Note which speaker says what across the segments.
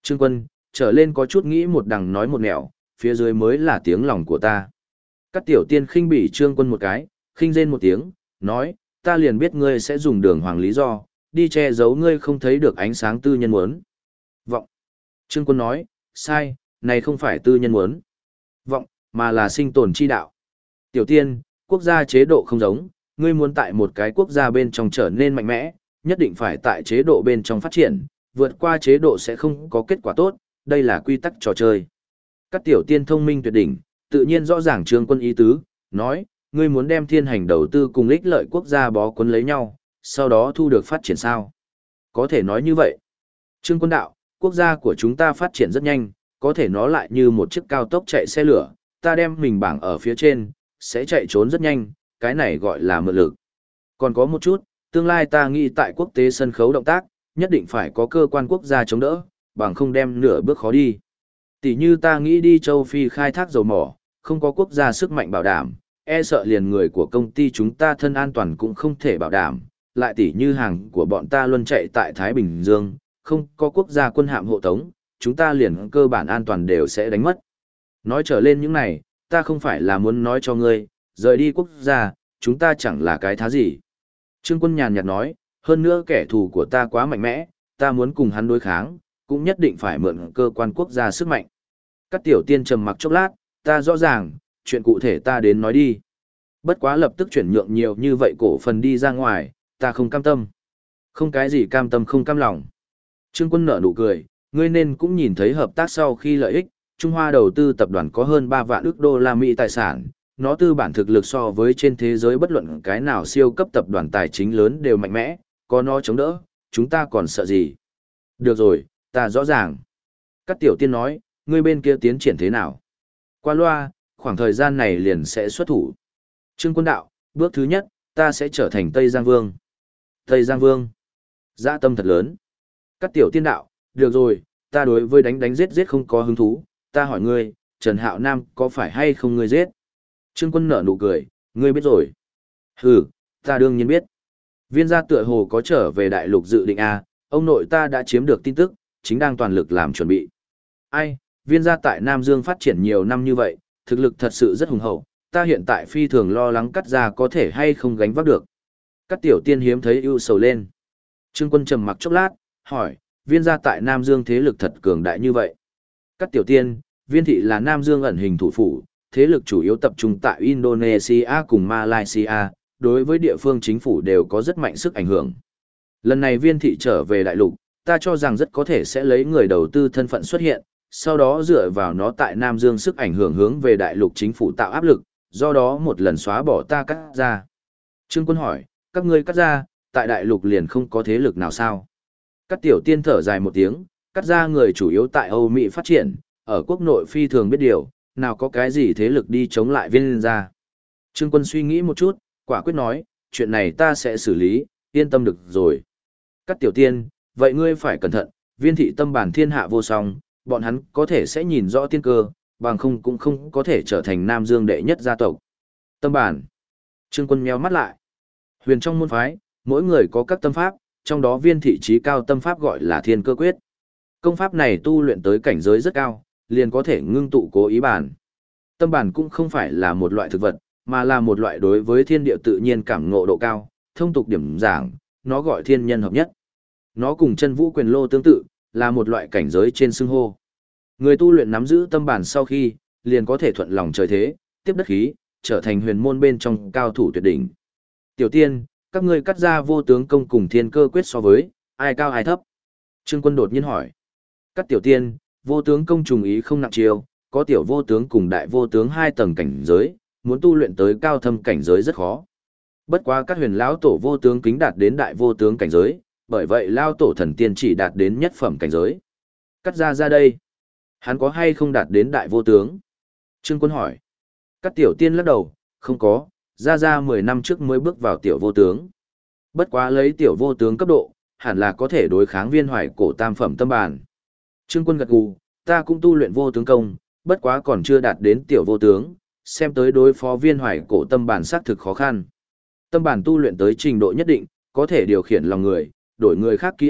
Speaker 1: Trương Quân, trở lên có chút nghĩ một đằng nói một nẻo, phía dưới mới là tiếng lòng của ta. Các tiểu tiên khinh bỉ Trương Quân một cái, khinh rên một tiếng, nói, ta liền biết ngươi sẽ dùng đường hoàng lý do, đi che giấu ngươi không thấy được ánh sáng tư nhân muốn. Vọng. Trương Quân nói, sai, này không phải tư nhân muốn. Vọng, mà là sinh tồn chi đạo. Tiểu tiên, quốc gia chế độ không giống, ngươi muốn tại một cái quốc gia bên trong trở nên mạnh mẽ, nhất định phải tại chế độ bên trong phát triển, vượt qua chế độ sẽ không có kết quả tốt, đây là quy tắc trò chơi. Các tiểu tiên thông minh tuyệt đỉnh, tự nhiên rõ ràng Trương Quân ý tứ, nói, ngươi muốn đem thiên hành đầu tư cùng ích lợi quốc gia bó cuốn lấy nhau, sau đó thu được phát triển sao? Có thể nói như vậy. Trương Quân đạo, quốc gia của chúng ta phát triển rất nhanh, có thể nó lại như một chiếc cao tốc chạy xe lửa, ta đem mình bảng ở phía trên, sẽ chạy trốn rất nhanh, cái này gọi là mượn lực. Còn có một chút, tương lai ta nghĩ tại quốc tế sân khấu động tác, nhất định phải có cơ quan quốc gia chống đỡ, bằng không đem nửa bước khó đi. Tỷ như ta nghĩ đi châu Phi khai thác dầu mỏ, không có quốc gia sức mạnh bảo đảm, e sợ liền người của công ty chúng ta thân an toàn cũng không thể bảo đảm, lại tỷ như hàng của bọn ta luôn chạy tại Thái Bình Dương, không có quốc gia quân hạm hộ tống, chúng ta liền cơ bản an toàn đều sẽ đánh mất. Nói trở lên những này, ta không phải là muốn nói cho ngươi, rời đi quốc gia, chúng ta chẳng là cái thá gì. Trương Quân nhàn nhạt nói, hơn nữa kẻ thù của ta quá mạnh mẽ, ta muốn cùng hắn đối kháng, cũng nhất định phải mượn cơ quan quốc gia sức mạnh. Các tiểu tiên trầm mặc chốc lát, ta rõ ràng, chuyện cụ thể ta đến nói đi. Bất quá lập tức chuyển nhượng nhiều như vậy cổ phần đi ra ngoài, ta không cam tâm. Không cái gì cam tâm không cam lòng. Trương Quân nở nụ cười, ngươi nên cũng nhìn thấy hợp tác sau khi lợi ích, Trung Hoa đầu tư tập đoàn có hơn 3 vạn ức đô la Mỹ tài sản, nó tư bản thực lực so với trên thế giới bất luận cái nào siêu cấp tập đoàn tài chính lớn đều mạnh mẽ, có nó chống đỡ, chúng ta còn sợ gì. Được rồi, ta rõ ràng. Các tiểu tiên nói, ngươi bên kia tiến triển thế nào? Qua loa, khoảng thời gian này liền sẽ xuất thủ. Trương Quân đạo, bước thứ nhất, ta sẽ trở thành Tây Giang Vương. Tây Giang Vương. Dã tâm thật lớn. Các tiểu tiên đạo, được rồi, ta đối với đánh giết giết không có hứng thú, ta hỏi ngươi, Trần Hạo Nam có phải hay không ngươi giết? Trương Quân nở nụ cười, ngươi biết rồi. Hừ, ta đương nhiên biết. Viên gia tựa hồ có trở về đại lục dự định A, ông nội ta đã chiếm được tin tức, chính đang toàn lực làm chuẩn bị. Ai, viên gia tại Nam Dương phát triển nhiều năm như vậy, thực lực thật sự rất hùng hậu, ta hiện tại phi thường lo lắng cắt ra có thể hay không gánh vác được. Các tiểu tiên hiếm thấy ưu sầu lên. Trương Quân trầm mặc chốc lát, hỏi, viên gia tại Nam Dương thế lực thật cường đại như vậy. Các tiểu tiên, viên thị là Nam Dương ẩn hình thủ phủ, thế lực chủ yếu tập trung tại Indonesia cùng Malaysia, đối với địa phương chính phủ đều có rất mạnh sức ảnh hưởng. Lần này viên thị trở về đại lục, ta cho rằng rất có thể sẽ lấy người đầu tư thân phận xuất hiện, sau đó dựa vào nó tại Nam Dương sức ảnh hưởng hướng về đại lục chính phủ tạo áp lực, do đó một lần xóa bỏ ta cắt ra. Trương Quân hỏi, các ngươi cắt ra, tại đại lục liền không có thế lực nào sao? Các tiểu tiên thở dài một tiếng, cắt ra người chủ yếu tại Âu Mỹ phát triển, ở quốc nội phi thường biết điều, nào có cái gì thế lực đi chống lại viên gia. Trương Quân suy nghĩ một chút, quả quyết nói, chuyện này ta sẽ xử lý, yên tâm được rồi. Các tiểu tiên, vậy ngươi phải cẩn thận, viên thị tâm bản thiên hạ vô song, bọn hắn có thể sẽ nhìn rõ tiên cơ, bằng không cũng không có thể trở thành Nam Dương đệ nhất gia tộc. Tâm bản. Trương Quân nheo mắt lại. Huyền trong môn phái, mỗi người có các tâm pháp, trong đó viên thị trí cao tâm pháp gọi là Thiên Cơ Quyết. Công pháp này tu luyện tới cảnh giới rất cao, liền có thể ngưng tụ cố ý bản. Tâm bản cũng không phải là một loại thực vật, mà là một loại đối với thiên địa tự nhiên cảm ngộ độ cao, thông tục điểm giảng, nó gọi thiên nhân hợp nhất. Nó cùng chân vũ quyền lô tương tự, là một loại cảnh giới trên xưng hô. Người tu luyện nắm giữ tâm bản sau khi, liền có thể thuận lòng trời thế, tiếp đất khí, trở thành huyền môn bên trong cao thủ tuyệt đỉnh. Tiểu tiên, các ngươi cắt ra vô tướng công cùng Thiên Cơ Quyết so với, ai cao ai thấp? Trương Quân đột nhiên hỏi. Các tiểu tiên, vô tướng công trùng ý không nặng chiêu, có tiểu vô tướng cùng đại vô tướng 2 tầng cảnh giới, muốn tu luyện tới cao thâm cảnh giới rất khó. Bất quá các huyền lão tổ vô tướng kính đạt đến đại vô tướng cảnh giới, bởi vậy lão tổ thần tiên chỉ đạt đến nhất phẩm cảnh giới. Cắt ra đây, hắn có hay không đạt đến đại vô tướng? Trương Quân hỏi. Các tiểu tiên lắc đầu, không có, ra 10 năm trước mới bước vào tiểu vô tướng. Bất quá lấy tiểu vô tướng cấp độ, hẳn là có thể đối kháng viên hoài cổ tam phẩm tâm bản. Trương Quân gật gù, ta cũng tu luyện vô tướng công, bất quá còn chưa đạt đến tiểu vô tướng, xem tới đối phó viên hoài cổ tâm bản xác thực khó khăn. Tâm bản tu luyện tới trình độ nhất định, có thể điều khiển lòng người, đổi người khác ký ức,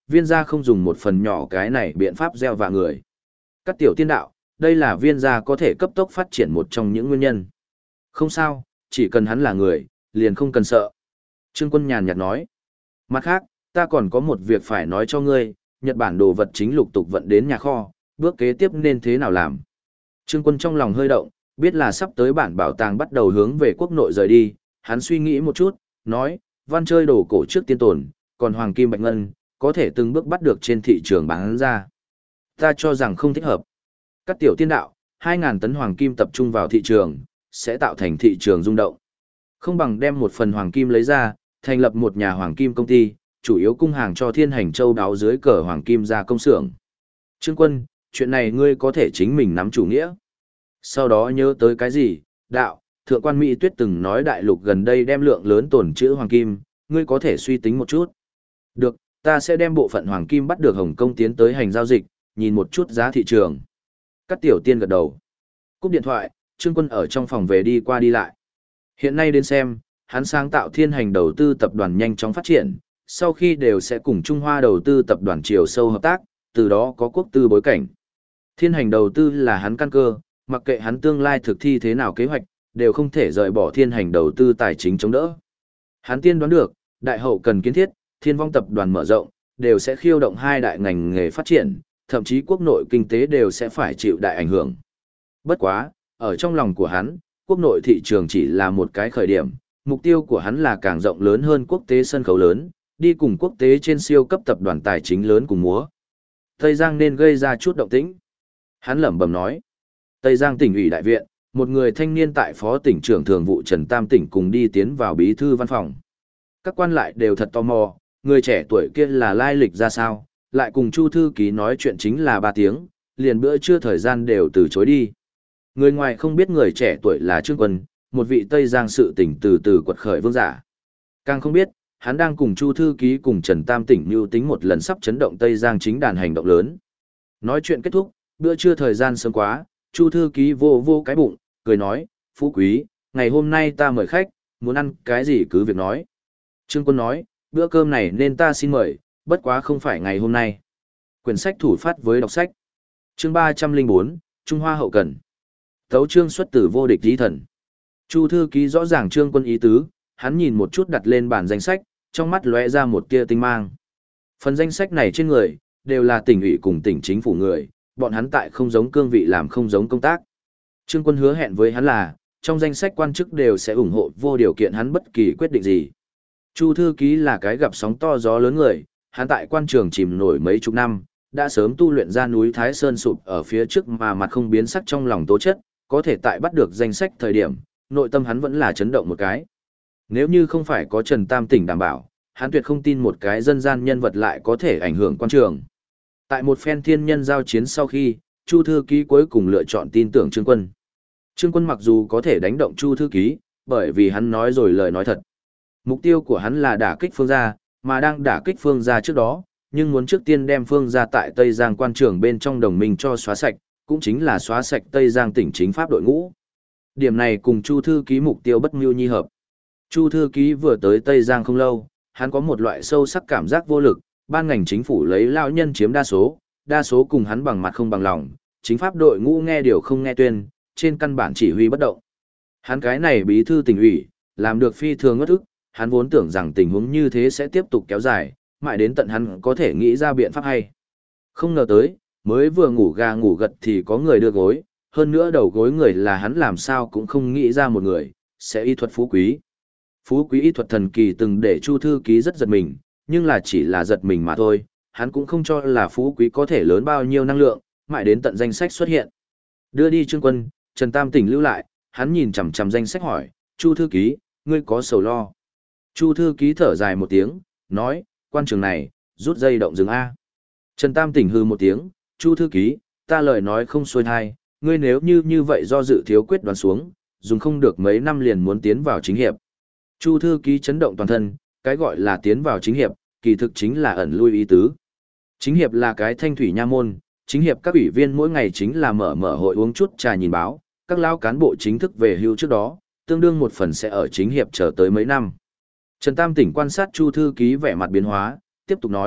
Speaker 1: viên gia không dùng một phần nhỏ cái này biện pháp gieo vạ người. Các tiểu tiên đạo, đây là viên gia có thể cấp tốc phát triển một trong những nguyên nhân. Không sao, chỉ cần hắn là người, liền không cần sợ. Trương Quân nhàn nhạt nói. Mặt khác, ta còn có một việc phải nói cho ngươi, Nhật Bản đồ vật chính lục tục vận đến nhà kho, bước kế tiếp nên thế nào làm. Trương Quân trong lòng hơi động, biết là sắp tới bản bảo tàng bắt đầu hướng về quốc nội rời đi, hắn suy nghĩ một chút, nói, văn chơi đồ cổ trước tiên tồn, còn hoàng kim bạch ngân, có thể từng bước bắt được trên thị trường bán ra. Ta cho rằng không thích hợp. Các tiểu tiên đạo, 2.000 tấn hoàng kim tập trung vào thị trường, sẽ tạo thành thị trường rung động. Không bằng đem một phần hoàng kim lấy ra, thành lập một nhà hoàng kim công ty, chủ yếu cung hàng cho Thiên Hành Châu đáo dưới cờ hoàng kim gia công xưởng. Trương Quân, chuyện này ngươi có thể chính mình nắm chủ nghĩa. Sau đó nhớ tới cái gì, đạo, thượng quan Mỹ Tuyết từng nói đại lục gần đây đem lượng lớn tồn trữ hoàng kim, ngươi có thể suy tính một chút. Được, ta sẽ đem bộ phận hoàng kim bắt được Hồng Kông tiến tới hành giao dịch, nhìn một chút giá thị trường. Các tiểu tiên gật đầu. Cúp điện thoại, Trương Quân ở trong phòng về đi qua đi lại. Hiện nay đến xem, hắn sáng tạo Thiên Hành đầu tư tập đoàn nhanh chóng phát triển, sau khi đều sẽ cùng Trung Hoa đầu tư tập đoàn chiều sâu hợp tác, từ đó có quốc tư bối cảnh. Thiên Hành đầu tư là hắn căn cơ, mặc kệ hắn tương lai thực thi thế nào kế hoạch, đều không thể rời bỏ Thiên Hành đầu tư tài chính chống đỡ. Hắn tiên đoán được, đại hậu cần kiến thiết, Thiên Vong tập đoàn mở rộng, đều sẽ khiêu động hai đại ngành nghề phát triển, thậm chí quốc nội kinh tế đều sẽ phải chịu đại ảnh hưởng. Bất quá, ở trong lòng của hắn, quốc nội thị trường chỉ là một cái khởi điểm, mục tiêu của hắn là càng rộng lớn hơn quốc tế sân khấu lớn, đi cùng quốc tế trên siêu cấp tập đoàn tài chính lớn cùng múa. Tây Giang nên gây ra chút động tĩnh. Hắn lẩm bẩm nói. Tây Giang tỉnh ủy đại viện, một người thanh niên tại phó tỉnh trưởng thường vụ Trần Tam tỉnh cùng đi tiến vào bí thư văn phòng. Các quan lại đều thật tò mò, người trẻ tuổi kia là lai lịch ra sao, lại cùng Chu thư ký nói chuyện chính là 3 tiếng, liền bữa trưa thời gian đều từ chối đi. Người ngoài không biết người trẻ tuổi là Trương Quân, một vị Tây Giang sự tỉnh từ từ quật khởi vương giả. Càng không biết, hắn đang cùng Chu thư ký cùng Trần Tam tỉnh mưu tính một lần sắp chấn động Tây Giang chính đàn hành động lớn. Nói chuyện kết thúc, bữa trưa thời gian sớm quá, Chu thư ký vô vô cái bụng, cười nói, phú quý, ngày hôm nay ta mời khách, muốn ăn cái gì cứ việc nói. Trương Quân nói, bữa cơm này nên ta xin mời, bất quá không phải ngày hôm nay. Quyển sách thủ phát với đọc sách. Chương 304, Trung Hoa hậu cần. Tấu chương xuất từ vô địch lý thần. Chu thư ký rõ ràng Trương Quân ý tứ, hắn nhìn một chút đặt lên bản danh sách, trong mắt lóe ra một tia tinh mang. Phần danh sách này trên người, đều là tỉnh ủy cùng tỉnh chính phủ người, bọn hắn tại không giống cương vị làm không giống công tác. Trương Quân hứa hẹn với hắn là, trong danh sách quan chức đều sẽ ủng hộ vô điều kiện hắn bất kỳ quyết định gì. Chu thư ký là cái gặp sóng to gió lớn người, hắn tại quan trường chìm nổi mấy chục năm, đã sớm tu luyện ra núi Thái Sơn sụp ở phía trước mà mặt không biến sắc trong lòng tố chất, có thể tại bắt được danh sách thời điểm, nội tâm hắn vẫn là chấn động một cái. Nếu như không phải có Trần Tam tỉnh đảm bảo, hắn tuyệt không tin một cái dân gian nhân vật lại có thể ảnh hưởng quan trường. Tại một phen thiên nhân giao chiến sau khi, Chu thư ký cuối cùng lựa chọn tin tưởng Trương Quân. Trương Quân mặc dù có thể đánh động Chu thư ký, bởi vì hắn nói rồi lời nói thật. Mục tiêu của hắn là đả kích Phương gia, mà đang đả kích Phương gia trước đó, nhưng muốn trước tiên đem Phương gia tại Tây Giang quan trường bên trong đồng minh cho xóa sạch, cũng chính là xóa sạch Tây Giang tỉnh chính pháp đội ngũ. Điểm này cùng Chu thư ký mục tiêu bất mưu nhi hợp. Chu thư ký vừa tới Tây Giang không lâu, hắn có một loại sâu sắc cảm giác vô lực, ban ngành chính phủ lấy lão nhân chiếm đa số cùng hắn bằng mặt không bằng lòng, chính pháp đội ngũ nghe điều không nghe tuyên, trên căn bản chỉ huy bất động. Hắn cái này bí thư tỉnh ủy, làm được phi thường ngất ức, hắn vốn tưởng rằng tình huống như thế sẽ tiếp tục kéo dài, mãi đến tận hắn có thể nghĩ ra biện pháp hay. Không ngờ tới, mới vừa ngủ gà ngủ gật thì có người đưa gối, hơn nữa đầu gối người là hắn làm sao cũng không nghĩ ra một người, sẽ y thuật phú quý. Phú quý y thuật thần kỳ từng để Chu thư ký rất giật mình, nhưng là chỉ là giật mình mà thôi, hắn cũng không cho là phú quý có thể lớn bao nhiêu năng lượng, mãi đến tận danh sách xuất hiện. Đưa đi Trương Quân, Trần Tam tỉnh lưu lại, hắn nhìn chằm chằm danh sách hỏi, Chu thư ký, ngươi có sầu lo. Chu thư ký thở dài một tiếng, nói, quan trường này, rút dây động rừng A. Trần Tam tỉnh hư một tiếng, Chu thư ký, ta lời nói không xuôi thai, ngươi nếu như vậy do dự thiếu quyết đoán xuống, dùng không được mấy năm liền muốn tiến vào chính hiệp. Chu thư ký chấn động toàn thân, cái gọi là tiến vào chính hiệp, kỳ thực chính là ẩn lui ý tứ. Chính hiệp là cái thanh thủy nha môn, chính hiệp các ủy viên mỗi ngày chính là mở hội uống chút trà nhìn báo, các lao cán bộ chính thức về hưu trước đó, tương đương một phần sẽ ở chính hiệp chờ tới mấy năm. Trần Tam tỉnh quan sát Chu thư ký vẻ mặt biến hóa, tiếp tục nói,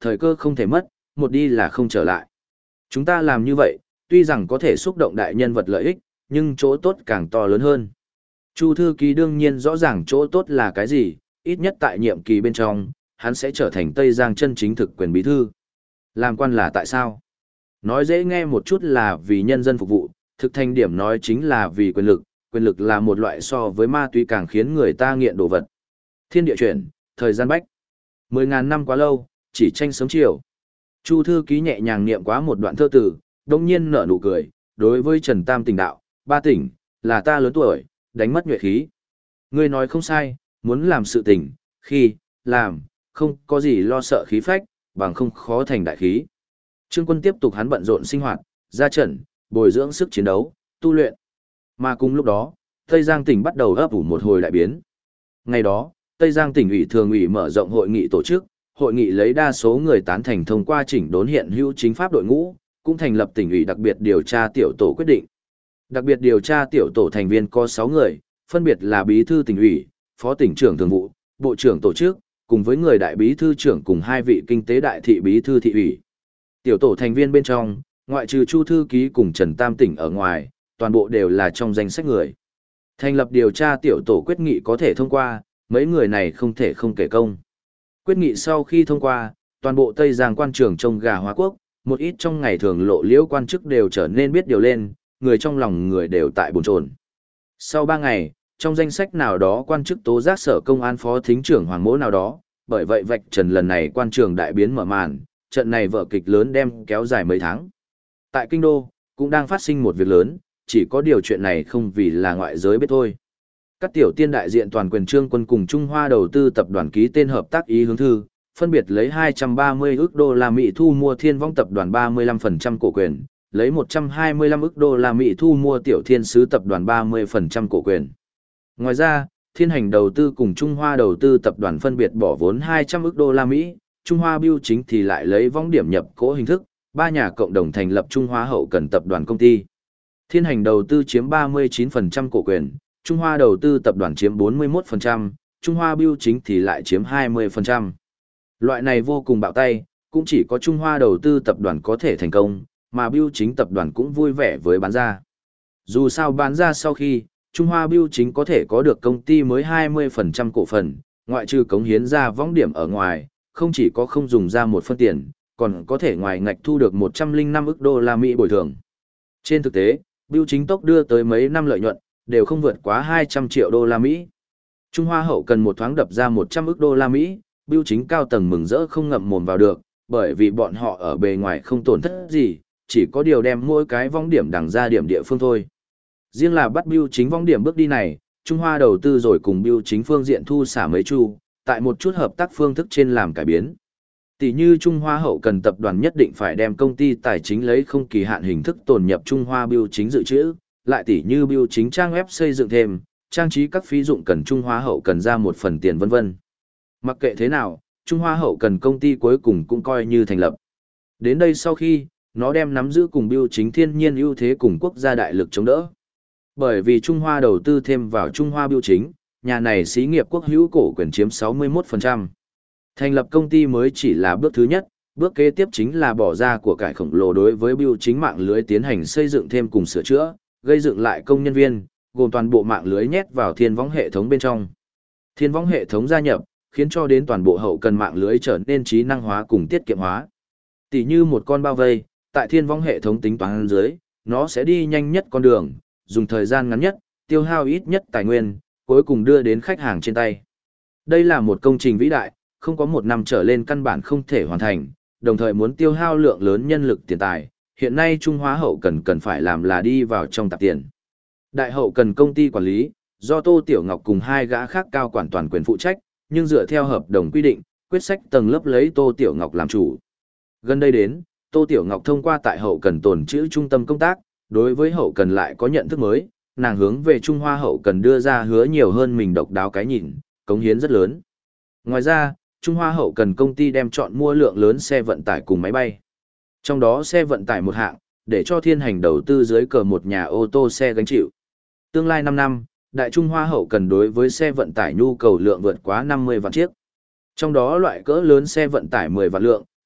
Speaker 1: thời cơ không thể mất, một đi là không trở lại. Chúng ta làm như vậy, tuy rằng có thể xúc động đại nhân vật lợi ích, nhưng chỗ tốt càng to lớn hơn. Chu thư ký đương nhiên rõ ràng chỗ tốt là cái gì, ít nhất tại nhiệm kỳ bên trong, hắn sẽ trở thành Tây Giang chân chính thực quyền bí thư. Làm quan là tại sao? Nói dễ nghe một chút là vì nhân dân phục vụ, thực thành điểm nói chính là vì quyền lực là một loại so với ma túy càng khiến người ta nghiện đồ vật. Thiên địa chuyển, thời gian bách. 10.000 năm quá lâu, chỉ tranh sớm chiều. Chu thư ký nhẹ nhàng niệm quá một đoạn thơ tử, đông nhiên nở nụ cười, đối với Trần Tam Tỉnh đạo, ba tỉnh, là ta lớn tuổi, đánh mất nhuệ khí. Ngươi nói không sai, muốn làm sự tình, khi, làm, không có gì lo sợ khí phách, bằng không khó thành đại khí. Trương Quân tiếp tục hắn bận rộn sinh hoạt, ra trận, bồi dưỡng sức chiến đấu, tu luyện. Mà cùng lúc đó, Tây Giang tỉnh bắt đầu ấp ủ một hồi đại biến. Ngày đó, Tây Giang tỉnh ủy thường ủy mở rộng hội nghị tổ chức, hội nghị lấy đa số người tán thành thông qua chỉnh đốn hiện hữu chính pháp đội ngũ, cũng thành lập tỉnh ủy đặc biệt điều tra tiểu tổ quyết định. Đặc biệt điều tra tiểu tổ thành viên có 6 người, phân biệt là bí thư tỉnh ủy, phó tỉnh trưởng thường vụ, bộ trưởng tổ chức, cùng với người đại bí thư trưởng cùng 2 vị kinh tế đại thị bí thư thị ủy. Tiểu tổ thành viên bên trong, ngoại trừ Chu thư ký cùng Trần Tam Tỉnh ở ngoài, toàn bộ đều là trong danh sách người. Thành lập điều tra tiểu tổ quyết nghị có thể thông qua, mấy người này không thể không kể công. Quyết nghị sau khi thông qua, toàn bộ Tây Giang quan trường trông gà hóa quốc, một ít trong ngày thường lộ liễu quan chức đều trở nên biết điều lên, người trong lòng người đều tại bồn chồn. Sau 3 ngày, trong danh sách nào đó quan chức tố giác sở công an phó thính trưởng Hoàng Mỗ nào đó, bởi vậy vạch trần lần này quan trường đại biến mở màn, trận này vở kịch lớn đem kéo dài mấy tháng. Tại Kinh Đô, cũng đang phát sinh một việc lớn, chỉ có điều chuyện này không vì là ngoại giới biết thôi. Các tiểu tiên đại diện toàn quyền Trương Quân cùng Trung Hoa đầu tư tập đoàn ký tên hợp tác ý hướng thư, phân biệt lấy 230 ức đô la Mỹ thu mua Thiên Vong tập đoàn 35% cổ quyền, lấy 125 ức đô la Mỹ thu mua Tiểu Thiên Sứ tập đoàn 30% cổ quyền. Ngoài ra, Thiên Hành đầu tư cùng Trung Hoa đầu tư tập đoàn phân biệt bỏ vốn 200 ức đô la Mỹ, Trung Hoa Bưu Chính thì lại lấy vong điểm nhập cổ hình thức, 3 nhà cộng đồng thành lập Trung Hoa Hậu Cần tập đoàn công ty. Thiên Hành đầu tư chiếm 39% cổ quyền, Trung Hoa đầu tư tập đoàn chiếm 41%, Trung Hoa Bưu Chính thì lại chiếm 20%. Loại này vô cùng bạo tay, cũng chỉ có Trung Hoa đầu tư tập đoàn có thể thành công, mà Bưu Chính tập đoàn cũng vui vẻ với bán ra. Dù sao bán ra sau khi, Trung Hoa Bưu Chính có thể có được công ty mới 20% cổ phần, ngoại trừ cống hiến ra võng điểm ở ngoài, không chỉ có không dùng ra một phân tiền, còn có thể ngoài ngạch thu được 105 ức đô la Mỹ bồi thường. Trên thực tế, Bưu Chính tốc đưa tới mấy năm lợi nhuận, đều không vượt quá 200 triệu đô la Mỹ. Trung Hoa Hậu Cần một thoáng đập ra 100 ức đô la Mỹ, Bưu Chính cao tầng mừng rỡ không ngậm mồm vào được, bởi vì bọn họ ở bề ngoài không tổn thất gì, chỉ có điều đem mỗi cái vong điểm đằng ra điểm địa phương thôi. Riêng là bắt Bưu Chính vong điểm bước đi này, Trung Hoa đầu tư rồi cùng Bưu Chính phương diện thu xả mấy chu, tại một chút hợp tác phương thức trên làm cải biến. Tỷ như Trung Hoa Hậu Cần tập đoàn nhất định phải đem công ty tài chính lấy không kỳ hạn hình thức tồn nhập Trung Hoa Bưu Chính dự trữ, lại tỷ như Bưu Chính trang web xây dựng thêm, trang trí các phí dụng cần Trung Hoa Hậu Cần ra một phần tiền vân vân. Mặc kệ thế nào, Trung Hoa Hậu Cần công ty cuối cùng cũng coi như thành lập. Đến đây sau khi, nó đem nắm giữ cùng Bưu Chính thiên nhiên ưu thế cùng quốc gia đại lực chống đỡ. Bởi vì Trung Hoa đầu tư thêm vào Trung Hoa Bưu Chính, nhà này xí nghiệp quốc hữu cổ quyền chiếm 61%. Thành lập công ty mới chỉ là bước thứ nhất, bước kế tiếp chính là bỏ ra của cải khổng lồ đối với Bưu Chính mạng lưới tiến hành xây dựng thêm cùng sửa chữa, gây dựng lại công nhân viên, gồm toàn bộ mạng lưới nhét vào Thiên Võng hệ thống bên trong. Thiên Võng hệ thống gia nhập, khiến cho đến toàn bộ hậu cần mạng lưới trở nên trí năng hóa cùng tiết kiệm hóa. Tỷ như một con bao vây, tại Thiên Võng hệ thống tính toán dưới, nó sẽ đi nhanh nhất con đường, dùng thời gian ngắn nhất, tiêu hao ít nhất tài nguyên, cuối cùng đưa đến khách hàng trên tay. Đây là một công trình vĩ đại, không có 1 năm trở lên căn bản không thể hoàn thành, đồng thời muốn tiêu hao lượng lớn nhân lực tiền tài, hiện nay Trung Hoa Hậu cần phải làm là đi vào trong tạp tiền. Đại hậu cần công ty quản lý, do Tô Tiểu Ngọc cùng 2 gã khác cao quản toàn quyền phụ trách, nhưng dựa theo hợp đồng quy định, quyết sách tầng lớp lấy Tô Tiểu Ngọc làm chủ. Gần đây đến, Tô Tiểu Ngọc thông qua tại hậu cần tồn trữ trung tâm công tác, đối với hậu cần lại có nhận thức mới, nàng hướng về Trung Hoa Hậu cần đưa ra hứa nhiều hơn mình độc đáo cái nhìn, cống hiến rất lớn. Ngoài ra, Trung Hoa Hậu cần công ty đem chọn mua lượng lớn xe vận tải cùng máy bay. Trong đó xe vận tải một hạng, để cho Thiên Hành đầu tư dưới cờ một nhà ô tô xe gánh chịu. Tương lai 5 năm, Đại Trung Hoa Hậu cần đối với xe vận tải nhu cầu lượng vượt quá 50 vạn chiếc. Trong đó loại cỡ lớn xe vận tải 10 vạn lượng,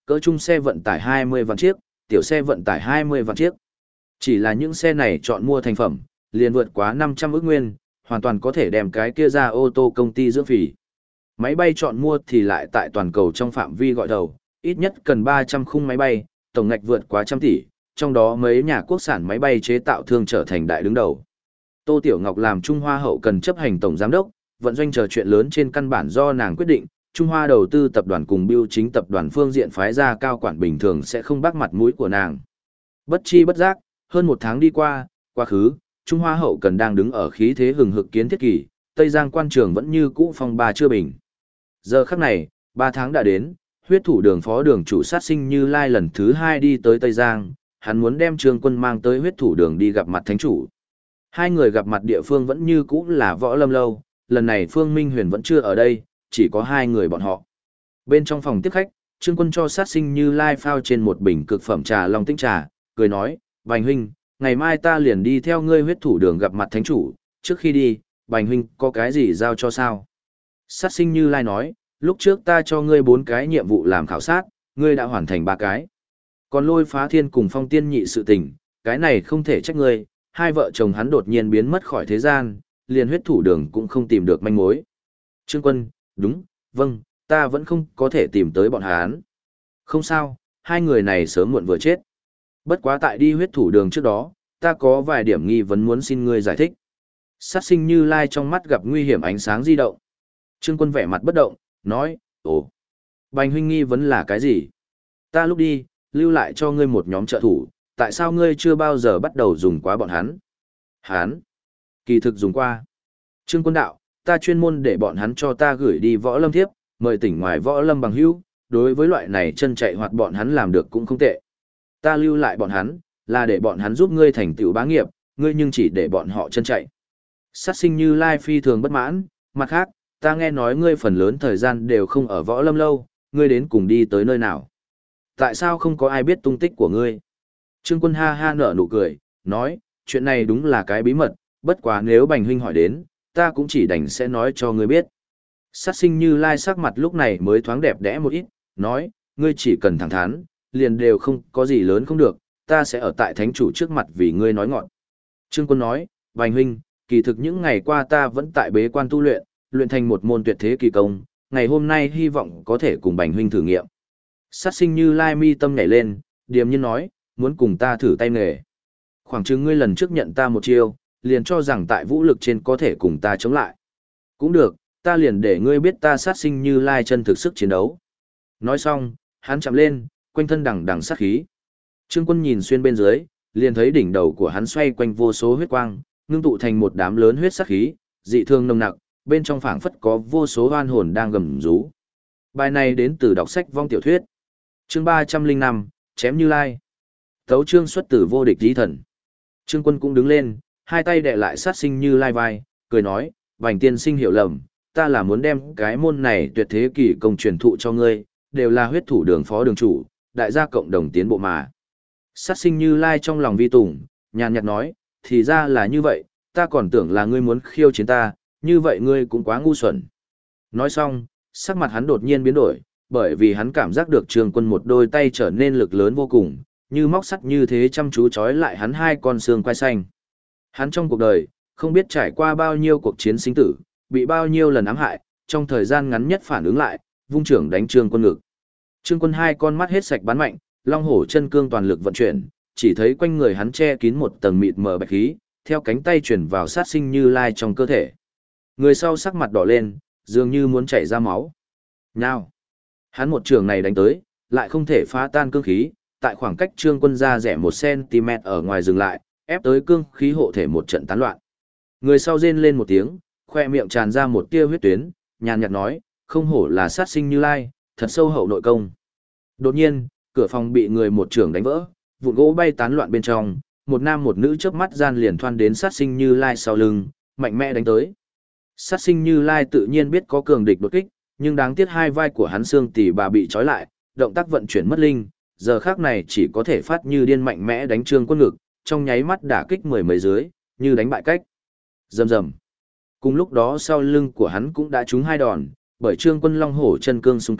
Speaker 1: cỡ trung xe vận tải 20 vạn chiếc, tiểu xe vận tải 20 vạn chiếc. Chỉ là những xe này chọn mua thành phẩm, liền vượt quá 500 ức nguyên, hoàn toàn có thể đem cái kia ra ô tô công ty dưỡng phì. Máy bay chọn mua thì lại tại toàn cầu trong phạm vi gọi đầu, ít nhất cần 300 khung máy bay, tổng ngạch vượt quá trăm tỷ, trong đó mấy nhà quốc sản máy bay chế tạo thương trở thành đại đứng đầu. Tô Tiểu Ngọc làm Trung Hoa hậu cần chấp hành tổng giám đốc, vận doanh chờ chuyện lớn trên căn bản do nàng quyết định, Trung Hoa đầu tư tập đoàn cùng Bưu Chính tập đoàn phương diện phái ra cao quản bình thường sẽ không bác mặt mũi của nàng. Bất chi bất giác, hơn một tháng đi qua, quá khứ, Trung Hoa hậu cần đang đứng ở khí thế hừng hực kiến thiết kỳ, Tây Giang quan trường vẫn như cũ phong ba chưa bình. Giờ khắc này, 3 tháng đã đến, huyết thủ đường phó đường chủ sát sinh Như Lai lần thứ 2 đi tới Tây Giang, hắn muốn đem Trương Quân mang tới huyết thủ đường đi gặp mặt thánh chủ. Hai người gặp mặt địa phương vẫn như cũ là Võ Lâm Lâu, lần này Phương Minh Huyền vẫn chưa ở đây, chỉ có hai người bọn họ. Bên trong phòng tiếp khách, Trương Quân cho sát sinh Như Lai phao trên một bình cực phẩm trà long tĩnh trà, cười nói, Bành huynh, ngày mai ta liền đi theo ngươi huyết thủ đường gặp mặt thánh chủ, trước khi đi, Bành huynh có cái gì giao cho sao? Sát sinh Như Lai nói, lúc trước ta cho ngươi 4 cái nhiệm vụ làm khảo sát, ngươi đã hoàn thành 3 cái. Còn Lôi Phá Thiên cùng Phong Tiên Nhị sự tình, cái này không thể trách ngươi, hai vợ chồng hắn đột nhiên biến mất khỏi thế gian, liền huyết thủ đường cũng không tìm được manh mối. Trương Quân, đúng, vâng, ta vẫn không có thể tìm tới bọn hắn. Không sao, hai người này sớm muộn vừa chết. Bất quá tại đi huyết thủ đường trước đó, ta có vài điểm nghi vấn muốn xin ngươi giải thích. Sát sinh Như Lai trong mắt gặp nguy hiểm ánh sáng di động. Trương Quân vẻ mặt bất động, nói, ồ, Bành huynh nghi vấn là cái gì? Ta lúc đi, lưu lại cho ngươi một nhóm trợ thủ, tại sao ngươi chưa bao giờ bắt đầu dùng quá bọn hắn? Hắn, kỳ thực dùng qua. Trương Quân đạo, ta chuyên môn để bọn hắn cho ta gửi đi Võ Lâm thiếp, mời tỉnh ngoài Võ Lâm bằng hữu, đối với loại này chân chạy hoạt bọn hắn làm được cũng không tệ. Ta lưu lại bọn hắn, là để bọn hắn giúp ngươi thành tựu bá nghiệp, ngươi nhưng chỉ để bọn họ chân chạy. Sát sinh Như Lai phi thường bất mãn, mặt khác, ta nghe nói ngươi phần lớn thời gian đều không ở Võ Lâm Lâu, ngươi đến cùng đi tới nơi nào? Tại sao không có ai biết tung tích của ngươi? Trương Quân ha ha nở nụ cười, nói, chuyện này đúng là cái bí mật, bất quá nếu Bành huynh hỏi đến, ta cũng chỉ đành sẽ nói cho ngươi biết. Sát sinh Như Lai sắc mặt lúc này mới thoáng đẹp đẽ một ít, nói, ngươi chỉ cần thẳng thắn, liền đều không có gì lớn không được, ta sẽ ở tại thánh chủ trước mặt vì ngươi nói ngọn. Trương Quân nói, Bành huynh, kỳ thực những ngày qua ta vẫn tại bế quan tu luyện, luyện thành một môn tuyệt thế kỳ công, ngày hôm nay hy vọng có thể cùng Bành huynh thử nghiệm. Sát sinh Như Lai mi tâm nhảy lên, điềm nhiên nói, muốn cùng ta thử tay nghề. Khoảng chừng ngươi lần trước nhận ta một chiêu, liền cho rằng tại vũ lực trên có thể cùng ta chống lại. Cũng được, ta liền để ngươi biết ta sát sinh Như Lai chân thực sức chiến đấu. Nói xong, hắn chạm lên, quanh thân đằng đằng sát khí. Trương Quân nhìn xuyên bên dưới, liền thấy đỉnh đầu của hắn xoay quanh vô số huyết quang, ngưng tụ thành một đám lớn huyết sát khí, dị thương nồng nặc, bên trong phảng phất có vô số oan hồn đang gầm rú. Bài này đến từ đọc sách vong tiểu thuyết. Chương 305, chém Như Lai. Tấu chương xuất từ vô địch chí thần. Trương Quân cũng đứng lên, hai tay đè lại sát sinh Như Lai vai, cười nói, Bành tiên sinh hiểu lầm, ta là muốn đem cái môn này tuyệt thế kỳ công truyền thụ cho ngươi, đều là huyết thủ đường phó đường chủ, đại gia cộng đồng tiến bộ mà. Sát sinh Như Lai trong lòng vi tùng, nhàn nhạt nói, thì ra là như vậy, ta còn tưởng là ngươi muốn khiêu chiến ta, như vậy ngươi cũng quá ngu xuẩn. Nói xong, sắc mặt hắn đột nhiên biến đổi, bởi vì hắn cảm giác được Trương Quân một đôi tay trở nên lực lớn vô cùng, như móc sắt như thế chăm chú trói lại hắn hai con xương quai xanh. Hắn trong cuộc đời, không biết trải qua bao nhiêu cuộc chiến sinh tử, bị bao nhiêu lần ám hại, trong thời gian ngắn nhất phản ứng lại, vung trưởng đánh Trương Quân ngực. Trương Quân hai con mắt hết sạch bắn mạnh, long hổ chân cương toàn lực vận chuyển, chỉ thấy quanh người hắn che kín một tầng mịt mờ bạch khí, theo cánh tay truyền vào sát sinh Như Lai trong cơ thể. Người sau sắc mặt đỏ lên, dường như muốn chảy ra máu. Nào! Hắn một trường này đánh tới, lại không thể phá tan cương khí, tại khoảng cách Trương Quân ra rẻ 1 cm ở ngoài dừng lại, ép tới cương khí hộ thể một trận tán loạn. Người sau rên lên một tiếng, khoe miệng tràn ra một tia huyết tuyến, nhàn nhạt nói, không hổ là sát sinh Như Lai, thật sâu hậu nội công. Đột nhiên, cửa phòng bị người một trường đánh vỡ, vụn gỗ bay tán loạn bên trong, một nam một nữ chớp mắt gian liền thoăn đến sát sinh Như Lai sau lưng, mạnh mẽ đánh tới. Sát sinh Như Lai tự nhiên biết có cường địch đột kích, nhưng đáng tiếc hai vai của hắn xương tỉ bà bị trói lại, động tác vận chuyển mất linh, giờ khác này chỉ có thể phát như điên mạnh mẽ đánh Trương Quân ngực, trong nháy mắt đả kích mười mấy dưới, như đánh bại cách. Rầm rầm. Cùng lúc đó sau lưng của hắn cũng đã trúng hai đòn, bởi Trương Quân long hổ chân cương xung kích,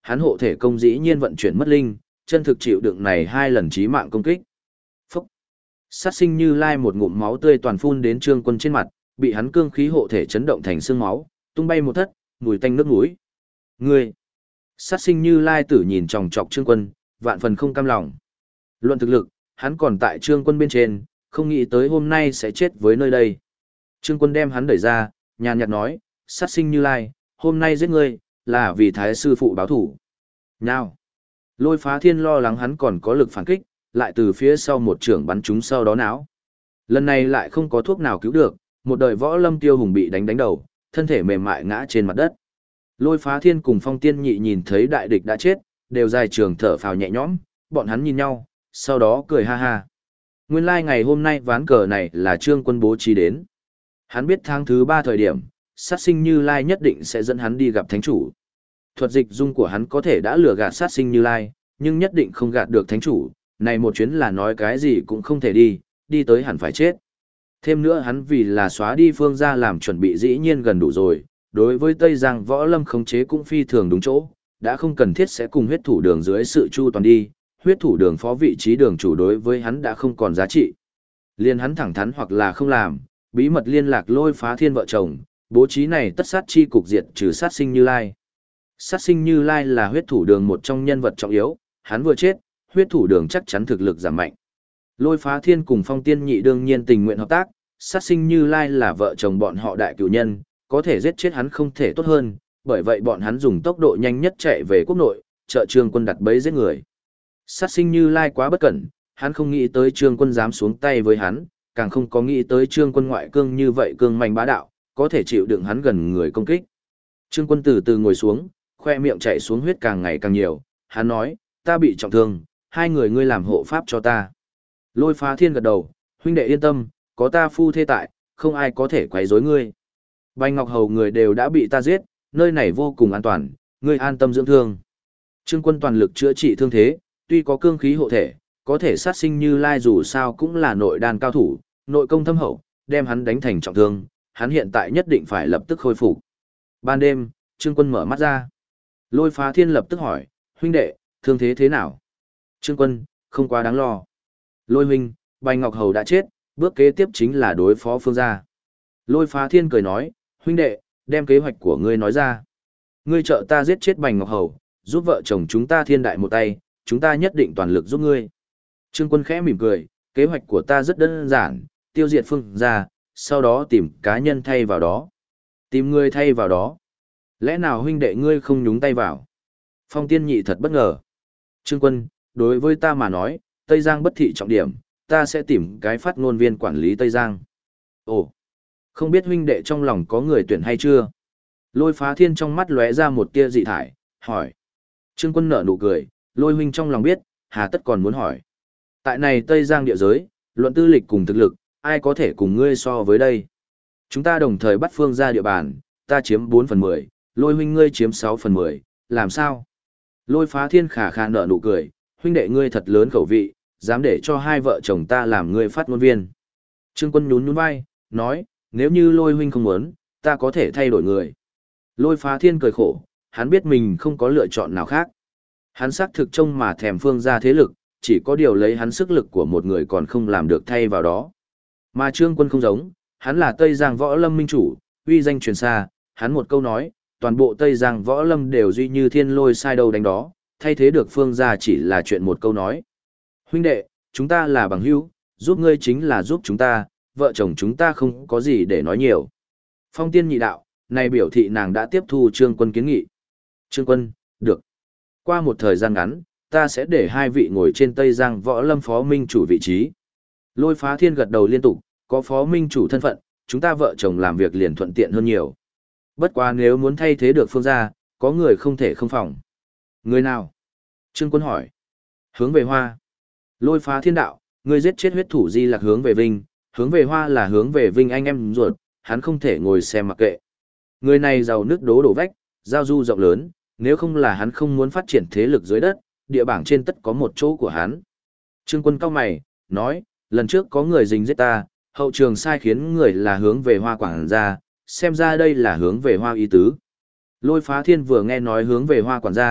Speaker 1: hắn hộ thể công dĩ nhiên vận chuyển mất linh, chân thực chịu đựng này 2 lần chí mạng công kích. Phúc! Sát sinh Như Lai một ngụm máu tươi toàn phun đến Trương Quân trên mặt, bị hắn cương khí hộ thể chấn động thành xương máu, tung bay một thất, mùi tanh nước mũi. Ngươi! Sát sinh Như Lai tử nhìn chòng chọc Trương Quân, vạn phần không cam lòng. Luận thực lực, hắn còn tại Trương Quân bên trên, không nghĩ tới hôm nay sẽ chết với nơi đây. Trương Quân đem hắn đẩy ra, nhàn nhạt nói, sát sinh Như Lai, hôm nay giết ngươi, là vì Thái sư phụ báo thủ. Nào! Lôi Phá Thiên lo lắng hắn còn có lực phản kích, lại từ phía sau một trưởng bắn trúng sau đó não. Lần này lại không có thuốc nào cứu được, một đời võ lâm tiêu hùng bị đánh đầu, thân thể mềm mại ngã trên mặt đất. Lôi Phá Thiên cùng Phong Tiên Nhị nhìn thấy đại địch đã chết, đều dài trường thở phào nhẹ nhõm, bọn hắn nhìn nhau, sau đó cười ha ha. Nguyên lai ngày hôm nay ván cờ này là Trương Quân bố trí đến. Hắn biết tháng thứ 3 thời điểm, sát sinh Như Lai nhất định sẽ dẫn hắn đi gặp thánh chủ. Thuật dịch dung của hắn có thể đã lừa gạt sát sinh Như Lai, nhưng nhất định không gạt được thánh chủ, này một chuyến là nói cái gì cũng không thể đi tới hẳn phải chết. Thêm nữa hắn vì là xóa đi Phương gia làm chuẩn bị dĩ nhiên gần đủ rồi, đối với Tây Giang võ lâm khống chế cũng phi thường đúng chỗ, đã không cần thiết sẽ cùng huyết thủ đường dưới sự chu toàn đi, huyết thủ đường phó vị trí đường chủ đối với hắn đã không còn giá trị. Liên hắn thẳng thắn hoặc là không làm, bí mật liên lạc Lôi Phá Thiên vợ chồng, bố trí này tất sát chi cục diệt trừ sát sinh Như Lai. Sát sinh Như Lai là huyết thủ đường một trong nhân vật trọng yếu, hắn vừa chết, huyết thủ đường chắc chắn thực lực giảm mạnh. Lôi Phá Thiên cùng Phong Tiên Nhị đương nhiên tình nguyện hợp tác, sát sinh Như Lai là vợ chồng bọn họ đại cửu nhân, có thể giết chết hắn không thể tốt hơn, bởi vậy bọn hắn dùng tốc độ nhanh nhất chạy về quốc nội, trợ Trương Quân đặt bẫy giết người. Sát sinh Như Lai quá bất cẩn, hắn không nghĩ tới Trương Quân dám xuống tay với hắn, càng không có nghĩ tới Trương Quân ngoại cương như vậy cương mạnh bá đạo, có thể chịu đựng hắn gần người công kích. Trương Quân từ từ ngồi xuống, khoe miệng chảy xuống huyết càng ngày càng nhiều, hắn nói, ta bị trọng thương, 2 người ngươi làm hộ pháp cho ta. Lôi Phá Thiên gật đầu, huynh đệ yên tâm, có ta phu thê tại, không ai có thể quấy rối ngươi. Bạch Ngọc Hầu người đều đã bị ta giết, nơi này vô cùng an toàn, ngươi an tâm dưỡng thương. Trương Quân toàn lực chữa trị thương thế, tuy có cương khí hộ thể, có thể sát sinh Như Lai dù sao cũng là nội đan cao thủ, nội công thâm hậu, đem hắn đánh thành trọng thương, hắn hiện tại nhất định phải lập tức khôi phục. Ban đêm, Trương Quân mở mắt ra. Lôi Phá Thiên lập tức hỏi, huynh đệ, thương thế thế nào? Trương Quân, không quá đáng lo. Lôi huynh, Bạch Ngọc Hầu đã chết, bước kế tiếp chính là đối phó Phương gia. Lôi Phá Thiên cười nói, huynh đệ, đem kế hoạch của ngươi nói ra. Ngươi trợ ta giết chết Bạch Ngọc Hầu, giúp vợ chồng chúng ta thiên đại một tay, chúng ta nhất định toàn lực giúp ngươi. Trương Quân khẽ mỉm cười, kế hoạch của ta rất đơn giản, tiêu diệt Phương gia, sau đó tìm cá nhân thay vào đó. Tìm ngươi thay vào đó. Lẽ nào huynh đệ ngươi không nhúng tay vào? Phong Tiên Nhị thật bất ngờ. Trương Quân, đối với ta mà nói, Tây Giang bất thị trọng điểm, ta sẽ tìm cái phát ngôn viên quản lý Tây Giang. Ồ, không biết huynh đệ trong lòng có người tuyển hay chưa? Lôi Phá Thiên trong mắt lóe ra một tia dị thải, hỏi. Trương Quân nở nụ cười, Lôi huynh trong lòng biết, hà tất còn muốn hỏi. Tại này Tây Giang địa giới, luận tư lịch cùng thực lực, ai có thể cùng ngươi so với đây? Chúng ta đồng thời bắt Phương ra địa bàn, ta chiếm 4/10, Lôi huynh ngươi chiếm 6/10, làm sao? Lôi Phá Thiên khả khả nở nụ cười, huynh đệ ngươi thật lớn khẩu vị, dám để cho 2 vợ chồng ta làm ngươi phát ngôn viên. Trương Quân nhún nhún vai, nói, nếu như Lôi huynh không muốn, ta có thể thay đổi người. Lôi Phá Thiên cười khổ, hắn biết mình không có lựa chọn nào khác. Hắn xác thực trông mà thèm Phương ra thế lực, chỉ có điều lấy hắn sức lực của một người còn không làm được thay vào đó. Mà Trương Quân không giống, hắn là Tây Giang võ lâm minh chủ, uy danh truyền xa, hắn một câu nói, toàn bộ Tây Giang võ lâm đều duy như thiên lôi sai đâu đánh đó, thay thế được Phương gia chỉ là chuyện một câu nói. Huynh đệ, chúng ta là bằng hữu, giúp ngươi chính là giúp chúng ta, vợ chồng chúng ta không có gì để nói nhiều. Phong Tiên Nhị đạo, này biểu thị nàng đã tiếp thu Trương Quân kiến nghị. Trương Quân, được. Qua một thời gian ngắn, ta sẽ để 2 vị ngồi trên Tây Giang võ lâm phó minh chủ vị trí. Lôi Phá Thiên gật đầu liên tục, có phó minh chủ thân phận, chúng ta vợ chồng làm việc liền thuận tiện hơn nhiều. Bất quá nếu muốn thay thế được Phương gia, có người không thể không phòng. Người nào? Trương Quân hỏi. Hướng về Hoa. Lôi Phá Thiên đạo, ngươi giết chết huyết thủ Di Lạc hướng về Vinh, hướng về Hoa là hướng về Vinh anh em ruột, hắn không thể ngồi xem mặc kệ. Người này giàu nước đổ vách, giao du rộng lớn, nếu không là hắn không muốn phát triển thế lực dưới đất, địa bảng trên tất có một chỗ của hắn. Trương Quân cau mày, nói, lần trước có người dính giết ta, hậu trường sai khiến người là hướng về Hoa quản gia, xem ra đây là hướng về Hoa ý tứ. Lôi Phá Thiên vừa nghe nói hướng về Hoa quản gia,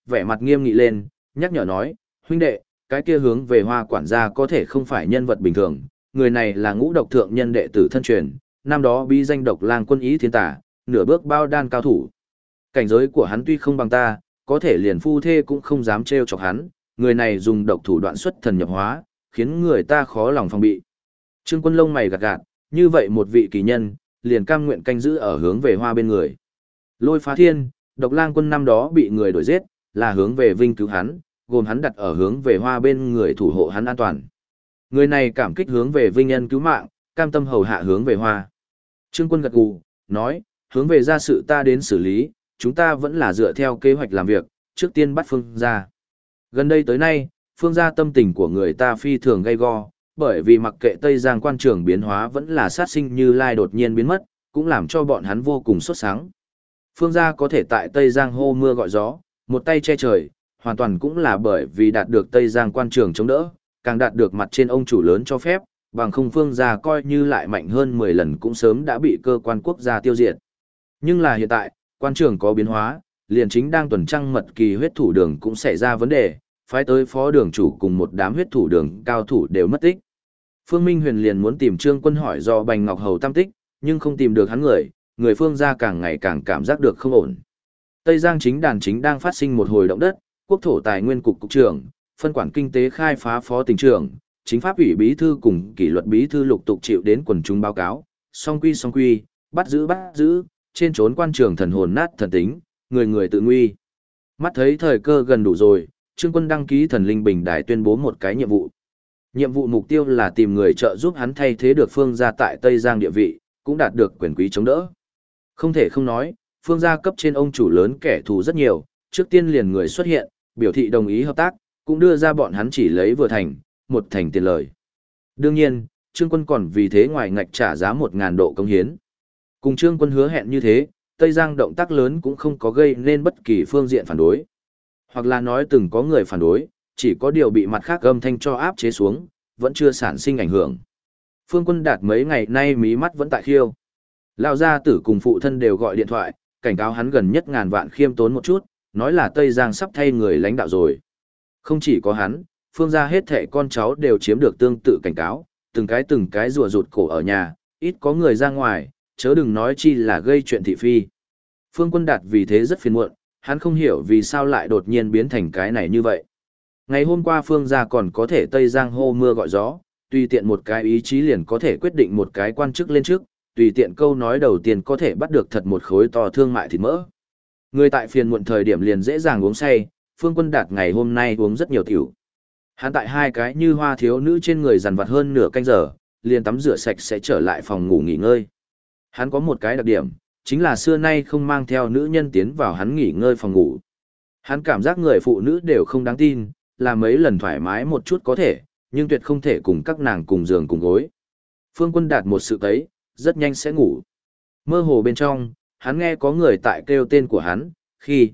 Speaker 1: vẻ mặt nghiêm nghị lên, nhắc nhở nói, huynh đệ, cái kia hướng về Hoa quản gia có thể không phải nhân vật bình thường, người này là ngũ độc thượng nhân đệ tử thân truyền, năm đó bí danh độc lang quân ý thiên tả, nửa bước bao đan cao thủ. Cảnh giới của hắn tuy không bằng ta, có thể liền phu thê cũng không dám trêu chọc hắn, người này dùng độc thủ đoạn xuất thần nhập hóa, khiến người ta khó lòng phòng bị. Trương Quân lông mày gạt gạt, như vậy một vị kỳ nhân, liền cam nguyện canh giữ ở hướng về Hoa bên người. Lôi Phá Thiên, độc lang quân năm đó bị người đuổi giết, là hướng về Vinh cứu hắn, gồm hắn đặt ở hướng về Hoa bên người thủ hộ hắn an toàn. Người này cảm kích hướng về Vinh nhân cứu mạng, cam tâm hầu hạ hướng về Hoa. Trương Quân gật gù, nói, hướng về gia sự ta đến xử lý, chúng ta vẫn là dựa theo kế hoạch làm việc, trước tiên bắt Phương gia. Gần đây tới nay, Phương gia tâm tình của người ta phi thường gay go, bởi vì mặc kệ Tây Giang quan trường biến hóa vẫn là sát sinh Như Lai đột nhiên biến mất, cũng làm cho bọn hắn vô cùng sốt sáng. Phương gia có thể tại Tây Giang hô mưa gọi gió, một tay che trời, hoàn toàn cũng là bởi vì đạt được Tây Giang quan trường chống đỡ, càng đạt được mặt trên ông chủ lớn cho phép, bằng không Phương gia coi như lại mạnh hơn 10 lần cũng sớm đã bị cơ quan quốc gia tiêu diệt. Nhưng là hiện tại, quan trường có biến hóa, liền chính đang tuần trăng mật kỳ huyết thủ đường cũng xảy ra vấn đề, phái tới phó đường chủ cùng một đám huyết thủ đường cao thủ đều mất tích. Phương Minh Huyền liền muốn tìm Trương Quân hỏi do Bành Ngọc Hầu tam tích, nhưng không tìm được hắn người Phương gia càng ngày càng cảm giác được không ổn. Tây Giang chính đàn chính đang phát sinh một hồi động đất, quốc thổ tài nguyên cục cục trưởng, phân quản kinh tế khai phá phó tỉnh trưởng, chính pháp ủy bí thư cùng kỷ luật bí thư lục tục chịu đến quần chúng báo cáo, song quy, bắt giữ, trên trốn quan trường thần hồn nát thần tính, người người tự nguy. Mắt thấy thời cơ gần đủ rồi, Trương Quân đăng ký thần linh bình đài tuyên bố một cái nhiệm vụ. Nhiệm vụ mục tiêu là tìm người trợ giúp hắn thay thế được Phương gia tại Tây Giang địa vị, cũng đạt được quyền quý chống đỡ. Không thể không nói, Phương gia cấp trên ông chủ lớn kẻ thù rất nhiều, trước tiên liền người xuất hiện, biểu thị đồng ý hợp tác, cũng đưa ra bọn hắn chỉ lấy vừa thành, một thành tiền lời. Đương nhiên, Trương Quân còn vì thế ngoài ngạch trả giá 1.000 độ công hiến. Cùng Trương Quân hứa hẹn như thế, Tây Giang động tác lớn cũng không có gây nên bất kỳ phương diện phản đối. Hoặc là nói từng có người phản đối, chỉ có điều bị mặt khác âm thanh cho áp chế xuống, vẫn chưa sản sinh ảnh hưởng. Phương Quân Đạt mấy ngày nay mí mắt vẫn tại khiêu. Lão gia tử cùng phụ thân đều gọi điện thoại, cảnh cáo hắn gần nhất ngàn vạn khiêm tốn một chút, nói là Tây Giang sắp thay người lãnh đạo rồi. Không chỉ có hắn, Phương gia hết thảy con cháu đều chiếm được tương tự cảnh cáo, từng cái rùa rụt cổ ở nhà, ít có người ra ngoài, chớ đừng nói chi là gây chuyện thị phi. Phương Quân Đạt vì thế rất phiền muộn, hắn không hiểu vì sao lại đột nhiên biến thành cái này như vậy. Ngày hôm qua Phương gia còn có thể Tây Giang hô mưa gọi gió, tùy tiện một cái ý chí liền có thể quyết định một cái quan chức lên trước, tùy tiện câu nói đầu tiên có thể bắt được thật một khối to thương mại thịt mỡ. Người tại phiền muộn thời điểm liền dễ dàng uống say, Phương Quân Đạt ngày hôm nay uống rất nhiều tiểu. Hắn tại hai cái như hoa thiếu nữ trên người dằn vặt hơn nửa canh giờ, liền tắm rửa sạch sẽ trở lại phòng ngủ nghỉ ngơi. Hắn có một cái đặc điểm, chính là xưa nay không mang theo nữ nhân tiến vào hắn nghỉ ngơi phòng ngủ. Hắn cảm giác người phụ nữ đều không đáng tin, là mấy lần thoải mái một chút có thể, nhưng tuyệt không thể cùng các nàng cùng giường cùng gối. Phương Quân Đạt một sự tấy, rất nhanh sẽ ngủ. Mơ hồ bên trong, hắn nghe có người tại kêu tên của hắn, khi,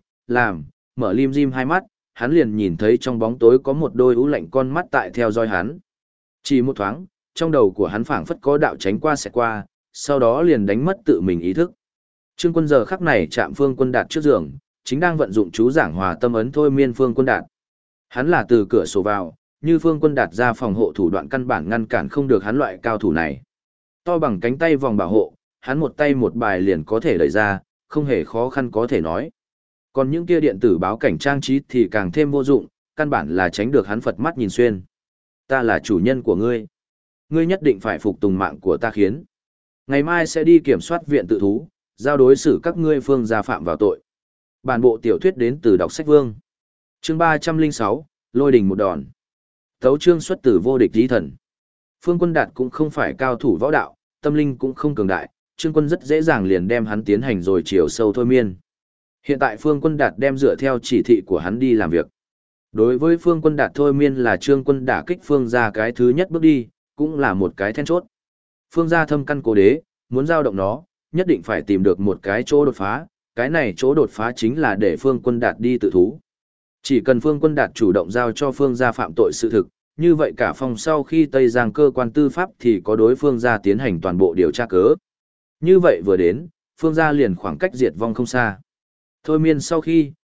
Speaker 1: mở lim dim hai mắt, hắn liền nhìn thấy trong bóng tối có một đôi ú lạnh con mắt tại theo dõi hắn. Chỉ một thoáng, trong đầu của hắn phảng phất có đạo tránh qua sẽ qua, sau đó liền đánh mất tự mình ý thức. Trương Quân giờ khắc này chạm Phương Quân Đạt trước giường, chính đang vận dụng chú giảng hòa tâm ấn thôi miên Phương Quân Đạt. Hắn là từ cửa sổ vào, như Phương Quân Đạt ra phòng hộ thủ đoạn căn bản ngăn cản không được hắn loại cao thủ này. To bằng cánh tay vòng bảo hộ, hắn một tay một bài liền có thể đẩy ra, không hề khó khăn có thể nói. Còn những kia điện tử báo cảnh trang trí thì càng thêm vô dụng, căn bản là tránh được hắn Phật mắt nhìn xuyên. Ta là chủ nhân của ngươi. Ngươi nhất định phải phục tùng mạng của ta khiến. Ngày mai sẽ đi kiểm soát viện tự thú, giao đối xử các ngươi Phương gia phạm vào tội. Bản bộ tiểu thuyết đến từ đọc sách Vương. Chương 306, Lôi đình một đòn. Tấu chương xuất từ vô địch lý thần. Phương Quân Đạt cũng không phải cao thủ võ đạo, tâm linh cũng không cường đại, Trương Quân rất dễ dàng liền đem hắn tiến hành rồi chiều sâu thôi miên. Hiện tại Phương Quân Đạt đem dựa theo chỉ thị của hắn đi làm việc. Đối với Phương Quân Đạt thôi miên là Trương Quân đả kích Phương gia cái thứ nhất bước đi, cũng là một cái then chốt. Phương gia thâm căn cố đế, muốn giao động nó, nhất định phải tìm được một cái chỗ đột phá, cái này chỗ đột phá chính là để Phương Quân Đạt đi tự thú. Chỉ cần Phương Quân Đạt chủ động giao cho Phương gia phạm tội sự thực, như vậy cả phòng sau khi Tây Giang cơ quan tư pháp thì có đối phương gia tiến hành toàn bộ điều tra cớ. Như vậy vừa đến, Phương gia liền khoảng cách diệt vong không xa. Thôi miên sau khi,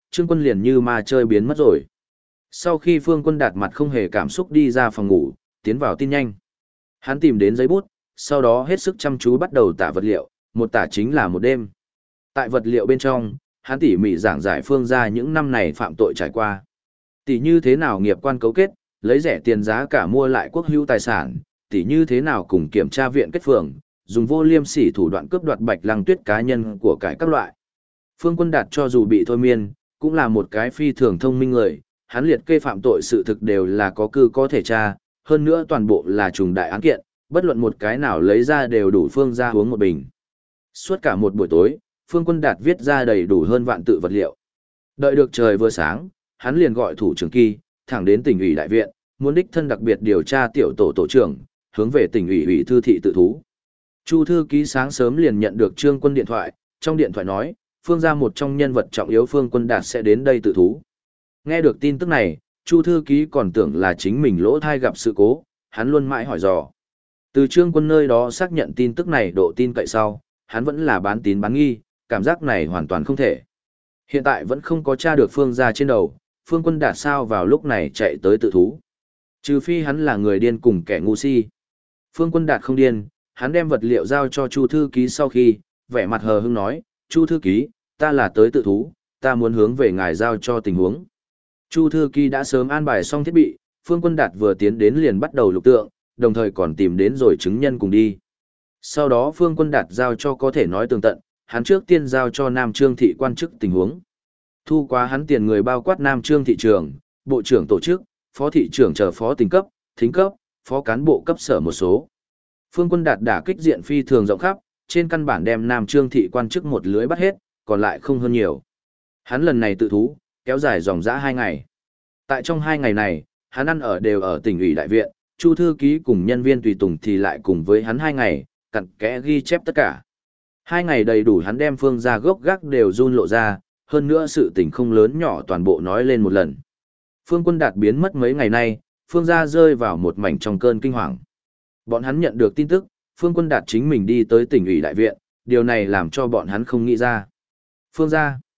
Speaker 1: Trương Quân liền như ma chơi biến mất rồi. Sau khi Phương Quân Đạt mặt không hề cảm xúc đi ra phòng ngủ, tiến vào tin nhanh. Hắn tìm đến giấy bút, sau đó hết sức chăm chú bắt đầu tả vật liệu, một tả chính là một đêm. Tại vật liệu bên trong, hắn tỉ mỉ giảng giải Phương gia những năm này phạm tội trải qua. Tỉ như thế nào nghiệp quan cấu kết, lấy rẻ tiền giá cả mua lại quốc hữu tài sản, tỉ như thế nào cùng kiểm tra viện kết phường, dùng vô liêm sỉ thủ đoạn cướp đoạt Bạch Lăng Tuyết cá nhân của cải các loại. Phương Quân Đạt cho dù bị thôi miên, cũng là một cái phi thường thông minh người, hắn liệt kê phạm tội sự thực đều là có cư có thể tra, hơn nữa toàn bộ là trùng đại án kiện, bất luận một cái nào lấy ra đều đủ Phương gia uống một bình. Suốt cả một buổi tối, Phương Quân Đạt viết ra đầy đủ hơn vạn tự vật liệu. Đợi được trời vừa sáng, hắn liền gọi thủ trưởng Kỳ, thẳng đến tỉnh ủy đại viện, muốn đích thân đặc biệt điều tra tiểu tổ tổ trưởng, hướng về tỉnh ủy ủy thư thị tự thú. Chu thư ký sáng sớm liền nhận được Trương Quân điện thoại, trong điện thoại nói, Phương gia một trong nhân vật trọng yếu Phương Quân Đạt sẽ đến đây tự thú. Nghe được tin tức này, Chu thư ký còn tưởng là chính mình lỗ thai gặp sự cố, hắn luôn mãi hỏi dò. Từ Trương Quân nơi đó xác nhận tin tức này độ tin cậy sau, hắn vẫn là bán tín bán nghi, cảm giác này hoàn toàn không thể. Hiện tại vẫn không có tra được Phương gia trên đầu, Phương Quân Đạt sao vào lúc này chạy tới tự thú. Trừ phi hắn là người điên cùng kẻ ngu si. Phương Quân Đạt không điên, hắn đem vật liệu giao cho Chu thư ký sau khi, vẻ mặt hờ hững nói, Chu thư ký, ta là tới tự thú, ta muốn hướng về ngài giao cho tình huống. Chu thư ký đã sớm an bài xong thiết bị, Phương Quân Đạt vừa tiến đến liền bắt đầu lục tượng, đồng thời còn tìm đến rồi chứng nhân cùng đi. Sau đó Phương Quân Đạt giao cho có thể nói tường tận, hắn trước tiên giao cho Nam Trương thị quan chức tình huống. Thu quá hắn tiền người bao quát Nam Trương thị trường, bộ trưởng tổ chức, phó thị trưởng chờ phó tỉnh cấp, thính cấp, phó cán bộ cấp sở một số. Phương Quân Đạt đả kích diện phi thường rộng khắp, trên căn bản đem Nam Trương thị quan chức một lưới bắt hết, còn lại không hơn nhiều. Hắn lần này tự thú, kéo dài dòng dã 2 ngày. Tại trong 2 ngày này, hắn ăn ở đều ở tỉnh ủy đại viện, Chu thư ký cùng nhân viên tùy tùng thì lại cùng với hắn 2 ngày, cặn kẽ ghi chép tất cả. 2 ngày đầy đủ hắn đem Phương gia gốc gác đều run lộ ra, hơn nữa sự tình không lớn nhỏ toàn bộ nói lên một lần. Phương Quân Đạt biến mất mấy ngày nay, Phương gia rơi vào một mảnh trong cơn kinh hoàng. Bọn hắn nhận được tin tức, Phương Quân Đạt chính mình đi tới tỉnh ủy đại viện, điều này làm cho bọn hắn không nghĩ ra. Phương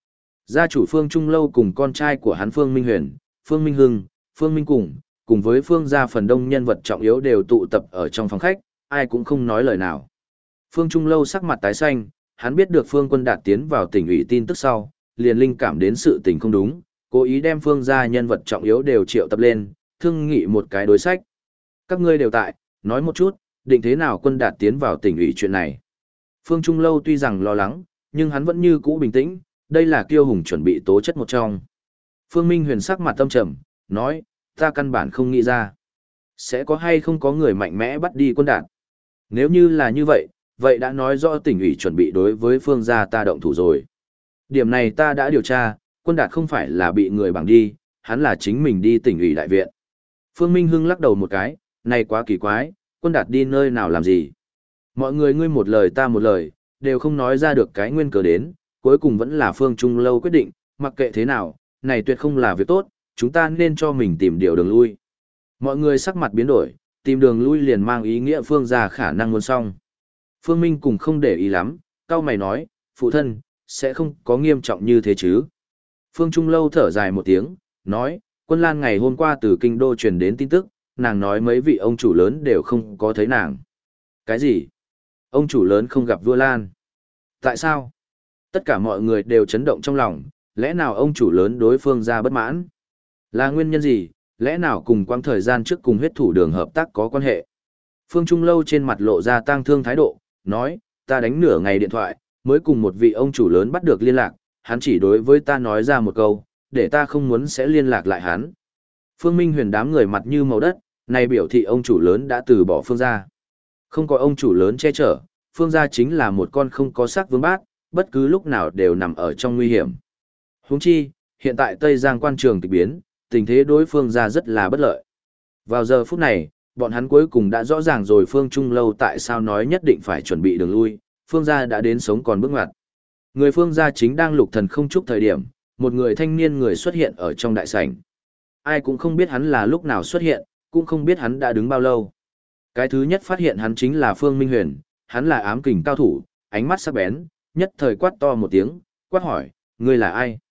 Speaker 1: gia chủ Phương Trung Lâu cùng con trai của hắn Phương Minh Huyền, Phương Minh Hưng, Phương Minh cùng với Phương gia phần đông nhân vật trọng yếu đều tụ tập ở trong phòng khách, ai cũng không nói lời nào. Phương Trung Lâu sắc mặt tái xanh, hắn biết được Phương Quân Đạt tiến vào tỉnh ủy tin tức sau, liền linh cảm đến sự tình không đúng, cố ý đem Phương gia nhân vật trọng yếu đều triệu tập lên, thương nghị một cái đối sách. Các ngươi đều tại, nói một chút, định thế nào Quân Đạt tiến vào tỉnh ủy chuyện này. Phương Trung Lâu tuy rằng lo lắng, nhưng hắn vẫn như cũ bình tĩnh, đây là Kiêu Hùng chuẩn bị tố chất một trong. Phương Minh Huyền sắc mặt tâm trầm, nói, ta căn bản không nghĩ ra. Sẽ có hay không có người mạnh mẽ bắt đi Quân Đạt. Nếu như là như vậy, vậy đã nói rõ tỉnh ủy chuẩn bị đối với Phương gia ta động thủ rồi. Điểm này ta đã điều tra, Quân Đạt không phải là bị người bằng đi, hắn là chính mình đi tỉnh ủy đại viện. Phương Minh Hưng lắc đầu một cái, này quá kỳ quái, Quân Đạt đi nơi nào làm gì. Mọi người ngươi một lời ta một lời, đều không nói ra được cái nguyên cớ đến, cuối cùng vẫn là Phương Trung Lâu quyết định, mặc kệ thế nào, này tuyệt không là việc tốt, chúng ta nên cho mình tìm điều đường lui. Mọi người sắc mặt biến đổi, tìm đường lui liền mang ý nghĩa Phương gia khả năng muốn xong. Phương Minh cùng không để ý lắm, cao mày nói, phụ thân, sẽ không có nghiêm trọng như thế chứ. Phương Trung Lâu thở dài một tiếng, nói, Quân Lan ngày hôm qua từ kinh đô truyền đến tin tức, nàng nói mấy vị ông chủ lớn đều không có thấy nàng. Cái gì? Ông chủ lớn không gặp vua Lan. Tại sao? Tất cả mọi người đều chấn động trong lòng, lẽ nào ông chủ lớn đối phương ra bất mãn? Là nguyên nhân gì? Lẽ nào cùng quãng thời gian trước cùng huyết thủ đường hợp tác có quan hệ? Phương Trung Lâu trên mặt lộ ra tang thương thái độ, nói, ta đánh nửa ngày điện thoại, mới cùng một vị ông chủ lớn bắt được liên lạc, hắn chỉ đối với ta nói ra một câu, để ta không muốn sẽ liên lạc lại hắn. Phương Minh Huyền đám người mặt như màu đất, này biểu thị ông chủ lớn đã từ bỏ Phương gia. Không có ông chủ lớn che chở, Phương gia chính là một con không có xác vương bát, bất cứ lúc nào đều nằm ở trong nguy hiểm. Huống chi, hiện tại Tây Giang quan trường kịch biến, tình thế đối Phương gia rất là bất lợi. Vào giờ phút này, bọn hắn cuối cùng đã rõ ràng rồi Phương Trung Lâu tại sao nói nhất định phải chuẩn bị đường lui, Phương gia đã đến sống còn bước ngoặt. Người Phương gia chính đang lục thần không chúc thời điểm, một người thanh niên người xuất hiện ở trong đại sảnh. Ai cũng không biết hắn là lúc nào xuất hiện, cũng không biết hắn đã đứng bao lâu. Cái thứ nhất phát hiện hắn chính là Phương Minh Huyền, hắn là ám kình cao thủ, ánh mắt sắc bén, nhất thời quát to một tiếng, quát hỏi, ngươi là ai?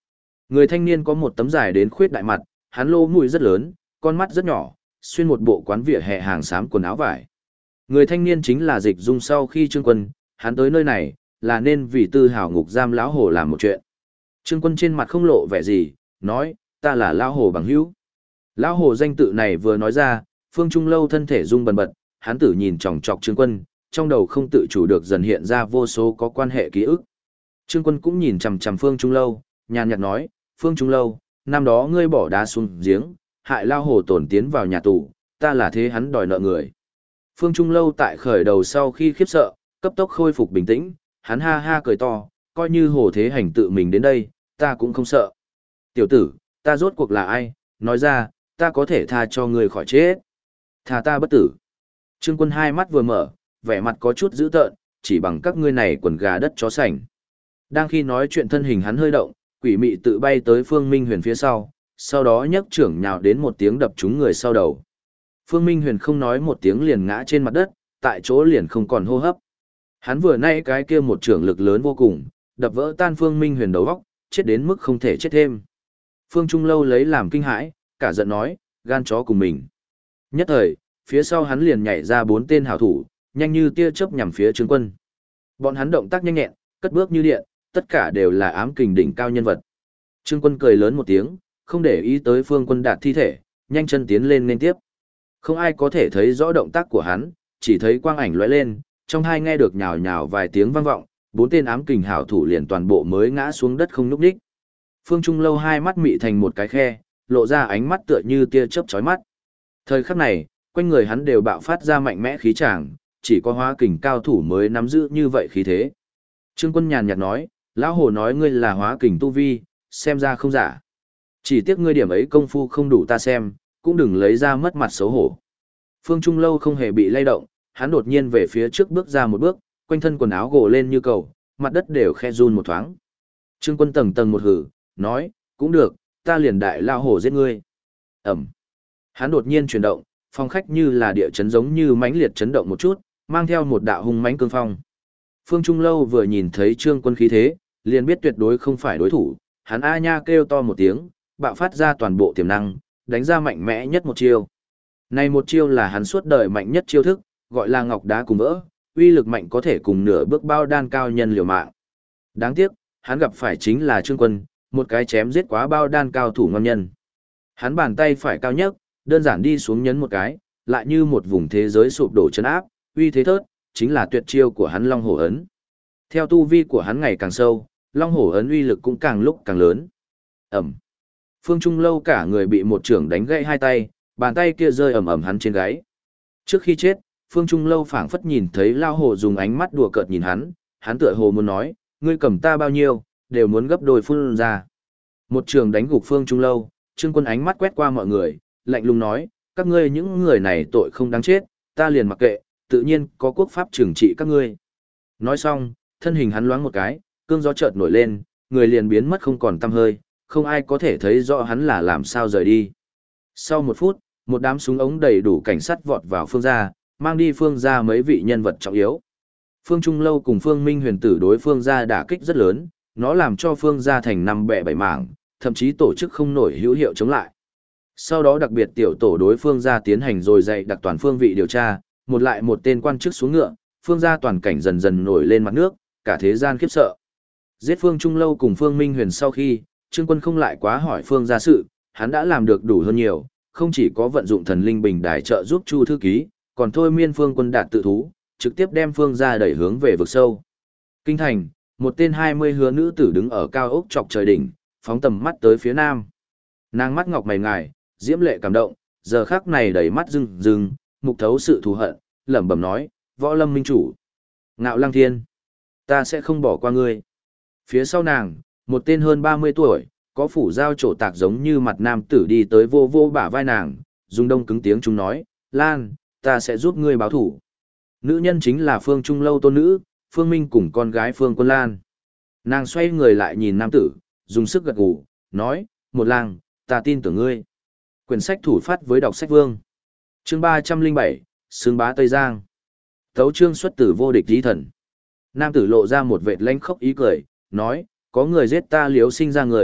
Speaker 1: Người thanh niên có một tấm dài đến khuyết đại mặt, hắn lô mũi rất lớn, con mắt rất nhỏ, xuyên một bộ quán vỉa hè hàng xám quần áo vải. Người thanh niên chính là Dịch Dung sau khi Trương Quân, hắn tới nơi này, là nên vì Tư Hào ngục giam lão hồ làm một chuyện. Trương Quân trên mặt không lộ vẻ gì, nói, ta là lão hồ bằng hữu. Lão hồ danh tự này vừa nói ra, Phương Trung Lâu thân thể rung bần bật, hắn tử nhìn chòng chọc Trương Quân, trong đầu không tự chủ được dần hiện ra vô số có quan hệ ký ức. Trương Quân cũng nhìn chằm chằm Phương Trung Lâu, nhàn nhạt nói, Phương Trung Lâu, năm đó ngươi bỏ đá xuống giếng, hại lao hồ tổn tiến vào nhà tù, ta là thế hắn đòi nợ người. Phương Trung Lâu tại khởi đầu sau khi khiếp sợ, cấp tốc khôi phục bình tĩnh, hắn ha ha cười to, coi như hồ thế hành tự mình đến đây, ta cũng không sợ. Tiểu tử, ta rốt cuộc là ai, nói ra, ta có thể tha cho ngươi khỏi chết. Tha ta bất tử. Trương Quân hai mắt vừa mở, vẻ mặt có chút dữ tợn, chỉ bằng các ngươi này quần gà đất chó sành. Đang khi nói chuyện thân hình hắn hơi động, quỷ mị tự bay tới Phương Minh Huyền phía sau đó nhấc trưởng nhào đến một tiếng đập trúng người sau đầu. Phương Minh Huyền không nói một tiếng liền ngã trên mặt đất, tại chỗ liền không còn hô hấp. Hắn vừa nay cái kia một trưởng lực lớn vô cùng, đập vỡ tan Phương Minh Huyền đầu óc, chết đến mức không thể chết thêm. Phương Trung Lâu lấy làm kinh hãi, cả giận nói, gan chó cùng mình. Nhất thời, phía sau hắn liền nhảy ra 4 tên hảo thủ, nhanh như tia chớp nhằm phía Trương Quân. Bọn hắn động tác nhanh nhẹn, cất bước như điện, tất cả đều là ám kình đỉnh cao nhân vật. Trương Quân cười lớn một tiếng, không để ý tới Phương Quân Đạt thi thể, nhanh chân tiến lên nên tiếp. Không ai có thể thấy rõ động tác của hắn, chỉ thấy quang ảnh lóe lên, trong hai nghe được nhào nhào vài tiếng vang vọng, 4 tên ám kình hảo thủ liền toàn bộ mới ngã xuống đất không nhúc nhích. Phương Trung Lâu hai mắt mị thành một cái khe, lộ ra ánh mắt tựa như tia chớp chói mắt. Thời khắc này, quanh người hắn đều bạo phát ra mạnh mẽ khí tràng, chỉ có hóa kình cao thủ mới nắm giữ như vậy khí thế. Trương Quân nhàn nhạt nói, lão hồ nói ngươi là hóa kình tu vi, xem ra không giả. Chỉ tiếc ngươi điểm ấy công phu không đủ ta xem, cũng đừng lấy ra mất mặt xấu hổ. Phương Trung Lâu không hề bị lay động, hắn đột nhiên về phía trước bước ra một bước, quanh thân quần áo gồ lên như cầu, mặt đất đều khe run một thoáng. Trương Quân tầng tầng một hử, nói, cũng được, ta liền đại lão hồ giết ngươi. Ẩm. Hắn đột nhiên chuyển động, phong khách như là địa chấn giống như mãnh liệt chấn động một chút, mang theo một đạo hung mãnh cương phong. Phương Trung Lâu vừa nhìn thấy Trương Quân khí thế, liền biết tuyệt đối không phải đối thủ, hắn a nha kêu to một tiếng, bạo phát ra toàn bộ tiềm năng, đánh ra mạnh mẽ nhất một chiêu. Này một chiêu là hắn suốt đời mạnh nhất chiêu thức, gọi là ngọc đá cùng vỡ, uy lực mạnh có thể cùng nửa bước bao đan cao nhân liều mạng. Đáng tiếc, hắn gặp phải chính là Trương Quân, một cái chém giết quá bao đan cao thủ ngon nhân. Hắn bàn tay phải cao nhất, đơn giản đi xuống nhấn một cái, lại như một vùng thế giới sụp đổ chấn áp, uy thế thớt, chính là tuyệt chiêu của hắn Long Hổ ấn. Theo tu vi của hắn ngày càng sâu, Long Hổ ấn uy lực cũng càng lúc càng lớn. Ẩm. Phương Trung Lâu cả người bị một trưởng đánh gãy hai tay, bàn tay kia rơi ầm ầm hắn trên gáy. Trước khi chết, Phương Trung Lâu phảng phất nhìn thấy Lao Hổ dùng ánh mắt đùa cợt nhìn hắn tựa hồ muốn nói, ngươi cầm ta bao nhiêu, đều muốn gấp đôi phun ra. Một trường đánh gục Phương Trung Lâu, Trương Quân ánh mắt quét qua mọi người, lạnh lùng nói, các ngươi những người này tội không đáng chết, ta liền mặc kệ, tự nhiên có quốc pháp trừng trị các ngươi. Nói xong, thân hình hắn loáng một cái, cương gió chợt nổi lên, người liền biến mất không còn tăm hơi, không ai có thể thấy rõ hắn là làm sao rời đi. Sau một phút, một đám súng ống đầy đủ cảnh sát vọt vào Phương gia, mang đi Phương gia mấy vị nhân vật trọng yếu. Phương Trung Lâu cùng Phương Minh Huyền tử đối Phương gia đả kích rất lớn, nó làm cho Phương gia thành năm bè bảy mảng, thậm chí tổ chức không nổi hữu hiệu chống lại. Sau đó đặc biệt tiểu tổ đối Phương gia tiến hành rồi dạy đặc toàn phương vị điều tra, một lại một tên quan chức xuống ngựa, Phương gia toàn cảnh dần dần nổi lên mặt nước, cả thế gian khiếp sợ. Giết Phương Trung Lâu cùng Phương Minh Huyền sau khi, Trương Quân không lại quá hỏi Phương gia sự, hắn đã làm được đủ hơn nhiều, không chỉ có vận dụng thần linh bình đài trợ giúp Chu thư ký, còn thôi miên Phương Quân Đạt tự thú, trực tiếp đem Phương gia đẩy hướng về vực sâu. Kinh thành, một tên 20 hứa nữ tử đứng ở cao ốc chọc trời đỉnh, phóng tầm mắt tới phía nam. Nàng mắt ngọc mày ngài, diễm lệ cảm động, giờ khắc này đầy mắt rưng rưng, mục thấu sự thù hận, lẩm bẩm nói, Võ Lâm minh chủ, Ngạo Lăng Thiên, ta sẽ không bỏ qua ngươi. Phía sau nàng, một tên hơn 30 tuổi, có phủ dao trổ tạc giống như mặt nam tử đi tới vô vô bả vai nàng, dùng đông cứng tiếng chúng nói, Lan, ta sẽ giúp ngươi báo thủ. Nữ nhân chính là Phương Trung Lâu tôn nữ, Phương Minh cùng con gái Phương Quân Lan. Nàng xoay người lại nhìn nam tử, dùng sức gật gù, nói, một làng, ta tin tưởng ngươi. Quyển sách thủ phát với đọc sách vương. Chương 307, Sương bá Tây Giang. Tấu chương xuất tử vô địch lý thần. Nam tử lộ ra một vệt lanh khốc ý cười, nói, có người giết ta liếu sinh ra người,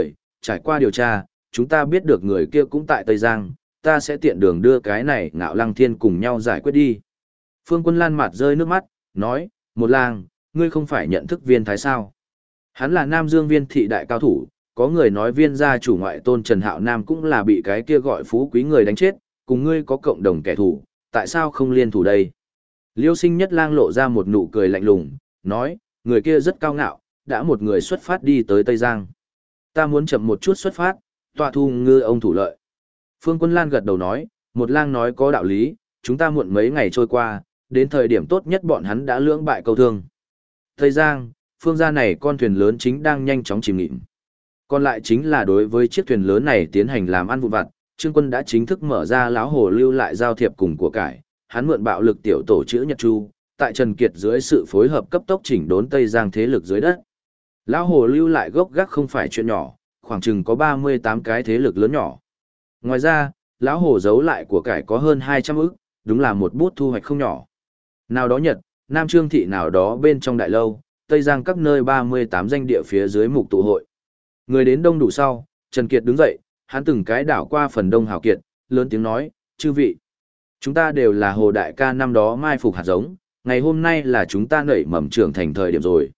Speaker 1: trải qua điều tra, chúng ta biết được người kia cũng tại Tây Giang, ta sẽ tiện đường đưa cái này Ngạo Lăng Thiên cùng nhau giải quyết đi. Phương Quân Lan mặt rơi nước mắt, nói, một lang, ngươi không phải nhận thức Viên Thái sao? Hắn là Nam Dương Viên thị đại cao thủ, có người nói Viên gia chủ ngoại tôn Trần Hạo Nam cũng là bị cái kia gọi phú quý người đánh chết, cùng ngươi có cộng đồng kẻ thù, tại sao không liên thủ đây? Liêu Sinh Nhất Lang lộ ra một nụ cười lạnh lùng, nói, người kia rất cao ngạo, đã một người xuất phát đi tới Tây Giang. Ta muốn chậm một chút xuất phát, tọa thu ngư ông thủ lợi. Phương Quân Lan gật đầu nói, một lang nói có đạo lý, chúng ta muộn mấy ngày trôi qua, đến thời điểm tốt nhất bọn hắn đã lưỡng bại câu thương. Tây Giang, phương gia này con thuyền lớn chính đang nhanh chóng chìm nghỉm. Còn lại chính là đối với chiếc thuyền lớn này tiến hành làm ăn vụn vặt, Trương Quân đã chính thức mở ra láo hồ lưu lại giao thiệp cùng của cải, hắn mượn bạo lực tiểu tổ chữ Nhật Chu, tại Trần Kiệt dưới sự phối hợp cấp tốc chỉnh đốn Tây Giang thế lực dưới đất. Lão hồ lưu lại gốc gác không phải chuyện nhỏ, khoảng chừng có 38 cái thế lực lớn nhỏ. Ngoài ra, lão hồ giấu lại của cải có hơn 200 ức, đúng là một bút thu hoạch không nhỏ. Nào đó Nhật, Nam Trương thị nào đó bên trong đại lâu, Tây Giang các nơi 38 danh địa phía dưới mục tụ hội. Người đến đông đủ sau, Trần Kiệt đứng dậy, hắn từng cái đảo qua phần đông hào kiệt, lớn tiếng nói, chư vị. Chúng ta đều là hồ đại ca năm đó mai phục hạt giống, ngày hôm nay là chúng ta nảy mầm trưởng thành thời điểm rồi.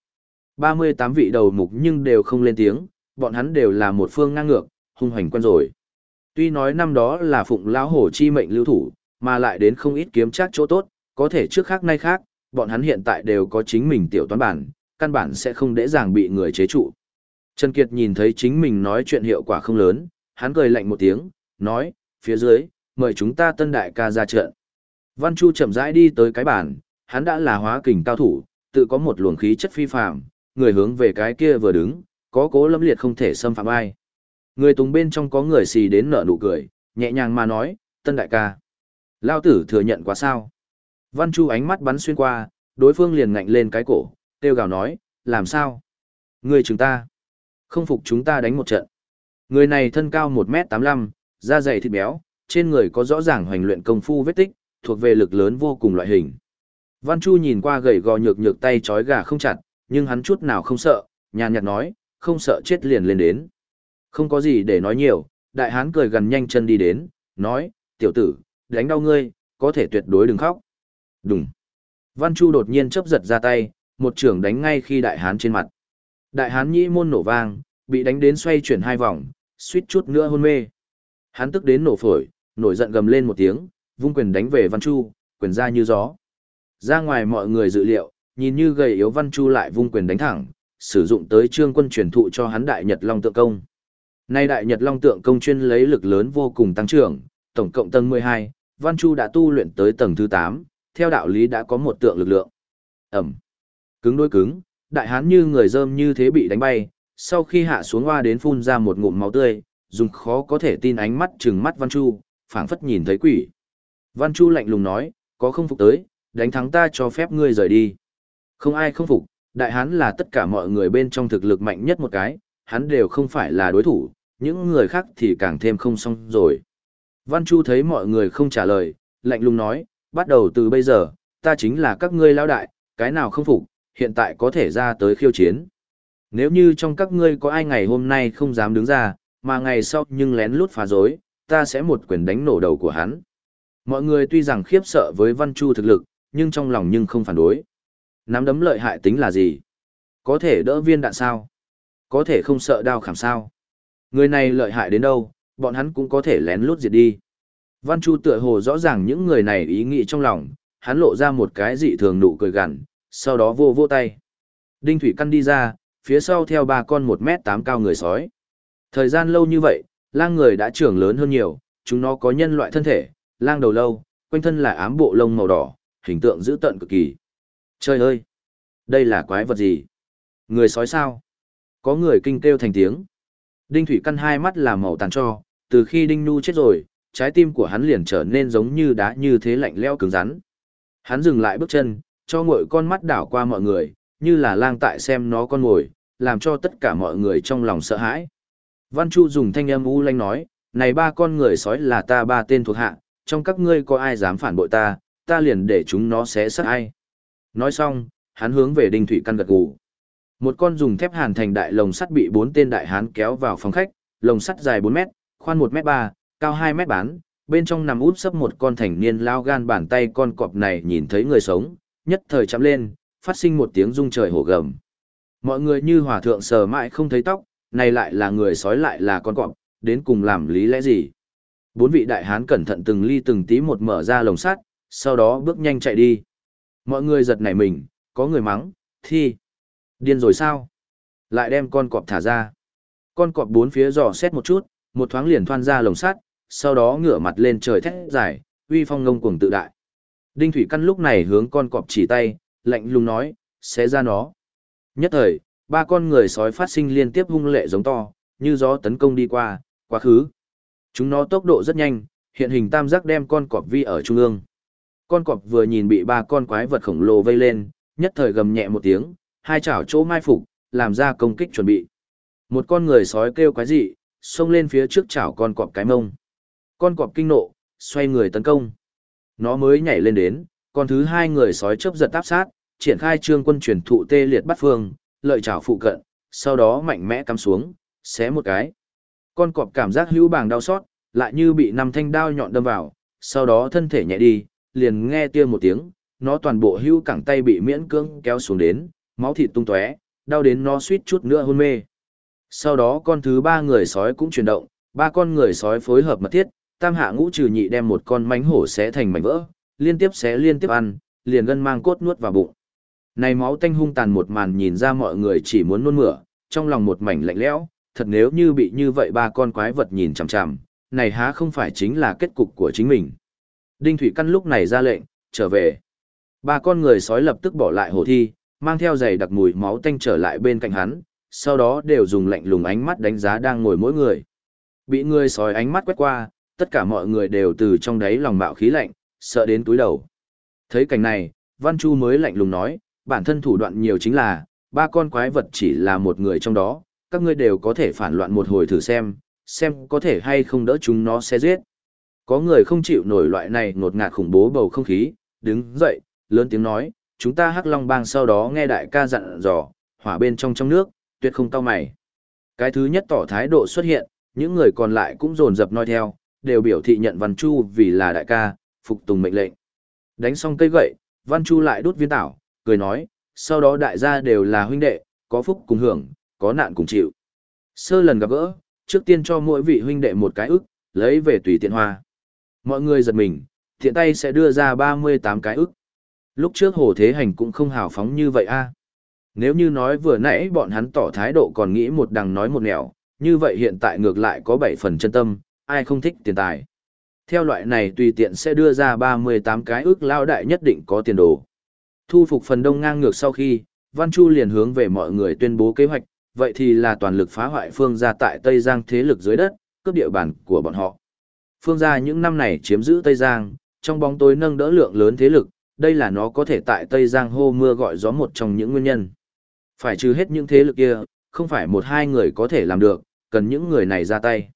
Speaker 1: 38 vị đầu mục nhưng đều không lên tiếng, bọn hắn đều là một phương ngang ngược, hung hoành quen rồi. Tuy nói năm đó là phụng lão hổ chi mệnh lưu thủ, mà lại đến không ít kiếm chắc chỗ tốt, có thể trước khác nay khác, bọn hắn hiện tại đều có chính mình tiểu toán bản, căn bản sẽ không dễ dàng bị người chế trụ. Trần Kiệt nhìn thấy chính mình nói chuyện hiệu quả không lớn, hắn cười lạnh một tiếng, nói, phía dưới, mời chúng ta Tân đại ca ra trận. Văn Chu chậm rãi đi tới cái bàn, hắn đã là hóa kình cao thủ, tự có một luồng khí chất phi phàm, người hướng về cái kia vừa đứng, có cố lâm liệt không thể xâm phạm ai. Người tùng bên trong có người xì đến nở nụ cười, nhẹ nhàng mà nói, Tân đại ca. Lao tử thừa nhận quá sao. Văn Chu ánh mắt bắn xuyên qua, đối phương liền ngạnh lên cái cổ, kêu gào nói, làm sao? Người chúng ta, không phục chúng ta đánh một trận. Người này thân cao 1m85, da dày thịt béo, trên người có rõ ràng hoành luyện công phu vết tích, thuộc về lực lớn vô cùng loại hình. Văn Chu nhìn qua gầy gò nhược nhược tay trói gà không chặt, nhưng hắn chút nào không sợ, nhàn nhạt nói, không sợ chết liền lên đến. Không có gì để nói nhiều, đại hán cười gần nhanh chân đi đến, nói, tiểu tử, đánh đau ngươi, có thể tuyệt đối đừng khóc. Đùng. Văn Chu đột nhiên chớp giật ra tay, một chưởng đánh ngay khi đại hán trên mặt. Đại hán nhĩ môn nổ vang, bị đánh đến xoay chuyển 2 vòng, suýt chút nữa hôn mê. Hắn tức đến nổ phổi, nổi giận gầm lên một tiếng, vung quyền đánh về Văn Chu, quyền ra như gió. Ra ngoài mọi người dự liệu, nhìn như gầy yếu Văn Chu lại vung quyền đánh thẳng, sử dụng tới Trương Quân truyền thụ cho hắn Đại Nhật Long Tượng Công. Nay Đại Nhật Long Tượng Công chuyên lấy lực lớn vô cùng tăng trưởng, tổng cộng tầng 12, Văn Chu đã tu luyện tới tầng thứ 8, theo đạo lý đã có một tượng lực lượng. Ẩm. Cứng đối cứng, đại hán như người dơm như thế bị đánh bay, sau khi hạ xuống hoa đến phun ra một ngụm máu tươi, dùng khó có thể tin ánh mắt trừng mắt Văn Chu, phảng phất nhìn thấy quỷ. Văn Chu lạnh lùng nói, có không phục tới, đánh thắng ta cho phép ngươi rời đi. Không ai không phục, đại hán là tất cả mọi người bên trong thực lực mạnh nhất một cái, hắn đều không phải là đối thủ, những người khác thì càng thêm không xong rồi. Văn Chu thấy mọi người không trả lời, lạnh lùng nói, bắt đầu từ bây giờ, ta chính là các ngươi lão đại, cái nào không phục, hiện tại có thể ra tới khiêu chiến. Nếu như trong các ngươi có ai ngày hôm nay không dám đứng ra, mà ngày sau nhưng lén lút phá rối, ta sẽ một quyền đánh nổ đầu của hắn. Mọi người tuy rằng khiếp sợ với Văn Chu thực lực, nhưng trong lòng nhưng không phản đối. Nắm đấm lợi hại tính là gì? Có thể đỡ viên đạn sao? Có thể không sợ đao khảm sao? Người này lợi hại đến đâu, bọn hắn cũng có thể lén lút diệt đi. Văn Chu tựa hồ rõ ràng những người này ý nghĩ trong lòng, hắn lộ ra một cái dị thường nụ cười gằn, sau đó vô vô tay. Đinh Thủy Căn đi ra, phía sau theo 3 con 1m8 cao người sói. Thời gian lâu như vậy, lang người đã trưởng lớn hơn nhiều, chúng nó có nhân loại thân thể, lang đầu lâu, quanh thân là ám bộ lông màu đỏ, hình tượng dữ tợn cực kỳ. Trời ơi! Đây là quái vật gì? Người sói sao? Có người kinh kêu thành tiếng. Đinh Thủy Căn hai mắt là màu tàn tro, từ khi Đinh Nhu chết rồi, trái tim của hắn liền trở nên giống như đá như thế lạnh lẽo cứng rắn. Hắn dừng lại bước chân, cho ngội con mắt đảo qua mọi người, như là lang tại xem nó con ngồi, làm cho tất cả mọi người trong lòng sợ hãi. Văn Chu dùng thanh âm u lanh nói, này 3 con người sói là ta 3 tên thuộc hạ, trong các ngươi có ai dám phản bội ta, ta liền để chúng nó xé xác ai. Nói xong, hắn hướng về Đinh Thủy Căn gật gù. Một con dùng thép hàn thành đại lồng sắt bị 4 tên đại hán kéo vào phòng khách, lồng sắt dài 4 mét, khoan 1m3, cao 2 mét bán, bên trong nằm úp sấp một con thành niên lao gan bàn tay con cọp này nhìn thấy người sống, nhất thời chạm lên, phát sinh một tiếng rung trời hổ gầm. Mọi người như hòa thượng sờ mãi không thấy tóc, này lại là người sói lại là con cọp, đến cùng làm lý lẽ gì? Bốn vị đại hán cẩn thận từng ly từng tí một mở ra lồng sắt, sau đó bước nhanh chạy đi. Mọi người giật nảy mình, có người mắng, thi. Điên rồi sao? Lại đem con cọp thả ra. Con cọp bốn phía dò xét một chút, một thoáng liền thoăn ra lồng sắt, sau đó ngửa mặt lên trời thét dài, uy phong ngông cuồng tự đại. Đinh Thủy Căn lúc này hướng con cọp chỉ tay, lạnh lùng nói, xé ra nó. Nhất thời, ba con người sói phát sinh liên tiếp hung lệ giống to, như gió tấn công đi qua, quá khứ. Chúng nó tốc độ rất nhanh, hiện hình tam giác đem con cọp vi ở trung ương. Con cọp vừa nhìn bị ba con quái vật khổng lồ vây lên, nhất thời gầm nhẹ một tiếng, hai chảo chỗ mai phục, làm ra công kích chuẩn bị. Một con người sói kêu quái dị, xông lên phía trước chảo con cọp cái mông. Con cọp kinh nộ, xoay người tấn công. Nó mới nhảy lên đến, con thứ hai người sói chớp giật áp sát, triển khai trương quân truyền thụ tê liệt bắt phương, lợi chảo phụ cận, sau đó mạnh mẽ cắm xuống, xé một cái. Con cọp cảm giác hữu bàng đau xót, lại như bị năm thanh đao nhọn đâm vào, sau đó thân thể nhẹ đi, liền nghe tia một tiếng, nó toàn bộ hữu cẳng tay bị miễn cưỡng kéo xuống đến, máu thịt tung tóe, đau đến nó suýt chút nữa hôn mê. Sau đó con thứ ba người sói cũng chuyển động, ba con người sói phối hợp mật thiết, tam hạ ngũ trừ nhị đem một con mánh hổ xé thành mảnh vỡ, liên tiếp xé liên tiếp ăn, liền gân mang cốt nuốt vào bụng. Này máu tanh hung tàn một màn nhìn ra mọi người chỉ muốn nôn mửa, trong lòng một mảnh lạnh lẽo, thật nếu như bị như vậy ba con quái vật nhìn chằm chằm, này há không phải chính là kết cục của chính mình. Đinh Thủy Căn lúc này ra lệnh, trở về. Ba con người sói lập tức bỏ lại hổ thi, mang theo giày đặc mùi máu tanh trở lại bên cạnh hắn, sau đó đều dùng lạnh lùng ánh mắt đánh giá đang ngồi mỗi người. Bị người sói ánh mắt quét qua, tất cả mọi người đều từ trong đáy lòng bạo khí lạnh, sợ đến túi đầu. Thấy cảnh này, Văn Chu mới lạnh lùng nói, bản thân thủ đoạn nhiều chính là, ba con quái vật chỉ là một người trong đó, các ngươi đều có thể phản loạn một hồi thử xem có thể hay không đỡ chúng nó sẽ giết. Có người không chịu nổi loại này ngột ngạt khủng bố bầu không khí, đứng dậy, lớn tiếng nói, chúng ta Hắc Long Bang sau đó nghe đại ca dặn dò, hỏa bên trong nước, tuyệt không cau mày. Cái thứ nhất tỏ thái độ xuất hiện, những người còn lại cũng dồn dập noi theo, đều biểu thị nhận Văn Chu vì là đại ca, phục tùng mệnh lệnh. Đánh xong cây gậy, Văn Chu lại đút viên tảo, cười nói, sau đó đại gia đều là huynh đệ, có phúc cùng hưởng, có nạn cùng chịu. Sơ lần gặp gỡ, trước tiên cho mỗi vị huynh đệ một cái ức, lấy về tùy tiện hoa. Mọi người giật mình, thiện tay sẽ đưa ra 38 cái ức. Lúc trước Hồ Thế Hành cũng không hào phóng như vậy a. Nếu như nói vừa nãy bọn hắn tỏ thái độ còn nghĩ một đằng nói một nẻo, như vậy hiện tại ngược lại có 7 phần chân tâm, ai không thích tiền tài. Theo loại này tùy tiện sẽ đưa ra 38 cái ức lao đại nhất định có tiền đồ. Thu phục phần đông ngang ngược sau khi, Văn Chu liền hướng về mọi người tuyên bố kế hoạch, vậy thì là toàn lực phá hoại Phương gia tại Tây Giang thế lực dưới đất, cướp địa bàn của bọn họ. Phương gia những năm này chiếm giữ Tây Giang, trong bóng tối nâng đỡ lượng lớn thế lực, đây là nó có thể tại Tây Giang hô mưa gọi gió một trong những nguyên nhân. Phải trừ hết những thế lực kia, không phải một hai người có thể làm được, cần những người này ra tay.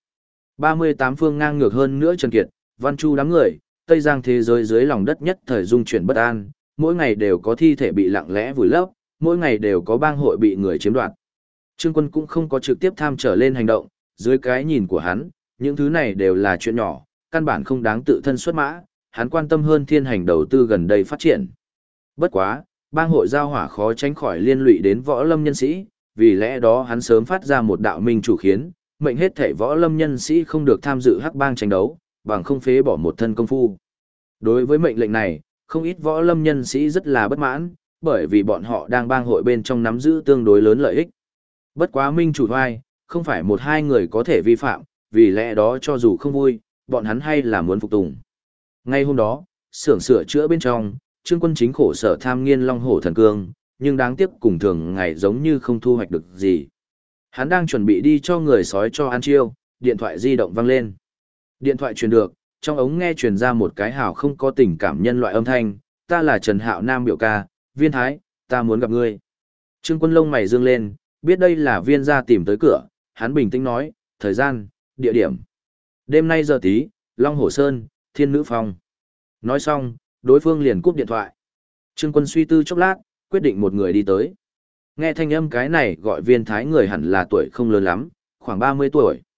Speaker 1: 38 phương ngang ngược hơn nữa Trần Kiệt, Văn Chu đám người, Tây Giang thế giới dưới lòng đất nhất thời dung chuyển bất an, mỗi ngày đều có thi thể bị lặng lẽ vùi lấp, mỗi ngày đều có bang hội bị người chiếm đoạt. Trương Quân cũng không có trực tiếp tham trở lên hành động, dưới cái nhìn của hắn, những thứ này đều là chuyện nhỏ, căn bản không đáng tự thân xuất mã, hắn quan tâm hơn thiên hành đầu tư gần đây phát triển. Bất quá, bang hội giao hỏa khó tránh khỏi liên lụy đến võ lâm nhân sĩ, vì lẽ đó hắn sớm phát ra một đạo minh chủ khiến, mệnh hết thảy võ lâm nhân sĩ không được tham dự hắc bang tranh đấu, bằng không phế bỏ một thân công phu. Đối với mệnh lệnh này, không ít võ lâm nhân sĩ rất là bất mãn, bởi vì bọn họ đang bang hội bên trong nắm giữ tương đối lớn lợi ích. Bất quá minh chủ hoài, không phải một hai người có thể vi phạm, vì lẽ đó cho dù không vui, bọn hắn hay là muốn phục tùng. Ngay hôm đó, xưởng sửa chữa bên trong, Trương Quân chính khổ sở tham nghiên long hổ thần cương, nhưng đáng tiếc cùng thường ngày giống như không thu hoạch được gì. Hắn đang chuẩn bị đi cho người sói cho ăn chiêu, điện thoại di động vang lên. Điện thoại truyền được, trong ống nghe truyền ra một cái hào không có tình cảm nhân loại âm thanh, ta là Trần Hạo Nam biểu ca, Viên Thái, ta muốn gặp ngươi. Trương Quân lông mày dương lên, biết đây là Viên gia tìm tới cửa, hắn bình tĩnh nói, thời gian, địa điểm. Đêm nay giờ tí, Long Hổ Sơn, Thiên Nữ Phong. Nói xong, đối phương liền cúp điện thoại. Trương Quân suy tư chốc lát, quyết định một người đi tới. Nghe thanh âm cái này gọi Viên Thái người hẳn là tuổi không lớn lắm, khoảng 30 tuổi.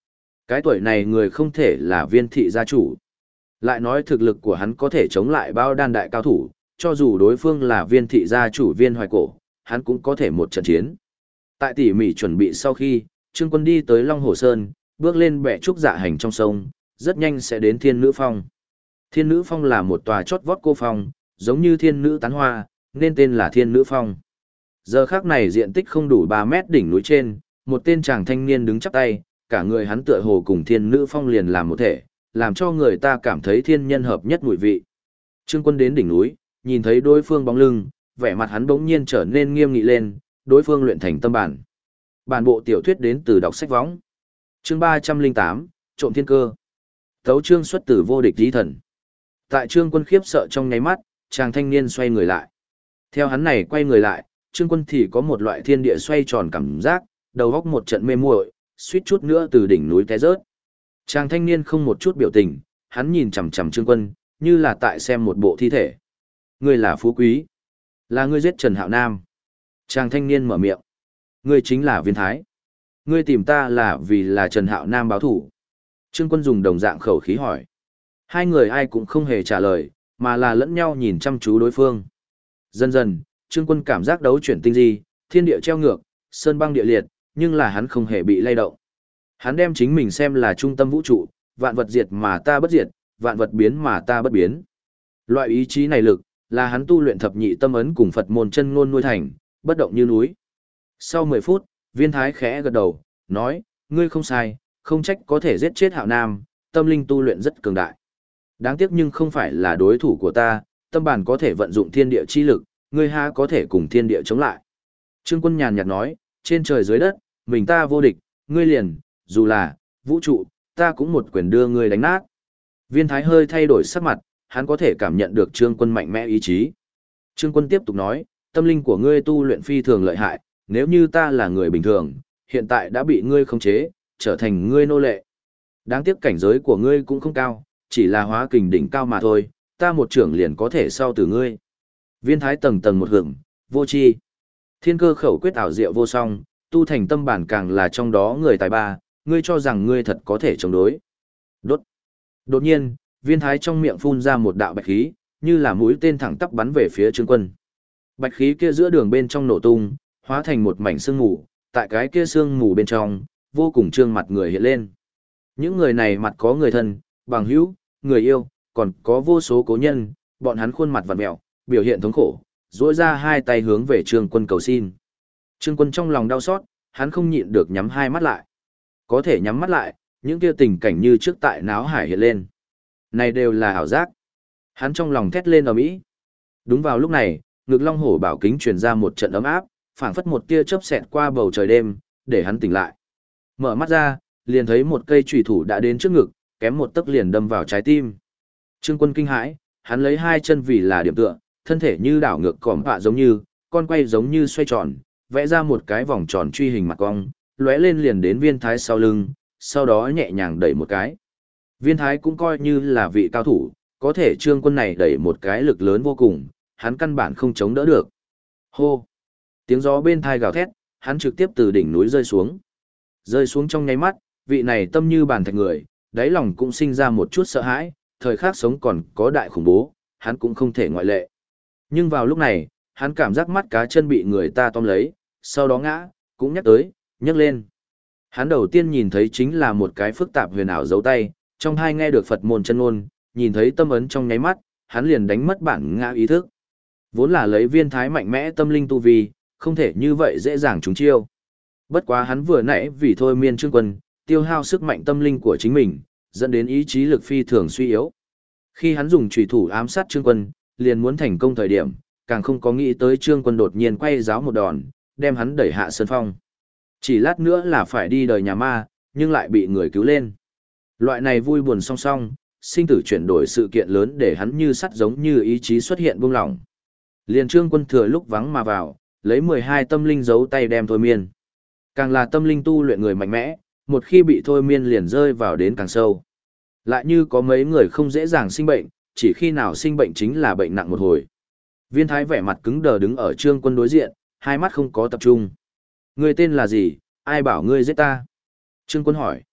Speaker 1: Cái tuổi này người không thể là viên thị gia chủ. Lại nói thực lực của hắn có thể chống lại bao đan đại cao thủ, cho dù đối phương là viên thị gia chủ Viên Hoài Cổ, hắn cũng có thể một trận chiến. Tại tỉ mỉ chuẩn bị sau khi, Trương Quân đi tới Long Hồ Sơn, bước lên bệ trúc dạ hành trong sông, rất nhanh sẽ đến Thiên Nữ Phong. Thiên Nữ Phong là một tòa chót vót cô phong, giống như thiên nữ tán hoa, nên tên là Thiên Nữ Phong. Giờ khắc này diện tích không đủ 3 mét đỉnh núi trên, một tên chàng thanh niên đứng chắp tay, cả người hắn tựa hồ cùng Thiên Nữ Phong liền làm một thể, làm cho người ta cảm thấy thiên nhân hợp nhất mùi vị. Trương Quân đến đỉnh núi, nhìn thấy đối phương bóng lưng, vẻ mặt hắn bỗng nhiên trở nên nghiêm nghị lên, đối phương luyện thành tâm bản. Bản bộ tiểu thuyết đến từ đọc sách võng. Chương 308, trộm thiên cơ. Tấu chương xuất từ vô địch chí thần. Tại Trương Quân khiếp sợ trong nháy mắt, chàng thanh niên xoay người lại. Theo hắn này quay người lại, Trương Quân thì có một loại thiên địa xoay tròn cảm giác, đầu óc một trận mê muội, suýt chút nữa từ đỉnh núi té rớt. Chàng thanh niên không một chút biểu tình, hắn nhìn chằm chằm Trương Quân, như là tại xem một bộ thi thể. Ngươi là Phú Quý, là ngươi giết Trần Hạo Nam. Chàng thanh niên mở miệng. Ngươi chính là Viên Thái. Ngươi tìm ta là vì là Trần Hạo Nam báo thủ. Trương Quân dùng đồng dạng khẩu khí hỏi. Hai người ai cũng không hề trả lời, mà là lẫn nhau nhìn chăm chú đối phương. Dần dần, Trương Quân cảm giác đấu chuyển tinh di, thiên địa treo ngược, sơn băng địa liệt, nhưng là hắn không hề bị lay động. Hắn đem chính mình xem là trung tâm vũ trụ, vạn vật diệt mà ta bất diệt, vạn vật biến mà ta bất biến. Loại ý chí này lực, là hắn tu luyện thập nhị tâm ấn cùng Phật môn chân ngôn nuôi thành, bất động như núi. Sau 10 phút, Viên Thái khẽ gật đầu, nói, ngươi không sai, không trách có thể giết chết Hạo Nam, tâm linh tu luyện rất cường đại. Đáng tiếc nhưng không phải là đối thủ của ta, tâm bản có thể vận dụng thiên địa chi lực, ngươi ha có thể cùng thiên địa chống lại. Trương Quân nhàn nhạt nói, trên trời dưới đất, mình ta vô địch, ngươi liền, dù là, vũ trụ, ta cũng một quyền đưa ngươi đánh nát. Viên Thái hơi thay đổi sắc mặt, hắn có thể cảm nhận được Trương Quân mạnh mẽ ý chí. Trương Quân tiếp tục nói, tâm linh của ngươi tu luyện phi thường lợi hại, nếu như ta là người bình thường, hiện tại đã bị ngươi khống chế, trở thành ngươi nô lệ. Đáng tiếc cảnh giới của ngươi cũng không cao, chỉ là hóa kình đỉnh cao mà thôi, ta một trưởng liền có thể sau từ ngươi. Viên Thái tầng tầng một hưởng, vô chi. Thiên cơ khẩu quyết ảo diệu vô song, tu thành tâm bản càng là trong đó người tài ba, ngươi cho rằng ngươi thật có thể chống đối. Đốt. Đột nhiên, Viên Thái trong miệng phun ra một đạo bạch khí, như là mũi tên thẳng tắp bắn về phía Trương Quân. Bạch khí kia giữa đường bên trong nổ tung, hóa thành một mảnh sương mù, tại cái kia sương mù bên trong, vô cùng trương mặt người hiện lên. Những người này mặt có người thân, bằng hữu, người yêu, còn có vô số cố nhân, bọn hắn khuôn mặt vặn mẹo, biểu hiện thống khổ, duỗi ra hai tay hướng về Trương Quân cầu xin. Trương Quân trong lòng đau xót, hắn không nhịn được nhắm hai mắt lại. Có thể nhắm mắt lại, những kia tình cảnh như trước tại náo hải hiện lên. Này đều là ảo giác. Hắn trong lòng thét lên ầm ĩ. Đúng vào lúc này, ngực Long Hổ bảo kính truyền ra một trận ấm áp, phảng phất một tia chớp xẹt qua bầu trời đêm, để hắn tỉnh lại. Mở mắt ra, liền thấy một cây chùy thủ đã đến trước ngực, kém một tấc liền đâm vào trái tim. Trương Quân kinh hãi, hắn lấy hai chân vì là điểm tựa, thân thể như đảo ngược cỏm vạ giống như, con quay giống như xoay tròn, vẽ ra một cái vòng tròn truy hình mặt cong, lóe lên liền đến Viên Thái sau lưng, sau đó nhẹ nhàng đẩy một cái. Viên Thái cũng coi như là vị cao thủ, có thể Trương Quân này đẩy một cái lực lớn vô cùng, hắn căn bản không chống đỡ được. Hô! Tiếng gió bên thai gào thét, hắn trực tiếp từ đỉnh núi rơi xuống. Rơi xuống trong nháy mắt, vị này tâm như bàn thạch người, đáy lòng cũng sinh ra một chút sợ hãi, thời khắc sống còn có đại khủng bố, hắn cũng không thể ngoại lệ. Nhưng vào lúc này, hắn cảm giác mắt cá chân bị người ta tóm lấy, sau đó ngã, cũng nhắc tới, nhấc lên. Hắn đầu tiên nhìn thấy chính là một cái phức tạp huyền ảo dấu tay, trong hai nghe được Phật môn chân ngôn, nhìn thấy tâm ấn trong nháy mắt, hắn liền đánh mất bản ngã ý thức. Vốn là lấy Viên Thái mạnh mẽ tâm linh tu vi, không thể như vậy dễ dàng trúng chiêu. Bất quá hắn vừa nãy vì thôi miên Trương Quân, tiêu hao sức mạnh tâm linh của chính mình, dẫn đến ý chí lực phi thường suy yếu. Khi hắn dùng chủy thủ ám sát Trương Quân, liền muốn thành công thời điểm, càng không có nghĩ tới Trương Quân đột nhiên quay giáo một đòn, đem hắn đẩy hạ sơn phong. Chỉ lát nữa là phải đi đời nhà ma, nhưng lại bị người cứu lên. Loại này vui buồn song song, sinh tử chuyển đổi sự kiện lớn để hắn như sắt giống như ý chí xuất hiện buông lỏng. Liền Trương Quân thừa lúc vắng mà vào, lấy 12 tâm linh giấu tay đem thôi miên. Càng là tâm linh tu luyện người mạnh mẽ, một khi bị thôi miên liền rơi vào đến càng sâu. Lại như có mấy người không dễ dàng sinh bệnh, chỉ khi nào sinh bệnh chính là bệnh nặng một hồi. Viên Thái vẻ mặt cứng đờ đứng ở Trương Quân đối diện, hai mắt không có tập trung. Ngươi tên là gì, ai bảo ngươi giết ta? Trương Quân hỏi.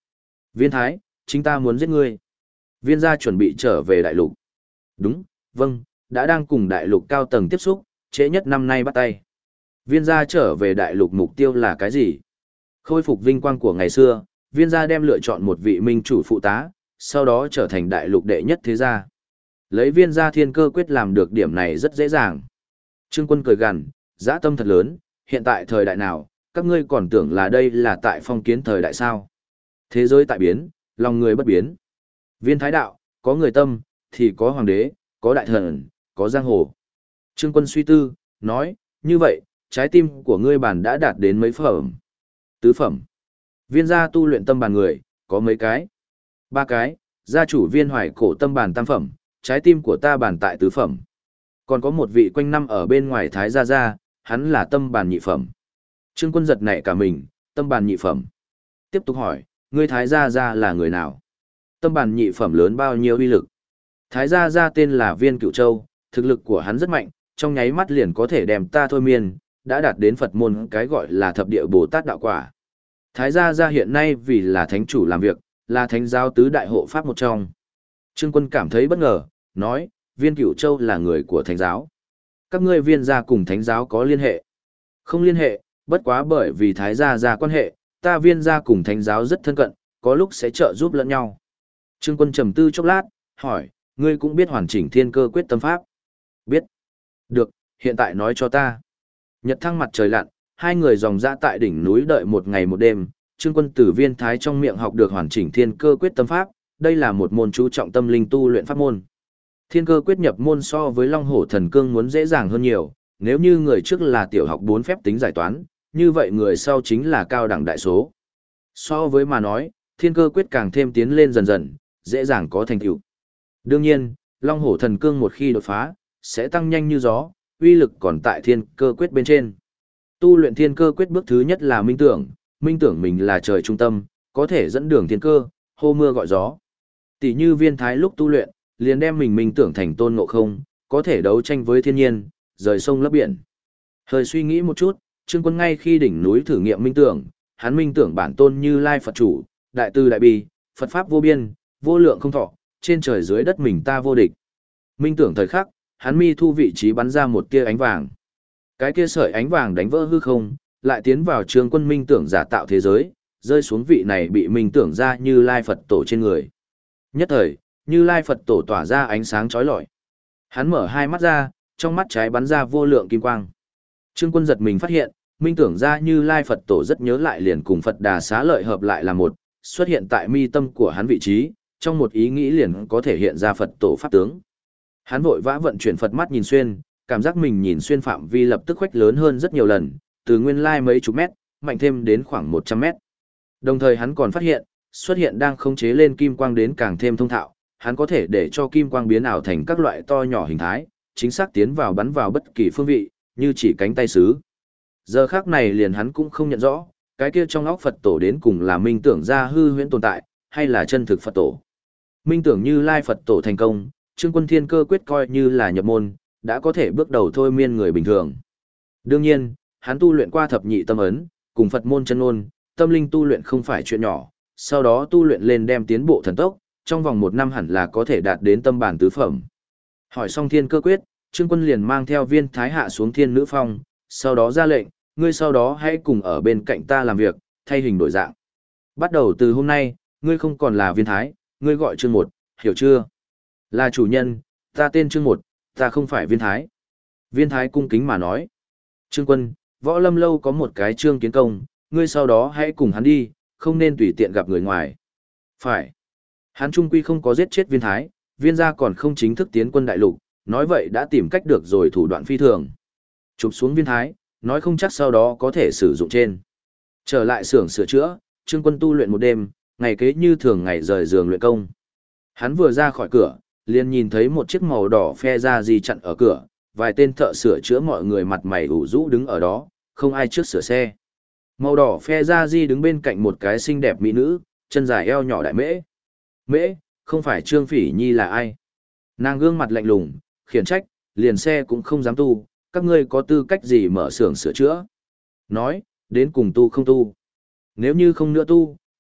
Speaker 1: Viên Thái, chính ta muốn giết ngươi. Viên gia chuẩn bị trở về đại lục. Đúng, vâng, đã đang cùng đại lục cao tầng tiếp xúc, trễ nhất năm nay bắt tay. Viên gia trở về đại lục mục tiêu là cái gì? Khôi phục vinh quang của ngày xưa, viên gia đem lựa chọn một vị minh chủ phụ tá, sau đó trở thành đại lục đệ nhất thế gia. Lấy viên gia thiên cơ quyết làm được điểm này rất dễ dàng. Trương Quân cười gằn, dã tâm thật lớn, hiện tại thời đại nào, các ngươi còn tưởng là đây là tại phong kiến thời đại sao? Thế giới tại biến, lòng người bất biến. Viên Thái đạo, có người tâm, thì có hoàng đế, có đại thần, có giang hồ. Trương Quân suy tư, nói, như vậy, trái tim của ngươi bản đã đạt đến mấy phẩm? Tứ phẩm. Viên gia tu luyện tâm bản người, có mấy cái? 3 cái, gia chủ viên hoài cổ tâm bản tam phẩm, trái tim của ta bản tại tứ phẩm. Còn có một vị quanh năm ở bên ngoài Thái gia, hắn là tâm bản nhị phẩm. Trương Quân giật nảy cả mình, tâm bản nhị phẩm. Tiếp tục hỏi, ngươi Thái gia là người nào? Tâm bản nhị phẩm lớn bao nhiêu uy lực? Thái gia tên là Viên Cửu Châu, thực lực của hắn rất mạnh, trong nháy mắt liền có thể đem ta thôi miên, đã đạt đến Phật môn cái gọi là thập địa Bồ Tát đạo quả. Thái gia hiện nay vì là thánh chủ làm việc, là thánh giáo tứ đại hộ pháp một trong. Trương Quân cảm thấy bất ngờ, nói, Viên Cửu Châu là người của thánh giáo. Các ngươi viên gia cùng thánh giáo có liên hệ? Không liên hệ, bất quá bởi vì Thái gia quan hệ, ta viên gia cùng thánh giáo rất thân cận, có lúc sẽ trợ giúp lẫn nhau. Trương Quân trầm tư chốc lát, hỏi, ngươi cũng biết hoàn chỉnh thiên cơ quyết tâm pháp? Biết. Được, hiện tại nói cho ta. Nhật thăng mặt trời lặn, hai người dòng dã tại đỉnh núi đợi một ngày một đêm, Trương Quân từ Viên Thái trong miệng học được hoàn chỉnh thiên cơ quyết tâm pháp, đây là một môn chú trọng tâm linh tu luyện pháp môn. Thiên cơ quyết nhập môn so với Long Hổ Thần Cương muốn dễ dàng hơn nhiều, nếu như người trước là tiểu học 4 phép tính giải toán, như vậy người sau chính là cao đẳng đại số. So với mà nói, thiên cơ quyết càng thêm tiến lên dần dần, dễ dàng có thành tựu. Đương nhiên, Long Hổ Thần Cương một khi đột phá, sẽ tăng nhanh như gió, uy lực còn tại thiên cơ quyết bên trên. Tu luyện thiên cơ quyết bước thứ nhất là minh tưởng mình là trời trung tâm, có thể dẫn đường thiên cơ, hô mưa gọi gió. Tỷ như Viên Thái lúc tu luyện, liền đem mình minh tưởng thành Tôn Ngộ Không, có thể đấu tranh với thiên nhiên, rời sông lấp biển. Hơi suy nghĩ một chút, Trương Quân ngay khi đỉnh núi thử nghiệm minh tưởng, hắn minh tưởng bản tôn Như Lai Phật chủ, đại từ đại bi, Phật pháp vô biên, vô lượng không thọ, trên trời dưới đất mình ta vô địch. Minh tưởng thời khắc, hắn mi thu vị trí bắn ra một tia ánh vàng. Cái kia sợi ánh vàng đánh vỡ hư không, lại tiến vào Trương Quân minh tưởng giả tạo thế giới, rơi xuống vị này bị minh tưởng ra Như Lai Phật tổ trên người. Nhất thời, Như Lai Phật tổ tỏa ra ánh sáng chói lọi. Hắn mở hai mắt ra, trong mắt trái bắn ra vô lượng kim quang. Trương Quân giật mình phát hiện, minh tưởng ra Như Lai Phật tổ rất nhớ lại liền cùng Phật Đà Xá Lợi hợp lại là một, xuất hiện tại mi tâm của hắn vị trí, trong một ý nghĩ liền có thể hiện ra Phật tổ pháp tướng. Hắn vội vã vận chuyển Phật mắt nhìn xuyên, cảm giác mình nhìn xuyên phạm vi lập tức khuếch lớn hơn rất nhiều lần, từ nguyên lai mấy chục mét, mạnh thêm đến khoảng 100 mét. Đồng thời hắn còn phát hiện, xuất hiện đang khống chế lên kim quang đến càng thêm thông thạo, hắn có thể để cho kim quang biến ảo thành các loại to nhỏ hình thái, chính xác tiến vào bắn vào bất kỳ phương vị, như chỉ cánh tay sứ. Giờ khắc này liền hắn cũng không nhận rõ, cái kia trong óc Phật tổ đến cùng là minh tưởng ra hư huyễn tồn tại, hay là chân thực Phật tổ. Minh tưởng Như Lai Phật tổ thành công, Trương Quân thiên cơ quyết coi như là nhập môn, đã có thể bước đầu thôi miên người bình thường. Đương nhiên, hắn tu luyện qua thập nhị tâm ấn, cùng Phật môn chân ngôn, tâm linh tu luyện không phải chuyện nhỏ, sau đó tu luyện lên đem tiến bộ thần tốc, trong vòng 1 năm hẳn là có thể đạt đến tâm bản tứ phẩm. Hỏi xong thiên cơ quyết, Trương Quân liền mang theo Viên Thái hạ xuống thiên nữ phong, sau đó ra lệnh, ngươi sau đó hãy cùng ở bên cạnh ta làm việc, thay hình đổi dạng. Bắt đầu từ hôm nay, ngươi không còn là Viên Thái, ngươi gọi Trương Một, hiểu chưa? Là chủ nhân, ta tên Trương Một, ta không phải Viên Thái. Viên Thái cung kính mà nói. Trương Quân, Võ Lâm Lâu có một cái Trương Kiến Công, ngươi sau đó hãy cùng hắn đi, không nên tùy tiện gặp người ngoài. Phải. Hắn trung quy không có giết chết Viên Thái, Viên gia còn không chính thức tiến quân đại lục, nói vậy đã tìm cách được rồi thủ đoạn phi thường. Chụp xuống Viên Thái, nói không chắc sau đó có thể sử dụng trên. Trở lại xưởng sửa chữa, Trương Quân tu luyện một đêm, ngày kế như thường ngày rời giường luyện công. Hắn vừa ra khỏi cửa, liền nhìn thấy một chiếc màu đỏ phe ra gì chặn ở cửa, vài tên thợ sửa chữa mọi người mặt mày ủ rũ đứng ở đó, không ai trước sửa xe. Màu đỏ phe ra di đứng bên cạnh một cái xinh đẹp mỹ nữ, chân dài eo nhỏ đại mễ. Mễ, không phải Trương Phỉ Nhi là ai? Nàng gương mặt lạnh lùng, khiển trách, liền xe cũng không dám tu, các ngươi có tư cách gì mở xưởng sửa chữa? Nói, đến cùng tu không tu. Nếu như không nữa tu,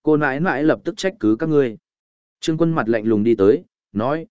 Speaker 1: cô nãi nãi lập tức trách cứ các ngươi. Trương Quân mặt lạnh lùng đi tới, nói,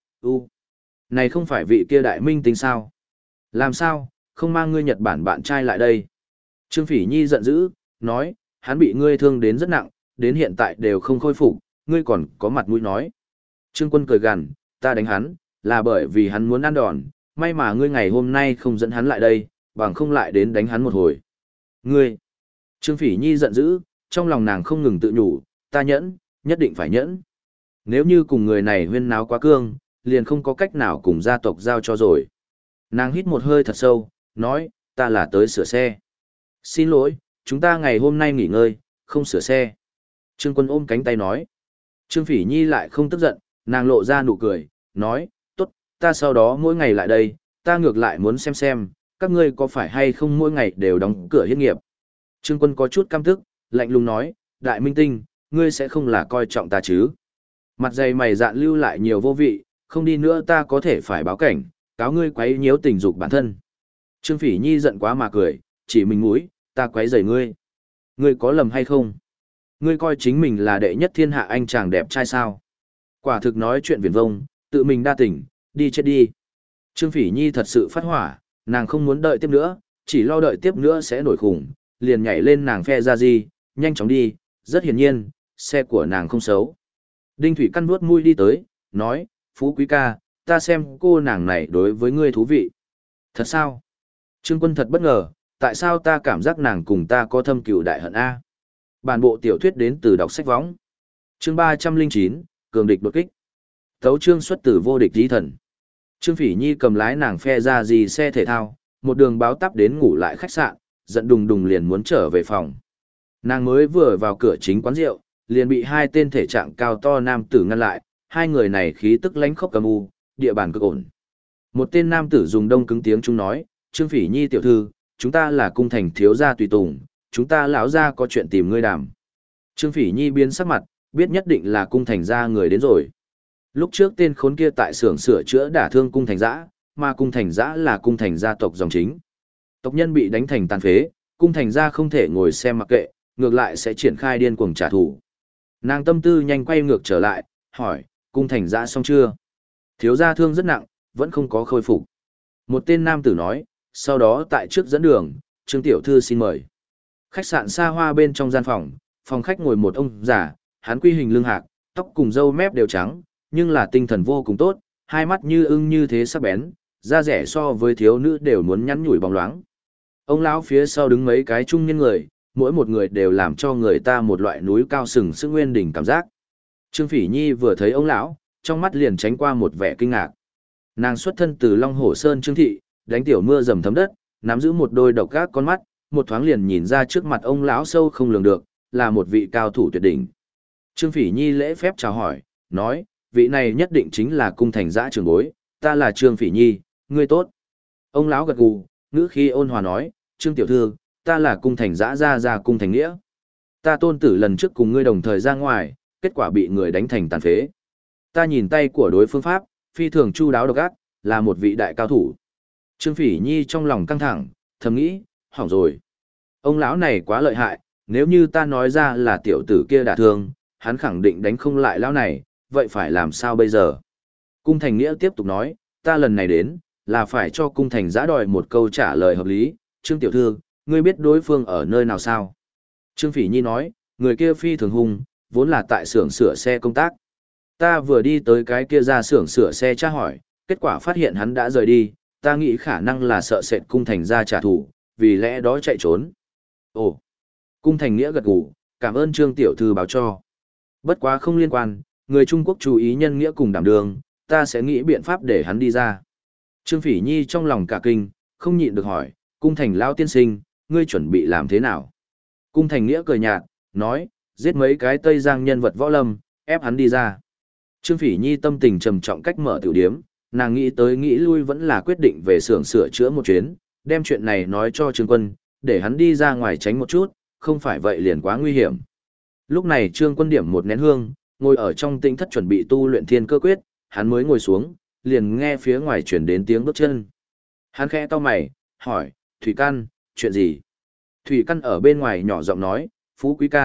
Speaker 1: này không phải vị kia đại minh tinh sao? Làm sao, không mang ngươi Nhật Bản bạn trai lại đây? Trương Phỉ Nhi giận dữ, nói, hắn bị ngươi thương đến rất nặng, đến hiện tại đều không khôi phục, ngươi còn có mặt mũi nói. Trương Quân cười gằn, ta đánh hắn, là bởi vì hắn muốn ăn đòn, may mà ngươi ngày hôm nay không dẫn hắn lại đây, bằng không lại đến đánh hắn một hồi. Ngươi! Trương Phỉ Nhi giận dữ, trong lòng nàng không ngừng tự nhủ, ta nhẫn, nhất định phải nhẫn. Nếu như cùng người này huyên náo quá cương, liền không có cách nào cùng gia tộc giao cho rồi. Nàng hít một hơi thật sâu, nói, ta là tới sửa xe. Xin lỗi, chúng ta ngày hôm nay nghỉ ngơi, không sửa xe. Trương Quân ôm cánh tay nói. Trương Phỉ Nhi lại không tức giận, nàng lộ ra nụ cười, nói, tốt, ta sau đó mỗi ngày lại đây, ta ngược lại muốn xem, các ngươi có phải hay không mỗi ngày đều đóng cửa hiết nghiệp. Trương Quân có chút căm tức, lạnh lùng nói, đại minh tinh, ngươi sẽ không là coi trọng ta chứ. Mặt dày mày dạn lưu lại nhiều vô vị, không đi nữa ta có thể phải báo cảnh, cáo ngươi quấy nhiễu tình dục bản thân. Trương Phỉ Nhi giận quá mà cười, chỉ mình mũi, ta quấy rầy ngươi. Ngươi có lầm hay không? Ngươi coi chính mình là đệ nhất thiên hạ anh chàng đẹp trai sao? Quả thực nói chuyện viển vông, tự mình đa tình, đi chết đi. Trương Phỉ Nhi thật sự phát hỏa, nàng không muốn đợi tiếp nữa, chỉ lo đợi tiếp nữa sẽ nổi khủng, liền nhảy lên nàng phe ra gì, nhanh chóng đi, rất hiển nhiên, xe của nàng không xấu. Đinh Thủy Căn vuốt mũi đi tới, nói, Phú Quý ca, ta xem cô nàng này đối với ngươi thú vị. Thật sao? Trương Quân thật bất ngờ, tại sao ta cảm giác nàng cùng ta có thâm cừu đại hận A? Bản bộ tiểu thuyết đến từ đọc sách võng. Chương 309, cường địch đột kích. Tấu chương xuất từ vô địch tí thần. Trương Phỉ Nhi cầm lái nàng phe ra gì xe thể thao, một đường báo tắp đến ngủ lại khách sạn, giận đùng đùng liền muốn trở về phòng. Nàng mới vừa vào cửa chính quán rượu, liền bị hai tên thể trạng cao to nam tử ngăn lại, hai người này khí tức lánh khốc cầm u, địa bàn cực ổn. Một tên nam tử dùng đông cứng tiếng Trung nói, Trương Phỉ Nhi tiểu thư, chúng ta là cung thành thiếu gia tùy tùng, chúng ta lão gia có chuyện tìm ngươi đàm. Trương Phỉ Nhi biến sắc mặt, biết nhất định là cung thành gia người đến rồi. Lúc trước tên khốn kia tại xưởng sửa chữa đả thương cung thành giã, mà cung thành giã là cung thành gia tộc dòng chính. Tộc nhân bị đánh thành tàn phế, cung thành gia không thể ngồi xem mặc kệ, ngược lại sẽ triển khai điên cuồng trả thù. Nàng tâm tư nhanh quay ngược trở lại, hỏi, cung thành giã xong chưa? Thiếu gia thương rất nặng, vẫn không có khôi phục. Một tên nam tử nói, sau đó tại trước dẫn đường, Trương tiểu thư xin mời. Khách sạn xa hoa bên trong gian phòng, phòng khách ngồi một ông già, hắn quy hình lưng hạc, tóc cùng râu mép đều trắng, nhưng là tinh thần vô cùng tốt, hai mắt như ưng như thế sắc bén, da rẻ so với thiếu nữ đều muốn nhắn nhủi bóng loáng. Ông lão phía sau đứng mấy cái trung niên người, mỗi một người đều làm cho người ta một loại núi cao sừng sững nguyên đỉnh cảm giác. Trương Phỉ Nhi vừa thấy ông lão, trong mắt liền tránh qua một vẻ kinh ngạc. Nàng xuất thân từ Long Hổ Sơn Trương thị, đánh tiểu mưa dầm thấm đất, nắm giữ một đôi độc các con mắt, một thoáng liền nhìn ra trước mặt ông lão sâu không lường được, là một vị cao thủ tuyệt đỉnh. Trương Phỉ Nhi lễ phép chào hỏi, nói, vị này nhất định chính là cung thành giã trưởng bối, ta là Trương Phỉ Nhi, ngươi tốt. Ông lão gật gù, ngữ khí ôn hòa nói, Trương tiểu thư, ta là cung thành giã ra cung thành nghĩa. Ta tôn tử lần trước cùng ngươi đồng thời ra ngoài, kết quả bị người đánh thành tàn phế. Ta nhìn tay của đối phương pháp, phi thường chu đáo độc ác, là một vị đại cao thủ. Trương Phỉ Nhi trong lòng căng thẳng, thầm nghĩ, hỏng rồi. Ông lão này quá lợi hại, nếu như ta nói ra là tiểu tử kia đả thương, hắn khẳng định đánh không lại lão này, vậy phải làm sao bây giờ? Cung thành nghĩa tiếp tục nói, ta lần này đến, là phải cho cung thành giã đòi một câu trả lời hợp lý. Trương tiểu thư, ngươi biết đối phương ở nơi nào sao? Trương Phỉ Nhi nói, người kia phi thường hung, vốn là tại xưởng sửa xe công tác. Ta vừa đi tới cái kia ra xưởng sửa xe tra hỏi, kết quả phát hiện hắn đã rời đi, ta nghĩ khả năng là sợ sệt cung thành ra trả thù, vì lẽ đó chạy trốn. Ồ, cung thành nghĩa gật gù, cảm ơn Trương tiểu thư báo cho. Bất quá không liên quan, người Trung Quốc chú ý nhân nghĩa cùng đảm đường, ta sẽ nghĩ biện pháp để hắn đi ra. Trương Phỉ Nhi trong lòng cả kinh, không nhịn được hỏi, cung thành lão tiên sinh, ngươi chuẩn bị làm thế nào? Cung thành nghĩa cười nhạt, nói, giết mấy cái Tây Giang nhân vật võ lâm, ép hắn đi ra. Trương Phỉ Nhi tâm tình trầm trọng cách mở tiểu điếm, nàng nghĩ tới nghĩ lui vẫn là quyết định về xưởng sửa chữa một chuyến, đem chuyện này nói cho Trương Quân, để hắn đi ra ngoài tránh một chút, không phải vậy liền quá nguy hiểm. Lúc này Trương Quân điểm một nén hương, ngồi ở trong tĩnh thất chuẩn bị tu luyện thiên cơ quyết, hắn mới ngồi xuống, liền nghe phía ngoài chuyển đến tiếng bước chân. Hắn khẽ cau mày, hỏi, Thủy Căn, chuyện gì? Thủy Căn ở bên ngoài nhỏ giọng nói, Phú Quý ca,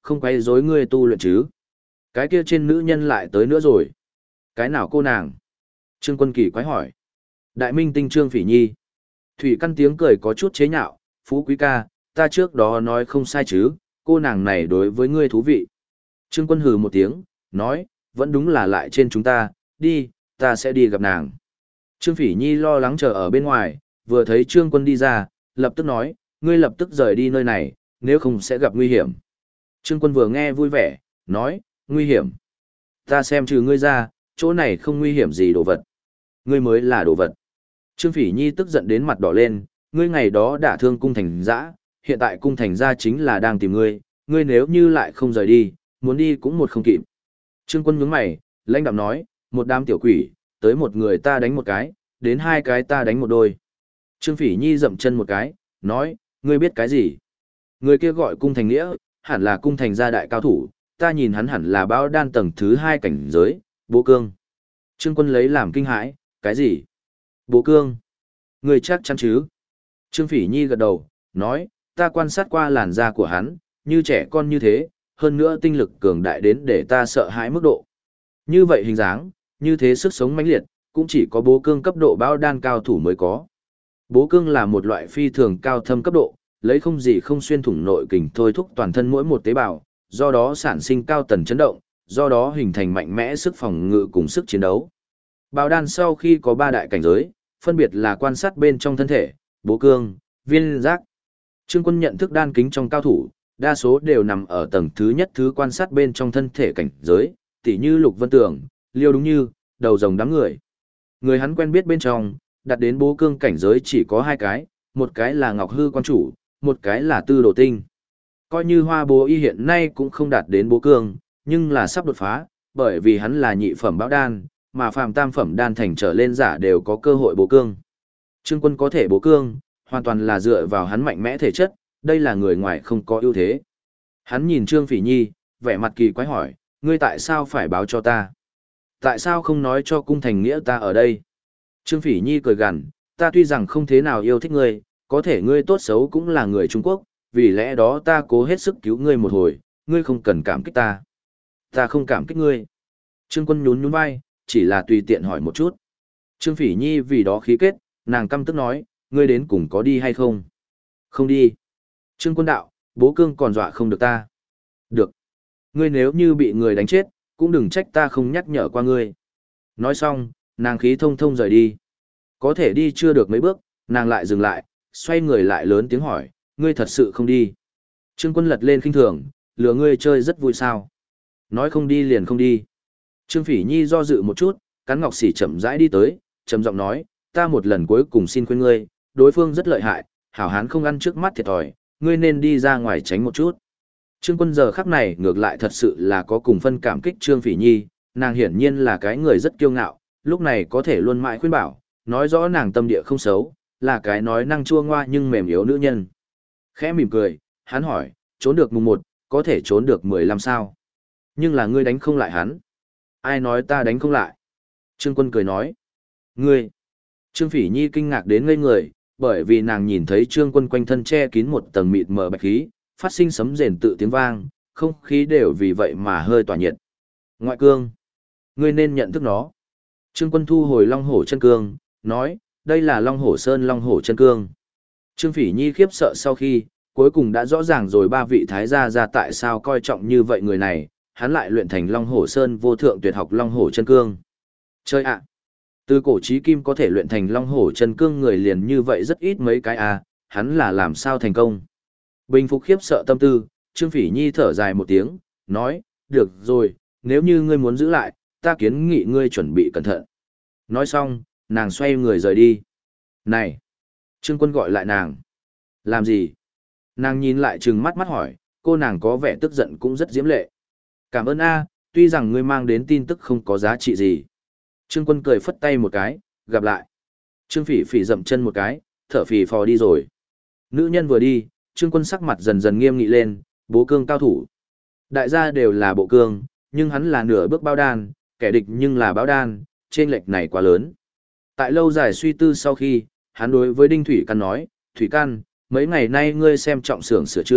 Speaker 1: không quấy rối ngươi tu luyện chứ. Cái kia trên nữ nhân lại tới nữa rồi. Cái nào cô nàng? Trương Quân kỳ quái hỏi. Đại minh tinh Trương Phỉ Nhi. Thủy Căn tiếng cười có chút chế nhạo, Phú Quý ca, ta trước đó nói không sai chứ, cô nàng này đối với ngươi thú vị. Trương Quân hừ một tiếng, nói, vẫn đúng là lại trên chúng ta, đi, ta sẽ đi gặp nàng. Trương Phỉ Nhi lo lắng chờ ở bên ngoài, vừa thấy Trương Quân đi ra, lập tức nói, ngươi lập tức rời đi nơi này, nếu không sẽ gặp nguy hiểm. Trương Quân vừa nghe vui vẻ, nói, nguy hiểm. Ta xem trừ ngươi ra, chỗ này không nguy hiểm gì đồ vật. Ngươi mới là đồ vật. Trương Phỉ Nhi tức giận đến mặt đỏ lên, ngươi ngày đó đã thương cung thành dã, hiện tại cung thành gia chính là đang tìm ngươi, ngươi nếu như lại không rời đi, muốn đi cũng một không kịp. Trương Quân nhướng mày, lãnh đạm nói, một đám tiểu quỷ, tới một người ta đánh một cái, đến hai cái ta đánh một đôi. Trương Phỉ Nhi dậm chân một cái, nói, ngươi biết cái gì? Người kia gọi cung thành nghĩa, hẳn là cung thành gia đại cao thủ, ta nhìn hắn hẳn là bão đan tầng thứ 2 cảnh giới, Bố Cương. Trương Quân lấy làm kinh hãi, cái gì? Bố Cương? Ngươi chắc chắn chứ? Trương Phỉ Nhi gật đầu, nói, ta quan sát qua làn da của hắn, như trẻ con như thế, hơn nữa tinh lực cường đại đến để ta sợ hãi mức độ. Như vậy hình dáng, như thế sức sống mãnh liệt, cũng chỉ có Bố Cương cấp độ bão đan cao thủ mới có. Bố Cương là một loại phi thường cao thâm cấp độ, lấy không gì không xuyên thủng nội kình thôi thúc toàn thân mỗi một tế bào, do đó sản sinh cao tần chấn động, do đó hình thành mạnh mẽ sức phòng ngự cùng sức chiến đấu. Bào đan sau khi có 3 đại cảnh giới, phân biệt là quan sát bên trong thân thể, Bố Cương, viên giác. Trương Quân nhận thức đan kính trong cao thủ, đa số đều nằm ở tầng thứ nhất thứ quan sát bên trong thân thể cảnh giới, tỉ như Lục Vân Tường, Liêu Đúng Như, đầu rồng đám người. Người hắn quen biết bên trong, đặt đến Bố Cương cảnh giới chỉ có 2 cái, một cái là Ngọc Hư quan chủ, một cái là Tư Đồ Tinh. Coi như Hoa Bố Y hiện nay cũng không đạt đến Bố Cương, nhưng là sắp đột phá, bởi vì hắn là nhị phẩm bão đan, mà phàm tam phẩm đan thành trở lên giả đều có cơ hội Bố Cương. Trương Quân có thể Bố Cương, hoàn toàn là dựa vào hắn mạnh mẽ thể chất, đây là người ngoài không có ưu thế. Hắn nhìn Trương Phỉ Nhi, vẻ mặt kỳ quái hỏi, ngươi tại sao phải báo cho ta? Tại sao không nói cho cung thành nghĩa ta ở đây? Trương Phỉ Nhi cười gằn, ta tuy rằng không thế nào yêu thích ngươi, có thể ngươi tốt xấu cũng là người Trung Quốc, vì lẽ đó ta cố hết sức cứu ngươi một hồi, ngươi không cần cảm kích ta. Ta không cảm kích ngươi. Trương Quân nhún nhún vai, chỉ là tùy tiện hỏi một chút. Trương Phỉ Nhi vì đó khí kết, nàng căm tức nói, ngươi đến cùng có đi hay không? Không đi. Trương Quân đạo, Bố Cương còn dọa không được ta. Được. Ngươi nếu như bị người đánh chết, cũng đừng trách ta không nhắc nhở qua ngươi. Nói xong, nàng khí thông thông rời đi. Có thể đi chưa được mấy bước, nàng lại dừng lại, xoay người lại lớn tiếng hỏi, ngươi thật sự không đi. Trương Quân lật lên khinh thường, lừa ngươi chơi rất vui sao. Nói không đi liền không đi. Trương Phỉ Nhi do dự một chút, cắn ngọc xỉ chậm rãi đi tới, trầm giọng nói, ta một lần cuối cùng xin khuyên ngươi, đối phương rất lợi hại, hảo hán không ăn trước mắt thiệt thòi, ngươi nên đi ra ngoài tránh một chút. Trương Quân giờ khắc này ngược lại thật sự là có cùng phân cảm kích Trương Phỉ Nhi, nàng hiển nhiên là cái người rất kiêu ngạo, lúc này có thể luôn mãi khuyên bảo, nói rõ nàng tâm địa không xấu, là cái nói năng chua ngoa nhưng mềm yếu nữ nhân. Khẽ mỉm cười, hắn hỏi, trốn được mùng 1, có thể trốn được 15 sao? Nhưng là ngươi đánh không lại hắn. Ai nói ta đánh không lại? Trương Quân cười nói. Ngươi! Trương Phỉ Nhi kinh ngạc đến ngây người, bởi vì nàng nhìn thấy Trương Quân quanh thân che kín một tầng mịt mờ bạch khí, phát sinh sấm rền tự tiếng vang, không khí đều vì vậy mà hơi tỏa nhiệt. Ngoại cương! Ngươi nên nhận thức nó. Trương Quân thu hồi Long Hổ chân cương, nói, đây là Long Hổ Sơn Long Hổ chân cương. Trương Phỉ Nhi khiếp sợ sau khi, cuối cùng đã rõ ràng rồi 3 vị thái gia ra tại sao coi trọng như vậy người này, hắn lại luyện thành Long Hổ Sơn vô thượng tuyệt học Long Hổ chân cương. Chơi ạ! Từ cổ chí kim có thể luyện thành Long Hổ chân cương người liền như vậy rất ít mấy cái hắn là làm sao thành công. Bình phục khiếp sợ tâm tư, Trương Phỉ Nhi thở dài một tiếng, nói, được rồi, nếu như ngươi muốn giữ lại, ta kiến nghị ngươi chuẩn bị cẩn thận. Nói xong, nàng xoay người rời đi. Này! Trương Quân gọi lại nàng. Làm gì? Nàng nhìn lại trừng mắt mắt hỏi, cô nàng có vẻ tức giận cũng rất diễm lệ. Cảm ơn tuy rằng ngươi mang đến tin tức không có giá trị gì. Trương Quân cười phất tay một cái, gặp lại. Trương Phỉ Phỉ dậm chân một cái, thở phì phò đi rồi. Nữ nhân vừa đi, Trương Quân sắc mặt dần dần nghiêm nghị lên, Bố Cương cao thủ. Đại gia đều là bộ cương, nhưng hắn là nửa bước bao đan, kẻ địch nhưng là báo đan, chênh lệch này quá lớn. Tại lâu dài suy tư sau khi, hắn đối với Đinh Thủy Căn nói, Thủy Căn, mấy ngày nay ngươi xem trọng xưởng sửa chữa,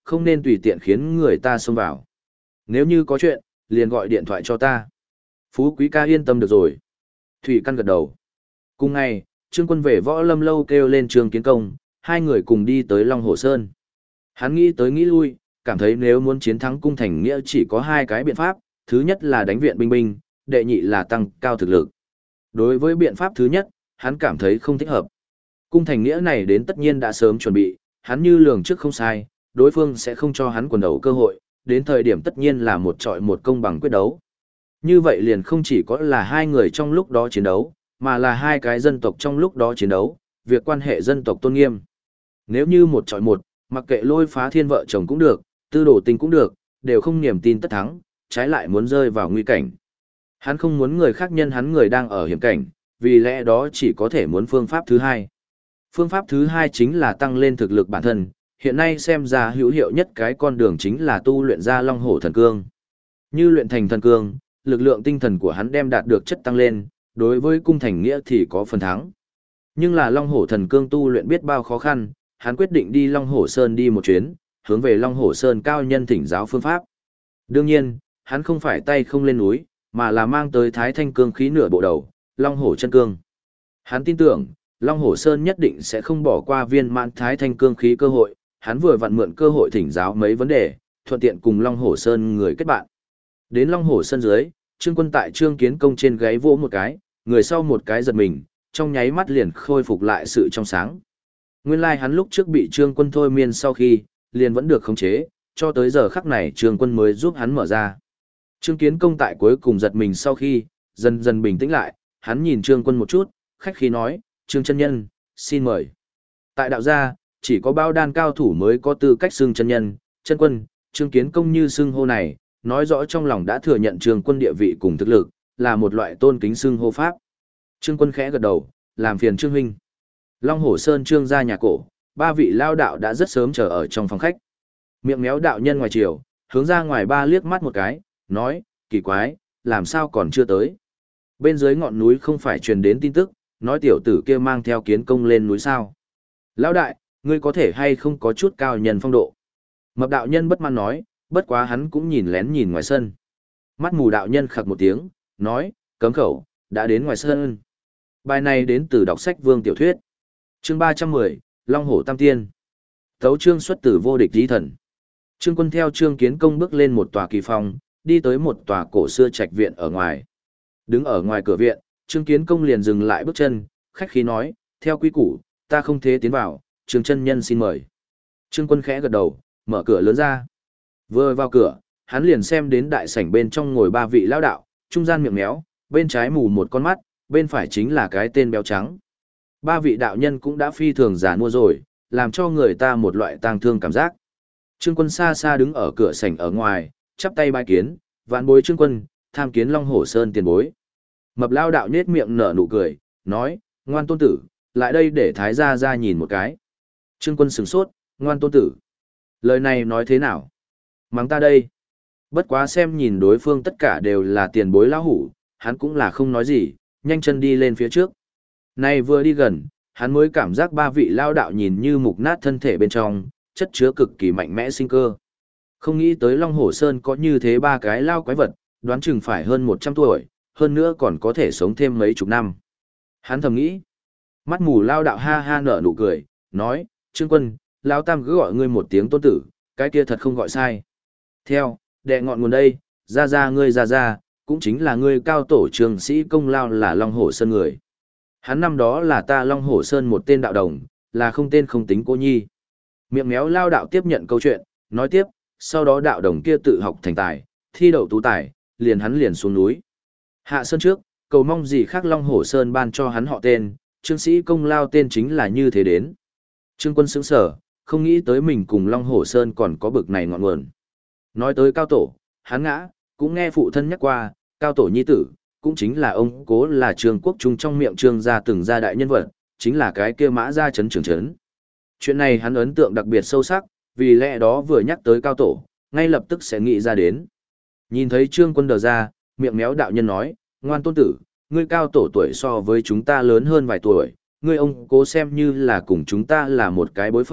Speaker 1: không nên tùy tiện khiến người ta xông vào. Nếu như có chuyện, liền gọi điện thoại cho ta. Phú quý ca yên tâm được rồi. Thủy Căn gật đầu. Cùng ngày, Trương Quân về Võ Lâm Lâu kêu lên Trương Kiến Công, hai người cùng đi tới Long Hồ Sơn. Hắn nghĩ tới nghĩ lui, cảm thấy nếu muốn chiến thắng cung thành nghĩa chỉ có hai cái biện pháp, thứ nhất là đánh viện binh binh, đệ nhị là tăng cao thực lực. Đối với biện pháp thứ nhất, hắn cảm thấy không thích hợp. Cung thành nghĩa này đến tất nhiên đã sớm chuẩn bị, hắn như lường trước không sai, đối phương sẽ không cho hắn quần đầu cơ hội, đến thời điểm tất nhiên là một trọi một công bằng quyết đấu. Như vậy liền không chỉ có là hai người trong lúc đó chiến đấu, mà là hai cái dân tộc trong lúc đó chiến đấu, việc quan hệ dân tộc tôn nghiêm. Nếu như một trọi một, mặc kệ Lôi Phá Thiên vợ chồng cũng được, Tư Đồ Tình cũng được, đều không niềm tin tất thắng, trái lại muốn rơi vào nguy cảnh. Hắn không muốn người khác nhân hắn người đang ở hiểm cảnh, vì lẽ đó chỉ có thể muốn phương pháp thứ hai. Phương pháp thứ hai chính là tăng lên thực lực bản thân, hiện nay xem ra hữu hiệu nhất cái con đường chính là tu luyện ra Long Hổ Thần Cương. Như luyện thành thần cương, lực lượng tinh thần của hắn đem đạt được chất tăng lên, đối với cung thành nghĩa thì có phần thắng. Nhưng là Long Hổ Thần Cương tu luyện biết bao khó khăn, hắn quyết định đi Long Hổ Sơn đi một chuyến, hướng về Long Hổ Sơn cao nhân thỉnh giáo phương pháp. Đương nhiên, hắn không phải tay không lên núi, mà là mang tới Thái Thanh Cương khí nửa bộ đầu, Long Hổ Chân Cương. Hắn tin tưởng, Long Hổ Sơn nhất định sẽ không bỏ qua viên mãn Thái Thanh Cương khí cơ hội, hắn vừa vặn mượn cơ hội thỉnh giáo mấy vấn đề, thuận tiện cùng Long Hổ Sơn người kết bạn. Đến Long Hổ Sơn dưới, Trương Quân tại Trương Kiến Công trên gáy vỗ một cái, người sau một cái giật mình, trong nháy mắt liền khôi phục lại sự trong sáng. Nguyên lai hắn lúc trước bị Trương Quân thôi miên sau khi, liền vẫn được khống chế, cho tới giờ khắc này Trương Quân mới giúp hắn mở ra. Trương Kiến Công tại cuối cùng giật mình sau khi, dần dần bình tĩnh lại, hắn nhìn Trương Quân một chút, khách khí nói, Trương chân nhân, xin mời. Tại đạo gia, chỉ có bao đan cao thủ mới có tư cách xưng chân nhân, chân quân, Trương Kiến Công như xưng hô này, nói rõ trong lòng đã thừa nhận Trương Quân địa vị cùng thực lực, là một loại tôn kính xưng hô pháp. Trương Quân khẽ gật đầu, làm phiền Trương huynh. Long Hổ Sơn Trương gia nhà cổ, ba vị lao đạo đã rất sớm chờ ở trong phòng khách. Miệng méo đạo nhân ngoài chiều, hướng ra ngoài ba liếc mắt một cái, nói, kỳ quái, làm sao còn chưa tới. Bên dưới ngọn núi không phải truyền đến tin tức, nói tiểu tử kia mang theo Kiến Công lên núi sao. Lão đại, ngươi có thể hay không có chút cao nhân phong độ. Mập đạo nhân bất mãn nói, bất quá hắn cũng nhìn lén nhìn ngoài sân. Mắt mù đạo nhân khặc một tiếng, nói, cấm khẩu, đã đến ngoài sân. Bài này đến từ đọc sách Vương Tiểu Thuyết. Chương 310, Long Hổ Tam Tiên. Tấu chương xuất từ vô địch chí thần. Trương Quân theo Trương Kiến Công bước lên một tòa kỳ phong, đi tới một tòa cổ xưa trạch viện ở ngoài. Đứng ở ngoài cửa viện, Trương Kiến Công liền dừng lại bước chân, khách khí nói, theo quy củ, ta không thế tiến vào, Trương chân nhân xin mời. Trương Quân khẽ gật đầu, mở cửa lớn ra. Vừa vào cửa, hắn liền xem đến đại sảnh bên trong ngồi ba vị lão đạo, trung gian miệng méo, bên trái mù một con mắt, bên phải chính là cái tên béo trắng. Ba vị đạo nhân cũng đã phi thường già mua rồi, làm cho người ta một loại tang thương cảm giác. Trương Quân xa xa đứng ở cửa sảnh ở ngoài, chắp tay bái kiến, vạn bối Trương Quân, tham kiến Long Hổ Sơn tiền bối. Mập lao đạo nhếch miệng nở nụ cười, nói, ngoan tôn tử, lại đây để thái gia ra nhìn một cái. Trương Quân sửng sốt, ngoan tôn tử. Lời này nói thế nào? Mắng ta đây. Bất quá xem nhìn đối phương tất cả đều là tiền bối lão hủ, hắn cũng là không nói gì, nhanh chân đi lên phía trước. Này vừa đi gần, hắn mới cảm giác ba vị lao đạo nhìn như mục nát thân thể bên trong, chất chứa cực kỳ mạnh mẽ sinh cơ. Không nghĩ tới Long Hổ Sơn có như thế ba cái lao quái vật, đoán chừng phải hơn 100 tuổi, hơn nữa còn có thể sống thêm mấy chục năm. Hắn thầm nghĩ. Mắt mù lao đạo ha ha nở nụ cười, nói, Trương Quân, lao tam cứ gọi ngươi một tiếng tôn tử, cái kia thật không gọi sai. Theo, đệ ngọn nguồn đây, ra ngươi ra, cũng chính là ngươi cao tổ trường sĩ công lao là Long Hổ Sơn người. Hắn năm đó là ta Long Hổ Sơn một tên đạo đồng, là không tên không tính cô nhi. Miệng méo lao đạo tiếp nhận câu chuyện, nói tiếp, sau đó đạo đồng kia tự học thành tài, thi đậu tú tài, hắn liền xuống núi. Hạ sơn trước, cầu mong gì khác Long Hổ Sơn ban cho hắn họ tên, trương sĩ công lao tên chính là như thế đến. Trương Quân sững sở, không nghĩ tới mình cùng Long Hổ Sơn còn có bực này ngọn nguồn. Nói tới cao tổ, hắn ngã, cũng nghe phụ thân nhắc qua, cao tổ nhi tử, cũng chính là ông cố là Trương Quốc Trung trong miệng Trương gia từng gia đại nhân vật, chính là cái kia Mã gia trấn trưởng trấn. Chuyện này hắn ấn tượng đặc biệt sâu sắc, vì lẽ đó vừa nhắc tới cao tổ, ngay lập tức sẽ nghĩ ra đến. Nhìn thấy Trương Quân đờ ra, miệng méo đạo nhân nói, ngoan tôn tử, ngươi cao tổ tuổi so với chúng ta lớn hơn vài tuổi, ngươi ông cố xem như là cùng chúng ta là một cái bối phận,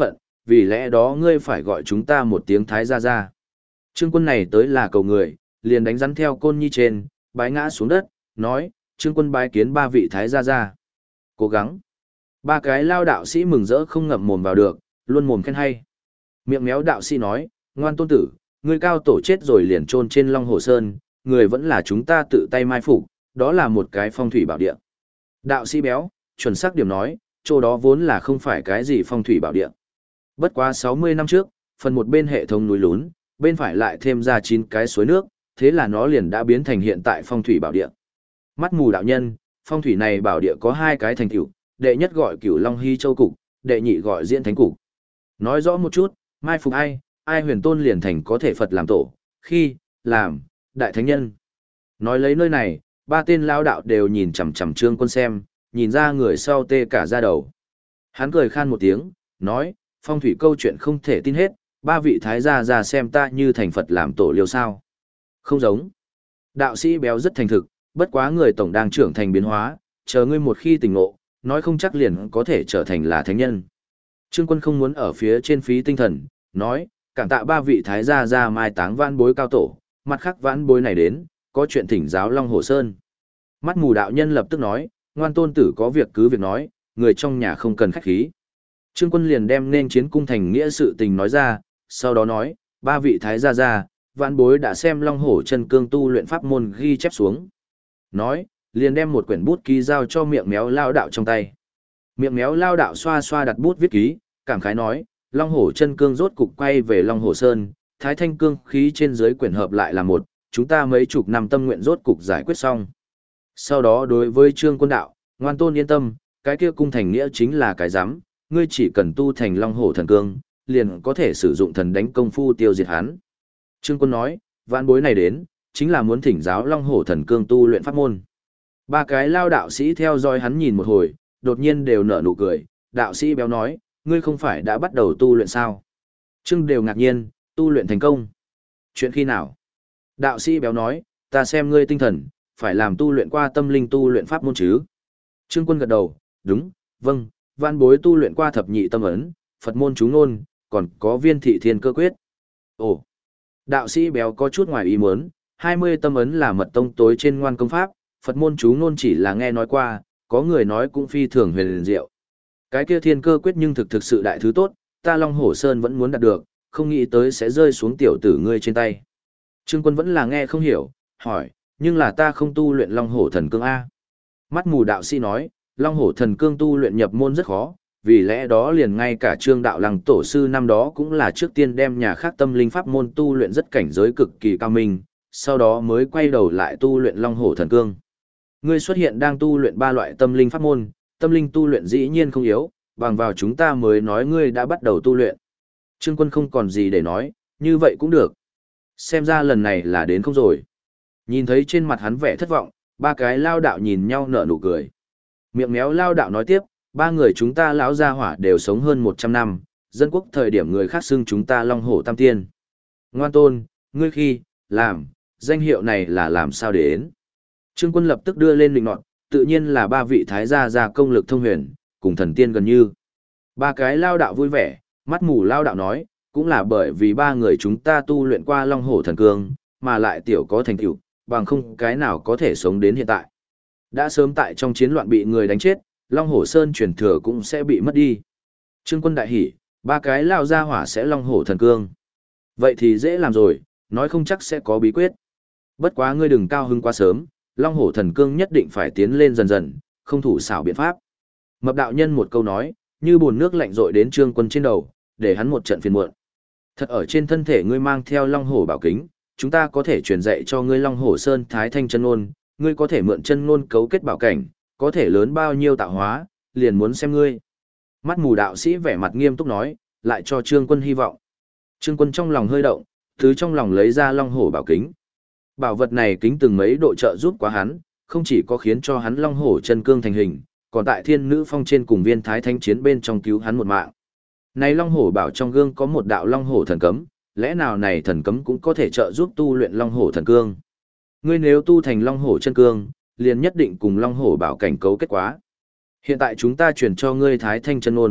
Speaker 1: vì lẽ đó ngươi phải gọi chúng ta một tiếng Thái gia gia. Trương Quân này tới là cầu người, liền đánh rắn theo côn nhi trên, bái ngã xuống đất, nói, Trương Quân bái kiến ba vị Thái gia gia. Cố gắng. Ba cái lao đạo sĩ mừng rỡ không ngậm mồm vào được, luôn mồm khen hay. Miệng méo đạo sĩ nói, ngoan tôn tử, ngươi cao tổ chết rồi liền chôn trên Long Hồ Sơn, người vẫn là chúng ta tự tay mai phục, đó là một cái phong thủy bảo địa. Đạo sĩ béo, chuẩn xác điểm nói, chỗ đó vốn là không phải cái gì phong thủy bảo địa. Bất quá 60 năm trước, phần một bên hệ thống núi lún, bên phải lại thêm ra 9 cái suối nước, thế là nó liền đã biến thành hiện tại phong thủy bảo địa. Mắt mù đạo nhân, phong thủy này bảo địa có 2 cái thành tựu, đệ nhất gọi Cửu Long Hy Châu cục, đệ nhị gọi Diễn Thánh cục. Nói rõ một chút, mai phục ai huyền tôn liền thành có thể Phật làm tổ, khi làm đại thánh nhân. Nói lấy nơi này, ba tên lao đạo đều nhìn chằm chằm Trương Quân xem, nhìn ra người sau tê cả da đầu. Hắn cười khan một tiếng, nói, phong thủy câu chuyện không thể tin hết, ba vị thái gia ra xem ta như thành Phật làm tổ liêu sao. Không giống. Đạo sĩ béo rất thành thực, bất quá người tổng đang trưởng thành biến hóa, chờ ngươi một khi tỉnh ngộ, nói không chắc liền có thể trở thành là thánh nhân. Trương Quân không muốn ở phía trên phí tinh thần, nói, cảm tạ ba vị thái gia ra mai táng vãn bối cao tổ, mặt khác vãn bối này đến, có chuyện thỉnh giáo Long Hồ Sơn. Mắt mù đạo nhân lập tức nói, ngoan tôn tử có việc cứ việc nói, người trong nhà không cần khách khí. Trương Quân liền đem nên chiến cung thành nghĩa sự tình nói ra, sau đó nói, ba vị thái gia ra, vãn bối đã xem Long Hổ chân cương tu luyện pháp môn ghi chép xuống. Nói, liền đem một quyển bút ký giao cho miệng méo lao đạo trong tay. Miệng méo lao đạo xoa xoa đặt bút viết ký, cảm khái nói, Long Hổ chân cương rốt cục quay về Long Hổ Sơn, thái thanh cương khí trên dưới quyển hợp lại là một, chúng ta mấy chục năm tâm nguyện rốt cục giải quyết xong. Sau đó đối với Trương Quân đạo, ngoan tôn yên tâm, cái kia cung thành nghĩa chính là cái giám, ngươi chỉ cần tu thành Long Hổ thần cương, liền có thể sử dụng thần đánh công phu tiêu diệt hắn. Trương Quân nói, vãn bối này đến, chính là muốn thỉnh giáo Long Hổ thần cương tu luyện pháp môn. Ba cái lao đạo sĩ theo dõi hắn nhìn một hồi, đột nhiên đều nở nụ cười, đạo sĩ béo nói, ngươi không phải đã bắt đầu tu luyện sao? Trương đều ngạc nhiên, tu luyện thành công. Chuyện khi nào? Đạo sĩ béo nói, ta xem ngươi tinh thần, phải làm tu luyện qua tâm linh tu luyện pháp môn chứ. Trương Quân gật đầu, đúng, vâng, văn bối tu luyện qua thập nhị tâm ấn, Phật môn chú ngôn, còn có viên thị thiên cơ quyết. Ồ, đạo sĩ béo có chút ngoài ý muốn, 20 tâm ấn là mật tông tối trên ngoan công pháp, Phật môn chú ngôn chỉ là nghe nói qua, có người nói cũng phi thường huyền diệu. Cái kia thiên cơ quyết nhưng thực sự đại thứ tốt, ta Long Hổ Sơn vẫn muốn đạt được, không nghĩ tới sẽ rơi xuống tiểu tử ngươi trên tay. Trương Quân vẫn là nghe không hiểu, hỏi, nhưng là ta không tu luyện Long Hổ thần cương A. Mắt mù đạo sĩ nói, Long Hổ thần cương tu luyện nhập môn rất khó, vì lẽ đó liền ngay cả Trương đạo lăng tổ sư năm đó cũng là trước tiên đem nhà khác tâm linh pháp môn tu luyện rất cảnh giới cực kỳ cao minh, sau đó mới quay đầu lại tu luyện Long Hổ thần cương. Ngươi xuất hiện đang tu luyện ba loại tâm linh pháp môn, tâm linh tu luyện dĩ nhiên không yếu, bằng vào chúng ta mới nói ngươi đã bắt đầu tu luyện. Trương Quân không còn gì để nói, như vậy cũng được. Xem ra lần này là đến không rồi. Nhìn thấy trên mặt hắn vẻ thất vọng, ba cái lao đạo nhìn nhau nở nụ cười. Miệng méo lao đạo nói tiếp, ba người chúng ta lão gia hỏa đều sống hơn 100 năm, dân quốc thời điểm người khác xưng chúng ta Long Hổ Tam Tiên. Ngoan tôn, ngươi khi, làm, danh hiệu này là làm sao để đến. Trương Quân lập tức đưa lên định nọt, tự nhiên là ba vị thái gia công lực thông huyền, cùng thần tiên gần như. Ba cái lao đạo vui vẻ, mắt mù lao đạo nói, cũng là bởi vì ba người chúng ta tu luyện qua Long Hổ thần cương, mà lại tiểu có thành tựu, bằng không cái nào có thể sống đến hiện tại. Đã sớm tại trong chiến loạn bị người đánh chết, Long Hổ Sơn truyền thừa cũng sẽ bị mất đi. Trương Quân đại hỉ, ba cái lao ra hỏa sẽ Long Hổ thần cương. Vậy thì dễ làm rồi, nói không chắc sẽ có bí quyết. Bất quá ngươi đừng cao hứng quá sớm, Long Hổ thần cương nhất định phải tiến lên dần dần, không thủ xảo biện pháp. Mập đạo nhân một câu nói, như bồn nước lạnh rội đến Trương Quân trên đầu, để hắn một trận phiền muộn. Thật ở trên thân thể ngươi mang theo Long Hổ bảo kính, chúng ta có thể truyền dạy cho ngươi Long Hổ Sơn Thái Thanh chân ngôn, ngươi có thể mượn chân ngôn cấu kết bảo cảnh, có thể lớn bao nhiêu tạo hóa, liền muốn xem ngươi. Mắt mù đạo sĩ vẻ mặt nghiêm túc nói, lại cho Trương Quân hy vọng. Trương Quân trong lòng hơi động, thứ trong lòng lấy ra Long Hổ bảo kính. Bảo vật này kính từng mấy độ trợ giúp quá hắn, không chỉ có khiến cho hắn Long Hổ chân cương thành hình, còn tại Thiên Nữ Phong trên cùng viên Thái Thanh chiến bên trong cứu hắn một mạng. Này Long Hổ bảo trong gương có một đạo Long Hổ thần cấm, lẽ nào này thần cấm cũng có thể trợ giúp tu luyện Long Hổ thần cương. Ngươi nếu tu thành Long Hổ chân cương, liền nhất định cùng Long Hổ bảo cảnh cấu kết quá. Hiện tại chúng ta truyền cho ngươi Thái Thanh chân ngôn,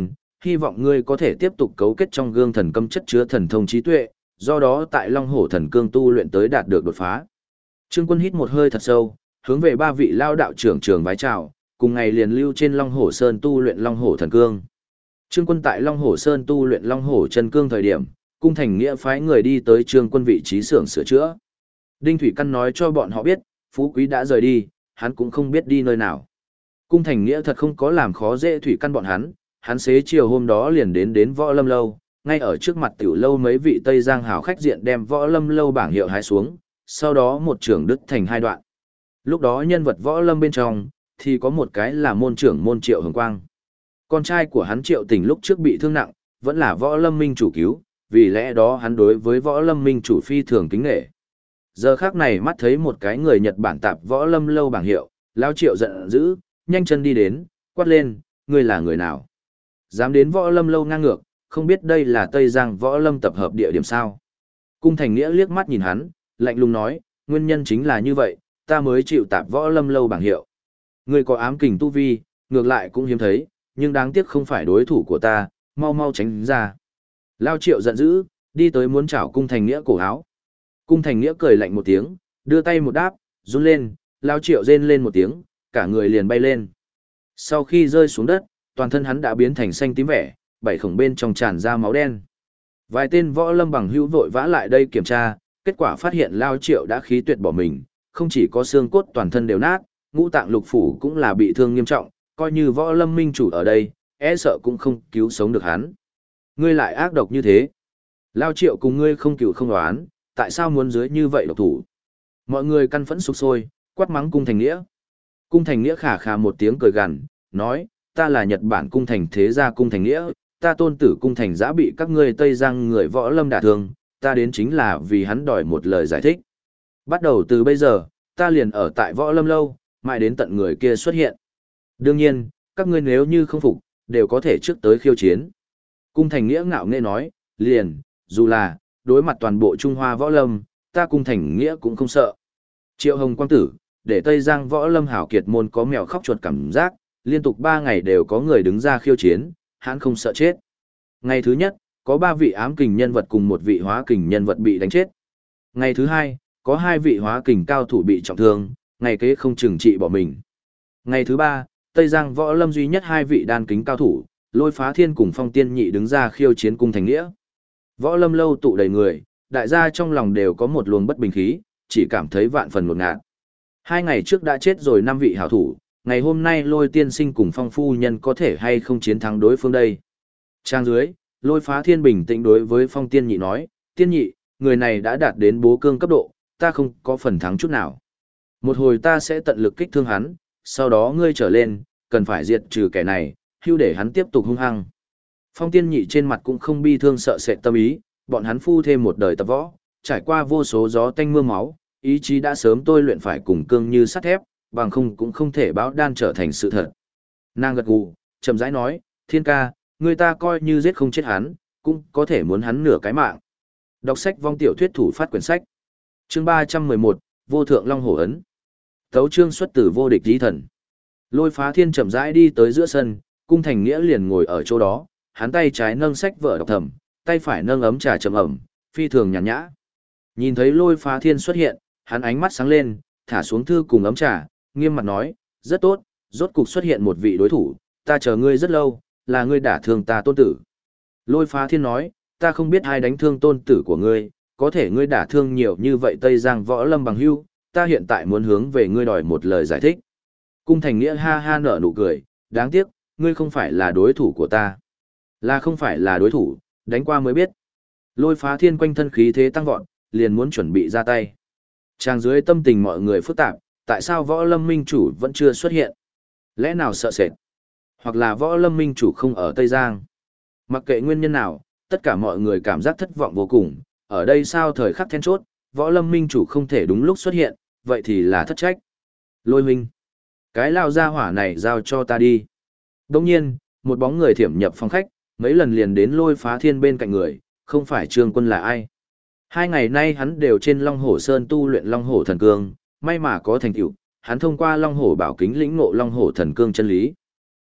Speaker 1: hy vọng ngươi có thể tiếp tục cấu kết trong gương thần cấm chất chứa thần thông trí tuệ, do đó tại Long Hổ thần cương tu luyện tới đạt được đột phá. Trương Quân hít một hơi thật sâu, hướng về ba vị lao đạo trưởng trường vái chào, cùng ngày liền lưu trên Long Hổ Sơn tu luyện Long Hổ thần cương. Trương Quân tại Long Hổ Sơn tu luyện Long Hổ chân cương thời điểm, cung thành nghĩa phái người đi tới Trương Quân vị trí xưởng sửa chữa. Đinh Thủy Căn nói cho bọn họ biết, Phú Quý đã rời đi, hắn cũng không biết đi nơi nào. Cung thành nghĩa thật không có làm khó dễ Thủy Căn bọn hắn xế chiều hôm đó liền đến Võ Lâm Lâu, ngay ở trước mặt tiểu lâu mấy vị Tây Giang hào khách diện đem Võ Lâm Lâu bảng hiệu hái xuống, sau đó một trưởng đứt thành hai đoạn. Lúc đó nhân vật Võ Lâm bên trong, thì có một cái là môn trưởng môn Triệu Hồng Quang. Con trai của hắn Triệu Tình lúc trước bị thương nặng, vẫn là Võ Lâm Minh chủ cứu, vì lẽ đó hắn đối với Võ Lâm Minh chủ phi thường kính nể. Giờ khác này mắt thấy một cái người Nhật Bản tạp Võ Lâm Lâu bảng hiệu, lao Triệu giận dữ, nhanh chân đi đến, quát lên, ngươi là người nào? Dám đến Võ Lâm Lâu ngang ngược, không biết đây là Tây Giang Võ Lâm tập hợp địa điểm sao? Cung Thành Nghĩa liếc mắt nhìn hắn, lạnh lùng nói, nguyên nhân chính là như vậy, ta mới chịu tạp Võ Lâm Lâu bảng hiệu. Ngươi có ám kình tu vi, ngược lại cũng hiếm thấy, nhưng đáng tiếc không phải đối thủ của ta, mau mau tránh ra. Lao Triệu giận dữ, đi tới muốn chảo Cung Thành Nghĩa cổ áo. Cung Thành Nghĩa cười lạnh một tiếng, đưa tay một đáp, run lên, Lao Triệu rên lên một tiếng, cả người liền bay lên. Sau khi rơi xuống đất, toàn thân hắn đã biến thành xanh tím vẻ, bảy khổng bên trong tràn ra máu đen. Vài tên Võ Lâm bằng hữu vội vã lại đây kiểm tra, kết quả phát hiện Lao Triệu đã khí tuyệt bỏ mình, không chỉ có xương cốt toàn thân đều nát, ngũ tạng lục phủ cũng là bị thương nghiêm trọng, coi như Võ Lâm Minh chủ ở đây, e sợ cũng không cứu sống được hắn. Ngươi lại ác độc như thế. Lao Triệu cùng ngươi không cựu không đoán, tại sao muốn dưới như vậy độc thủ? Mọi người căn phẫn sục sôi, quát mắng Cung Thành Nghĩa. Cung Thành Nghĩa khà khà một tiếng cười gằn, nói, ta là Nhật Bản Cung Thành thế gia Cung Thành Nghĩa, ta tôn tử Cung Thành Giã bị các ngươi Tây Giang người Võ Lâm đả thương, ta đến chính là vì hắn đòi một lời giải thích. Bắt đầu từ bây giờ, ta liền ở tại Võ Lâm Lâu, mãi đến tận người kia xuất hiện. Đương nhiên, các ngươi nếu như không phục, đều có thể trước tới khiêu chiến. Cung Thành Nghĩa ngạo nghễ nói, liền, dù là, đối mặt toàn bộ Trung Hoa Võ Lâm, ta Cung Thành Nghĩa cũng không sợ. Triệu Hồng Quang tử, để Tây Giang Võ Lâm hảo kiệt môn có mèo khóc chuột cảm giác, liên tục 3 ngày đều có người đứng ra khiêu chiến, hắn không sợ chết. Ngày thứ nhất, có 3 vị ám kình nhân vật cùng một vị hóa kình nhân vật bị đánh chết. Ngày thứ hai, có 2 vị hóa kình cao thủ bị trọng thương, ngày kế không chừng trị bỏ mình. Ngày thứ ba, Tây Giang Võ Lâm duy nhất 2 vị đan kính cao thủ, Lôi Phá Thiên cùng Phong Tiên Nhị đứng ra khiêu chiến Cung Thành Nghĩa. Võ Lâm Lâu tụ đầy người, đại gia trong lòng đều có một luồng bất bình khí, chỉ cảm thấy vạn phần ngột ngạt. 2 ngày trước đã chết rồi 5 vị hảo thủ, ngày hôm nay Lôi Tiên Sinh cùng Phong Phu Nhân có thể hay không chiến thắng đối phương đây. Trang dưới, Lôi Phá Thiên bình tĩnh đối với Phong Tiên Nhị nói, Tiên Nhị, người này đã đạt đến bố cương cấp độ, ta không có phần thắng chút nào. Một hồi ta sẽ tận lực kích thương hắn, sau đó ngươi trở lên, cần phải diệt trừ kẻ này, hưu để hắn tiếp tục hung hăng. Phong Tiên Nhị trên mặt cũng không bi thương sợ sệt tâm ý, bọn hắn phu thêm một đời tập võ, trải qua vô số gió tanh mưa máu, ý chí đã sớm tôi luyện phải cùng cương như sắt thép, bằng không cũng không thể báo đan trở thành sự thật. Nàng gật gù, chậm rãi nói, Thiên ca, người ta coi như giết không chết hắn, cũng có thể muốn hắn nửa cái mạng. Đọc sách vong tiểu thuyết thủ phát quyển sách. Chương 311, Vô Thượng Long Hổ Ấn. Tấu chương xuất từ Vô Địch Chí Thần. Lôi Phá Thiên chậm rãi đi tới giữa sân, Cung Thành Nghĩa liền ngồi ở chỗ đó, hắn tay trái nâng sách vở đọc thầm, tay phải nâng ấm trà trầm ẩm, phi thường nhàn nhã. Nhìn thấy Lôi Phá Thiên xuất hiện, hắn ánh mắt sáng lên, thả xuống thư cùng ấm trà, nghiêm mặt nói, rất tốt, rốt cục xuất hiện một vị đối thủ, ta chờ ngươi rất lâu, là ngươi đả thương ta tôn tử. Lôi Phá Thiên nói, ta không biết ai đánh thương tôn tử của ngươi, có thể ngươi đả thương nhiều như vậy Tây Giang Võ Lâm bằng hữu, ta hiện tại muốn hướng về ngươi đòi một lời giải thích. Cung Thành Nghĩa ha ha nở nụ cười, đáng tiếc, ngươi không phải là đối thủ của ta. Là không phải là đối thủ, đánh qua mới biết. Lôi Phá Thiên quanh thân khí thế tăng vọt, liền muốn chuẩn bị ra tay. Trang dưới tâm tình mọi người phức tạp, tại sao Võ Lâm Minh chủ vẫn chưa xuất hiện? Lẽ nào sợ sệt? Hoặc là Võ Lâm Minh chủ không ở Tây Giang? Mặc kệ nguyên nhân nào, tất cả mọi người cảm giác thất vọng vô cùng. Ở đây sao thời khắc then chốt, Võ Lâm Minh chủ không thể đúng lúc xuất hiện, vậy thì là thất trách. Lôi huynh, cái lao ra hỏa này giao cho ta đi. Đồng nhiên, một bóng người thiểm nhập phòng khách, mấy lần liền đến Lôi Phá Thiên bên cạnh người, không phải Trương Quân là ai. 2 ngày nay hắn đều trên Long Hổ Sơn tu luyện Long Hổ thần cương, may mà có thành tựu, hắn thông qua Long Hổ bảo kính lĩnh ngộ Long Hổ thần cương chân lý.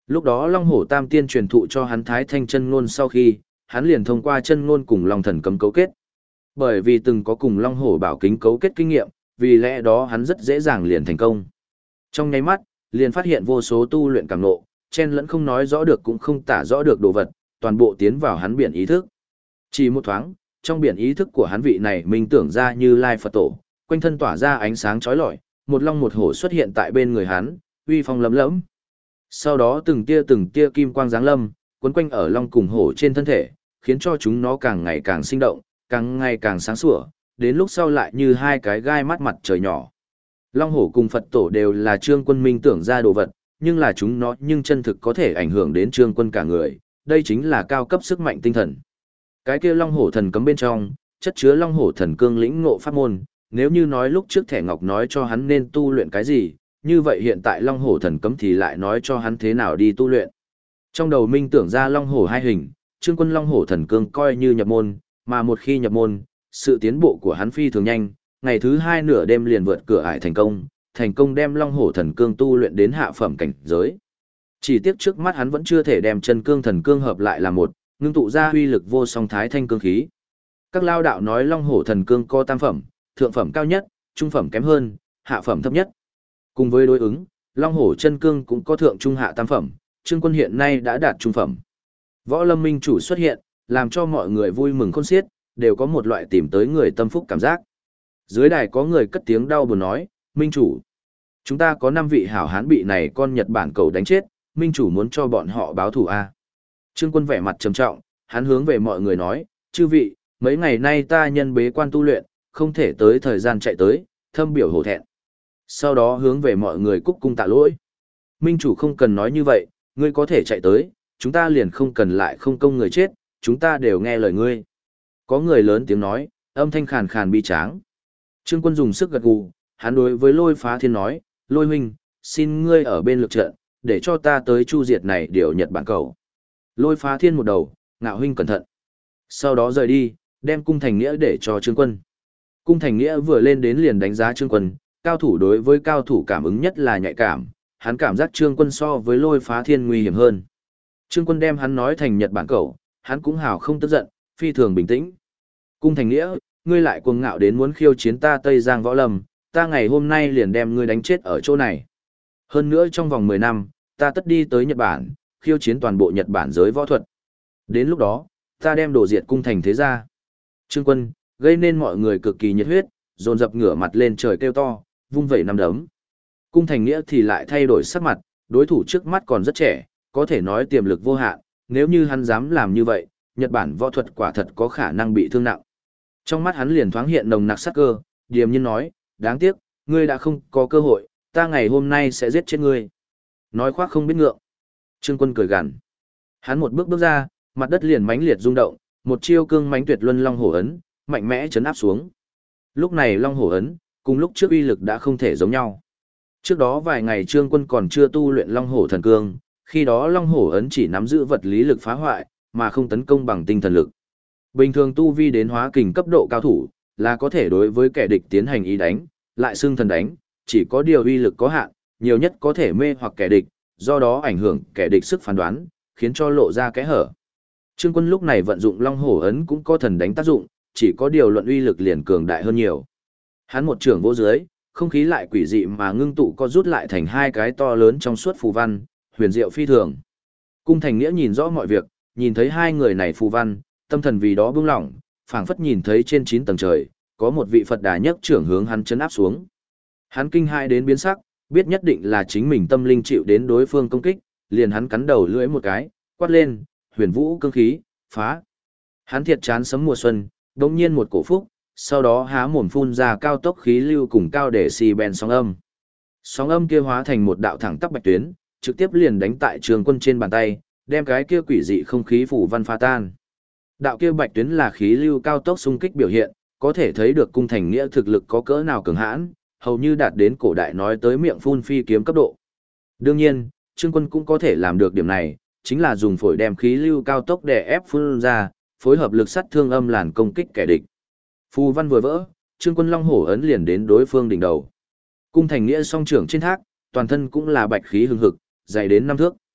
Speaker 1: Lúc đó Long Hổ Tam Tiên truyền thụ cho hắn Thái Thanh chân ngôn sau khi, hắn liền thông qua chân ngôn cùng Long Thần cấm cấu kết. Bởi vì từng có cùng Long Hổ Bảo Kính cấu kết kinh nghiệm, vì lẽ đó hắn rất dễ dàng liền thành công. Trong nháy mắt, liền phát hiện vô số tu luyện cảm ngộ, chen lẫn không nói rõ được cũng không tả rõ được đồ vật, toàn bộ tiến vào hắn biển ý thức. Chỉ một thoáng, trong biển ý thức của hắn vị này minh tưởng ra Như Lai Phật Tổ, quanh thân tỏa ra ánh sáng chói lọi, một long một hổ xuất hiện tại bên người hắn, uy phong lấm lẫm. Sau đó từng tia kim quang giáng lâm, quấn quanh ở long cùng hổ trên thân thể, khiến cho chúng nó càng ngày càng sinh động, càng ngày càng sáng sủa, đến lúc sau lại như hai cái gai mắt mặt trời nhỏ. Long hổ cùng Phật Tổ đều là Trương Quân minh tưởng ra đồ vật, nhưng là chúng nó nhưng chân thực có thể ảnh hưởng đến Trương Quân cả người, đây chính là cao cấp sức mạnh tinh thần. Cái kia Long hổ thần cấm bên trong, chất chứa Long hổ thần cương lĩnh ngộ pháp môn, nếu như nói lúc trước Thẻ Ngọc nói cho hắn nên tu luyện cái gì, như vậy hiện tại Long hổ thần cấm thì lại nói cho hắn thế nào đi tu luyện. Trong đầu minh tưởng ra Long hổ hai hình, Trương Quân Long hổ thần cương coi như nhập môn, mà một khi nhập môn, sự tiến bộ của hắn phi thường nhanh, ngày thứ 2 nửa đêm liền vượt cửa ải thành công đem Long hổ thần cương tu luyện đến hạ phẩm cảnh giới. Chỉ tiếc trước mắt hắn vẫn chưa thể đem chân cương thần cương hợp lại là một, ngưng tụ ra uy lực vô song thái thanh cương khí. Các lao đạo nói Long hổ thần cương có tam phẩm, thượng phẩm cao nhất, trung phẩm kém hơn, hạ phẩm thấp nhất. Cùng với đối ứng, Long hổ chân cương cũng có thượng trung hạ tam phẩm, Trương Quân hiện nay đã đạt trung phẩm. Võ Lâm Minh chủ xuất hiện, làm cho mọi người vui mừng khôn xiết, đều có một loại tìm tới người tâm phúc cảm giác. Dưới đài có người cất tiếng đau buồn nói, Minh chủ, chúng ta có 5 vị hảo hán bị này con Nhật Bản cầu đánh chết, Minh chủ muốn cho bọn họ báo thù a. Trương Quân vẻ mặt trầm trọng, hắn hướng về mọi người nói, chư vị, mấy ngày nay ta nhân bế quan tu luyện, không thể tới thời gian chạy tới, thâm biểu hổ thẹn. Sau đó hướng về mọi người cúc cung tạ lỗi. Minh chủ không cần nói như vậy, ngươi có thể chạy tới, chúng ta liền không cần lại không công người chết, chúng ta đều nghe lời ngươi. Có người lớn tiếng nói, âm thanh khàn khàn bi tráng. Trương Quân dùng sức gật gù, hắn đối với Lôi Phá Thiên nói, Lôi huynh, xin ngươi ở bên lực trận, để cho ta tới chu diệt này điều Nhật Bản cầu. Lôi Phá Thiên một đầu, Ngạo huynh cẩn thận. Sau đó rời đi, đem Cung Thành Nghĩa để cho Trương Quân. Cung Thành Nghĩa vừa lên đến liền đánh giá Trương Quân, cao thủ đối với cao thủ cảm ứng nhất là nhạy cảm, hắn cảm giác Trương Quân so với Lôi Phá Thiên nguy hiểm hơn. Trương Quân đem hắn nói thành Nhật Bản cầu, hắn cũng hào không tức giận, phi thường bình tĩnh. Cung Thành Nghĩa, ngươi lại cuồng ngạo đến muốn khiêu chiến ta Tây Giang Võ Lâm, ta ngày hôm nay liền đem ngươi đánh chết ở chỗ này. Hơn nữa trong vòng 10 năm, ta tất đi tới Nhật Bản, khiêu chiến toàn bộ Nhật Bản giới võ thuật. Đến lúc đó, ta đem đổ diệt cung thành thế gia. Trương Quân, gây nên mọi người cực kỳ nhiệt huyết, dồn dập ngửa mặt lên trời kêu to, vung vẩy nắm đấm. Cung Thành Nghĩa thì lại thay đổi sắc mặt, đối thủ trước mắt còn rất trẻ, có thể nói tiềm lực vô hạn, nếu như hắn dám làm như vậy, Nhật Bản võ thuật quả thật có khả năng bị thương nặng. Trong mắt hắn liền thoáng hiện nồng nặc sát cơ, điềm nhiên nói, đáng tiếc, ngươi đã không có cơ hội, ta ngày hôm nay sẽ giết chết ngươi. Nói khoác không biết ngượng. Trương Quân cười gằn. Hắn một bước bước ra, mặt đất liền mãnh liệt rung động, một chiêu cương mãnh tuyệt luân long hổ ấn, mạnh mẽ chấn áp xuống. Lúc này long hổ ấn, cùng lúc trước uy lực đã không thể giống nhau. Trước đó vài ngày Trương Quân còn chưa tu luyện long hổ thần cương, khi đó long hổ ấn chỉ nắm giữ vật lý lực phá hoại, mà không tấn công bằng tinh thần lực. Bình thường tu vi đến hóa kình cấp độ cao thủ, là có thể đối với kẻ địch tiến hành ý đánh, lại xương thần đánh, chỉ có điều uy lực có hạn, nhiều nhất có thể mê hoặc kẻ địch, do đó ảnh hưởng kẻ địch sức phán đoán, khiến cho lộ ra kẽ hở. Trương Quân lúc này vận dụng long hổ ấn cũng có thần đánh tác dụng, chỉ có điều luận uy lực liền cường đại hơn nhiều. Hắn một trường vô dưới, không khí lại quỷ dị mà ngưng tụ co rút lại thành hai cái to lớn trong suốt phù văn, huyền diệu phi thường. Cung Thành Nghĩa nhìn rõ mọi việc, nhìn thấy hai người này phù văn, tâm thần vì đó bừng lỏng, phảng phất nhìn thấy trên 9 tầng trời, có một vị Phật Đà nhấc trưởng hướng hắn chấn áp xuống. Hắn kinh hãi đến biến sắc, biết nhất định là chính mình tâm linh chịu đến đối phương công kích, liền hắn cắn đầu lưỡi một cái, quát lên, huyền vũ cương khí, phá. Hắn thiệt chán sấm mùa xuân, đống nhiên một cổ phúc, sau đó há mồm phun ra cao tốc khí lưu cùng cao để xì bèn sóng âm. Sóng âm kia hóa thành một đạo thẳng tắp bạch tuyến, trực tiếp liền đánh tại Trương Quân trên bàn tay, đem cái kia quỷ dị không khí phủ văn phá tan. Đạo kia bạch tuyến là khí lưu cao tốc xung kích biểu hiện, có thể thấy được Cung Thành Nghĩa thực lực có cỡ nào cường hãn, hầu như đạt đến cổ đại nói tới miệng phun phi kiếm cấp độ. Đương nhiên, Trương Quân cũng có thể làm được điểm này, chính là dùng phổi đem khí lưu cao tốc đè ép phun ra, phối hợp lực sát thương âm làn công kích kẻ địch. Phù văn vừa vỡ, Trương Quân long hổ ấn liền đến đối phương đỉnh đầu. Cung Thành Nghĩa song trưởng trên thác, toàn thân cũng là bạch khí hừng hực, dày đến 5 thước.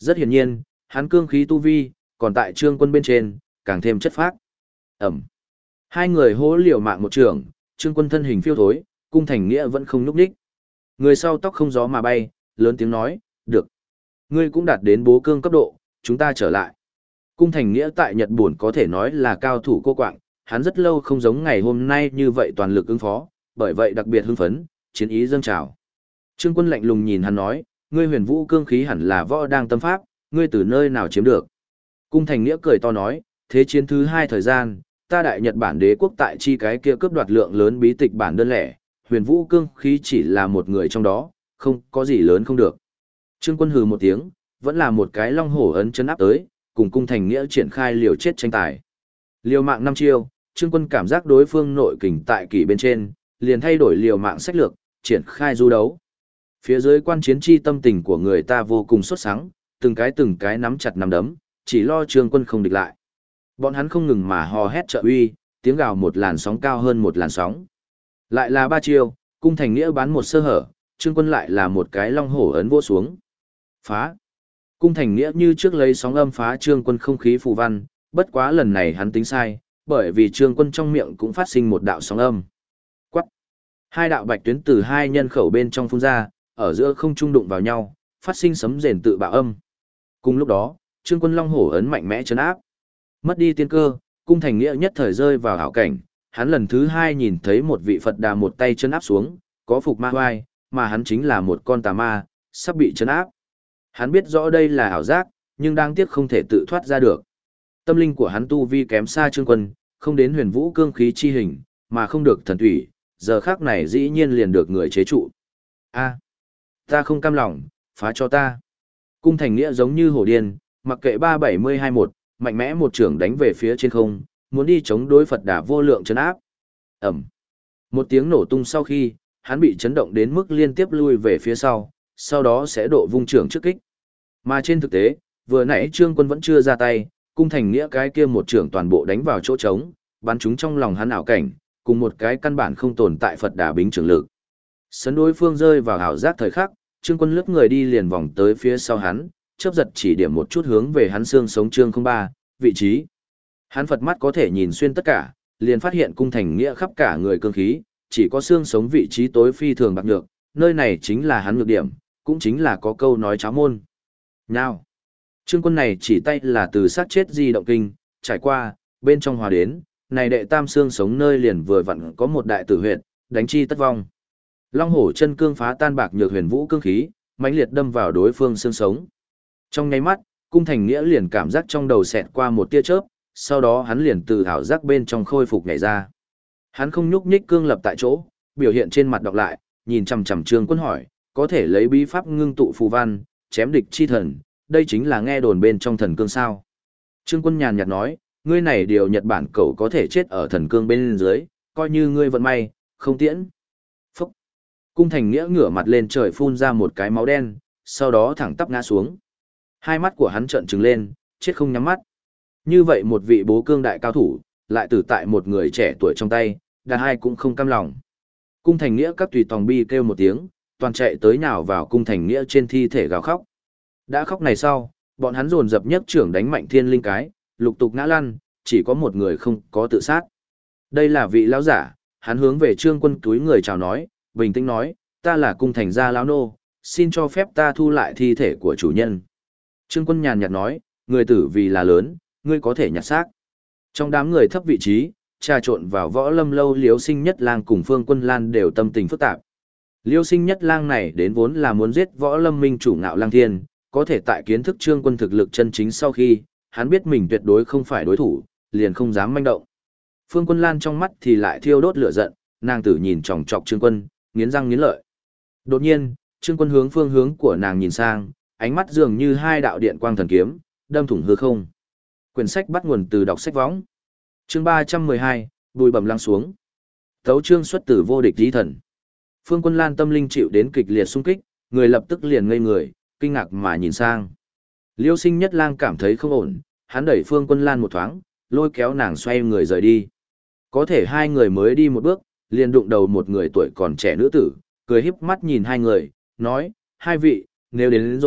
Speaker 1: Rất hiển nhiên, hắn cương khí tu vi, còn tại Trương Quân bên trên, càng thêm chất phác. Ẩm. Hai người hỗ liều mạng một trường, Trương Quân thân hình phiêu thối, Cung Thành Nghĩa vẫn không nhúc nhích. Người sau tóc không gió mà bay, lớn tiếng nói, được. Ngươi cũng đạt đến bố cương cấp độ, chúng ta trở lại. Cung Thành Nghĩa tại Nhật Buồn có thể nói là cao thủ cô quạng, hắn rất lâu không giống ngày hôm nay như vậy toàn lực ứng phó, bởi vậy đặc biệt hưng phấn, chiến ý dâng trào. Trương Quân lạnh lùng nhìn hắn nói, ngươi huyền vũ cương khí hẳn là võ đang tâm pháp, ngươi từ nơi nào chiếm được. Cung Thành Nghĩa cười to nói, thế chiến thứ 2 thời gian, ta đại Nhật Bản đế quốc tại chi cái kia cướp đoạt lượng lớn bí tịch bản đơn lẻ, huyền vũ cương khí chỉ là một người trong đó, không có gì lớn không được. Trương Quân hừ một tiếng, vẫn là một cái long hổ ấn chân áp tới, cùng Cung Thành Nghĩa triển khai liều chết tranh tài. Liều mạng 5 chiêu, Trương Quân cảm giác đối phương nội kình tại kỷ bên trên, liền thay đổi liều mạng sách lược, triển khai du đấu. Phía dưới quan chiến chi tâm tình của người ta vô cùng sốt sắng, từng cái nắm chặt nắm đấm, chỉ lo Trương Quân không địch lại. Bọn hắn không ngừng mà hò hét trợ uy, tiếng gào một làn sóng cao hơn một làn sóng. Lại là 3 chiêu, Cung Thành Nghĩa bán một sơ hở, Trương Quân lại là một cái long hổ ấn vỗ xuống. Phá. Cung Thành Nghĩa như trước lấy sóng âm phá Trương Quân không khí phù văn, bất quá lần này hắn tính sai, bởi vì Trương Quân trong miệng cũng phát sinh một đạo sóng âm. Quắc. Hai đạo bạch tuyến từ hai nhân khẩu bên trong phun ra, ở giữa không trung đụng vào nhau, phát sinh sấm rền tự bạo âm. Cùng lúc đó, Trương Quân long hổ ấn mạnh mẽ chấn áp. Mất đi tiên cơ, Cung Thành Nghĩa nhất thời rơi vào hảo cảnh, hắn lần thứ 2 nhìn thấy một vị Phật Đà một tay chấn áp xuống, có phục ma hoai, mà hắn chính là một con tà ma, sắp bị chấn áp. Hắn biết rõ đây là ảo giác, nhưng đáng tiếc không thể tự thoát ra được. Tâm linh của hắn tu vi kém xa Trương Quân, không đến huyền vũ cương khí chi hình, mà không được thần thủy, giờ khác này dĩ nhiên liền được người chế trụ. A, ta không cam lòng, phá cho ta. Cung Thành Nghĩa giống như hổ điên, mặc kệ 3721, mạnh mẽ một trưởng đánh về phía trên không, muốn đi chống đối Phật Đà vô lượng chấn áp. Ẩm. Một tiếng nổ tung sau khi, hắn bị chấn động đến mức liên tiếp lui về phía sau đó sẽ độ vung trưởng trước kích. Mà trên thực tế, vừa nãy Trương Quân vẫn chưa ra tay, Cung Thành Nghĩa cái kia một trưởng toàn bộ đánh vào chỗ trống, bắn chúng trong lòng hắn ảo cảnh, cùng một cái căn bản không tồn tại Phật Đà bính trưởng lực. Sấn đối phương rơi vào ảo giác thời khắc, Trương Quân lướt người đi liền vòng tới phía sau hắn, chớp giật chỉ điểm một chút hướng về hắn xương sống Trương 03, vị trí. Hắn Phật mắt có thể nhìn xuyên tất cả, liền phát hiện Cung Thành Nghĩa khắp cả người cương khí, chỉ có xương sống vị trí tối phi thường bạc nhược, nơi này chính là hắn nhược điểm, cũng chính là có câu nói cháo môn. Nào, Trương Quân này chỉ tay là từ sát chết di động kinh, trải qua, bên trong hòa đến, này đệ tam xương sống nơi liền vừa vặn có một đại tử huyệt, đánh chi tất vong. Long hổ chân cương phá tan bạc nhược huyền vũ cương khí, mãnh liệt đâm vào đối phương xương sống. Trong nháy mắt, Cung Thành Nghĩa liền cảm giác trong đầu xẹt qua một tia chớp, sau đó hắn liền từ ảo giác bên trong khôi phục nhảy ra. Hắn không nhúc nhích cương lập tại chỗ, biểu hiện trên mặt đọc lại, nhìn chằm chằm Trương Quân hỏi, có thể lấy bí pháp ngưng tụ phù văn, chém địch chi thần, đây chính là nghe đồn bên trong thần cương sao? Trương Quân nhàn nhạt nói, ngươi này điều Nhật Bản cậu có thể chết ở thần cương bên dưới, coi như ngươi vận may, không tiễn. Phúc! Cung Thành Nghĩa ngửa mặt lên trời phun ra một cái máu đen, sau đó thẳng tắp ngã xuống. Hai mắt của hắn trợn trừng lên, chết không nhắm mắt. Như vậy một vị bố cương đại cao thủ, lại tử tại một người trẻ tuổi trong tay, đàn hai cũng không cam lòng. Cung Thành Nghĩa các tùy tòng bi kêu một tiếng, toàn chạy tới nhào vào Cung Thành Nghĩa trên thi thể gào khóc. Đã khóc này sau, bọn hắn dồn dập nhất trưởng đánh mạnh thiên linh cái, lục tục ngã lăn, chỉ có một người không có tự sát. Đây là vị lão giả, hắn hướng về Trương Quân túi người chào nói, bình tĩnh nói, ta là Cung Thành gia lão nô, xin cho phép ta thu lại thi thể của chủ nhân. Trương Quân nhàn nhạt nói, người tử vì là lớn, ngươi có thể nhặt xác. Trong đám người thấp vị trí, trà trộn vào Võ Lâm lâu Liêu Sinh Nhất Lang cùng Phương Quân Lan đều tâm tình phức tạp. Liêu Sinh Nhất Lang này đến vốn là muốn giết Võ Lâm minh chủ Ngạo Lang Thiên, có thể tại kiến thức Trương Quân thực lực chân chính sau khi, hắn biết mình tuyệt đối không phải đối thủ, liền không dám manh động. Phương Quân Lan trong mắt thì lại thiêu đốt lửa giận, nàng tử nhìn chòng chọc Trương Quân, nghiến răng nghiến lợi. Đột nhiên, Trương Quân hướng phương hướng của nàng nhìn sang, ánh mắt dường như hai đạo điện quang thần kiếm, đâm thủng hư không. Quyển sách bắt nguồn từ đọc sách võng. Chương 312, bùi bẩm lăng xuống. Tấu chương xuất từ vô địch chí thần. Phương Quân Lan tâm linh chịu đến kịch liệt xung kích, người lập tức liền ngây người, kinh ngạc mà nhìn sang. Liêu Sinh Nhất Lang cảm thấy không ổn, hắn đẩy Phương Quân Lan một thoáng, lôi kéo nàng xoay người rời đi. Có thể hai người mới đi một bước, liền đụng đầu một người tuổi còn trẻ nữ tử, cười híp mắt nhìn hai người, nói, hai vị, nếu đến rồi,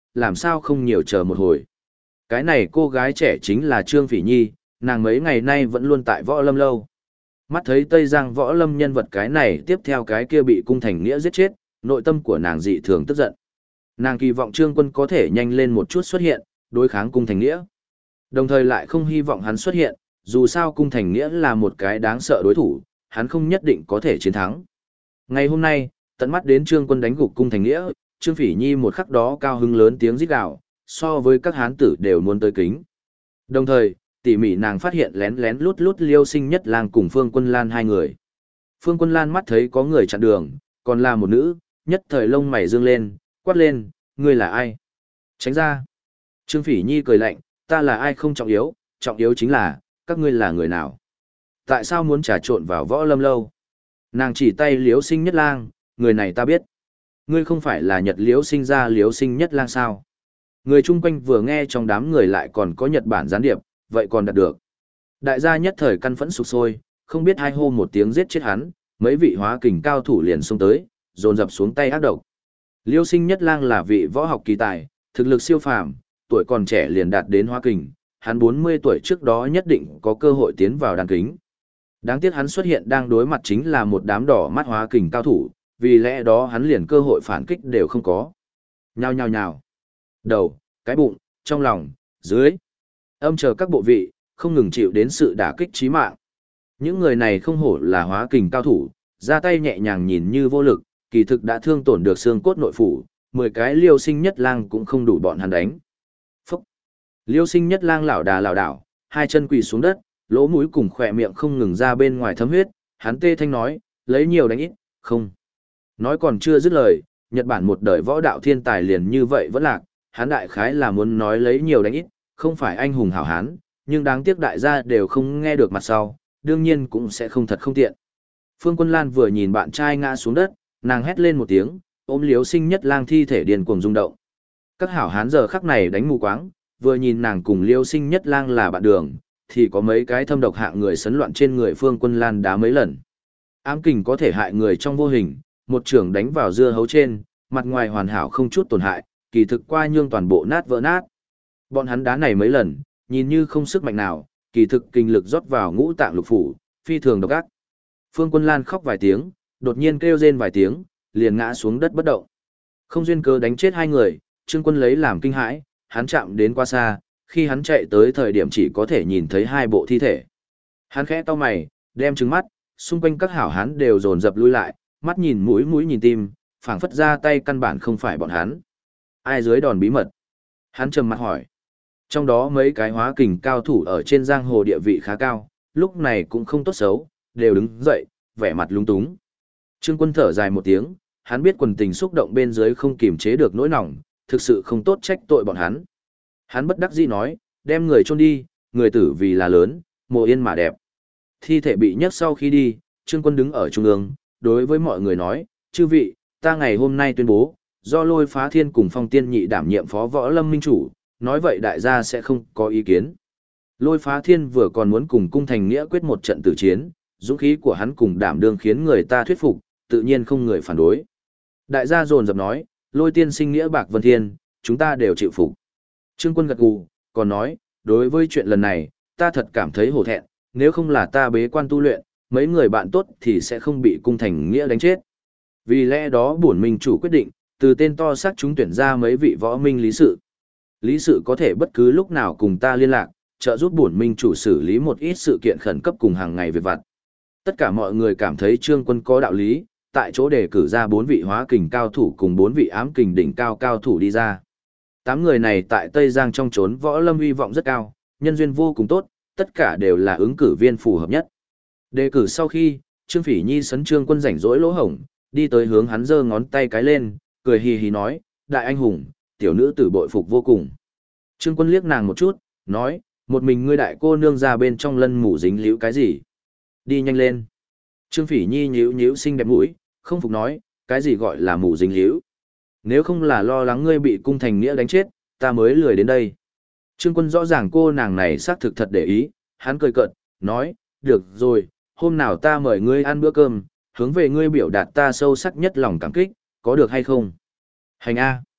Speaker 1: làm sao không nhiều chờ một hồi. Cái này cô gái trẻ chính là Trương Phỉ Nhi, nàng mấy ngày nay vẫn luôn tại Võ Lâm lâu. Mắt thấy Tây Giang Võ Lâm nhân vật cái này tiếp theo cái kia bị Cung Thành Nghĩa giết chết, nội tâm của nàng dị thường tức giận. Nàng kỳ vọng Trương Quân có thể nhanh lên một chút xuất hiện, đối kháng Cung Thành Nghĩa. Đồng thời lại không hy vọng hắn xuất hiện, dù sao Cung Thành Nghĩa là một cái đáng sợ đối thủ, hắn không nhất định có thể chiến thắng. Ngày hôm nay, tận mắt đến Trương Quân đánh gục Cung Thành Nghĩa, Trương Phỉ Nhi một khắc đó cao hứng lớn tiếng rít gào, so với các hán tử đều muốn tới kính. Đồng thời, tỉ mỉ nàng phát hiện lén lén lút lút Liêu Sinh Nhất Lang cùng Phương Quân Lan hai người. Phương Quân Lan mắt thấy có người chặn đường, còn là một nữ, nhất thời lông mày dương lên, quát lên, ngươi là ai? Tránh ra. Trương Phỉ Nhi cười lạnh, ta là ai không trọng yếu chính là, các ngươi là người nào? Tại sao muốn trà trộn vào Võ Lâm lâu? Nàng chỉ tay Liêu Sinh Nhất Lang, người này ta biết. Ngươi không phải là Nhật Liêu Sinh ra Liêu Sinh Nhất Lang sao? Người chung quanh vừa nghe trong đám người lại còn có Nhật Bản gián điệp, vậy còn đạt được. Đại gia nhất thời căn phẫn sục sôi, không biết hai hô một tiếng giết chết hắn, mấy vị hóa kình cao thủ liền xông tới, dồn dập xuống tay ác độc. Liêu Sinh Nhất Lang là vị võ học kỳ tài, thực lực siêu phàm, tuổi còn trẻ liền đạt đến hóa kình, hắn 40 tuổi trước đó nhất định có cơ hội tiến vào đan kính. Đáng tiếc hắn xuất hiện đang đối mặt chính là một đám đỏ mắt hóa kình cao thủ, vì lẽ đó hắn liền cơ hội phản kích đều không có. Nhao nhao nhao. Đầu, cái bụng, trong lòng, dưới. Âm chờ các bộ vị, không ngừng chịu đến sự đả kích chí mạng. Những người này không hổ là hóa kình cao thủ, ra tay nhẹ nhàng nhìn như vô lực, kỳ thực đã thương tổn được xương cốt nội phủ, 10 cái Liêu Sinh Nhất Lang cũng không đủ bọn hắn đánh. Phúc! Liêu Sinh Nhất Lang lảo đảo, hai chân quỳ xuống đất, lỗ mũi cùng khỏe miệng không ngừng ra bên ngoài thấm huyết, hắn tê thanh nói, lấy nhiều đánh ít, không. Nói còn chưa dứt lời, Nhật Bản một đời võ đạo thiên tài liền như vậy vẫn lạc, hắn đại khái là muốn nói lấy nhiều đánh ít, không phải anh hùng hảo hán, nhưng đáng tiếc đại gia đều không nghe được mặt sau, đương nhiên cũng sẽ không thật không tiện. Phương Quân Lan vừa nhìn bạn trai ngã xuống đất, nàng hét lên một tiếng, ôm Liêu Sinh Nhất Lang thi thể điên cuồng rung động. Các hảo hán giờ khắc này đánh mù quáng, vừa nhìn nàng cùng Liêu Sinh Nhất Lang là bạn đường, thì có mấy cái thâm độc hạng người sấn loạn trên người Phương Quân Lan đá mấy lần. Ám kình có thể hại người trong vô hình, một trường đánh vào dưa hấu trên, mặt ngoài hoàn hảo không chút tổn hại, kỳ thực qua nhương toàn bộ nát vỡ nát. Bọn hắn đá này mấy lần, nhìn như không sức mạnh nào, kỳ thực kinh lực rót vào ngũ tạng lục phủ, phi thường độc ác. Phương Quân Lan khóc vài tiếng, đột nhiên kêu rên vài tiếng, liền ngã xuống đất bất động. Không duyên cớ đánh chết hai người, Trương Quân lấy làm kinh hãi, hắn chạm đến quá xa, khi hắn chạy tới thời điểm chỉ có thể nhìn thấy hai bộ thi thể. Hắn khẽ cau mày, đem trừng mắt, xung quanh các hảo hán đều dồn dập lui lại, mắt nhìn mũi nhìn tim, phảng phất ra tay căn bản không phải bọn hắn. Ai dưới đòn bí mật? Hắn trầm mặt hỏi. Trong đó mấy cái hóa kình cao thủ ở trên giang hồ địa vị khá cao, lúc này cũng không tốt xấu, đều đứng dậy, vẻ mặt lung túng. Trương Quân thở dài một tiếng, hắn biết quần tình xúc động bên dưới không kiềm chế được nỗi lòng, thực sự không tốt trách tội bọn hắn. Hắn bất đắc dĩ nói, đem người chôn đi, người tử vì là lớn, mồ yên mà đẹp. Thi thể bị nhấc sau khi đi, Trương Quân đứng ở trung ương, đối với mọi người nói, chư vị, ta ngày hôm nay tuyên bố, do Lôi Phá Thiên cùng Phong Tiên Nhị đảm nhiệm phó võ lâm minh chủ, nói vậy đại gia sẽ không có ý kiến. Lôi Phá Thiên vừa còn muốn cùng Cung Thành Nghĩa quyết một trận tử chiến, dũng khí của hắn cùng đảm đương khiến người ta thuyết phục, tự nhiên không người phản đối. Đại gia dồn dập nói, Lôi tiên sinh nghĩa bạc vân thiên, chúng ta đều chịu phục. Trương Quân gật gù, còn nói, đối với chuyện lần này, ta thật cảm thấy hổ thẹn, nếu không là ta bế quan tu luyện, mấy người bạn tốt thì sẽ không bị Cung Thành Nghĩa đánh chết. Vì lẽ đó bổn minh chủ quyết định, từ tên to xác chúng tuyển ra mấy vị võ minh lý sự. Lý sự có thể bất cứ lúc nào cùng ta liên lạc, trợ giúp bổn minh chủ xử lý một ít sự kiện khẩn cấp cùng hàng ngày việc vặt. Tất cả mọi người cảm thấy Trương Quân có đạo lý, tại chỗ đề cử ra 4 vị hóa kình cao thủ cùng 4 vị ám kình đỉnh cao cao thủ đi ra. 8 người này tại Tây Giang trong chốn võ lâm uy vọng rất cao, nhân duyên vô cùng tốt, tất cả đều là ứng cử viên phù hợp nhất. Đề cử sau khi, Trương Phỉ Nhi sấn Trương Quân rảnh rỗi lỗ hổng, đi tới hướng hắn giơ ngón tay cái lên, cười hì hì nói, đại anh hùng, tiểu nữ tử bội phục vô cùng. Trương Quân liếc nàng một chút, nói, một mình ngươi đại cô nương ra bên trong lân mủ dính liễu cái gì? Đi nhanh lên. Trương Phỉ Nhi nhíu nhíu xinh đẹp mũi, không phục nói, cái gì gọi là mủ dính liễu? Nếu không là lo lắng ngươi bị Cung Thành Nghĩa đánh chết, ta mới lười đến đây. Trương Quân rõ ràng cô nàng này xác thực thật để ý, hắn cười cợt, nói, được rồi, hôm nào ta mời ngươi ăn bữa cơm, hướng về ngươi biểu đạt ta sâu sắc nhất lòng cảm kích, có được hay không? Hành A.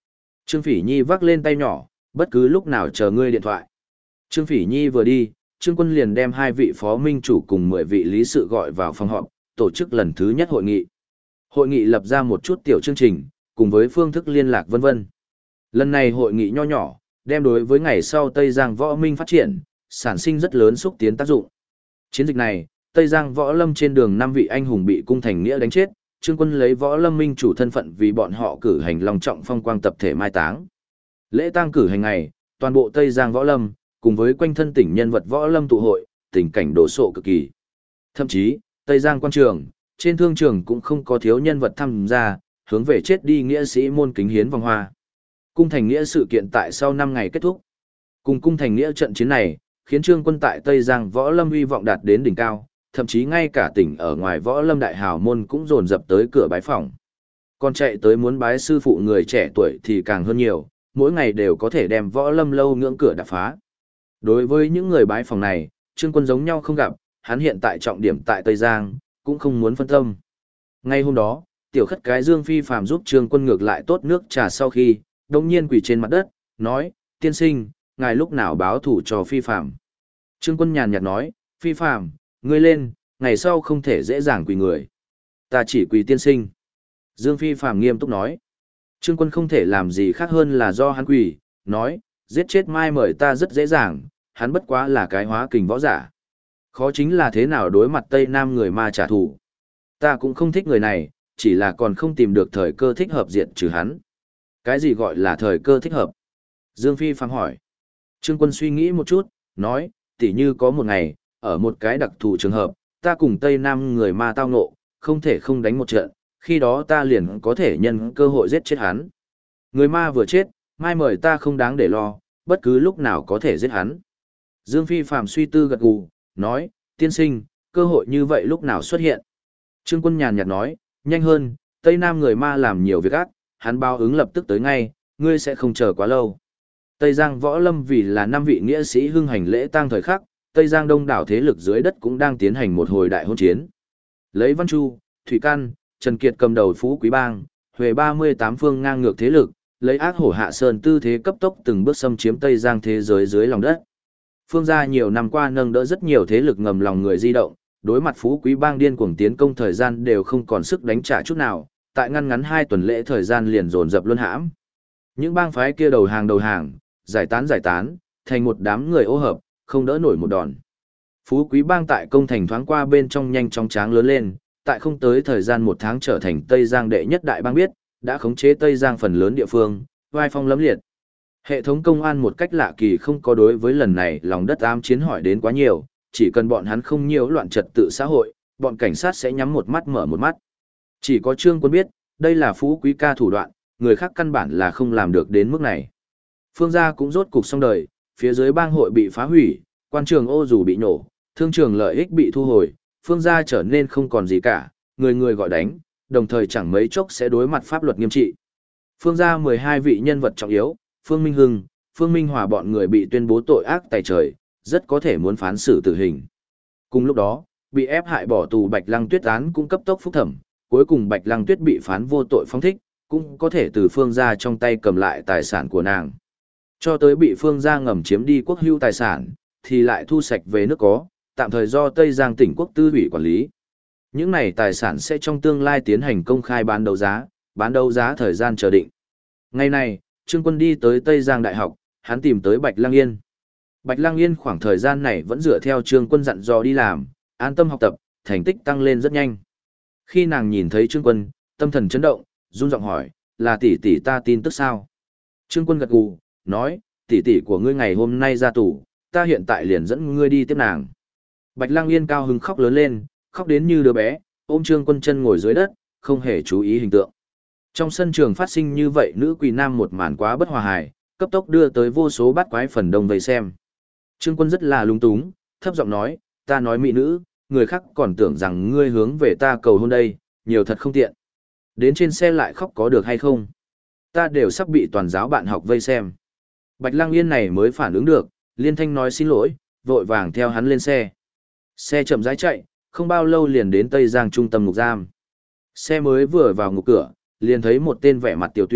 Speaker 1: Trương Phỉ Nhi vác lên tay nhỏ, bất cứ lúc nào chờ ngươi điện thoại. Trương Phỉ Nhi vừa đi, Trương Quân liền đem 2 vị phó minh chủ cùng 10 vị lý sự gọi vào phòng họp, tổ chức lần thứ nhất hội nghị. Hội nghị lập ra một chút tiểu chương trình, cùng với phương thức liên lạc vân vân. Lần này hội nghị nho nhỏ, đem đối với ngày sau Tây Giang võ minh phát triển, sản sinh rất lớn xúc tiến tác dụng. Chiến dịch này, Tây Giang võ lâm trên đường 5 vị anh hùng bị cung thành nghĩa đánh chết, Trương Quân lấy võ lâm minh chủ thân phận vì bọn họ cử hành long trọng phong quang tập thể mai táng. Lễ tang cử hành ngày, toàn bộ Tây Giang võ lâm, cùng với quanh thân tỉnh nhân vật võ lâm tụ hội, tình cảnh đổ sộ cực kỳ. Thậm chí, Tây Giang quan trường, trên thương trường cũng không có thiếu nhân vật tham gia, hướng về chết đi nghĩa sĩ môn kính hiến vòng hoa. Cung thành nghĩa sự kiện tại sau 5 ngày kết thúc. Cùng cung thành nghĩa trận chiến này, khiến Trương Quân tại Tây Giang võ lâm uy vọng đạt đến đỉnh cao, thậm chí ngay cả tỉnh ở ngoài võ lâm đại hào môn cũng dồn dập tới cửa bái phỏng. Còn chạy tới muốn bái sư phụ người trẻ tuổi thì càng hơn nhiều, mỗi ngày đều có thể đem võ lâm lâu ngưỡng cửa đạp phá. Đối với những người bái phỏng này, Trương Quân giống nhau không gặp, hắn hiện tại trọng điểm tại Tây Giang, cũng không muốn phân tâm. Ngay hôm đó, tiểu khất cái Dương Phi Phàm giúp Trương Quân ngược lại tốt nước trà sau khi, đồng nhiên quỳ trên mặt đất, nói, tiên sinh, ngài lúc nào báo thủ cho Phi Phàm. Trương Quân nhàn nhạt nói, Phi Phàm, ngươi lên, ngày sau không thể dễ dàng quỳ người. Ta chỉ quỳ tiên sinh. Dương Phi Phàm nghiêm túc nói. Trương Quân không thể làm gì khác hơn là do hắn quỳ, nói, giết chết mai mời ta rất dễ dàng, hắn bất quá là cái hóa kình võ giả. Khó chính là thế nào đối mặt Tây Nam người ma trả thù. Ta cũng không thích người này, chỉ là còn không tìm được thời cơ thích hợp diệt trừ hắn. Cái gì gọi là thời cơ thích hợp? Dương Phi Phàm hỏi. Trương Quân suy nghĩ một chút, nói, tỉ như có một ngày, ở một cái đặc thù trường hợp, ta cùng Tây Nam người ma tao ngộ, không thể không đánh một trận, khi đó ta liền có thể nhân cơ hội giết chết hắn. Người ma vừa chết, mai mời ta không đáng để lo, bất cứ lúc nào có thể giết hắn. Dương Phi Phàm suy tư gật gù, nói, tiên sinh, cơ hội như vậy lúc nào xuất hiện? Trương Quân nhàn nhạt nói, nhanh hơn, Tây Nam người ma làm nhiều việc ác, hắn báo ứng lập tức tới ngay, ngươi sẽ không chờ quá lâu. Tây Giang võ lâm vì là 5 vị nghĩa sĩ hưng hành lễ tang thời khắc, Tây Giang đông đảo thế lực dưới đất cũng đang tiến hành một hồi đại hôn chiến. Lấy Văn Chu, Thủy Căn, Trần Kiệt cầm đầu Phú Quý Bang, Huệ 38 phương ngang ngược thế lực, lấy ác hổ hạ sơn tư thế cấp tốc từng bước xâm chiếm Tây Giang thế giới dưới lòng đất. Phương gia nhiều năm qua nâng đỡ rất nhiều thế lực ngầm lòng người di động, đối mặt Phú Quý Bang điên cuồng tiến công thời gian đều không còn sức đánh trả chút nào, tại ngăn ngắn 2 tuần lễ thời gian liền dồn dập luân hãm. Những bang phái kia đầu hàng, giải tán, thành một đám người ô hợp, không đỡ nổi một đòn. Phú Quý Bang tại công thành thoáng qua bên trong nhanh chóng tráng lớn lên, tại không tới thời gian 1 tháng trở thành Tây Giang đệ nhất đại bang biết, đã khống chế Tây Giang phần lớn địa phương, vai phong lẫm liệt. Hệ thống công an một cách lạ kỳ không có đối với lần này lòng đất ám chiến hỏi đến quá nhiều, chỉ cần bọn hắn không nhiễu loạn trật tự xã hội, bọn cảnh sát sẽ nhắm một mắt mở một mắt. Chỉ có Trương Quân biết, đây là Phú Quý ca thủ đoạn, người khác căn bản là không làm được đến mức này. Phương gia cũng rốt cục xong đời, phía dưới bang hội bị phá hủy, quan trường ô dù bị nổ, thương trường lợi ích bị thu hồi, phương gia trở nên không còn gì cả, người người gọi đánh, đồng thời chẳng mấy chốc sẽ đối mặt pháp luật nghiêm trị. Phương gia 12 vị nhân vật trọng yếu, Phương Minh Hưng, Phương Minh Hòa bọn người bị tuyên bố tội ác tày trời, rất có thể muốn phán xử tử hình. Cùng lúc đó, bị ép hại bỏ tù Bạch Lăng Tuyết án cũng cấp tốc phúc thẩm, cuối cùng Bạch Lăng Tuyết bị phán vô tội phóng thích, cũng có thể từ Phương gia trong tay cầm lại tài sản của nàng. Cho tới bị Phương gia ngầm chiếm đi quốc hữu tài sản, thì lại thu sạch về nước có, tạm thời do Tây Giang tỉnh quốc tư ủy quản lý. Những này tài sản sẽ trong tương lai tiến hành công khai bán đấu giá thời gian chờ định. Ngày này, Trương Quân đi tới Tây Giang Đại học, hắn tìm tới Bạch Lăng Yên. Bạch Lăng Yên khoảng thời gian này vẫn dựa theo Trương Quân dặn dò đi làm, an tâm học tập, thành tích tăng lên rất nhanh. Khi nàng nhìn thấy Trương Quân, tâm thần chấn động, run giọng hỏi, là tỷ tỷ ta tin tức sao? Trương Quân gật gù, nói, tỷ tỷ của ngươi ngày hôm nay ra tù, ta hiện tại liền dẫn ngươi đi tiếp nàng. Bạch Lăng Yên cao hứng khóc lớn lên, khóc đến như đứa bé, ôm Trương Quân chân ngồi dưới đất, không hề chú ý hình tượng. Trong sân trường phát sinh như vậy nữ quỳ nam một màn quá bất hòa hài, cấp tốc đưa tới vô số bát quái phần đông vây xem. Trương Quân rất là lung túng, thấp giọng nói, ta nói mỹ nữ, người khác còn tưởng rằng ngươi hướng về ta cầu hôn đây, nhiều thật không tiện. Đến trên xe lại khóc có được hay không? Ta đều sắp bị toàn giáo bạn học vây xem. Bạch Lăng Yên này mới phản ứng được, liên thanh nói xin lỗi, vội vàng theo hắn lên xe. Xe chậm rãi chạy, không bao lâu liền đến Tây Giang trung tâm ngục giam. Xe mới vừa vào ngục cửa, liền thấy một tên vẻ mặt tiểu tụy,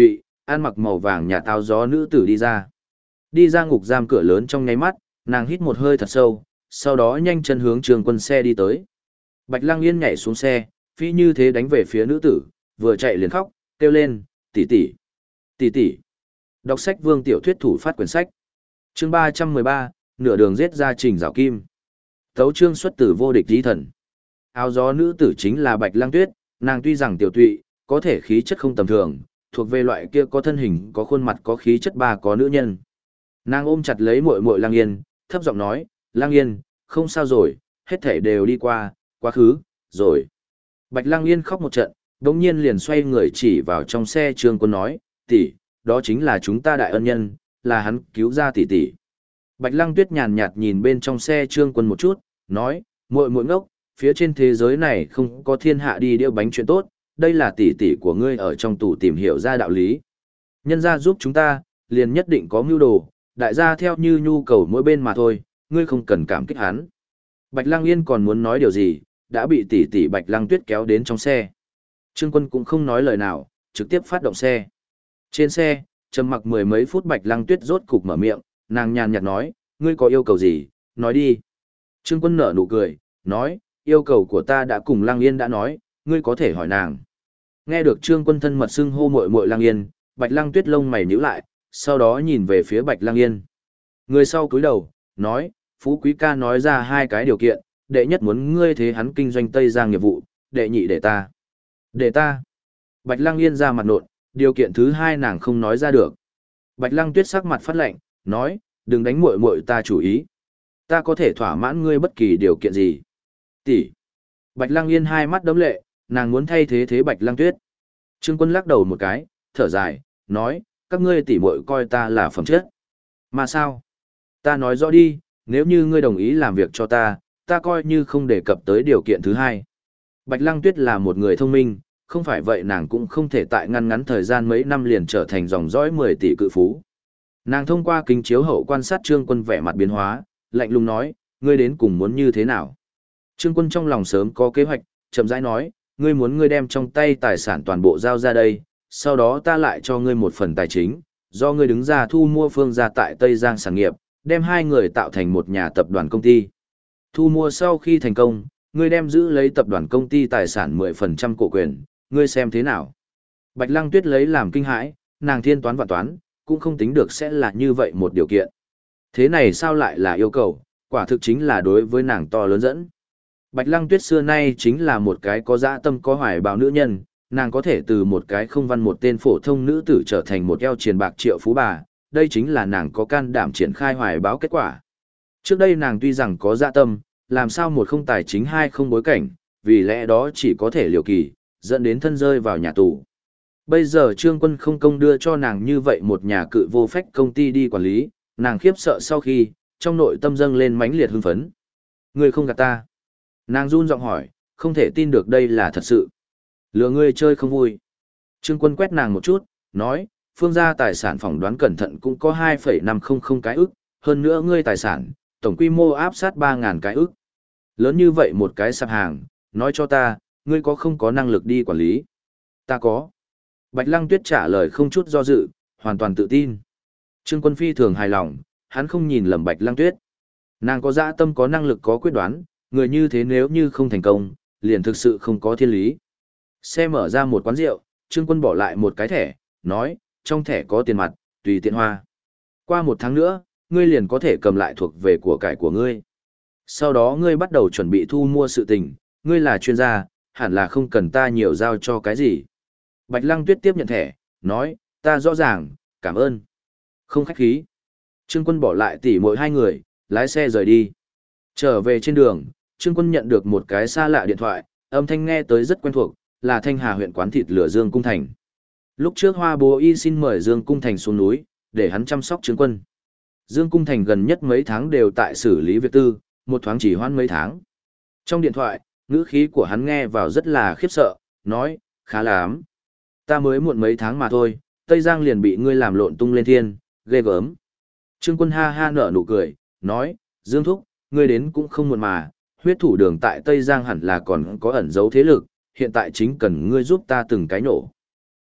Speaker 1: ăn mặc màu vàng nhà táo gió nữ tử đi ra. Đi ra ngục giam cửa lớn trong nháy mắt, nàng hít một hơi thật sâu, sau đó nhanh chân hướng Trương Quân xe đi tới. Bạch Lăng Yên nhảy xuống xe, phi như thế đánh về phía nữ tử, vừa chạy liền khóc, kêu lên, tỷ tỷ, tỷ tỷ. Đọc sách Vương Tiểu Thuyết thủ phát quyển sách. Chương 313, nửa đường giết ra Trình Giảo Kim. Tấu chương xuất từ vô địch chí thần. Áo gió nữ tử chính là Bạch Lăng Tuyết, nàng tuy rằng tiểu tụy, có thể khí chất không tầm thường, thuộc về loại kia có thân hình, có khuôn mặt, có khí chất ba có nữ nhân. Nàng ôm chặt lấy muội muội Lăng Yên, thấp giọng nói, Lăng Yên, không sao rồi, hết thảy đều đi qua, quá khứ, rồi. Bạch Lăng Yên khóc một trận, đống nhiên liền xoay người chỉ vào trong xe Trương Quân nói, tỷ, đó chính là chúng ta đại ân nhân, là hắn cứu ra tỷ tỷ. Bạch Lăng Tuyết nhàn nhạt nhìn bên trong xe Trương Quân một chút, nói, muội muội ngốc, phía trên thế giới này không có thiên hạ đi đĩa bánh chuyện tốt, đây là tỷ tỷ của ngươi ở trong tủ tìm hiểu ra đạo lý. Nhân gia giúp chúng ta, liền nhất định có mưu đồ, đại gia theo như nhu cầu mỗi bên mà thôi, ngươi không cần cảm kích hắn. Bạch Lăng Yên còn muốn nói điều gì, đã bị tỷ tỷ Bạch Lăng Tuyết kéo đến trong xe. Trương Quân cũng không nói lời nào, trực tiếp phát động xe. Trên xe, trầm mặc mười mấy phút Bạch Lăng Tuyết rốt cục mở miệng, nàng nhàn nhạt nói, ngươi có yêu cầu gì, nói đi. Trương Quân nở nụ cười, nói, yêu cầu của ta đã cùng Lăng Yên đã nói, ngươi có thể hỏi nàng. Nghe được Trương Quân thân mật xưng hô muội muội Lăng Yên, Bạch Lăng Tuyết lông mày nhíu lại, sau đó nhìn về phía Bạch Lăng Yên. Người sau cúi đầu, nói, Phú Quý ca nói ra hai cái điều kiện, đệ nhất muốn ngươi thế hắn kinh doanh Tây Giang nghiệp vụ, đệ nhị để ta. Để ta. Bạch Lăng Yên ra mặt nộn, điều kiện thứ hai nàng không nói ra được. Bạch Lăng Tuyết sắc mặt phát lạnh, nói, đừng đánh muội muội ta chủ ý. Ta có thể thỏa mãn ngươi bất kỳ điều kiện gì. Tỷ. Bạch Lăng Yên hai mắt đấm lệ, nàng muốn thay thế Bạch Lăng Tuyết. Trương Quân lắc đầu một cái, thở dài, nói, các ngươi tỷ muội coi ta là phẩm chất. Mà sao? Ta nói rõ đi, nếu như ngươi đồng ý làm việc cho ta, ta coi như không đề cập tới điều kiện thứ hai. Bạch Lăng Tuyết là một người thông minh, không phải vậy nàng cũng không thể tại ngăn ngắn thời gian mấy năm liền trở thành dòng dõi 10 tỷ cự phú. Nàng thông qua kính chiếu hậu quan sát Trương Quân vẻ mặt biến hóa, lạnh lùng nói, ngươi đến cùng muốn như thế nào? Trương Quân trong lòng sớm có kế hoạch, chậm rãi nói, ngươi đem trong tay tài sản toàn bộ giao ra đây, sau đó ta lại cho ngươi một phần tài chính, do ngươi đứng ra thu mua Phương gia tại Tây Giang sản nghiệp, đem hai người tạo thành một nhà tập đoàn công ty. Thu mua sau khi thành công, ngươi đem giữ lấy tập đoàn công ty tài sản 10% cổ quyền, ngươi xem thế nào? Bạch Lăng Tuyết lấy làm kinh hãi, nàng thiên toán vạn toán, cũng không tính được sẽ là như vậy một điều kiện. Thế này sao lại là yêu cầu, quả thực chính là đối với nàng to lớn dẫn. Bạch Lăng Tuyết xưa nay chính là một cái có dã tâm có hoài bào nữ nhân, nàng có thể từ một cái không văn một tên phổ thông nữ tử trở thành một eo triền bạc triệu phú bà, đây chính là nàng có can đảm triển khai hoài báo kết quả. Trước đây nàng tuy rằng có dã tâm, làm sao một không tài chính hai không bối cảnh, vì lẽ đó chỉ có thể liều kỳ, dẫn đến thân rơi vào nhà tù. Bây giờ Trương Quân không công đưa cho nàng như vậy một nhà cự vô phách công ty đi quản lý, nàng khiếp sợ sau khi, trong nội tâm dâng lên mãnh liệt hưng phấn. Ngươi không gạt ta. Nàng run giọng hỏi, không thể tin được đây là thật sự. Lừa ngươi chơi không vui. Trương Quân quét nàng một chút, nói, Phương gia tài sản phỏng đoán cẩn thận cũng có 2,500 cái ức, hơn nữa ngươi tài sản, tổng quy mô áp sát 3.000 cái ức. Lớn như vậy một cái sạp hàng, nói cho ta, ngươi có không có năng lực đi quản lý? Ta có. Bạch Lăng Tuyết trả lời không chút do dự, hoàn toàn tự tin. Trương Quân phi thường hài lòng, hắn không nhìn lầm Bạch Lăng Tuyết. Nàng có dã tâm có năng lực có quyết đoán, người như thế nếu như không thành công, liền thực sự không có thiên lý. Xe mở ra một quán rượu, Trương Quân bỏ lại một cái thẻ, nói, trong thẻ có tiền mặt, tùy tiện hoa. Qua 1 tháng nữa, ngươi liền có thể cầm lại thuộc về của cải của ngươi. Sau đó ngươi bắt đầu chuẩn bị thu mua sự tình, ngươi là chuyên gia, hẳn là không cần ta nhiều giao cho cái gì. Bạch Lăng Tuyết tiếp nhận thẻ, nói, ta rõ ràng, cảm ơn. Không khách khí. Trương Quân bỏ lại tỉ mỗi hai người, lái xe rời đi. Trở về trên đường, Trương Quân nhận được một cái xa lạ điện thoại, âm thanh nghe tới rất quen thuộc, là Thanh Hà huyện quán thịt lửa Dương Cung Thành. Lúc trước Hoa Bố Y xin mời Dương Cung Thành xuống núi, để hắn chăm sóc Trương Quân. Dương Cung Thành gần nhất mấy tháng đều tại xử lý việc tư, một thoáng chỉ hoãn mấy tháng. Trong điện thoại, ngữ khí của hắn nghe vào rất là khiếp sợ, nói, khá lắm. Ta mới muộn mấy tháng mà thôi, Tây Giang liền bị ngươi làm lộn tung lên thiên, ghê gớm. Trương Quân ha ha nở nụ cười, nói, Dương Thúc, ngươi đến cũng không muộn mà, huyết thủ đường tại Tây Giang hẳn là còn có ẩn dấu thế lực, hiện tại chính cần ngươi giúp ta từng cái nổ.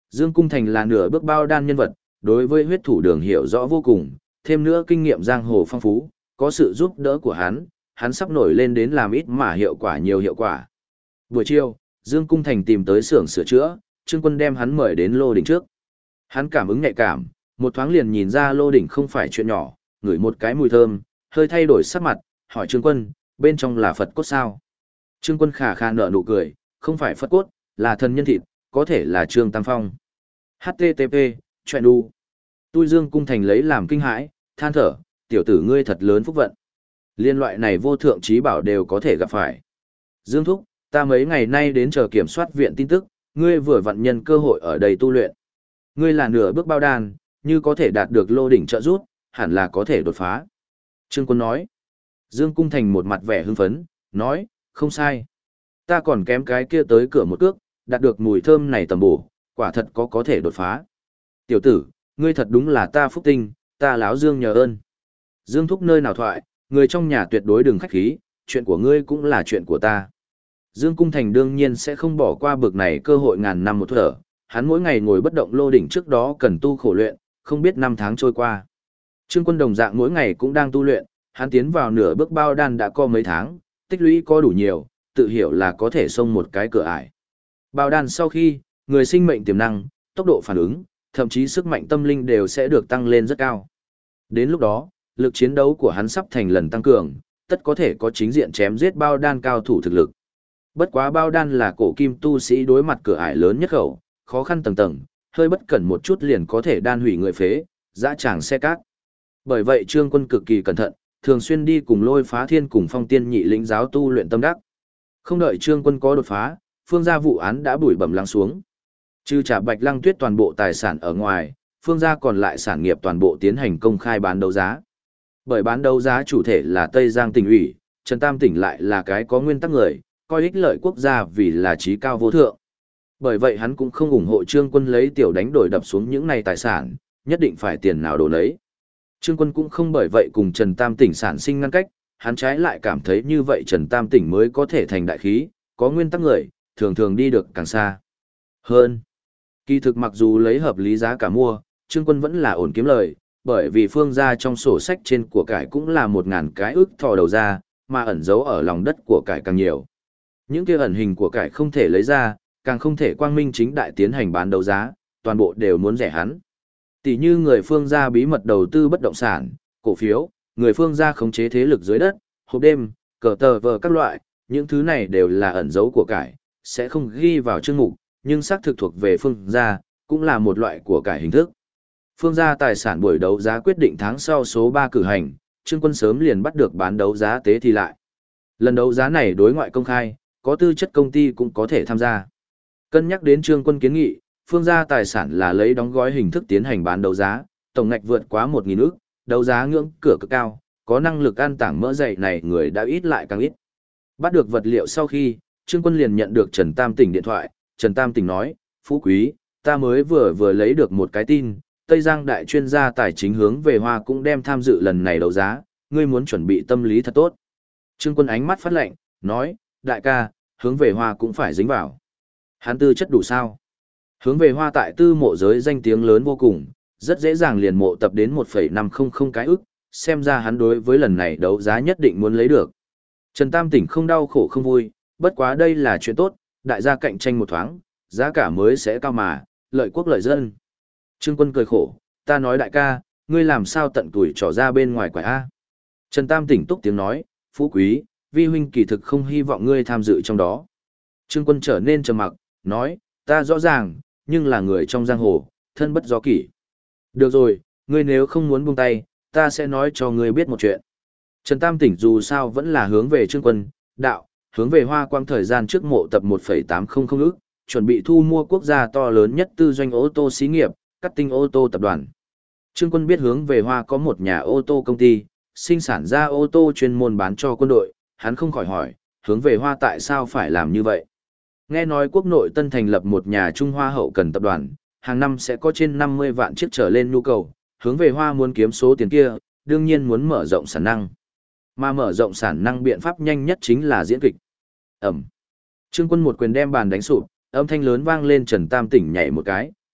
Speaker 1: Dương Cung Thành là nửa bước bao đan nhân vật, đối với huyết thủ đường hiểu rõ vô cùng, thêm nữa kinh nghiệm giang hồ phong phú, có sự giúp đỡ của hắn sắp nổi lên đến làm ít mà hiệu quả nhiều hiệu quả. Buổi chiều, Dương Cung Thành tìm tới xưởng sửa chữa, Trương Quân đem hắn mời đến Lô Đỉnh trước. Hắn cảm ứng nhạy cảm, một thoáng liền nhìn ra Lô Đỉnh không phải chuyện nhỏ, ngửi một cái mùi thơm, hơi thay đổi sắc mặt, hỏi Trương Quân, bên trong là Phật cốt sao? Trương Quân khà khà nở nụ cười, không phải Phật cốt, là thần nhân thịt, có thể là Trương Tam Phong. HTTP, chuyện đu. Tôi Dương Cung Thành lấy làm kinh hãi, than thở, tiểu tử ngươi thật lớn phúc vận. Liên loại này vô thượng trí bảo đều có thể gặp phải. Dương Thúc, ta mấy ngày nay đến chờ kiểm soát viện tin tức, ngươi vừa vặn nhân cơ hội ở đây tu luyện. Ngươi là nửa bước bao đan, như có thể đạt được Lô Đỉnh trợ giúp, hẳn là có thể đột phá. Trương Quân nói. Dương Cung Thành một mặt vẻ hưng phấn, nói, không sai. Ta còn kém cái kia tới cửa một cước, đạt được mùi thơm này tầm bổ, quả thật có thể đột phá. Tiểu tử, ngươi thật đúng là ta phúc tinh, ta láo Dương nhờ ơn. Dương Thúc nơi nào thoại, người trong nhà tuyệt đối đừng khách khí, chuyện của ngươi cũng là chuyện của ta. Dương Cung Thành đương nhiên sẽ không bỏ qua bực này cơ hội ngàn năm một thở, hắn mỗi ngày ngồi bất động Lô Đỉnh trước đó cần tu khổ luyện, không biết năm tháng trôi qua. Trương Quân đồng dạng mỗi ngày cũng đang tu luyện, hắn tiến vào nửa bước bao đan đã có mấy tháng, tích lũy có đủ nhiều, tự hiểu là có thể xông một cái cửa ải. Bao đan sau khi, người sinh mệnh tiềm năng, tốc độ phản ứng, thậm chí sức mạnh tâm linh đều sẽ được tăng lên rất cao. Đến lúc đó, lực chiến đấu của hắn sắp thành lần tăng cường, tất có thể có chính diện chém giết bao đan cao thủ thực lực. Bất quá bao đan là cổ kim tu sĩ đối mặt cửa ải lớn nhất khẩu, khó khăn tầng tầng, hơi bất cẩn một chút liền có thể đan hủy người phế, dã tràng xe cát. Bởi vậy Trương Quân cực kỳ cẩn thận, thường xuyên đi cùng Lôi Phá Thiên cùng Phong Tiên Nhị lĩnh giáo tu luyện tâm đắc. Không đợi Trương Quân có đột phá, Phương gia vụ án đã bụi bẩm lắng xuống. Trừ trả Bạch Lăng Tuyết toàn bộ tài sản ở ngoài, Phương gia còn lại sản nghiệp toàn bộ tiến hành công khai bán đấu giá. Bởi bán đấu giá chủ thể là Tây Giang tỉnh ủy, Trần Tam tỉnh lại là cái có nguyên tắc người, coi ích lợi quốc gia vì là trí cao vô thượng. Bởi vậy hắn cũng không ủng hộ Trương Quân lấy tiểu đánh đổi đập xuống những này tài sản, nhất định phải tiền nào đồ lấy. Trương Quân cũng không bởi vậy cùng Trần Tam tỉnh sản sinh ngăn cách, hắn trái lại cảm thấy như vậy Trần Tam tỉnh mới có thể thành đại khí, có nguyên tắc người, thường thường đi được càng xa. Hơn, kỳ thực mặc dù lấy hợp lý giá cả mua, Trương Quân vẫn là ổn kiếm lời, bởi vì Phương gia trong sổ sách trên của cải cũng là 1.000 cái ức thò đầu ra, mà ẩn giấu ở lòng đất của cải càng nhiều. Những kia ẩn hình của cải không thể lấy ra, càng không thể quang minh chính đại tiến hành bán đấu giá, toàn bộ đều muốn rẻ hắn. Tỷ như người Phương gia bí mật đầu tư bất động sản, cổ phiếu, người Phương gia khống chế thế lực dưới đất, hộp đêm, cờ tờ vờ các loại, những thứ này đều là ẩn dấu của cải, sẽ không ghi vào chương mục, nhưng xác thực thuộc về Phương gia, cũng là một loại của cải hình thức. Phương gia tài sản buổi đấu giá quyết định tháng sau số 3 cử hành, Trương Quân sớm liền bắt được bán đấu giá tế thì lại. Lần đấu giá này đối ngoại công khai, có tư chất công ty cũng có thể tham gia. Cân nhắc đến Trương Quân kiến nghị, Phương gia tài sản là lấy đóng gói hình thức tiến hành bán đấu giá, tổng ngạch vượt quá 1.000 ức, đấu giá ngưỡng cửa cực cao, có năng lực ăn tảng mỡ dày này người đã ít lại càng ít. Bắt được vật liệu sau khi, Trương Quân liền nhận được Trần Tam Tỉnh điện thoại, Trần Tam Tỉnh nói, Phú Quý, ta mới vừa lấy được một cái tin, Tây Giang đại chuyên gia tài chính hướng về Hoa cũng đem tham dự lần này đấu giá, ngươi muốn chuẩn bị tâm lý thật tốt. Trương Quân ánh mắt phát lạnh, nói, đại ca, hướng về Hoa cũng phải dính vào. Hắn tư chất đủ sao? Hướng về Hoa tại tư mộ giới danh tiếng lớn vô cùng, rất dễ dàng liền mộ tập đến 1,500 cái ức, xem ra hắn đối với lần này đấu giá nhất định muốn lấy được. Trần Tam Tỉnh không đau khổ không vui, bất quá đây là chuyện tốt, đại gia cạnh tranh một thoáng, giá cả mới sẽ cao mà, lợi quốc lợi dân. Trương Quân cười khổ, ta nói đại ca, ngươi làm sao tận tuổi trỏ ra bên ngoài quải A. Trần Tam Tỉnh túc tiếng nói, Phú Quý, vi huynh kỳ thực không hy vọng ngươi tham dự trong đó. Trương Quân trở nên trầm mặc, nói, ta rõ ràng, nhưng là người trong giang hồ, thân bất do kỷ. Được rồi, ngươi nếu không muốn buông tay, ta sẽ nói cho ngươi biết một chuyện. Trần Tam Tỉnh dù sao vẫn là hướng về Trương Quân, đạo, hướng về Hoa Quang thời gian trước mộ tập 1,800 ức, chuẩn bị thu mua quốc gia to lớn nhất tư doanh ô tô xí nghiệp, Cát Tinh ô tô tập đoàn. Trương Quân biết hướng về Hoa có một nhà ô tô công ty, sinh sản ra ô tô chuyên môn bán cho quân đội, hắn không khỏi hỏi, hướng về Hoa tại sao phải làm như vậy. Nghe nói quốc nội tân thành lập một nhà Trung Hoa hậu cần tập đoàn, hàng năm sẽ có trên 50 vạn chiếc trở lên nhu cầu, hướng về Hoa muốn kiếm số tiền kia, đương nhiên muốn mở rộng sản năng. Mà mở rộng sản năng biện pháp nhanh nhất chính là diễn kịch. Ẩm. Trương Quân một quyền đem bàn đánh sụp, âm thanh lớn vang lên, Trần Tam Tỉnh nhảy một cái,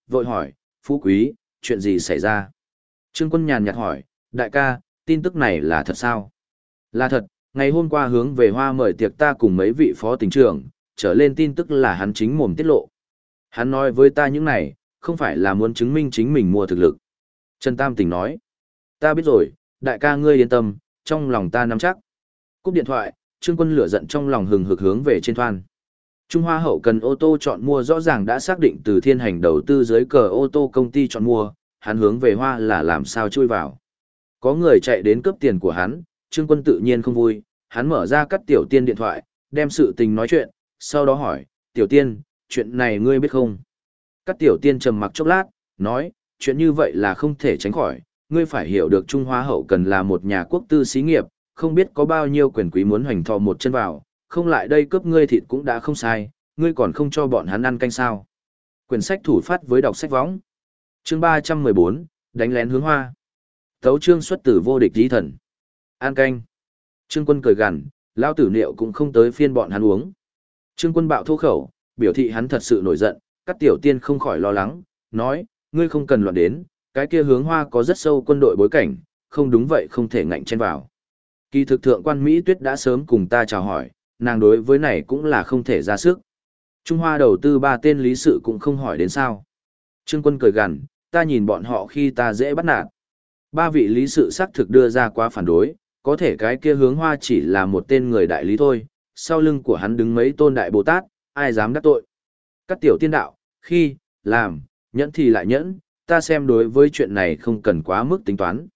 Speaker 1: vội hỏi, phú quý, chuyện gì xảy ra? Trương Quân nhàn nhạt hỏi, đại ca, tin tức này là thật sao? Là thật, ngày hôm qua hướng về Hoa mời tiệc ta cùng mấy vị phó tỉnh trưởng, trở lên tin tức là hắn chính mồm tiết lộ. Hắn nói với ta những này, không phải là muốn chứng minh chính mình mua thực lực. Trần Tam Tỉnh nói, ta biết rồi, đại ca ngươi yên tâm, trong lòng ta nắm chắc. Cúp điện thoại, Trương Quân lửa giận trong lòng hừng hực hướng về trên thoan. Trung Hoa hậu cần ô tô chọn mua rõ ràng đã xác định từ Thiên Hành đầu tư dưới cờ ô tô công ty chọn mua, hắn hướng về Hoa là làm sao chui vào. Có người chạy đến cướp tiền của hắn, Trương Quân tự nhiên không vui, hắn mở ra cắt Tiểu Tiên điện thoại, đem sự tình nói chuyện, sau đó hỏi, Tiểu Tiên, chuyện này ngươi biết không? Cắt Tiểu Tiên trầm mặc chốc lát, nói, chuyện như vậy là không thể tránh khỏi, ngươi phải hiểu được Trung Hoa hậu cần là một nhà quốc tư xí nghiệp, không biết có bao nhiêu quyền quý muốn hoành thò một chân vào, không lại đây cướp ngươi thịt cũng đã không sai, ngươi còn không cho bọn hắn ăn canh sao. Quyển sách thủ phát với đọc sách võng. Chương 314, đánh lén hướng Hoa. Tấu chương xuất tử vô địch dí thần. Ăn canh. Trương Quân cười gằn, lao tử liệu cũng không tới phiên bọn hắn uống. Trương Quân bạo thô khẩu, biểu thị hắn thật sự nổi giận, các tiểu tiên không khỏi lo lắng, nói, ngươi không cần loạn đến, cái kia hướng Hoa có rất sâu quân đội bối cảnh, không đúng vậy không thể ngạnh chen vào. Kỳ thực thượng quan Mỹ Tuyết đã sớm cùng ta chào hỏi, nàng đối với này cũng là không thể ra sức. Trung Hoa đầu tư 3 tên lý sự cũng không hỏi đến sao. Trương Quân cười gằn, ta nhìn bọn họ khi ta dễ bắt nạt. 3 vị lý sự xác thực đưa ra quá phản đối, có thể cái kia hướng Hoa chỉ là một tên người đại lý thôi, sau lưng của hắn đứng mấy tôn đại Bồ Tát, ai dám đắc tội. Các tiểu tiên đạo, khi, làm, nhẫn thì lại nhẫn, ta xem đối với chuyện này không cần quá mức tính toán.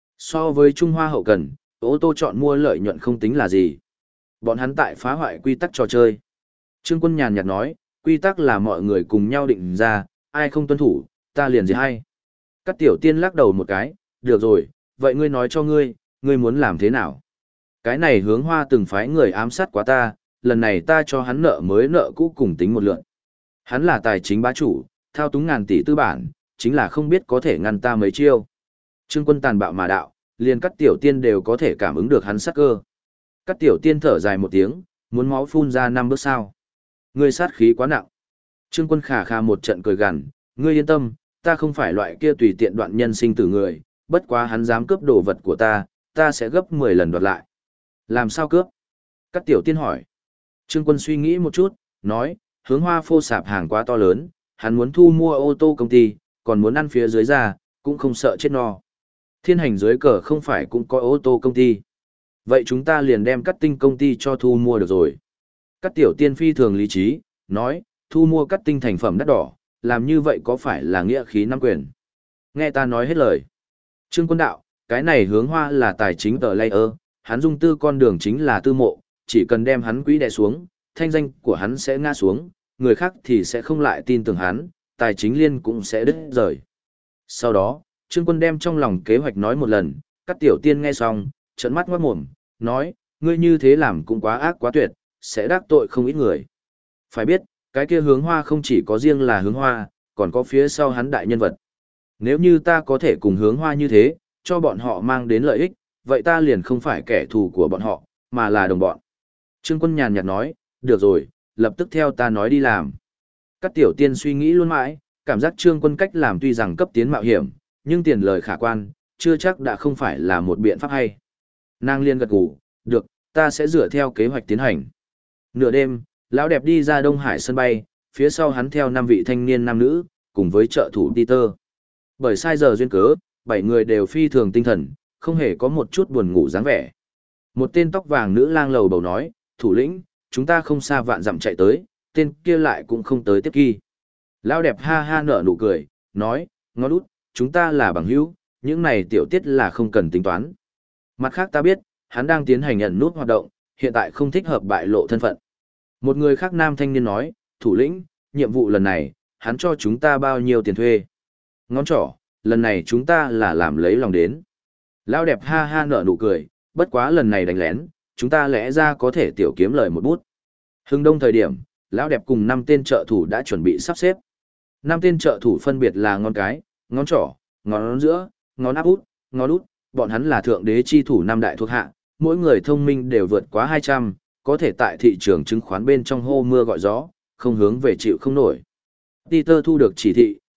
Speaker 1: So với Trung Hoa hậu cần, ô tô chọn mua lợi nhuận không tính là gì. Bọn hắn tại phá hoại quy tắc trò chơi. Trương Quân nhàn nhạt nói, quy tắc là mọi người cùng nhau định ra, ai không tuân thủ, ta liền gì hay. Các tiểu tiên lắc đầu một cái, được rồi, vậy ngươi nói cho ngươi muốn làm thế nào? Cái này hướng Hoa từng phái người ám sát quá ta, lần này ta cho hắn nợ mới nợ cũ cùng tính một lượn. Hắn là tài chính bá chủ, thao túng ngàn tỷ tư bản, chính là không biết có thể ngăn ta mấy chiêu. Trương Quân tàn bạo mà đạo, liền các tiểu tiên đều có thể cảm ứng được hắn sát cơ. Các tiểu tiên thở dài một tiếng, muốn máu phun ra 5 bước sao. Ngươi sát khí quá nặng. Trương Quân khà khà một trận cười gằn, ngươi yên tâm, ta không phải loại kia tùy tiện đoạn nhân sinh tử người, bất quá hắn dám cướp đồ vật của ta sẽ gấp 10 lần đoạt lại. Làm sao cướp? Các tiểu tiên hỏi. Trương Quân suy nghĩ một chút, nói, hướng Hoa phô sạp hàng quá to lớn, hắn muốn thu mua ô tô công ty, còn muốn ăn phía dưới ra, cũng không sợ chết no. Thiên Hành dưới cờ không phải cũng có ô tô công ty. Vậy chúng ta liền đem cắt tinh công ty cho thu mua được rồi. Các tiểu tiên phi thường lý trí, nói, thu mua cắt tinh thành phẩm đắt đỏ, làm như vậy có phải là nghĩa khí nắm quyền. Nghe ta nói hết lời. Trương Quân đạo, cái này hướng Hoa là tài chính tờ layer, hắn dung tư con đường chính là tư mộ, chỉ cần đem hắn quỹ đè xuống, thanh danh của hắn sẽ ngã xuống, người khác thì sẽ không lại tin tưởng hắn, tài chính liên cũng sẽ đứt rời. Sau đó, Trương Quân đem trong lòng kế hoạch nói một lần, các tiểu tiên nghe xong, trợn mắt ngoát mồm, nói, ngươi như thế làm cũng quá ác quá tuyệt, sẽ đắc tội không ít người. Phải biết, cái kia hướng Hoa không chỉ có riêng là hướng Hoa, còn có phía sau hắn đại nhân vật. Nếu như ta có thể cùng hướng Hoa như thế, cho bọn họ mang đến lợi ích, vậy ta liền không phải kẻ thù của bọn họ, mà là đồng bọn. Trương Quân nhàn nhạt nói, được rồi, lập tức theo ta nói đi làm. Các tiểu tiên suy nghĩ luôn mãi, cảm giác Trương Quân cách làm tuy rằng cấp tiến mạo hiểm, nhưng tiền lời khả quan, chưa chắc đã không phải là một biện pháp hay. Nàng liên gật gù, được, ta sẽ dựa theo kế hoạch tiến hành. Nửa đêm, lão đẹp đi ra Đông Hải sân bay, phía sau hắn theo 5 vị thanh niên nam nữ, cùng với trợ thủ Peter. Bởi sai giờ duyên cớ, 7 người đều phi thường tinh thần, không hề có một chút buồn ngủ dáng vẻ. Một tên tóc vàng nữ lang lầu bầu nói, thủ lĩnh, chúng ta không xa vạn dặm chạy tới, tên kia lại cũng không tới tiếp kỳ. Lão đẹp ha ha nở nụ cười, nói, ngó đút, chúng ta là bằng hữu, những này tiểu tiết là không cần tính toán. Mặt khác ta biết, hắn đang tiến hành ẩn nút hoạt động, hiện tại không thích hợp bại lộ thân phận. Một người khác nam thanh niên nói, thủ lĩnh, nhiệm vụ lần này, hắn cho chúng ta bao nhiêu tiền thuê. Ngón trỏ, lần này chúng ta là làm lấy lòng đến. Lão đẹp ha ha nở nụ cười, bất quá lần này đánh lén, chúng ta lẽ ra có thể tiểu kiếm lời một bút. Hưng đông thời điểm, lão đẹp cùng 5 tên trợ thủ đã chuẩn bị sắp xếp. 5 tên trợ thủ phân biệt là ngón cái, ngón trỏ, ngón giữa, ngón áp út, ngón út, bọn hắn là thượng đế chi thủ 5 đại thuộc hạ, mỗi người thông minh đều vượt quá 200, có thể tại thị trường chứng khoán bên trong hô mưa gọi gió, không hướng về chịu không nổi. Peter thu được chỉ thị,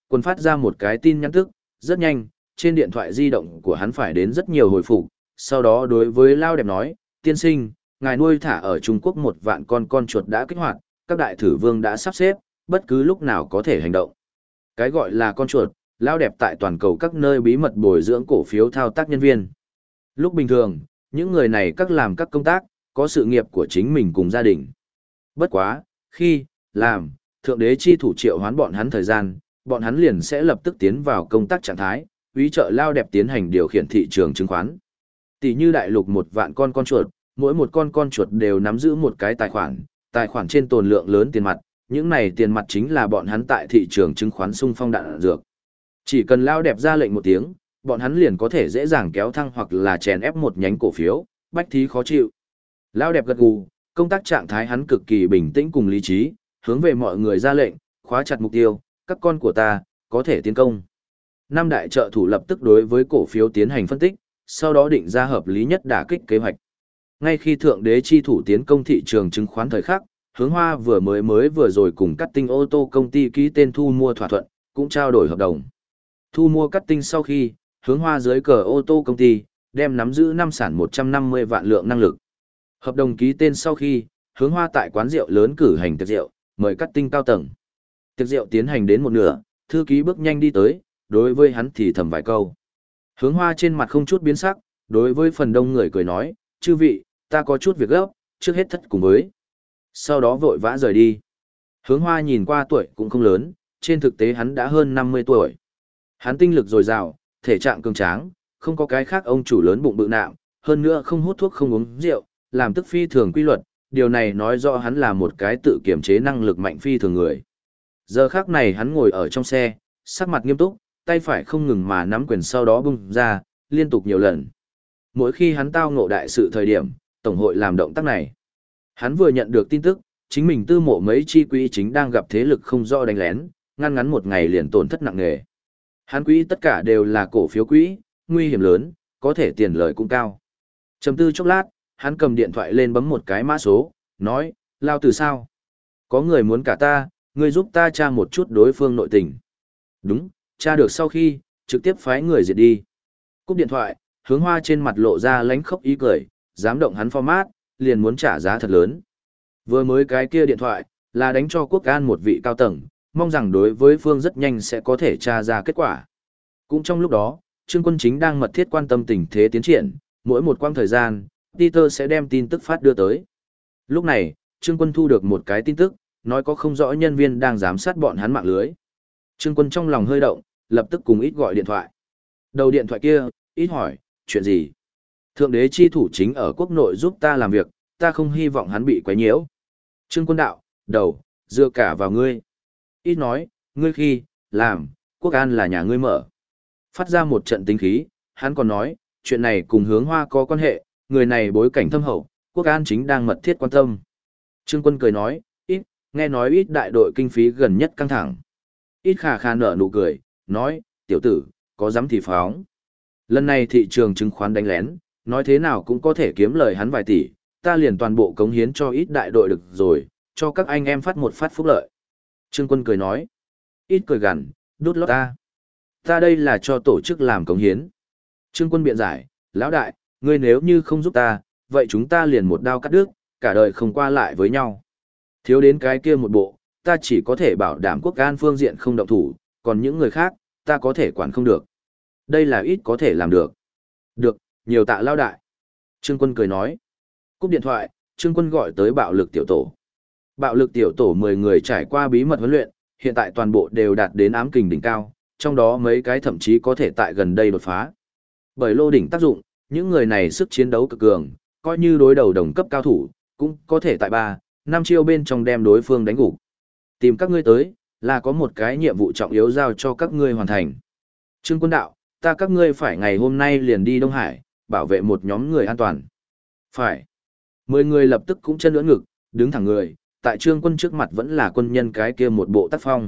Speaker 1: Quân phát ra một cái tin nhắn tức, rất nhanh, trên điện thoại di động của hắn phải đến rất nhiều hồi phục, sau đó đối với Lao Đẹp nói, tiên sinh, ngài nuôi thả ở Trung Quốc 1 vạn con chuột đã kích hoạt, các đại thử vương đã sắp xếp, bất cứ lúc nào có thể hành động. Cái gọi là con chuột, Lao Đẹp tại toàn cầu các nơi bí mật bồi dưỡng cổ phiếu thao tác nhân viên. Lúc bình thường, những người này các làm các công tác, có sự nghiệp của chính mình cùng gia đình. Bất quá, khi, làm, thượng đế chi thủ triệu hoán bọn hắn thời gian, bọn hắn liền sẽ lập tức tiến vào công tác trạng thái, úy trợ Lao Đẹp tiến hành điều khiển thị trường chứng khoán. Tỷ như đại lục 1 vạn con chuột, mỗi một con chuột đều nắm giữ một cái tài khoản trên tồn lượng lớn tiền mặt, những này tiền mặt chính là bọn hắn tại thị trường chứng khoán xung phong đạn dược. Chỉ cần Lao Đẹp ra lệnh một tiếng, bọn hắn liền có thể dễ dàng kéo thăng hoặc là chèn ép một nhánh cổ phiếu, bách thí khó chịu. Lao Đẹp gật gù, công tác trạng thái hắn cực kỳ bình tĩnh cùng lý trí, hướng về mọi người ra lệnh, khóa chặt mục tiêu, các con của ta, có thể tiến công. Năm đại trợ thủ lập tức đối với cổ phiếu tiến hành phân tích, sau đó định ra hợp lý nhất đả kích kế hoạch. Ngay khi thượng đế chi thủ tiến công thị trường chứng khoán thời khắc, Hướng Hoa vừa rồi cùng Cát Tinh ô tô công ty ký tên thu mua thỏa thuận, cũng trao đổi hợp đồng. Thu mua Cát Tinh sau khi, Hướng Hoa dưới cờ ô tô công ty, đem nắm giữ năm sản 150 vạn lượng năng lực. Hợp đồng ký tên sau khi, Hướng Hoa tại quán rượu lớn cử hành tiệc rượu, mời Cát Tinh cao tầng. Tiệc rượu tiến hành đến một nửa, thư ký bước nhanh đi tới, đối với hắn thì thầm vài câu. Hướng Hoa trên mặt không chút biến sắc, đối với phần đông người cười nói, chư vị, ta có chút việc gấp, trước hết thất cùng với. Sau đó vội vã rời đi. Hướng Hoa nhìn qua tuổi cũng không lớn, trên thực tế hắn đã hơn 50 tuổi. Hắn tinh lực dồi dào, thể trạng cường tráng, không có cái khác ông chủ lớn bụng bự nạm, hơn nữa không hút thuốc không uống rượu, làm tức phi thường quy luật, điều này nói rõ hắn là một cái tự kiểm chế năng lực mạnh phi thường người. Giờ khác này hắn ngồi ở trong xe, sắc mặt nghiêm túc, tay phải không ngừng mà nắm quyền sau đó bung ra, liên tục nhiều lần. Mỗi khi hắn tao ngộ đại sự thời điểm, Tổng hội làm động tác này. Hắn vừa nhận được tin tức, chính mình tư mộ mấy chi quỹ chính đang gặp thế lực không rõ đánh lén, ngăn ngắn một ngày liền tổn thất nặng nề. Hắn quỹ tất cả đều là cổ phiếu quỹ, nguy hiểm lớn, có thể tiền lời cũng cao. Chầm tư chốc lát, hắn cầm điện thoại lên bấm một cái mã số, nói, lao từ sao? Có người muốn cả ta, ngươi giúp ta tra một chút đối phương nội tình. Đúng, tra được sau khi, trực tiếp phái người diệt đi. Cúp điện thoại, Hướng Hoa trên mặt lộ ra lánh khóc ý cười, dám động hắn format, liền muốn trả giá thật lớn. Vừa mới cái kia điện thoại, là đánh cho quốc an một vị cao tầng, mong rằng đối với phương rất nhanh sẽ có thể tra ra kết quả. Cũng trong lúc đó, Trương Quân Chính đang mật thiết quan tâm tình thế tiến triển, mỗi một quãng thời gian, Peter sẽ đem tin tức phát đưa tới. Lúc này, Trương Quân thu được một cái tin tức, nói có không rõ nhân viên đang giám sát bọn hắn mạng lưới. Trương Quân trong lòng hơi động, lập tức cùng ít gọi điện thoại. Đầu điện thoại kia, ít hỏi, chuyện gì? Thượng đế chi thủ chính ở quốc nội giúp ta làm việc, ta không hy vọng hắn bị quấy nhiễu. Trương Quân đạo, đầu, dựa cả vào ngươi. Ít nói, ngươi khi, làm, quốc an là nhà ngươi mở. Phát ra một trận tính khí, hắn còn nói, chuyện này cùng Hướng Hoa có quan hệ, người này bối cảnh thâm hậu, quốc an chính đang mật thiết quan tâm. Trương Quân cười nói, ít, nghe nói ít đại đội kinh phí gần nhất căng thẳng. Ít khà khà nở nụ cười, nói, tiểu tử, có dám thì phóng. Lần này thị trường chứng khoán đánh lén, nói thế nào cũng có thể kiếm lời hắn vài tỷ, ta liền toàn bộ cống hiến cho ít đại đội được rồi, cho các anh em phát một phát phúc lợi. Trương Quân cười nói, ít cười gằn, đút lót ta. Ta đây là cho tổ chức làm cống hiến. Trương Quân biện giải, lão đại, ngươi nếu như không giúp ta, vậy chúng ta liền một đao cắt đứt, cả đời không qua lại với nhau. Thiếu đến cái kia một bộ, ta chỉ có thể bảo đảm quốc an phương diện không động thủ, còn những người khác, ta có thể quản không được. Đây là ít có thể làm được. Được, nhiều tạ lao đại. Trương Quân cười nói. Cúp điện thoại, Trương Quân gọi tới bạo lực tiểu tổ. Bạo lực tiểu tổ 10 người trải qua bí mật huấn luyện, hiện tại toàn bộ đều đạt đến ám kình đỉnh cao, trong đó mấy cái thậm chí có thể tại gần đây đột phá. Bởi lô đỉnh tác dụng, những người này sức chiến đấu cực cường, coi như đối đầu đồng cấp cao thủ, cũng có thể tại 3-5 chiêu bên trong đem đối phương đánh gục. Tìm các ngươi tới, là có một cái nhiệm vụ trọng yếu giao cho các ngươi hoàn thành. Trương Quân đạo, ta các ngươi phải ngày hôm nay liền đi Đông Hải, bảo vệ một nhóm người an toàn. Phải. 10 người lập tức cũng chân ưỡn ngực, đứng thẳng người, tại Trương Quân trước mặt vẫn là quân nhân cái kia một bộ tác phong.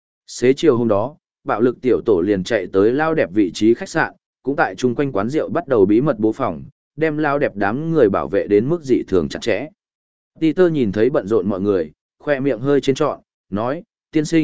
Speaker 1: Xế chiều hôm đó, bạo lực tiểu tổ liền chạy tới Lao Đẹp vị trí khách sạn, cũng tại chung quanh quán rượu bắt đầu bí mật bố phòng, đem Lao Đẹp đám người bảo vệ đến mức dị thường chặt chẽ. Peter nhìn thấy bận rộn mọi người, khoe miệng hơi trên trọn, nói, tiên sinh,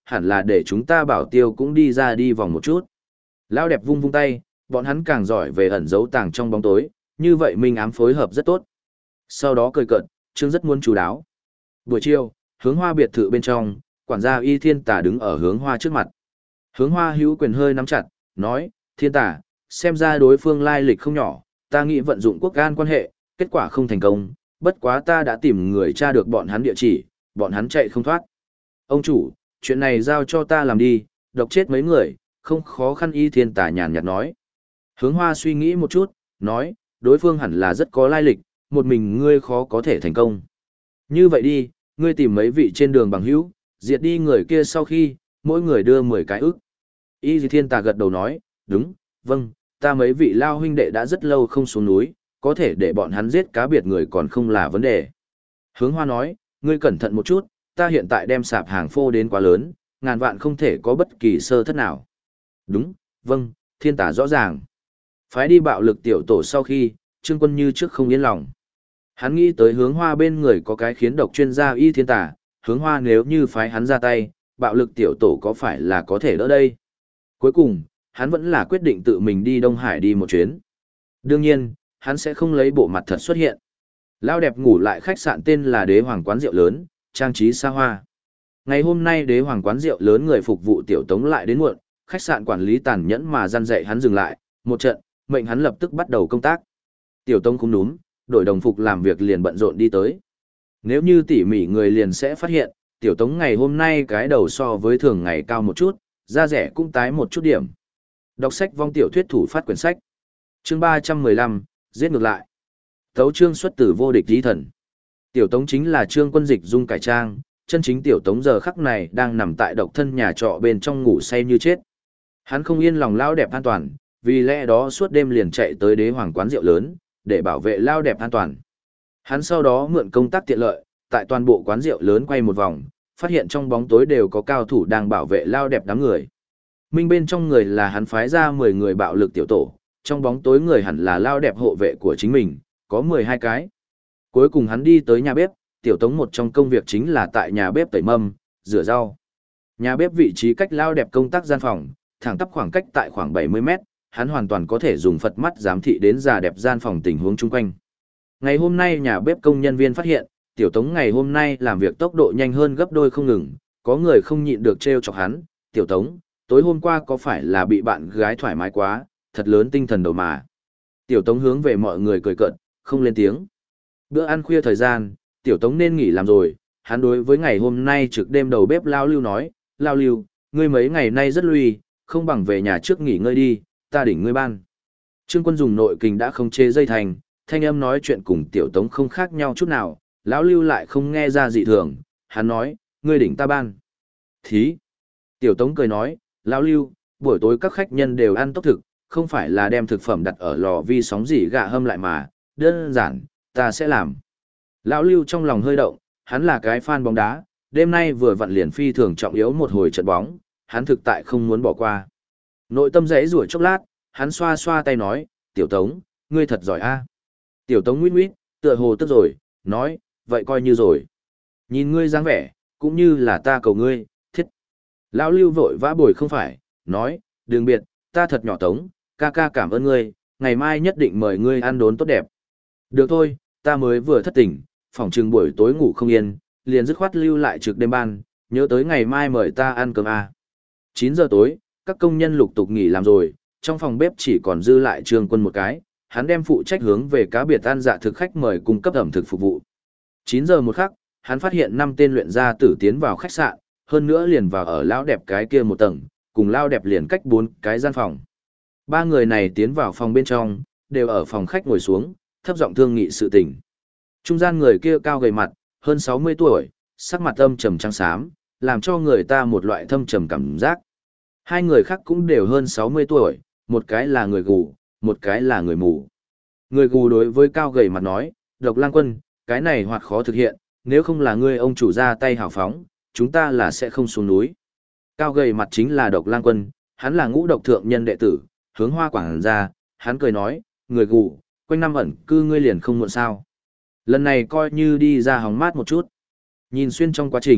Speaker 1: hẳn là để chúng ta bảo tiêu cũng đi ra đi vòng một chút. Lao đẹp vung vung tay, bọn hắn càng giỏi về ẩn giấu tàng trong bóng tối, như vậy minh ám phối hợp rất tốt. Sau đó cười cợt, Trương rất muốn chú đáo. Buổi chiều, Hướng Hoa biệt thự bên trong, quản gia Y Thiên Tà đứng ở Hướng Hoa trước mặt. Hướng Hoa hữu quyền hơi nắm chặt, nói, Thiên Tà, xem ra đối phương lai lịch không nhỏ, ta nghĩ vận dụng quốc an quan hệ, kết quả không thành công, bất quá ta đã tìm người tra được bọn hắn địa chỉ, bọn hắn chạy không thoát. Ông chủ, chuyện này giao cho ta làm đi, độc chết mấy người, không khó khăn. Y Thiên Tà nhàn nhạt nói. Hướng Hoa suy nghĩ một chút, nói, đối phương hẳn là rất có lai lịch, một mình ngươi khó có thể thành công. Như vậy đi, ngươi tìm mấy vị trên đường bằng hữu, diệt đi người kia sau khi, mỗi người đưa 10 cái ức. Y Thiên Tà gật đầu nói, đúng, vâng, ta mấy vị lao huynh đệ đã rất lâu không xuống núi, có thể để bọn hắn giết cá biệt người còn không là vấn đề. Hướng Hoa nói, ngươi cẩn thận một chút, ta hiện tại đem sạp hàng phô đến quá lớn, ngàn vạn không thể có bất kỳ sơ thất nào. Đúng, vâng, Thiên Tà rõ ràng. Phái đi bạo lực tiểu tổ sau khi, Trương Quân như trước không yên lòng. Hắn nghĩ tới Hướng Hoa bên người có cái khiến độc chuyên gia Y Thiên Tà, Hướng Hoa nếu như phái hắn ra tay, bạo lực tiểu tổ có phải là có thể đỡ đây? Cuối cùng, hắn vẫn là quyết định tự mình đi Đông Hải đi một chuyến. Đương nhiên, hắn sẽ không lấy bộ mặt thật xuất hiện. Lao đẹp ngủ lại khách sạn tên là Đế Hoàng quán rượu lớn, trang trí xa hoa. Ngày hôm nay Đế Hoàng quán rượu lớn người phục vụ tiểu tống lại đến muộn, khách sạn quản lý tàn nhẫn mà gian dạy hắn dừng lại, một trận, mệnh hắn lập tức bắt đầu công tác. Tiểu tống cũng đúng, đổi đồng phục làm việc liền bận rộn đi tới. Nếu như tỉ mỉ người liền sẽ phát hiện, tiểu tống ngày hôm nay cái đầu so với thường ngày cao một chút, da rẻ cũng tái một chút điểm. Đọc sách vong tiểu thuyết thủ phát quyển sách. Chương 315, giết ngược lại. Tấu chương xuất từ vô địch lý thần. Tiểu tống chính là Trương Quân dịch dung cải trang, chân chính tiểu tống giờ khắc này đang nằm tại độc thân nhà trọ bên trong ngủ say như chết. Hắn không yên lòng lao đẹp an toàn, vì lẽ đó suốt đêm liền chạy tới Đế Hoàng quán rượu lớn, để bảo vệ lao đẹp an toàn. Hắn sau đó mượn công tác tiện lợi, tại toàn bộ quán rượu lớn quay một vòng, phát hiện trong bóng tối đều có cao thủ đang bảo vệ lao đẹp đám người. Minh bên trong người là hắn phái ra 10 người bạo lực tiểu tổ, trong bóng tối người hẳn là lao đẹp hộ vệ của chính mình, có 12 cái. Cuối cùng hắn đi tới nhà bếp, tiểu tống một trong công việc chính là tại nhà bếp tẩy mâm, rửa rau. Nhà bếp vị trí cách lao đẹp công tác gian phòng, thẳng tắp khoảng cách tại khoảng 70 mét, hắn hoàn toàn có thể dùng Phật mắt giám thị đến già đẹp gian phòng tình huống chung quanh. Ngày hôm nay nhà bếp công nhân viên phát hiện, tiểu tống ngày hôm nay làm việc tốc độ nhanh hơn gấp đôi không ngừng, có người không nhịn được trêu chọc hắn, tiểu tống, tối hôm qua có phải là bị bạn gái thoải mái quá, thật lớn tinh thần đầu mà. Tiểu tống hướng về mọi người cười cợt, không lên tiếng. Bữa ăn khuya thời gian, tiểu tống nên nghỉ làm rồi, hắn đối với ngày hôm nay trực đêm đầu bếp Lao Lưu nói, Lao Lưu, ngươi mấy ngày nay rất lui, không bằng về nhà trước nghỉ ngơi đi, ta đỉnh ngươi ban. Trương Quân dùng nội kình đã không chế dây thành, thanh âm nói chuyện cùng tiểu tống không khác nhau chút nào, lão Lưu lại không nghe ra dị thường, hắn nói, ngươi đỉnh ta ban. Thí. Tiểu tống cười nói, lão Lưu, buổi tối các khách nhân đều ăn tốc thực, không phải là đem thực phẩm đặt ở lò vi sóng dỉ gạ hâm lại mà, đơn giản, ta sẽ làm. Lão Lưu trong lòng hơi động, hắn là cái fan bóng đá, đêm nay vừa vặn liền phi thường trọng yếu một hồi trận bóng, hắn thực tại không muốn bỏ qua. Nội tâm rẽ rủi chốc lát, hắn xoa xoa tay nói, tiểu tống, ngươi thật giỏi a. Tiểu tống nguyết nguyết, tựa hồ tức rồi, nói, vậy coi như rồi. Nhìn ngươi dáng vẻ, cũng như là ta cầu ngươi, thiết. Lão Lưu vội vã bồi không phải, nói, đừng biệt, ta thật nhỏ tống, ca ca cảm ơn ngươi, ngày mai nhất định mời ngươi ăn đốn tốt đẹp. Được thôi, ta mới vừa thất tỉnh, phòng trừng buổi tối ngủ không yên, liền dứt khoát lưu lại trực đêm ban, nhớ tới ngày mai mời ta ăn cơm a. 9 giờ tối, các công nhân lục tục nghỉ làm rồi, trong phòng bếp chỉ còn dư lại Trương Quân một cái, hắn đem phụ trách hướng về cá biệt ăn dạ thực khách mời cung cấp ẩm thực phục vụ. 9 giờ một khắc, hắn phát hiện 5 tên luyện gia tử tiến vào khách sạn, hơn nữa liền vào ở lao đẹp cái kia một tầng, cùng lao đẹp liền cách 4 cái gian phòng. 3 người này tiến vào phòng bên trong, đều ở phòng khách ngồi xuống, thấp giọng thương nghị sự tình. Trung gian người kia cao gầy mặt, hơn 60 tuổi, sắc mặt âm trầm trắng xám, làm cho người ta một loại thâm trầm cảm giác. Hai người khác cũng đều hơn 60 tuổi, một cái là người gù, một cái là người mù. Người gù đối với cao gầy mặt nói, Độc Lang Quân, cái này hoạt khó thực hiện, nếu không là ngươi ông chủ ra tay hào phóng, chúng ta là sẽ không xuống núi. Cao gầy mặt chính là Độc Lang Quân, hắn là ngũ độc thượng nhân đệ tử, Hướng Hoa quảng ra, hắn cười nói, người gù, quanh năm ẩn cư ngươi liền không muộn sao. Lần này coi như đi ra hóng mát một chút. Nhìn xuyên trong quá trình,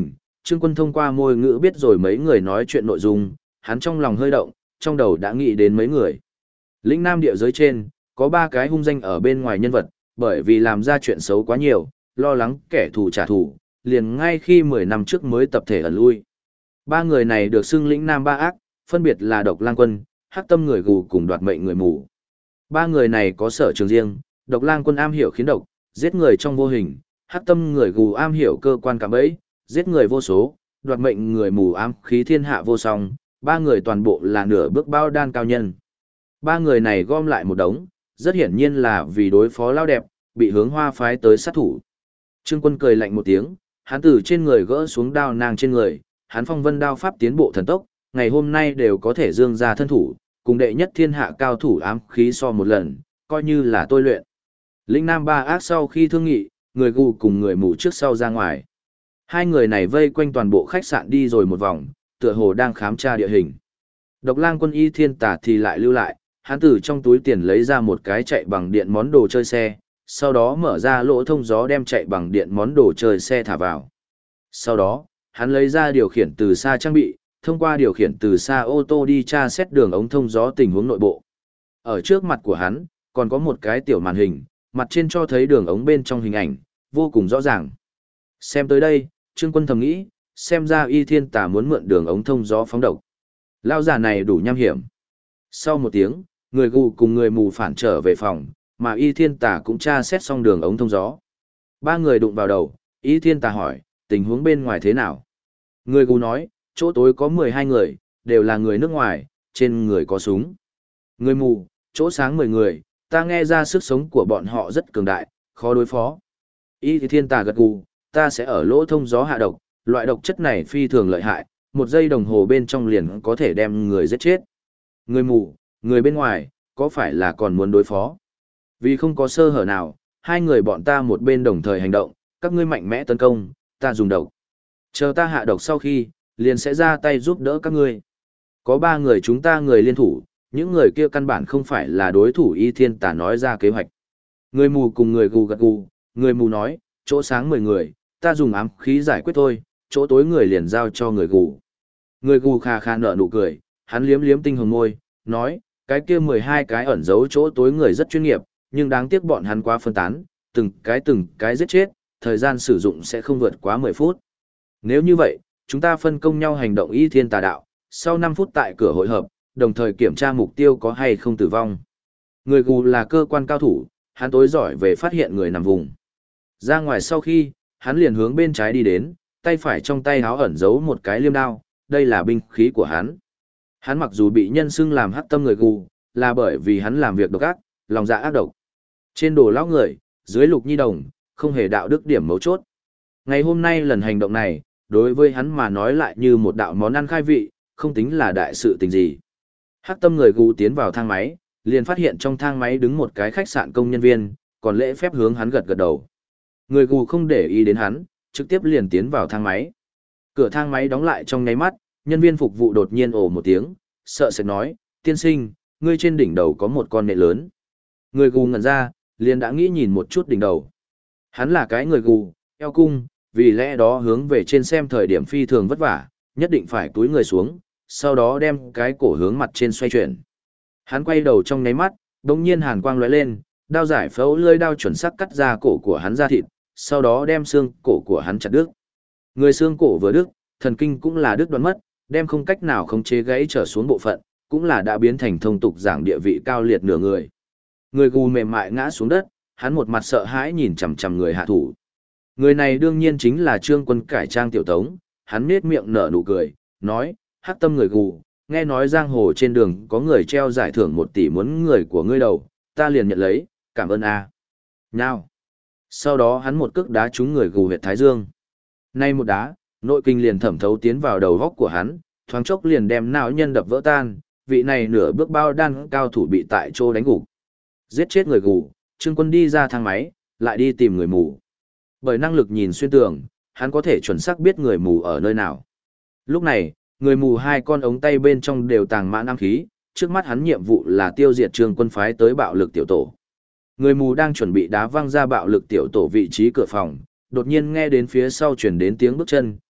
Speaker 1: Trương Quân thông qua môi ngữ biết rồi mấy người nói chuyện nội dung, hắn trong lòng hơi động, trong đầu đã nghĩ đến mấy người. Lĩnh Nam địa giới trên, có 3 cái hung danh ở bên ngoài nhân vật, bởi vì làm ra chuyện xấu quá nhiều, lo lắng kẻ thù trả thù, liền ngay khi 10 năm trước mới tập thể ẩn lui. 3 người này được xưng Lĩnh Nam ba ác, phân biệt là Độc Lang Quân, Hắc Tâm người gù cùng Đoạt Mệnh người mù. 3 người này có sở trường riêng, Độc Lang Quân am hiểu khiến độc, giết người trong vô hình, Hắc Tâm người gù am hiểu cơ quan cảm bẫy, giết người vô số, Đoạt Mệnh người mù ám khí thiên hạ vô song, 3 người toàn bộ là nửa bước bao đan cao nhân. 3 người này gom lại một đống, rất hiển nhiên là vì đối phó lao đẹp, bị Hướng Hoa phái tới sát thủ. Trương Quân cười lạnh một tiếng, hắn từ trên người gỡ xuống đao nang trên người, hắn phong vân đao pháp tiến bộ thần tốc, ngày hôm nay đều có thể dương ra thân thủ, cùng đệ nhất thiên hạ cao thủ ám khí so một lần, coi như là tôi luyện. Lĩnh Nam ba ác sau khi thương nghị, người gù cùng người mù trước sau ra ngoài. 2 người này vây quanh toàn bộ khách sạn đi rồi một vòng, tựa hồ đang khám tra địa hình. Độc Lang Quân Y Thiên Tà thì lại lưu lại, hắn từ trong túi tiền lấy ra một cái chạy bằng điện món đồ chơi xe, sau đó mở ra lỗ thông gió đem chạy bằng điện món đồ chơi xe thả vào. Sau đó, hắn lấy ra điều khiển từ xa trang bị, thông qua điều khiển từ xa ô tô đi tra xét đường ống thông gió tình huống nội bộ. Ở trước mặt của hắn, còn có một cái tiểu màn hình, mặt trên cho thấy đường ống bên trong hình ảnh, vô cùng rõ ràng. Xem tới đây, Trương Quân thầm nghĩ, xem ra Y Thiên Tà muốn mượn đường ống thông gió phóng độc. Lao giả này đủ nham hiểm. Sau một tiếng, người gù cùng người mù phản trở về phòng, mà Y Thiên Tà cũng tra xét xong đường ống thông gió. 3 người đụng vào đầu, Y Thiên Tà hỏi, tình huống bên ngoài thế nào? Người gù nói, chỗ tối có 12 người, đều là người nước ngoài, trên người có súng. Người mù, chỗ sáng 10 người, ta nghe ra sức sống của bọn họ rất cường đại, khó đối phó. Y Thiên Tà gật gù, ta sẽ ở lỗ thông gió hạ độc, loại độc chất này phi thường lợi hại, 1 giây đồng hồ bên trong liền có thể đem người giết chết. Người mù, người bên ngoài, có phải là còn muốn đối phó? Vì không có sơ hở nào, 2 người bọn ta một bên đồng thời hành động, các ngươi mạnh mẽ tấn công, ta dùng độc. Chờ ta hạ độc sau khi, liền sẽ ra tay giúp đỡ các ngươi. Có 3 người chúng ta người liên thủ, những người kia căn bản không phải là đối thủ. Y Thiên Tà nói ra kế hoạch. Người mù cùng người gù gật gù, người mù nói, chỗ sáng 10 người, ta dùng ám khí giải quyết thôi, chỗ tối người liền giao cho người gù. Người gù khà khà nở nụ cười, hắn liếm liếm tinh hồng môi, nói, cái kia 12 cái ẩn giấu chỗ tối người rất chuyên nghiệp, nhưng đáng tiếc bọn hắn quá phân tán, từng cái giết chết, thời gian sử dụng sẽ không vượt quá 10 phút. Nếu như vậy, chúng ta phân công nhau hành động Y Thiên Tà đạo, sau 5 phút tại cửa hội hợp, đồng thời kiểm tra mục tiêu có hay không tử vong. Người gù là cơ quan cao thủ, hắn tối giỏi về phát hiện người nằm vùng. Ra ngoài sau khi, hắn liền hướng bên trái đi đến, tay phải trong tay háo ẩn giấu một cái liêm đao, đây là binh khí của hắn. Hắn mặc dù bị nhân xưng làm hắc tâm người gù, là bởi vì hắn làm việc độc ác, lòng dạ ác độc. Trên đồ lão người, dưới lục nhi đồng, không hề đạo đức điểm mấu chốt. Ngày hôm nay lần hành động này, đối với hắn mà nói lại như một đạo món ăn khai vị, không tính là đại sự tình gì. Hắc tâm người gù tiến vào thang máy, liền phát hiện trong thang máy đứng một cái khách sạn công nhân viên, còn lễ phép hướng hắn gật gật đầu. Người gù không để ý đến hắn, trực tiếp liền tiến vào thang máy. Cửa thang máy đóng lại trong nháy mắt, nhân viên phục vụ đột nhiên ồ một tiếng, sợ sệt nói, tiên sinh, ngươi trên đỉnh đầu có một con nệ lớn. Người gù ngẩn ra, liền đã nghĩ nhìn một chút đỉnh đầu. Hắn là cái người gù, eo cung, vì lẽ đó hướng về trên xem thời điểm phi thường vất vả, nhất định phải túi người xuống, sau đó đem cái cổ hướng mặt trên xoay chuyển. Hắn quay đầu trong nháy mắt, đột nhiên hàn quang lóe lên, đao giải phẫu lưỡi đao chuẩn xác cắt ra cổ của hắn ra thịt, sau đó đem xương cổ của hắn chặt đứt. Người xương cổ vừa đứt, thần kinh cũng là đứt đoạn mất, đem không cách nào khống chế gãy trở xuống bộ phận, cũng là đã biến thành thông tục giảng địa vị cao liệt nửa người. Người gù mềm mại ngã xuống đất, hắn một mặt sợ hãi nhìn chằm chằm người hạ thủ. Người này đương nhiên chính là Trương Quân cải trang tiểu tống, hắn nhếch miệng nở nụ cười, nói, hắc tâm người gù, nghe nói giang hồ trên đường có người treo giải thưởng 1 tỷ muốn người của ngươi đầu, ta liền nhận lấy, cảm ơn a. Nào. Sau đó hắn một cước đá trúng người gù huyệt thái dương. Nay một đá, nội kinh liền thẩm thấu tiến vào đầu góc của hắn, thoáng chốc liền đem não nhân đập vỡ tan, vị này nửa bước bao đan cao thủ bị tại chỗ đánh gục. Giết chết người gù, Trương Quân đi ra thang máy, lại đi tìm người mù. Bởi năng lực nhìn xuyên tường, hắn có thể chuẩn xác biết người mù ở nơi nào. Lúc này, người mù 2 con ống tay bên trong đều tàng mãn ám khí, trước mắt hắn nhiệm vụ là tiêu diệt Trương Quân phái tới bạo lực tiểu tổ. Người mù đang chuẩn bị đá văng ra bạo lực tiểu tổ vị trí cửa phòng, đột nhiên nghe đến phía sau truyền đến tiếng bước chân,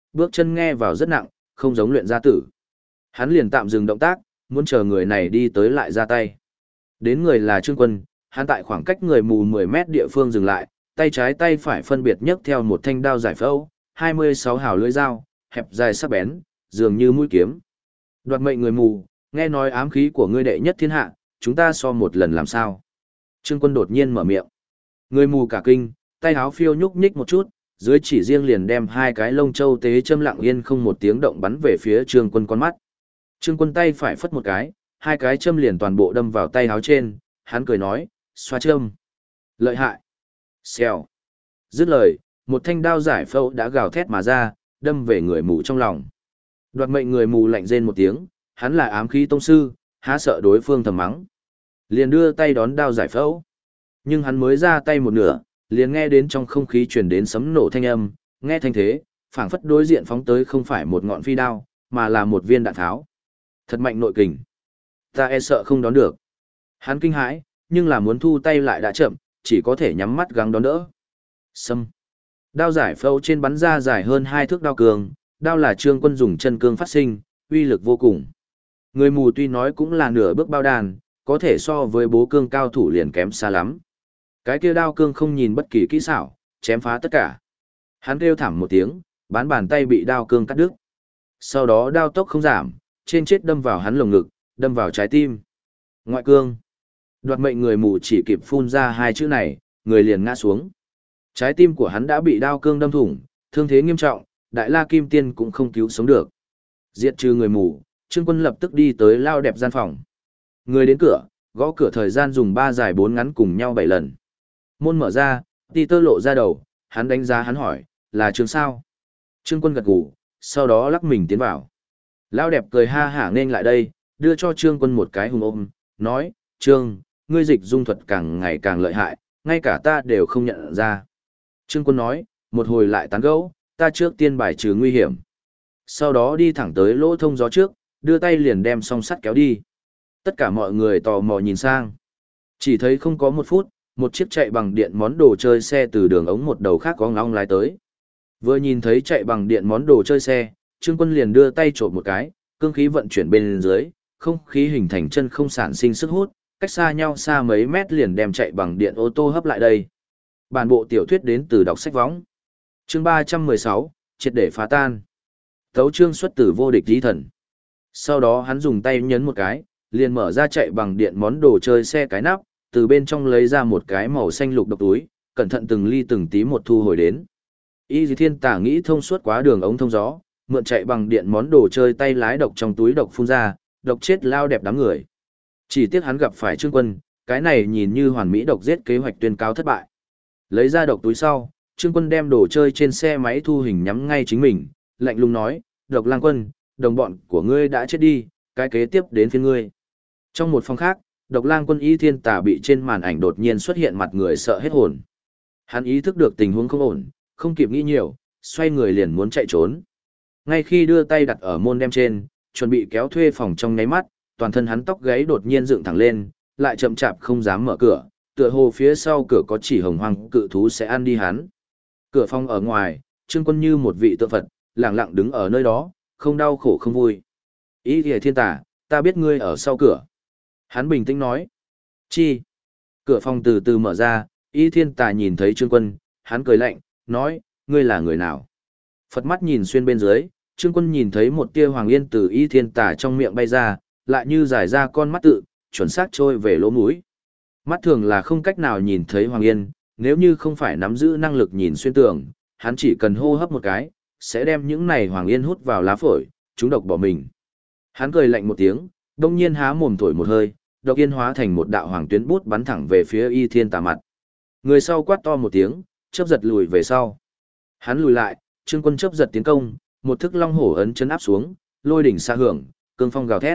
Speaker 1: Bước chân nghe vào rất nặng, không giống luyện gia tử. Hắn liền tạm dừng động tác, muốn chờ người này đi tới lại ra tay. Đến người là Trương Quân, hắn tại khoảng cách người mù 10 mét địa phương dừng lại, tay trái tay phải phân biệt nhấc theo một thanh đao giải phẫu, 26 hào lưỡi dao, hẹp dài sắc bén, dường như mũi kiếm. Đoạt mệnh người mù, nghe nói ám khí của ngươi đệ nhất thiên hạ, chúng ta so một lần làm sao? Trương Quân đột nhiên mở miệng. Người mù cả kinh, tay áo phiêu nhúc nhích một chút, dưới chỉ riêng liền đem hai cái lông châu tế châm lặng yên không một tiếng động bắn về phía Trương Quân con mắt. Trương Quân tay phải phất một cái, hai cái châm liền toàn bộ đâm vào tay áo trên, hắn cười nói, xoa châm. Lợi hại. Xèo. Dứt lời, một thanh đao giải phẫu đã gào thét mà ra, đâm về người mù trong lòng. Đoạt mệnh người mù lạnh rên một tiếng, hắn là ám khí tông sư, há sợ đối phương thầm mắng. Liền đưa tay đón đao giải phẫu. Nhưng hắn mới ra tay một nửa, liền nghe đến trong không khí truyền đến sấm nổ thanh âm, nghe thanh thế, phảng phất đối diện phóng tới không phải một ngọn phi đao, mà là một viên đạn tháo. Thật mạnh nội kình. Ta e sợ không đón được. Hắn kinh hãi, nhưng là muốn thu tay lại đã chậm, chỉ có thể nhắm mắt gắng đón đỡ. Xâm. Đao giải phẫu trên bắn ra dài hơn 2 thước đao cường, đao là Trương Quân dùng chân cương phát sinh, uy lực vô cùng. Người mù tuy nói cũng là nửa bước bao đàn, có thể so với bố cương cao thủ liền kém xa lắm. Cái kia đao cương không nhìn bất kỳ kỹ xảo, chém phá tất cả. Hắn kêu thảm một tiếng, bán bàn tay bị đao cương cắt đứt. Sau đó đao tốc không giảm, trên chết đâm vào hắn lồng ngực, đâm vào trái tim. Ngoại cương. Đoạt mệnh người mù chỉ kịp phun ra 2 chữ này, người liền ngã xuống. Trái tim của hắn đã bị đao cương đâm thủng, thương thế nghiêm trọng, Đại La Kim Tiên cũng không cứu sống được. Diệt trừ người mù, Trương Quân lập tức đi tới lao đẹp gian phòng. Người đến cửa, gõ cửa thời gian dùng 3 dài 4 ngắn cùng nhau 7 lần. Môn mở ra, Peter lộ ra đầu, hắn đánh giá hắn hỏi, là Trương sao? Trương Quân gật gù, sau đó lắc mình tiến vào. Lao đẹp cười ha hả nên lại đây, đưa cho Trương Quân một cái hùng ôm, nói, Trương, ngươi dịch dung thuật càng ngày càng lợi hại, ngay cả ta đều không nhận ra. Trương Quân nói, một hồi lại tán gẫu, ta trước tiên bài trừ nguy hiểm. Sau đó đi thẳng tới lỗ thông gió trước, đưa tay liền đem song sắt kéo đi. Tất cả mọi người tò mò nhìn sang. Chỉ thấy không có 1 phút, một chiếc chạy bằng điện món đồ chơi xe từ đường ống một đầu khác có ngong lái tới. Vừa nhìn thấy chạy bằng điện món đồ chơi xe, Trương Quân liền đưa tay trộm một cái, cương khí vận chuyển bên dưới, không khí hình thành chân không sản sinh sức hút, cách xa nhau xa mấy mét liền đem chạy bằng điện ô tô hấp lại đây. Bản bộ tiểu thuyết đến từ đọc sách võng. Chương 316, triệt để phá tan. Tấu chương xuất từ vô địch chí thần. Sau đó hắn dùng tay nhấn một cái, liền mở ra chạy bằng điện món đồ chơi xe cái nắp, từ bên trong lấy ra một cái màu xanh lục độc túi, cẩn thận từng ly từng tí một thu hồi đến. Y Dì Thiên Tả nghĩ thông suốt quá đường ống thông gió, mượn chạy bằng điện món đồ chơi tay lái độc trong túi độc phun ra, độc chết lao đẹp đám người. Chỉ tiếc hắn gặp phải Trương Quân, cái này nhìn như hoàn mỹ độc giết kế hoạch tuyên cáo thất bại. Lấy ra độc túi sau, Trương Quân đem đồ chơi trên xe máy thu hình nhắm ngay chính mình, lạnh lùng nói, Độc Lang Quân, đồng bọn của ngươi đã chết đi, cái kế tiếp đến phiên ngươi. Trong một phòng khác, Độc Lang Quân Y Thiên Tả bị trên màn ảnh đột nhiên xuất hiện mặt người sợ hết hồn. Hắn ý thức được tình huống không ổn, không kịp nghĩ nhiều, xoay người liền muốn chạy trốn. Ngay khi đưa tay đặt ở môn đem trên, chuẩn bị kéo thuê phòng trong nháy mắt, toàn thân hắn tóc gáy đột nhiên dựng thẳng lên, lại chậm chạp không dám mở cửa, tựa hồ phía sau cửa có chỉ hồng hoang cự thú sẽ ăn đi hắn. Cửa phòng ở ngoài, Trương Quân như một vị tượng Phật, lặng lặng đứng ở nơi đó, không đau khổ không vui. Ý Thìa Thiên Tả, ta biết ngươi ở sau cửa. Hắn bình tĩnh nói. Chi? Cửa phòng từ từ mở ra, Y Thiên Tả nhìn thấy Trương Quân, hắn cười lạnh, nói, ngươi là người nào? Phật mắt nhìn xuyên bên dưới, Trương Quân nhìn thấy một tia hoàng yên từ Y Thiên Tả trong miệng bay ra, lại như giải ra con mắt tự, chuẩn xác trôi về lỗ mũi. Mắt thường là không cách nào nhìn thấy hoàng yên, nếu như không phải nắm giữ năng lực nhìn xuyên tường, hắn chỉ cần hô hấp một cái, sẽ đem những này hoàng yên hút vào lá phổi, chúng độc bỏ mình. Hắn cười lạnh một tiếng, đông nhiên há mồm thổi một hơi, độc yên hóa thành một đạo hoàng tuyến bút bắn thẳng về phía Y Thiên Tả mặt. Người sau quát to một tiếng, chớp giật lùi về sau. Hắn lùi lại, Trương Quân chớp giật tiến công, một thức long hổ ấn chấn áp xuống, lôi đỉnh xa hưởng, cương phong gào thét.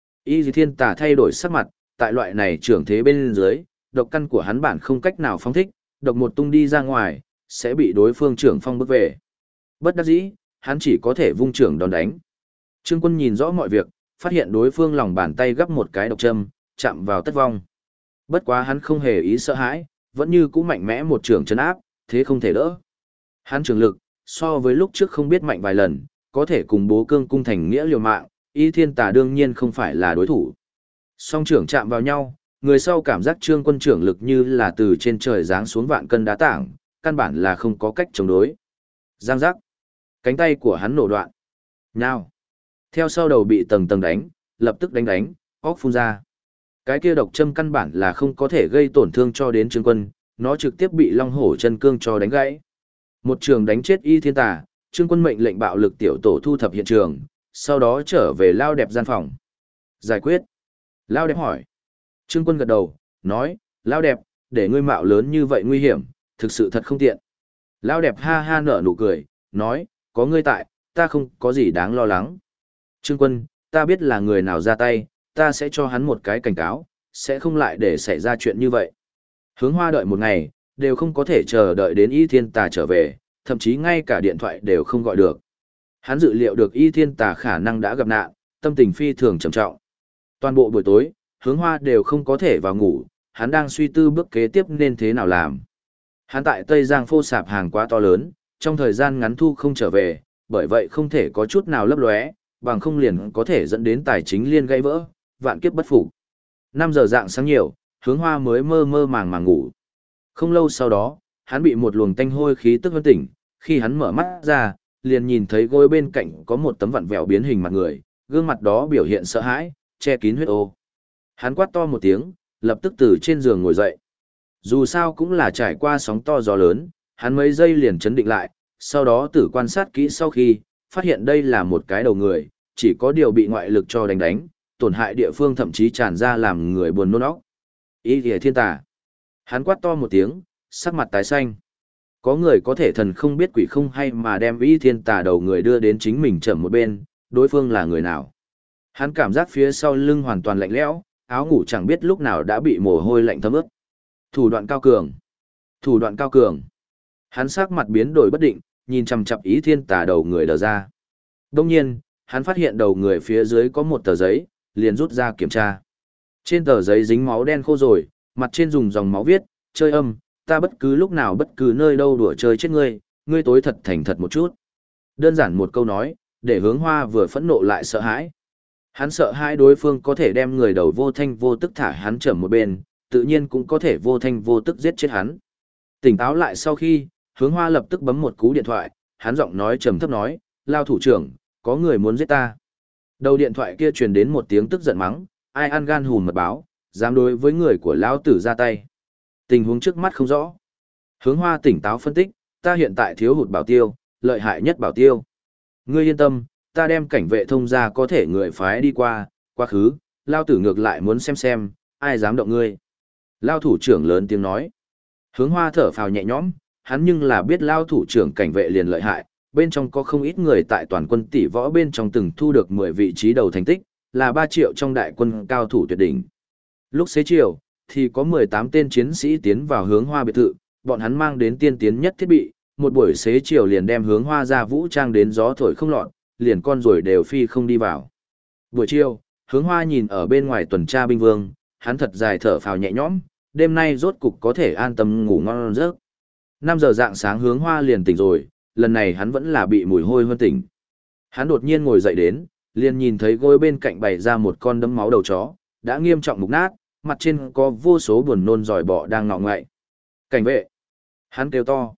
Speaker 1: Y Thiên Tả thay đổi sắc mặt, tại loại này trưởng thế bên dưới, độc căn của hắn bản không cách nào phóng thích, độc một tung đi ra ngoài, sẽ bị đối phương trưởng phong bước về. Bất đắc dĩ, hắn chỉ có thể vung trưởng đòn đánh. Trương Quân nhìn rõ mọi việc, phát hiện đối phương lòng bàn tay gấp một cái độc châm, chạm vào tất vong. Bất quá hắn không hề ý sợ hãi, vẫn như cũ mạnh mẽ một trưởng chấn áp, thế không thể đỡ. Hắn trường lực, So với lúc trước không biết mạnh vài lần, có thể cùng bố cương cung thành nghĩa liều mạng, Y Thiên Tà đương nhiên không phải là đối thủ. Song trưởng chạm vào nhau, người sau cảm giác Trương Quân trưởng lực như là từ trên trời giáng xuống vạn cân đá tảng, căn bản là không có cách chống đối. Giang giác. Cánh tay của hắn nổ đoạn. Nhao. Theo sau đầu bị tầng tầng đánh, lập tức đánh, óc phun ra. Cái kia độc châm căn bản là không có thể gây tổn thương cho đến Trương Quân, nó trực tiếp bị Long Hổ chân cương cho đánh gãy. Một trường đánh chết Y Thiên Tà, Trương Quân mệnh lệnh bạo lực tiểu tổ thu thập hiện trường, sau đó trở về Lao Đẹp gian phòng. Giải quyết. Lao Đẹp hỏi. Trương Quân gật đầu, nói, Lao Đẹp, để ngươi mạo lớn như vậy nguy hiểm, thực sự thật không tiện. Lao Đẹp ha ha nở nụ cười, nói, có ngươi tại, ta không có gì đáng lo lắng. Trương Quân, ta biết là người nào ra tay, ta sẽ cho hắn một cái cảnh cáo, sẽ không lại để xảy ra chuyện như vậy. Hướng Hoa đợi một ngày, đều không có thể chờ đợi đến Y Thiên Tà trở về, thậm chí ngay cả điện thoại đều không gọi được. Hắn dự liệu được Y Thiên Tà khả năng đã gặp nạn, tâm tình phi thường trầm trọng. Toàn bộ buổi tối, Hướng Hoa đều không có thể vào ngủ, hắn đang suy tư bước kế tiếp nên thế nào làm. Hắn tại Tây Giang phô sạp hàng quá to lớn, trong thời gian ngắn thu không trở về, bởi vậy không thể có chút nào lấp lóe, bằng không liền có thể dẫn đến tài chính liên gãy vỡ, vạn kiếp bất phục. 5 giờ dạng sáng nhiều, Hướng Hoa mới mơ mơ màng ngủ. Không lâu sau đó, hắn bị một luồng tanh hôi khí tức vân tỉnh, khi hắn mở mắt ra, liền nhìn thấy gối bên cạnh có một tấm vặn vẹo biến hình mặt người, gương mặt đó biểu hiện sợ hãi, che kín huyết ô. Hắn quát to một tiếng, lập tức từ trên giường ngồi dậy. Dù sao cũng là trải qua sóng to gió lớn, hắn mấy giây liền chấn định lại, sau đó tử quan sát kỹ sau khi, phát hiện đây là một cái đầu người, chỉ có điều bị ngoại lực cho đánh, tổn hại địa phương thậm chí tràn ra làm người buồn nôn óc. Y Thiên Tà. Hắn quát to một tiếng, sắc mặt tái xanh. Có người có thể thần không biết quỷ không hay mà đem Y Thiên Tà đầu người đưa đến chính mình chậm một bên, đối phương là người nào. Hắn cảm giác phía sau lưng hoàn toàn lạnh lẽo, áo ngủ chẳng biết lúc nào đã bị mồ hôi lạnh thấm ướt. Thủ đoạn cao cường. Thủ đoạn cao cường. Hắn sắc mặt biến đổi bất định, nhìn chằm chằm Y Thiên Tà đầu người đờ ra. Đông nhiên, hắn phát hiện đầu người phía dưới có một tờ giấy, liền rút ra kiểm tra. Trên tờ giấy dính máu đen khô rồi, mặt trên dùng dòng máu viết, chơi âm, ta bất cứ lúc nào bất cứ nơi đâu đùa chơi chết ngươi, ngươi tối thật thành thật một chút. Đơn giản một câu nói, để Hướng Hoa vừa phẫn nộ lại sợ hãi. Hắn sợ hãi đối phương có thể đem người đầu vô thanh vô tức thả hắn chầm một bên, tự nhiên cũng có thể vô thanh vô tức giết chết hắn. Tỉnh táo lại sau khi, Hướng Hoa lập tức bấm một cú điện thoại, hắn giọng nói trầm thấp nói, Lao thủ trưởng, có người muốn giết ta. Đầu điện thoại kia truyền đến một tiếng tức giận mắng, ai ăn gan hùn mật báo, dám đối với người của Lão tử ra tay. Tình huống trước mắt không rõ. Hướng Hoa tỉnh táo phân tích, ta hiện tại thiếu hụt bảo tiêu, lợi hại nhất bảo tiêu. Ngươi yên tâm, ta đem cảnh vệ thông ra có thể người phái đi qua, quá khứ, Lao tử ngược lại muốn xem, ai dám động ngươi. Lao thủ trưởng lớn tiếng nói. Hướng Hoa thở phào nhẹ nhõm, hắn nhưng là biết Lao thủ trưởng cảnh vệ liền lợi hại, bên trong có không ít người tại toàn quân tỷ võ bên trong từng thu được 10 vị trí đầu thành tích, là 3 triệu trong đại quân cao thủ tuyệt đỉnh. Lúc xế chiều, thì có 18 tên chiến sĩ tiến vào Hướng Hoa biệt thự, bọn hắn mang đến tiên tiến nhất thiết bị, một buổi xế chiều liền đem Hướng Hoa ra vũ trang đến gió thổi không lọt, liền con rồi đều phi không đi vào. Buổi chiều, Hướng Hoa nhìn ở bên ngoài tuần tra binh vương, hắn thật dài thở phào nhẹ nhõm, đêm nay rốt cục có thể an tâm ngủ ngon giấc. 5 giờ dạng sáng Hướng Hoa liền tỉnh rồi, lần này hắn vẫn là bị mùi hôi hơn tỉnh. Hắn đột nhiên ngồi dậy đến, liền nhìn thấy gối bên cạnh bày ra một con đấm máu đầu chó, đã nghiêm trọng mục nát, mặt trên có vô số buồn nôn giòi bọ đang ngọ ngậy. Cảnh vệ! Hắn kêu to.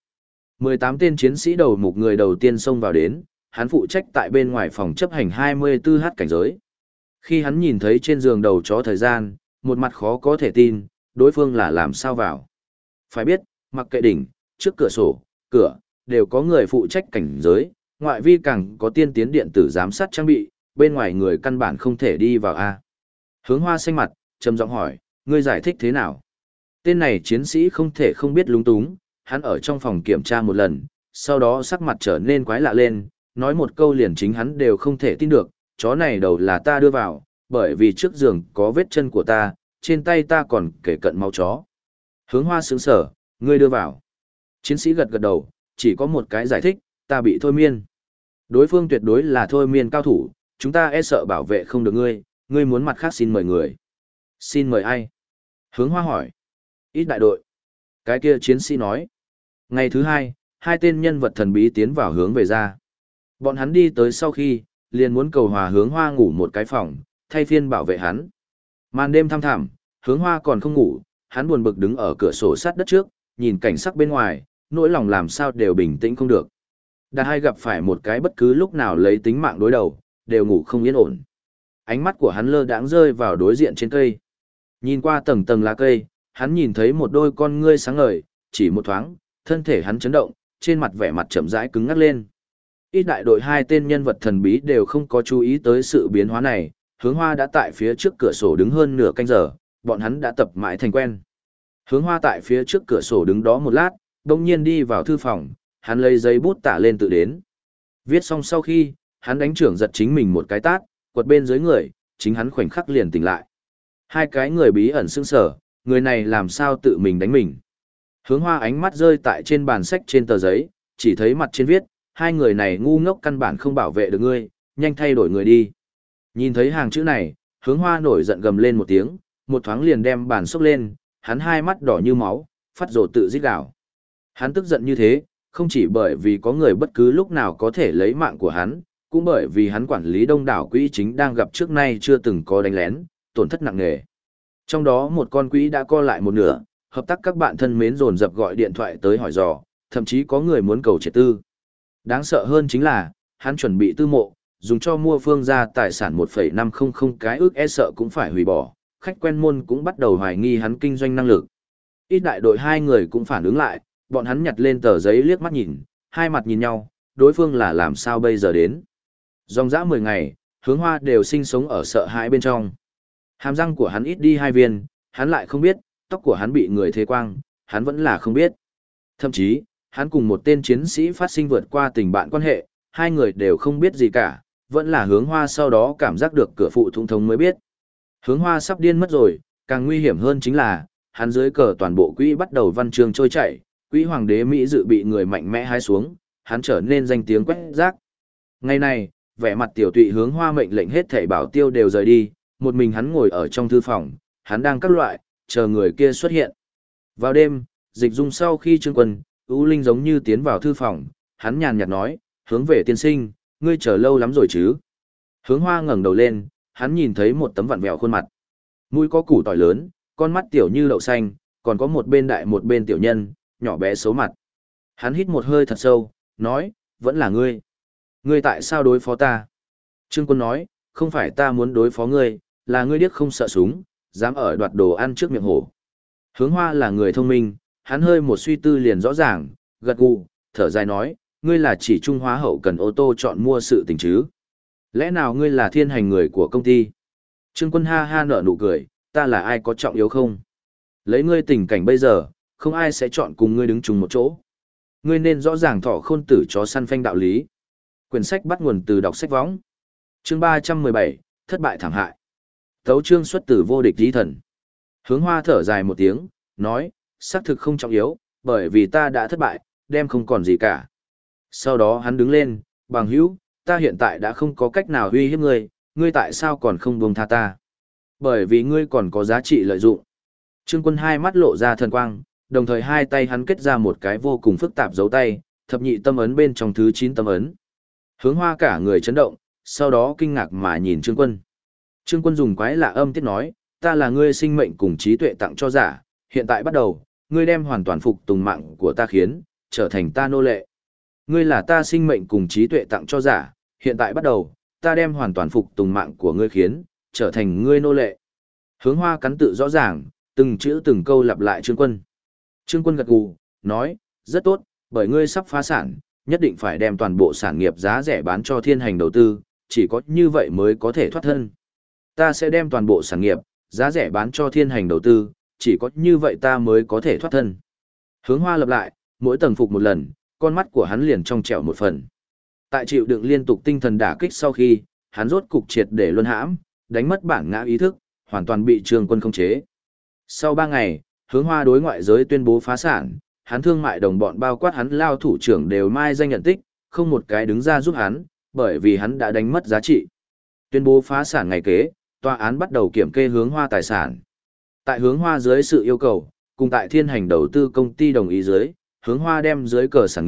Speaker 1: 18 tên chiến sĩ đầu mục người đầu tiên xông vào đến, hắn phụ trách tại bên ngoài phòng chấp hành 24h cảnh giới. Khi hắn nhìn thấy trên giường đầu chó thời gian, một mặt khó có thể tin, đối phương là làm sao vào. Phải biết, mặc kệ đỉnh, trước cửa sổ, cửa, đều có người phụ trách cảnh giới, ngoại vi càng có tiên tiến điện tử giám sát trang bị, bên ngoài người căn bản không thể đi vào a. Hướng Hoa xanh mặt, trầm giọng hỏi, ngươi giải thích thế nào? Tên này chiến sĩ không thể không biết lúng túng, hắn ở trong phòng kiểm tra một lần, sau đó sắc mặt trở nên quái lạ lên, nói một câu liền chính hắn đều không thể tin được, chó này đầu là ta đưa vào, bởi vì trước giường có vết chân của ta, trên tay ta còn kể cận máu chó. Hướng Hoa sững sờ, ngươi đưa vào. Chiến sĩ gật gật đầu, chỉ có một cái giải thích, ta bị thôi miên. Đối phương tuyệt đối là thôi miên cao thủ, chúng ta e sợ bảo vệ không được ngươi, ngươi muốn mặt khác xin mời người. Xin mời ai? Hướng Hoa hỏi. Ít đại đội. Cái kia chiến sĩ nói. Ngày thứ hai, hai tên nhân vật thần bí tiến vào hướng về ra. Bọn hắn đi tới sau khi, liền muốn cầu hòa hướng hoa ngủ một cái phòng, thay phiên bảo vệ hắn. Màn đêm thăm thẳm, hướng hoa còn không ngủ, hắn buồn bực đứng ở cửa sổ sát đất trước, nhìn cảnh sắc bên ngoài, nỗi lòng làm sao đều bình tĩnh không được. Đạt hai gặp phải một cái bất cứ lúc nào lấy tính mạng đối đầu, đều ngủ không yên ổn. Ánh mắt của hắn lơ đãng rơi vào đối diện trên cây. Nhìn qua tầng tầng lá cây, hắn nhìn thấy một đôi con ngươi sáng ngời, chỉ một thoáng, thân thể hắn chấn động, trên mặt vẻ mặt chậm rãi cứng ngắc lên. Ít đại đội hai tên nhân vật thần bí đều không có chú ý tới sự biến hóa này, hướng hoa đã tại phía trước cửa sổ đứng hơn nửa canh giờ, bọn hắn đã tập mãi thành quen. Hướng hoa tại phía trước cửa sổ đứng đó một lát, đồng nhiên đi vào thư phòng, hắn lấy giấy bút tả lên tự đến. Viết xong sau khi, hắn đánh trưởng giật chính mình một cái tát, quật bên dưới người, chính hắn khoảnh khắc liền tỉnh lại. Hai cái người bí ẩn sững sờ, người này làm sao tự mình đánh mình. Hướng hoa ánh mắt rơi tại trên bàn sách trên tờ giấy, chỉ thấy mặt trên viết, hai người này ngu ngốc căn bản không bảo vệ được ngươi, nhanh thay đổi người đi. Nhìn thấy hàng chữ này, hướng hoa nổi giận gầm lên một tiếng, một thoáng liền đem bàn xốc lên, hắn hai mắt đỏ như máu, phát rồ tự giết đảo. Hắn tức giận như thế, không chỉ bởi vì có người bất cứ lúc nào có thể lấy mạng của hắn, cũng bởi vì hắn quản lý đông đảo quỹ chính đang gặp trước nay chưa từng có đánh lén, tổn thất nặng nề. Trong đó một con quỹ đã co lại một nửa, hợp tác các bạn thân mến dồn dập gọi điện thoại tới hỏi dò, thậm chí có người muốn cầu triệt tư. Đáng sợ hơn chính là, hắn chuẩn bị tư mộ, dùng cho mua phương gia tài sản 1,500 cái ước e sợ cũng phải hủy bỏ, khách quen môn cũng bắt đầu hoài nghi hắn kinh doanh năng lực. Ít đại đội hai người cũng phản ứng lại, bọn hắn nhặt lên tờ giấy liếc mắt nhìn, hai mặt nhìn nhau, đối phương là làm sao bây giờ đến. Dòng dã 10 ngày, hướng hoa đều sinh sống ở sợ hãi bên trong. Hàm răng của hắn ít đi 2 viên, hắn lại không biết, tóc của hắn bị người thế quang, hắn vẫn là không biết. Thậm chí, hắn cùng một tên chiến sĩ phát sinh vượt qua tình bạn quan hệ, hai người đều không biết gì cả, vẫn là hướng hoa sau đó cảm giác được cửa phụ thung thống mới biết. Hướng hoa sắp điên mất rồi, càng nguy hiểm hơn chính là, hắn dưới cờ toàn bộ quỹ bắt đầu văn chương trôi chảy, quỹ hoàng đế Mỹ dự bị người mạnh mẽ hái xuống, hắn trở nên danh tiếng quét rác. Ngày này, vẻ mặt tiểu tụy hướng hoa mệnh lệnh hết thảy bảo tiêu đều rời đi, một mình hắn ngồi ở trong thư phòng, hắn đang các loại, chờ người kia xuất hiện. Vào đêm, Dịch Dung sau khi Trương Quân, U Linh giống như tiến vào thư phòng, hắn nhàn nhạt nói, hướng về tiên sinh, ngươi chờ lâu lắm rồi chứ. Hướng hoa ngẩng đầu lên, hắn nhìn thấy một tấm vặn vẹo khuôn mặt. Mũi có củ tỏi lớn, con mắt tiểu như đậu xanh, còn có một bên đại một bên tiểu nhân, nhỏ bé xấu mặt. Hắn hít một hơi thật sâu, nói, vẫn là ngươi. Ngươi tại sao đối phó ta? Trương Quân nói, không phải ta muốn đối phó ngươi, là ngươi điếc không sợ súng, dám ở đoạt đồ ăn trước miệng hổ. Hướng hoa là người thông minh, hắn hơi một suy tư liền rõ ràng, gật gù, thở dài nói, ngươi là chỉ Trung Hóa hậu cần ô tô chọn mua sự tình chứ? Lẽ nào ngươi là thiên hành người của công ty? Trương Quân ha ha nở nụ cười, ta là ai có trọng yếu không? Lấy ngươi tình cảnh bây giờ, không ai sẽ chọn cùng ngươi đứng chung một chỗ. Ngươi nên rõ ràng thọ khôn tử chó săn phanh đạo lý. Quyển sách bắt nguồn từ đọc sách võng. Chương 317, thất bại thảm hại. Tấu chương xuất từ vô địch tí thần. Hướng hoa thở dài một tiếng, nói, xác thực không trọng yếu, bởi vì ta đã thất bại, đem không còn gì cả. Sau đó hắn đứng lên, bằng hữu, ta hiện tại đã không có cách nào uy hiếp ngươi, ngươi tại sao còn không buông tha ta? Bởi vì ngươi còn có giá trị lợi dụng. Trương Quân hai mắt lộ ra thần quang, đồng thời hai tay hắn kết ra một cái vô cùng phức tạp dấu tay, thập nhị tâm ấn bên trong thứ 9 tâm ấn. Hướng hoa cả người chấn động, sau đó kinh ngạc mà nhìn Trương Quân. Trương Quân dùng quái lạ âm tiết nói, ta là ngươi sinh mệnh cùng trí tuệ tặng cho giả, hiện tại bắt đầu, ngươi đem hoàn toàn phục tùng mạng của ta khiến, trở thành ta nô lệ. Ngươi là ta sinh mệnh cùng trí tuệ tặng cho giả, hiện tại bắt đầu, ta đem hoàn toàn phục tùng mạng của ngươi khiến, trở thành ngươi nô lệ. Hướng hoa cắn tự rõ ràng, từng chữ từng câu lặp lại Trương Quân. Trương Quân gật gù, nói, rất tốt, bởi ngươi sắp phá sản, nhất định phải đem toàn bộ sản nghiệp giá rẻ bán cho thiên hành đầu tư, chỉ có như vậy mới có thể thoát thân. Ta sẽ đem toàn bộ sản nghiệp, giá rẻ bán cho thiên hành đầu tư, chỉ có như vậy ta mới có thể thoát thân. Hướng hoa lặp lại, mỗi tầng phục một lần, con mắt của hắn liền trong trẻo một phần. Tại chịu đựng liên tục tinh thần đả kích sau khi, hắn rốt cục triệt để luân hãm, đánh mất bản ngã ý thức, hoàn toàn bị Trương Quân khống chế. Sau 3 ngày, hướng hoa đối ngoại giới tuyên bố phá sản, hắn thương mại đồng bọn bao quát hắn lao thủ trưởng đều mai danh nhận tích, không một cái đứng ra giúp hắn, bởi vì hắn đã đánh mất giá trị. Tuyên bố phá sản ngày kế, tòa án bắt đầu kiểm kê hướng hoa tài sản. Tại hướng hoa dưới sự yêu cầu, cùng tại thiên hành đầu tư công ty đồng ý dưới, hướng hoa đem dưới cờ sản nghiệp,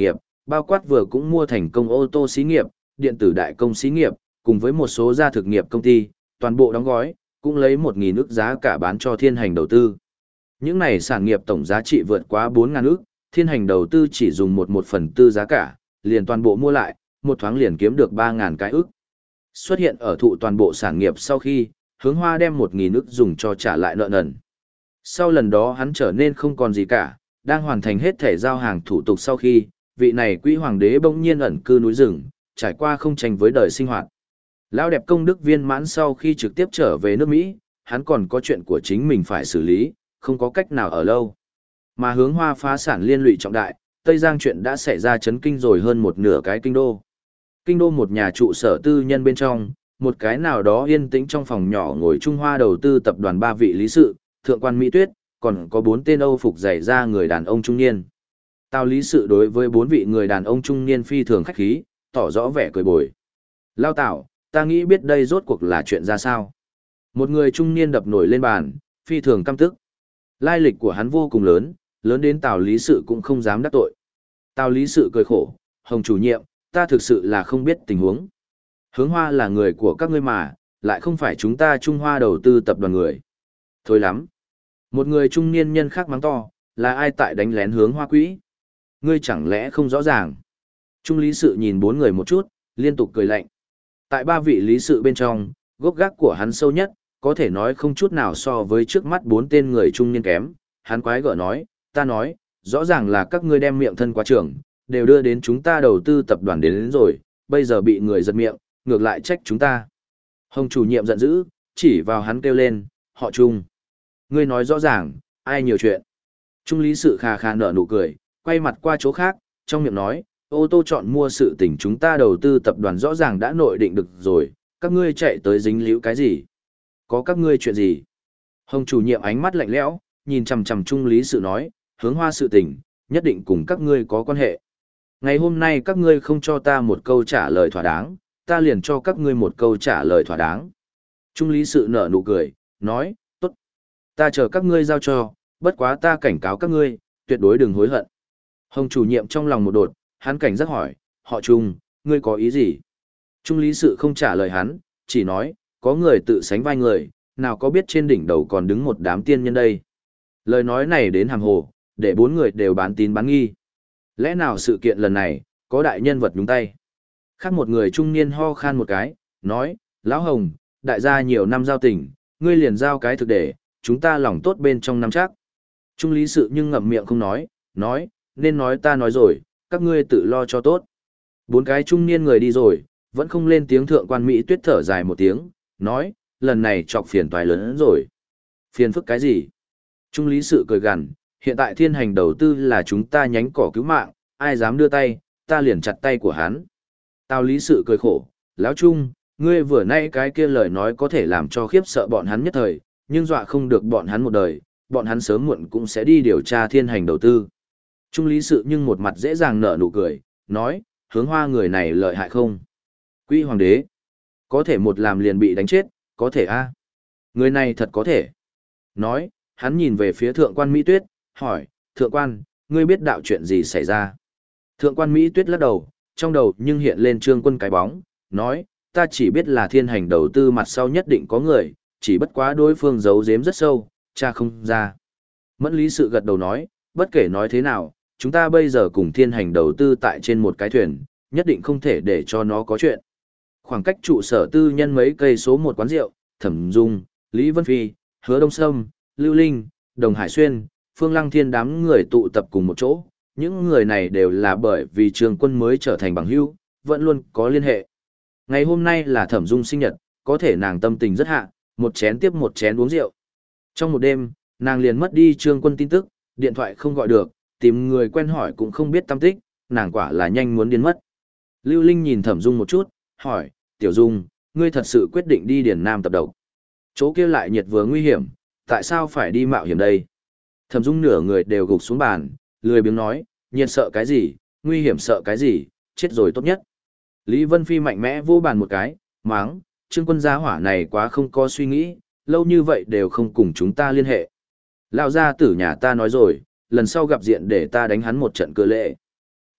Speaker 1: bao quát vừa cũng mua thành công ô tô xí nghiệp, điện tử đại công xí nghiệp, cùng với một số gia thực nghiệp công ty, toàn bộ đóng gói, cũng lấy 1.000 ức giá cả bán cho thiên hành đầu tư. Những này sản nghiệp tổng giá trị vượt quá 4.000 ức, thiên hành đầu tư chỉ dùng 1/4 giá cả, liền toàn bộ mua lại, một thoáng liền kiếm được 3.000 cái ức. Xuất hiện ở thụ toàn bộ sản nghiệp sau khi, Hướng Hoa đem 1.000 ức dùng cho trả lại nợ nần. Sau lần đó hắn trở nên không còn gì cả, đang hoàn thành hết thể giao hàng thủ tục sau khi, vị này quý hoàng đế bỗng nhiên ẩn cư núi rừng, trải qua không tranh với đời sinh hoạt. Lão đẹp công đức viên mãn sau khi trực tiếp trở về nước Mỹ, hắn còn có chuyện của chính mình phải xử lý, không có cách nào ở lâu. Mà Hướng Hoa phá sản liên lụy trọng đại, Tây Giang chuyện đã xảy ra chấn kinh rồi hơn một nửa cái kinh đô. Kinh đô một nhà trụ sở tư nhân bên trong, một cái nào đó yên tĩnh trong phòng nhỏ ngồi Trung Hoa đầu tư tập đoàn 3 vị lý sự, thượng quan Mỹ Tuyết, còn có 4 tên Âu phục dày ra người đàn ông trung niên. Tào lý sự đối với 4 vị người đàn ông trung niên phi thường khách khí, tỏ rõ vẻ cười bồi. Lao Tào, ta nghĩ biết đây rốt cuộc là chuyện ra sao. Một người trung niên đập nổi lên bàn, phi thường căm tức. Lai lịch của hắn vô cùng lớn, lớn đến Tào lý sự cũng không dám đắc tội. Tào lý sự cười khổ, Hồng chủ nhiệm, ta thực sự là không biết tình huống. Hướng Hoa là người của các ngươi mà, lại không phải chúng ta Trung Hoa đầu tư tập đoàn người. Thôi lắm. Một người trung niên nhân khác mắng to, là ai tại đánh lén Hướng Hoa quỹ? Ngươi chẳng lẽ không rõ ràng? Trung lý sự nhìn 4 người một chút, liên tục cười lạnh. Tại 3 vị lý sự bên trong, gốc gác của hắn sâu nhất, có thể nói không chút nào so với trước mắt 4 tên người trung niên kém. Hắn quái gở nói, ta nói, rõ ràng là các ngươi đem miệng thân quá trưởng, đều đưa đến chúng ta đầu tư tập đoàn đến rồi, bây giờ bị người giật miệng, ngược lại trách chúng ta. Hồng chủ nhiệm giận dữ, chỉ vào hắn kêu lên, họ Trung. Ngươi nói rõ ràng, ai nhiều chuyện. Trung lý sự khà khà nở nụ cười, quay mặt qua chỗ khác, trong miệng nói, ô tô chọn mua sự tình chúng ta đầu tư tập đoàn rõ ràng đã nội định được rồi, các ngươi chạy tới dính líu cái gì? Có các ngươi chuyện gì? Hồng chủ nhiệm ánh mắt lạnh lẽo, nhìn chằm chằm Trung lý sự nói, Hướng Hoa sự tình, nhất định cùng các ngươi có quan hệ. Ngày hôm nay các ngươi không cho ta một câu trả lời thỏa đáng, ta liền cho các ngươi một câu trả lời thỏa đáng. Trung lý sự nở nụ cười, nói, tốt. Ta chờ các ngươi giao cho, bất quá ta cảnh cáo các ngươi, tuyệt đối đừng hối hận. Hồng chủ nhiệm trong lòng một đột, hắn cảnh giác hỏi, họ Trung, ngươi có ý gì? Trung lý sự không trả lời hắn, chỉ nói, có người tự sánh vai người, nào có biết trên đỉnh đầu còn đứng một đám tiên nhân đây. Lời nói này đến hàm hồ, để 4 người đều bán tín bán nghi. Lẽ nào sự kiện lần này, có đại nhân vật nhúng tay? Khác một người trung niên ho khan một cái, nói, Lão Hồng, đại gia nhiều năm giao tình, ngươi liền giao cái thực để, chúng ta lòng tốt bên trong năm chắc. Trung lý sự nhưng ngậm miệng không nói, nên nói ta nói rồi, các ngươi tự lo cho tốt. 4 cái trung niên người đi rồi, vẫn không lên tiếng. Thượng quan Mỹ Tuyết thở dài một tiếng, nói, lần này chọc phiền toái lớn hơn rồi. Phiền phức cái gì? Trung lý sự cười gằn, hiện tại thiên hành đầu tư là chúng ta nhánh cỏ cứu mạng, ai dám đưa tay, ta liền chặt tay của hắn. Tào lý sự cười khổ, Lão Trung, ngươi vừa nay cái kia lời nói có thể làm cho khiếp sợ bọn hắn nhất thời, nhưng dọa không được bọn hắn một đời, bọn hắn sớm muộn cũng sẽ đi điều tra thiên hành đầu tư. Trung lý sự nhưng một mặt dễ dàng nở nụ cười, nói, Hướng Hoa người này lợi hại không? Quý hoàng đế, có thể một làm liền bị đánh chết, có thể a? Người này thật có thể. Nói, hắn nhìn về phía thượng quan Mỹ Tuyết, hỏi, thượng quan, ngươi biết đạo chuyện gì xảy ra? Thượng quan Mỹ Tuyết lắc đầu, trong đầu nhưng hiện lên Trương Quân cái bóng, nói, ta chỉ biết là thiên hành đầu tư mặt sau nhất định có người, chỉ bất quá đối phương giấu giếm rất sâu, cha không ra. Mẫn lý sự gật đầu nói, bất kể nói thế nào, chúng ta bây giờ cùng thiên hành đầu tư tại trên một cái thuyền, nhất định không thể để cho nó có chuyện. Khoảng cách trụ sở tư nhân mấy cây số một quán rượu, Thẩm Dung, Lý Vân Phi, Hứa Đông Sâm, Lưu Linh, Đồng Hải Xuyên, Phương Lăng Thiên đám người tụ tập cùng một chỗ. Những người này đều là bởi vì Trường Quân mới trở thành bằng hữu, vẫn luôn có liên hệ. Ngày hôm nay là Thẩm Dung sinh nhật, có thể nàng tâm tình rất hạ, một chén tiếp một chén uống rượu. Trong một đêm, nàng liền mất đi Trương Quân tin tức, điện thoại không gọi được, tìm người quen hỏi cũng không biết tâm tích, nàng quả là nhanh muốn điên mất. Lưu Linh nhìn Thẩm Dung một chút, hỏi, Tiểu Dung, ngươi thật sự quyết định đi Điền Nam tập độc. Chỗ kia lại nhiệt vừa nguy hiểm, tại sao phải đi mạo hiểm đây? Thẩm Dung nửa người đều gục xuống bàn, lười biếng nói, nhiệt sợ cái gì, nguy hiểm sợ cái gì, chết rồi tốt nhất. Lý Vân Phi mạnh mẽ vô bàn một cái, máng, Trương Quân gia hỏa này quá không có suy nghĩ, lâu như vậy đều không cùng chúng ta liên hệ. Lão gia tử nhà ta nói rồi, lần sau gặp diện để ta đánh hắn một trận cơ lệ.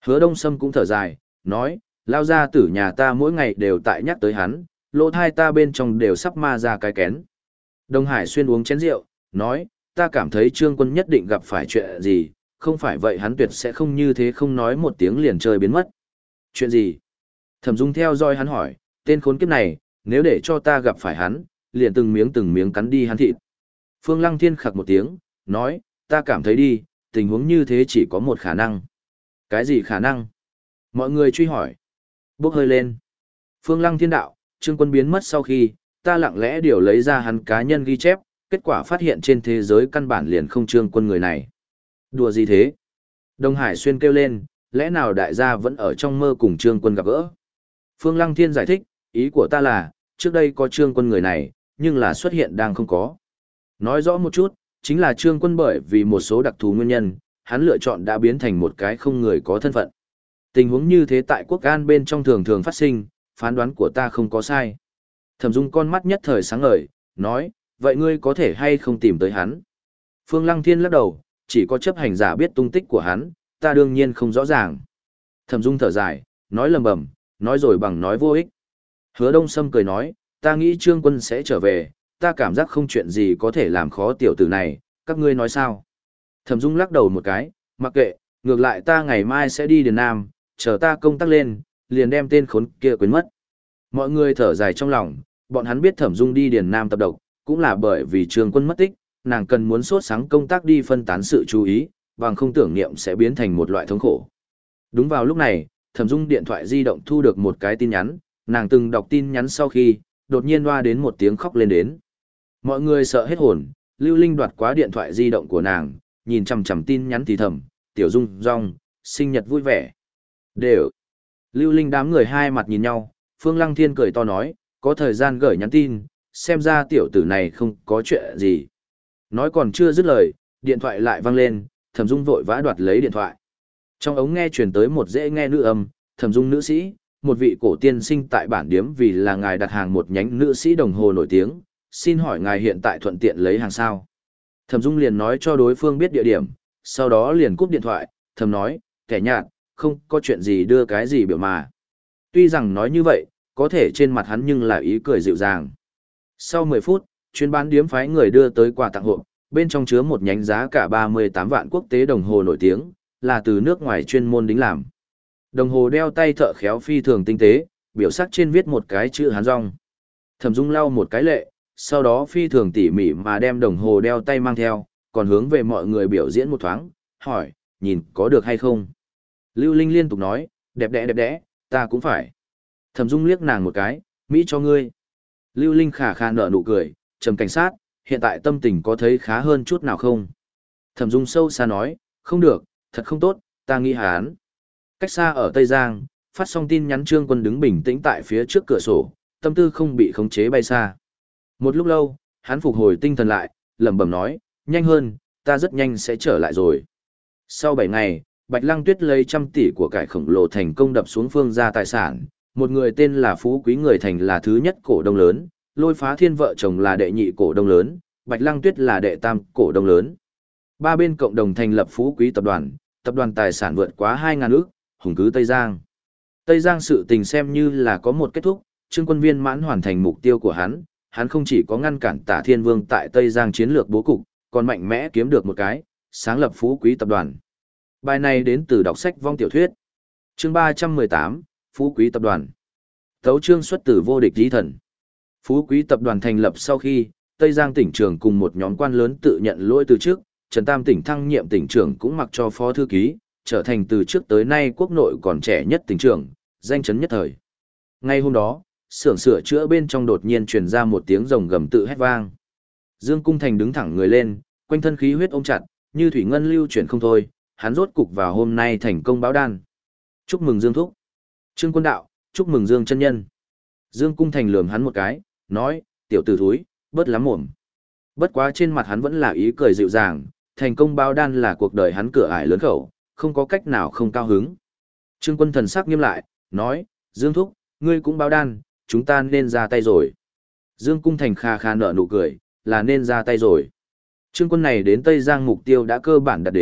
Speaker 1: Hứa Đông Sâm cũng thở dài, nói, lao gia tử nhà ta mỗi ngày đều tại nhắc tới hắn, lỗ thai ta bên trong đều sắp ma ra cái kén. Đông Hải Xuyên uống chén rượu, nói, ta cảm thấy Trương Quân nhất định gặp phải chuyện gì, không phải vậy hắn tuyệt sẽ không như thế không nói một tiếng liền chơi biến mất. Chuyện gì? Thẩm Dung theo dõi hắn hỏi, tên khốn kiếp này, nếu để cho ta gặp phải hắn, liền từng miếng cắn đi hắn thịt. Phương Lăng Thiên khặc một tiếng, nói, ta cảm thấy đi, tình huống như thế chỉ có một khả năng. Cái gì khả năng? Mọi người truy hỏi. Bốc hơi lên. Phương Lăng Thiên đạo, Trương Quân biến mất sau khi, ta lặng lẽ điều lấy ra hắn cá nhân ghi chép, kết quả phát hiện trên thế giới căn bản liền không Trương Quân người này. Đùa gì thế? Đông Hải Xuyên kêu lên, lẽ nào đại gia vẫn ở trong mơ cùng Trương Quân gặp gỡ? Phương Lăng Thiên giải thích, ý của ta là, trước đây có Trương Quân người này, nhưng là xuất hiện đang không có. Nói rõ một chút, chính là Trương Quân bởi vì một số đặc thù nguyên nhân, hắn lựa chọn đã biến thành một cái không người có thân phận. Tình huống như thế tại quốc an bên trong thường thường phát sinh, phán đoán của ta không có sai. Thẩm Dung con mắt nhất thời sáng ngời, nói, vậy ngươi có thể hay không tìm tới hắn? Phương Lăng Thiên lắc đầu, chỉ có chấp hành giả biết tung tích của hắn, ta đương nhiên không rõ ràng. Thẩm Dung thở dài, nói lầm bầm, nói rồi bằng nói vô ích. Hứa Đông Sâm cười nói, ta nghĩ Trương Quân sẽ trở về, ta cảm giác không chuyện gì có thể làm khó tiểu tử này, các ngươi nói sao? Thẩm Dung lắc đầu một cái, mặc kệ, ngược lại ta ngày mai sẽ đi Điền Nam, chờ ta công tác lên, liền đem tên khốn kia quên mất. Mọi người thở dài trong lòng, bọn hắn biết Thẩm Dung đi Điền Nam tập độc, cũng là bởi vì Trương Quân mất tích, nàng cần muốn sốt sáng công tác đi phân tán sự chú ý, bằng không tưởng niệm sẽ biến thành một loại thống khổ. Đúng vào lúc này, Thẩm Dung điện thoại di động thu được một cái tin nhắn, nàng từng đọc tin nhắn sau khi, đột nhiên loa đến một tiếng khóc lên đến. Mọi người sợ hết hồn, Lưu Linh đoạt quá điện thoại di động của nàng, nhìn chằm chằm tin nhắn thì thầm, tiểu Dung rong, sinh nhật vui vẻ. Đều. Lưu Linh đám người hai mặt nhìn nhau, Phương Lăng Thiên cười to nói, có thời gian gửi nhắn tin, xem ra tiểu tử này không có chuyện gì. Nói còn chưa dứt lời, điện thoại lại vang lên, Thẩm Dung vội vã đoạt lấy điện thoại. Trong ống nghe truyền tới một dễ nghe nữ âm, Thẩm Dung nữ sĩ, một vị cổ tiên sinh tại bản điếm vì là ngài đặt hàng một nhánh nữ sĩ đồng hồ nổi tiếng, xin hỏi ngài hiện tại thuận tiện lấy hàng sao. Thẩm Dung liền nói cho đối phương biết địa điểm, sau đó liền cúp điện thoại, thầm nói, kẻ nhạt, không có chuyện gì đưa cái gì biểu mà. Tuy rằng nói như vậy, có thể trên mặt hắn nhưng là ý cười dịu dàng. Sau 10 phút, chuyên bán điếm phái người đưa tới quà tặng hộp, bên trong chứa một nhánh giá cả 38 vạn quốc tế đồng hồ nổi tiếng, là từ nước ngoài chuyên môn đính làm. Đồng hồ đeo tay thợ khéo phi thường tinh tế, biểu sắc trên viết một cái chữ Hán rong. Thẩm Dung lau một cái lệ, sau đó phi thường tỉ mỉ mà đem đồng hồ đeo tay mang theo, còn hướng về mọi người biểu diễn một thoáng, hỏi, nhìn có được hay không? Lưu Linh liên tục nói, đẹp đẽ, ta cũng phải. Thẩm Dung liếc nàng một cái, Mỹ cho ngươi. Lưu Linh khả khả nở nụ cười, trầm cảnh sát, hiện tại tâm tình có thấy khá hơn chút nào không? Thẩm Dung sâu xa nói, không được, thật không tốt, ta nghĩ Hán. Cách xa ở Tây Giang, phát xong tin nhắn Trương Quân đứng bình tĩnh tại phía trước cửa sổ, tâm tư không bị khống chế bay xa. Một lúc lâu, hắn phục hồi tinh thần lại, lẩm bẩm nói, nhanh hơn, ta rất nhanh sẽ trở lại rồi. Sau 7 ngày, Bạch Lăng Tuyết lấy trăm tỷ của cải khổng lồ thành công đập xuống Phương gia tài sản, một người tên là Phú Quý người thành là thứ nhất cổ đông lớn, Lôi Phá Thiên vợ chồng là đệ nhị cổ đông lớn, Bạch Lăng Tuyết là đệ tam cổ đông lớn. Ba bên cộng đồng thành lập Phú Quý tập đoàn tài sản vượt quá 2.000 ức, hùng cứ Tây Giang. Tây Giang sự tình xem như là có một kết thúc, Trương Quân viên mãn hoàn thành mục tiêu của hắn không chỉ có ngăn cản Tả Thiên Vương tại Tây Giang chiến lược bố cục, còn mạnh mẽ kiếm được một cái, sáng lập Phú Quý tập đoàn. Bài này đến từ đọc sách vong tiểu thuyết. Chương 318, Phú Quý tập đoàn. Tấu chương xuất từ Vô Địch Chí Thần. Phú Quý tập đoàn thành lập sau khi, Tây Giang tỉnh trưởng cùng một nhóm quan lớn tự nhận lỗi từ trước, Trần Tam tỉnh thăng nhiệm tỉnh trưởng cũng mặc cho phó thư ký, trở thành từ trước tới nay quốc nội còn trẻ nhất tỉnh trưởng, danh chấn nhất thời. Ngay hôm đó, xưởng sửa chữa bên trong đột nhiên truyền ra một tiếng rồng gầm tự hét vang. Dương Cung Thành đứng thẳng người lên, quanh thân khí huyết ôm chặt, như thủy ngân lưu chuyển không thôi, hắn rốt cục vào hôm nay thành công báo đan. Chúc mừng Dương thúc. Trương Quân đạo, chúc mừng Dương chân nhân. Dương Cung Thành lườm hắn một cái, nói, tiểu tử thúi, bớt lắm mồm. Bất quá trên mặt hắn vẫn là ý cười dịu dàng, thành công báo đan là cuộc đời hắn cửa ải lớn khẩu, không có cách nào không cao hứng. Trương Quân thần sắc nghiêm lại, nói, Dương thúc, ngươi cũng báo đan, chúng ta nên ra tay rồi. Dương Cung Thành kha kha nở nụ cười, là nên ra tay rồi. Trương Quân này đến Tây Giang mục tiêu đã cơ bản đạt đến,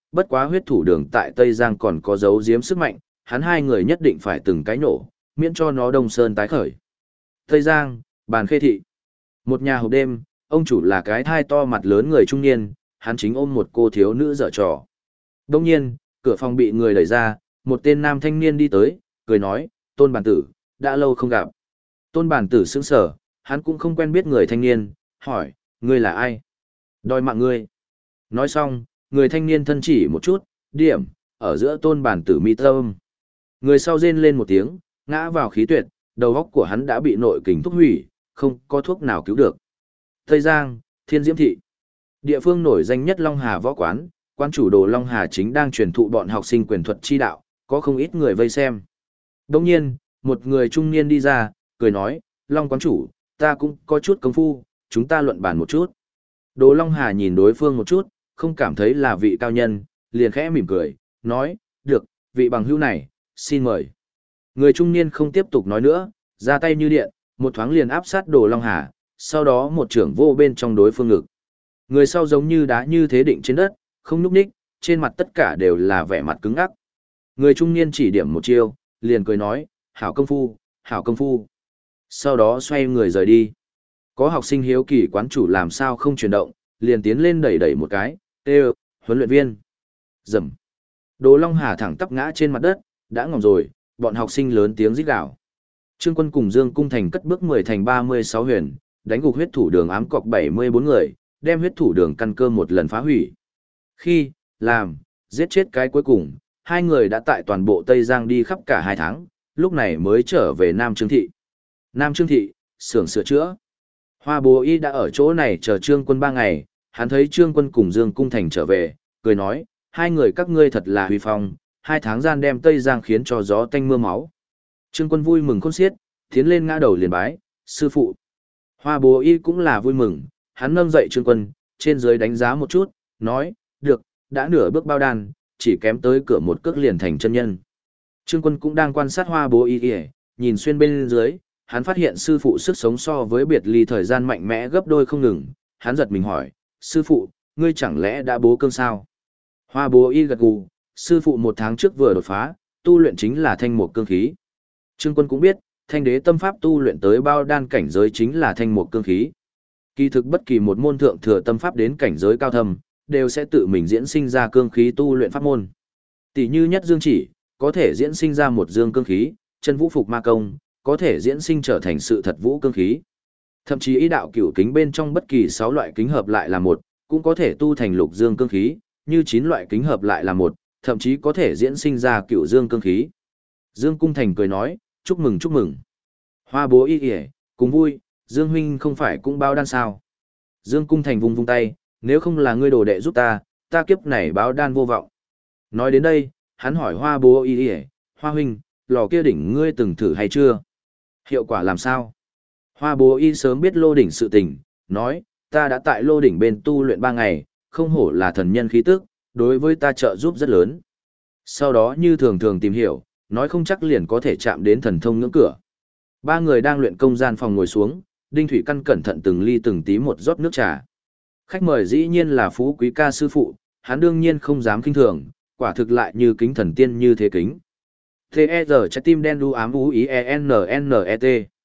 Speaker 1: Bất quá huyết thủ đường tại Tây Giang còn có dấu giếm sức mạnh, hắn hai người nhất định phải từng cái nổ, miễn cho nó Đông Sơn tái khởi. Tây Giang, Bàn Khê Thị. Một nhà hộp đêm, ông chủ là cái thai to mặt lớn người trung niên, hắn chính ôm một cô thiếu nữ dở trò. Đông nhiên, cửa phòng bị người đẩy ra, một tên nam thanh niên đi tới, cười nói, Tôn Bản Tử, đã lâu không gặp. Tôn Bản Tử sững sờ, hắn cũng không quen biết người thanh niên, hỏi, ngươi là ai? Đòi mạng ngươi. Nói xong, người thanh niên thân chỉ một chút, điểm, ở giữa Tôn Bản Tử mi tâm. Người sau rên lên một tiếng, ngã vào khí tuyệt, đầu óc của hắn đã bị nội kình thúc hủy, không có thuốc nào cứu được. Tây Giang, Thiên Diễm Thị. Địa phương nổi danh nhất Long Hà võ quán, quan chủ Đồ Long Hà chính đang truyền thụ bọn học sinh quyền thuật chi đạo, có không ít người vây xem. Đồng nhiên, một người trung niên đi ra, cười nói, Long quán chủ, ta cũng có chút công phu, chúng ta luận bàn một chút. Đồ Long Hà nhìn đối phương một chút, không cảm thấy là vị cao nhân, liền khẽ mỉm cười, nói, được, vị bằng hữu này, xin mời. Người trung niên không tiếp tục nói nữa, ra tay như điện, một thoáng liền áp sát Đồ Long Hà, sau đó một trưởng vô bên trong đối phương ngực. Người sau giống như đá như thế định trên đất, không nhúc nhích, trên mặt tất cả đều là vẻ mặt cứng ngắc. Người trung niên chỉ điểm một chiêu, liền cười nói, hảo công phu, hảo công phu. Sau đó xoay người rời đi. Có học sinh hiếu kỳ quán chủ làm sao không chuyển động, liền tiến lên đẩy đẩy một cái, kêu, huấn luyện viên. Rầm. Đồ Long Hà thẳng tắp ngã trên mặt đất, đã ngỏm rồi, bọn học sinh lớn tiếng rít gào. Trương Quân cùng Dương Cung Thành cất bước 10 thành 36 huyền, đánh gục huyết thủ đường ám cọc 74 người, đem huyết thủ đường căn cơ một lần phá hủy. Khi, làm, giết chết cái cuối cùng, hai người đã tại toàn bộ Tây Giang đi khắp cả 2 tháng, lúc này mới trở về Nam Trương Thị. Nam Trương Thị, xưởng sửa chữa. Hoa Bố Y đã ở chỗ này chờ Trương Quân 3 ngày, hắn thấy Trương Quân cùng Dương Cung Thành trở về, cười nói, hai người các ngươi thật là huy phong, 2 tháng gian đem Tây Giang khiến cho gió tanh mưa máu. Trương Quân vui mừng khôn xiết, tiến lên ngã đầu liền bái, sư phụ. Hoa Bố Y cũng là vui mừng, hắn nâng dậy Trương Quân, trên dưới đánh giá một chút, nói, được, đã nửa bước bao đan, chỉ kém tới cửa một cước liền thành chân nhân. Trương Quân cũng đang quan sát Hoa Bố Y kìa, nhìn xuyên bên dưới, hắn phát hiện sư phụ sức sống so với biệt ly thời gian mạnh mẽ gấp đôi không ngừng, hắn giật mình hỏi, sư phụ, ngươi chẳng lẽ đã bố cương sao? Hoa Bố Y gật gù, sư phụ 1 tháng trước vừa đột phá, tu luyện chính là thanh mục cương khí. Trương Quân cũng biết, thanh đế tâm pháp tu luyện tới bao đan cảnh giới chính là thanh mục cương khí. Kỳ thực bất kỳ một môn thượng thừa tâm pháp đến cảnh giới cao thâm, đều sẽ tự mình diễn sinh ra cương khí tu luyện pháp môn. Tỷ như nhất dương chỉ, có thể diễn sinh ra một dương cương khí, chân vũ phục ma công, có thể diễn sinh trở thành sự thật vũ cương khí. Thậm chí ý đạo cửu kính bên trong bất kỳ 6 loại kính hợp lại là một, cũng có thể tu thành lục dương cương khí, như 9 loại kính hợp lại là một, thậm chí có thể diễn sinh ra cửu dương cương khí. Dương Cung Thành cười nói, chúc mừng chúc mừng. Hoa Bố Y kìa, cùng vui, Dương huynh không phải cũng báo đan sao? Dương Cung Thành vung vung tay, nếu không là ngươi đồ đệ giúp ta, ta kiếp này báo đan vô vọng. Nói đến đây, hắn hỏi Hoa Bố Y kìa, Hoa huynh, lò kia đỉnh ngươi từng thử hay chưa? Hiệu quả làm sao? Hoa Bố Y sớm biết lô đỉnh sự tình, nói, ta đã tại lô đỉnh bên tu luyện 3 ngày, không hổ là thần nhân khí tức, đối với ta trợ giúp rất lớn. Sau đó như thường thường tìm hiểu, nói không chắc liền có thể chạm đến thần thông ngưỡng cửa. 3 người đang luyện công gian phòng ngồi xuống, Đinh Thủy Căn cẩn thận từng ly từng tí một rót nước trà. Khách mời dĩ nhiên là Phú Quý ca sư phụ, hắn đương nhiên không dám khinh thường, quả thực lại như kính thần tiên như thế kính. T.E.R. trái tim đen đu ám ú ý E-N-N-E-T.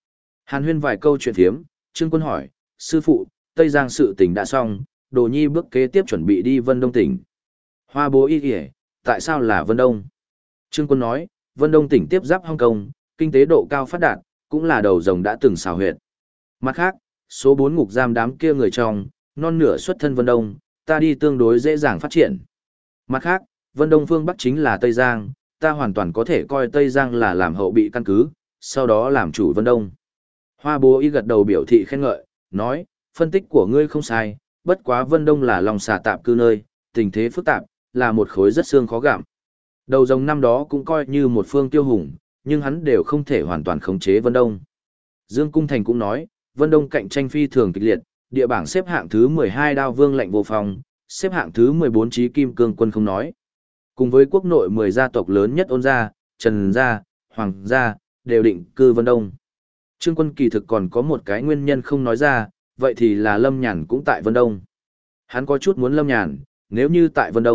Speaker 1: Hàn huyên vài câu chuyện thiếm, Trương Quân hỏi, sư phụ, Tây Giang sự tình đã xong, Đồ Nhi bước kế tiếp chuẩn bị đi Vân Đông tỉnh. Hoa Bố Y kìa, tại sao là Vân Đông? Trương Quân nói, Vân Đông tỉnh tiếp giáp Hong Kong, kinh tế độ cao phát đạt, cũng là đầu rồng đã từng xào huyệt. Mặt khác, số 4 ngục giam đám kia người trong, non nửa xuất thân Vân Đông, ta đi tương đối dễ dàng phát triển. Mặt khác, Vân Đông phương Bắc chính là Tây Giang, ta hoàn toàn có thể coi Tây Giang là làm hậu bị căn cứ, sau đó làm chủ Vân Đông. Hoa Bố Y gật đầu biểu thị khen ngợi, nói, phân tích của ngươi không sai, bất quá Vân Đông là lòng xà tạp cư nơi, tình thế phức tạp, là một khối rất xương khó gặm. Đầu rồng năm đó cũng coi như một phương tiêu hùng, nhưng hắn đều không thể hoàn toàn khống chế Vân Đông. Dương Cung Thành cũng nói, Vân Đông cạnh tranh phi thường kịch liệt, địa bảng xếp hạng thứ 12 Đao Vương Lạnh Vô Phong, xếp hạng thứ 14 Chí Kim Cương Quân không nói. Cùng với quốc nội 10 gia tộc lớn nhất Ôn gia, Trần gia, Hoàng gia, đều định cư Vân Đông. Trương Quân kỳ thực còn có một cái nguyên nhân không nói ra, vậy thì là Lâm Nhàn cũng tại Vân Đông. Hắn có chút muốn Lâm Nhàn, nếu như tại Vân Đông,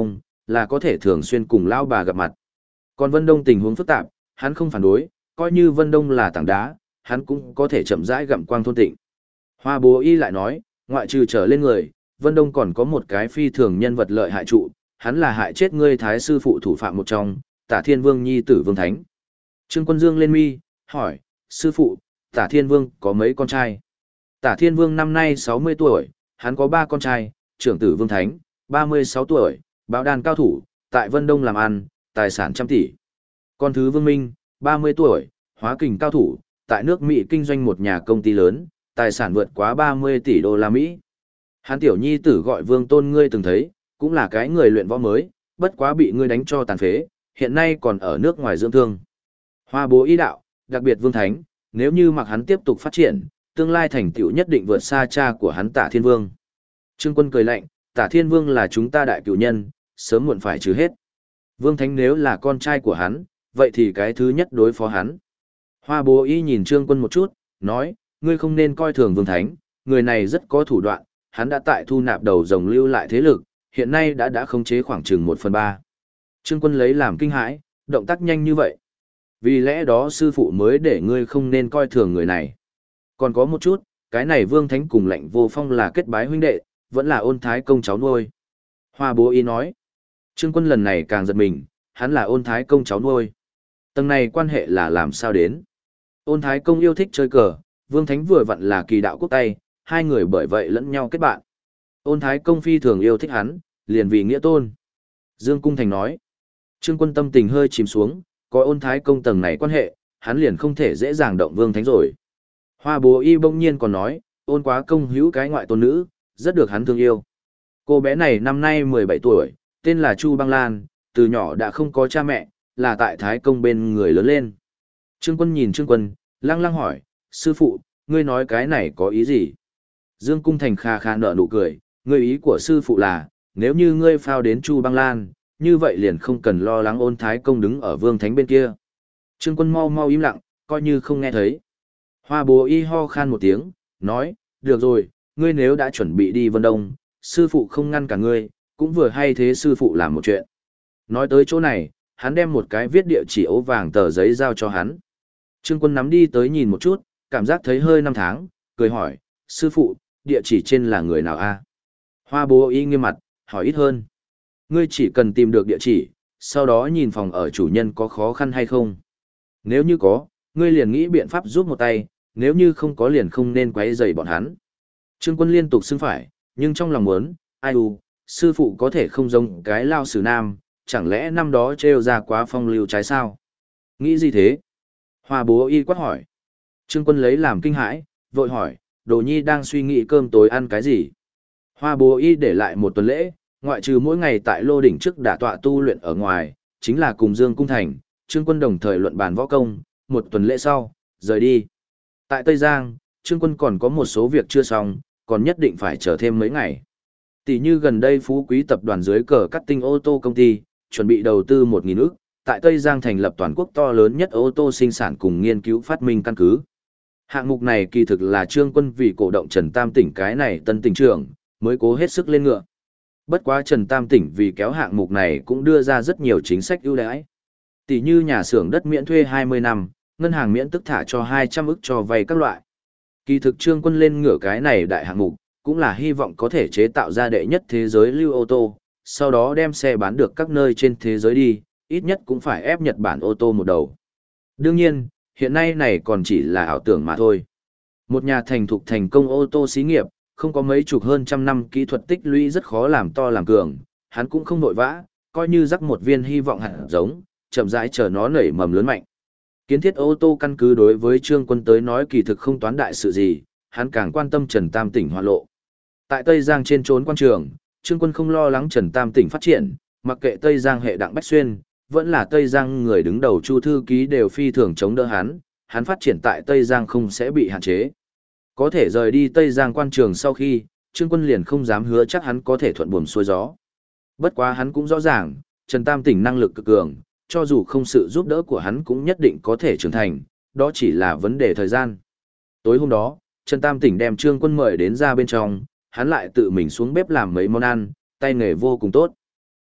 Speaker 1: là có thể thường xuyên cùng lão bà gặp mặt. Còn Vân Đông tình huống phức tạp, hắn không phản đối, coi như Vân Đông là tảng đá, hắn cũng có thể chậm rãi gặm quang thôn tịnh. Hoa Bố Y lại nói, ngoại trừ trở lên người, Vân Đông còn có một cái phi thường nhân vật lợi hại trụ, hắn là hại chết ngươi thái sư phụ thủ phạm một trong, Tả Thiên Vương nhi tử Vương Thánh. Trương Quân dương lên mi, hỏi, sư phụ, Tả Thiên Vương có mấy con trai? Tả Thiên Vương năm nay 60 tuổi, hắn có 3 con trai, trưởng tử Vương Thánh, 36 tuổi, báo đàn cao thủ, tại Vân Đông làm ăn, tài sản trăm tỷ. Con thứ Vương Minh, 30 tuổi, hóa kình cao thủ, tại nước Mỹ kinh doanh một nhà công ty lớn, tài sản vượt quá 30 tỷ đô la Mỹ. Hắn tiểu nhi tử gọi Vương Tôn ngươi từng thấy, cũng là cái người luyện võ mới, bất quá bị ngươi đánh cho tàn phế, hiện nay còn ở nước ngoài dưỡng thương. Hoa Bố Y đạo, đặc biệt Vương Thánh, nếu như mặc hắn tiếp tục phát triển, tương lai thành tựu nhất định vượt xa cha của hắn Tả Thiên Vương. Trương Quân cười lạnh, Tả Thiên Vương là chúng ta đại cựu nhân, sớm muộn phải trừ hết. Vương Thánh nếu là con trai của hắn, vậy thì cái thứ nhất đối phó hắn. Hoa Bố Y nhìn Trương Quân một chút, nói, ngươi không nên coi thường Vương Thánh, người này rất có thủ đoạn, hắn đã tại thu nạp đầu rồng lưu lại thế lực, hiện nay đã khống chế khoảng chừng 1/3. Trương Quân lấy làm kinh hãi, động tác nhanh như vậy. Vì lẽ đó sư phụ mới để ngươi không nên coi thường người này. Còn có một chút, cái này Vương Thánh cùng Lạnh Vô Phong là kết bái huynh đệ, vẫn là Ôn Thái Công cháu nuôi. Hoa Bố Y nói. Trương Quân lần này càng giật mình, hắn là Ôn Thái Công cháu nuôi. Tầng này quan hệ là làm sao đến? Ôn Thái Công yêu thích chơi cờ, Vương Thánh vừa vặn là kỳ đạo quốc tay, hai người bởi vậy lẫn nhau kết bạn. Ôn Thái Công phi thường yêu thích hắn, liền vì nghĩa tôn. Dương Cung Thành nói. Trương Quân tâm tình hơi chìm xuống, có Ôn Thái Công tầng này quan hệ, hắn liền không thể dễ dàng động Vương Thánh rồi. Hoa Bố Y bỗng nhiên còn nói, Ôn Quá Công hữu cái ngoại tôn nữ, rất được hắn thương yêu. Cô bé này năm nay 17 tuổi, tên là Chu Băng Lan, từ nhỏ đã không có cha mẹ, là tại Thái Công bên người lớn lên. Trương Quân nhìn Trương Quân, lăng lăng hỏi, sư phụ, ngươi nói cái này có ý gì? Dương Cung Thành kha kha nở nụ cười, ngươi ý của sư phụ là, nếu như ngươi phao đến Chu Băng Lan, như vậy liền không cần lo lắng Ôn Thái Công đứng ở Vương Thánh bên kia. Trương Quân mau mau im lặng, coi như không nghe thấy. Hoa Bố Y ho khan một tiếng, nói, được rồi, ngươi nếu đã chuẩn bị đi Vân Đông, sư phụ không ngăn cả ngươi, cũng vừa hay thế sư phụ làm một chuyện. Nói tới chỗ này, hắn đem một cái viết địa chỉ ố vàng tờ giấy giao cho hắn. Trương Quân nắm đi tới nhìn một chút, cảm giác thấy hơi năm tháng, cười hỏi, sư phụ, địa chỉ trên là người nào a? Hoa Bố Y nghiêm mặt, hỏi ít hơn. Ngươi chỉ cần tìm được địa chỉ, sau đó nhìn phòng ở chủ nhân có khó khăn hay không. Nếu như có, ngươi liền nghĩ biện pháp giúp một tay, nếu như không có liền không nên quấy rầy bọn hắn. Trương Quân liên tục xưng phải, nhưng trong lòng muốn, ai sư phụ có thể không giống cái lao sử nam, chẳng lẽ năm đó trêu ra quá phong lưu trái sao? Nghĩ gì thế? Hoa Bố Y quát hỏi. Trương Quân lấy làm kinh hãi, vội hỏi, Đồ Nhi đang suy nghĩ cơm tối ăn cái gì? Hoa Bố Y để lại một tuần lễ, ngoại trừ mỗi ngày tại Lô Đỉnh trước đả tọa tu luyện ở ngoài, chính là cùng Dương Cung Thành, Trương Quân đồng thời luận bàn võ công, một tuần lễ sau, rời đi. Tại Tây Giang, Trương Quân còn có một số việc chưa xong, còn nhất định phải chờ thêm mấy ngày. Tỷ như gần đây Phú Quý tập đoàn dưới cờ cắt tinh ô tô công ty, chuẩn bị đầu tư 1.000 ức, tại Tây Giang thành lập toàn quốc to lớn nhất ô tô sinh sản cùng nghiên cứu phát minh căn cứ. Hạng mục này kỳ thực là Trương Quân vì cổ động Trần Tam Tỉnh cái này tân tỉnh trưởng, mới cố hết sức lên ngựa. Bất quá Trần Tam Tỉnh vì kéo hạng mục này cũng đưa ra rất nhiều chính sách ưu đãi. Tỷ như nhà xưởng đất miễn thuê 20 năm, ngân hàng miễn tức thả cho 200 ức cho vay các loại. Kỳ thực Trương Quân lên ngựa cái này đại hạng mục, cũng là hy vọng có thể chế tạo ra đệ nhất thế giới lưu ô tô, sau đó đem xe bán được các nơi trên thế giới đi, ít nhất cũng phải ép Nhật Bản ô tô một đầu. Đương nhiên, hiện nay này còn chỉ là ảo tưởng mà thôi. Một nhà thành công ô tô xí nghiệp, không có mấy chục hơn trăm năm kỹ thuật tích lũy rất khó làm to làm cường, hắn cũng không vội vã, coi như rắc một viên hy vọng hạt giống, chậm rãi chờ nó nảy mầm lớn mạnh. Kiến thiết ô tô căn cứ đối với Trương Quân tới nói kỳ thực không toán đại sự gì, hắn càng quan tâm Trần Tam Tỉnh hoạt lộ. Tại Tây Giang trên trốn quan trường, Trương Quân không lo lắng Trần Tam Tỉnh phát triển, mặc kệ Tây Giang hệ Đặng Bách Xuyên, vẫn là Tây Giang người đứng đầu Chu thư ký đều phi thường chống đỡ hắn phát triển tại Tây Giang không sẽ bị hạn chế. Có thể rời đi Tây Giang quan trường sau khi, Trương Quân liền không dám hứa chắc hắn có thể thuận buồm xuôi gió. Bất quá hắn cũng rõ ràng, Trần Tam Tỉnh năng lực cực cường, cho dù không sự giúp đỡ của hắn cũng nhất định có thể trưởng thành, đó chỉ là vấn đề thời gian. Tối hôm đó, Trần Tam Tỉnh đem Trương Quân mời đến ra bên trong, hắn lại tự mình xuống bếp làm mấy món ăn, tay nghề vô cùng tốt.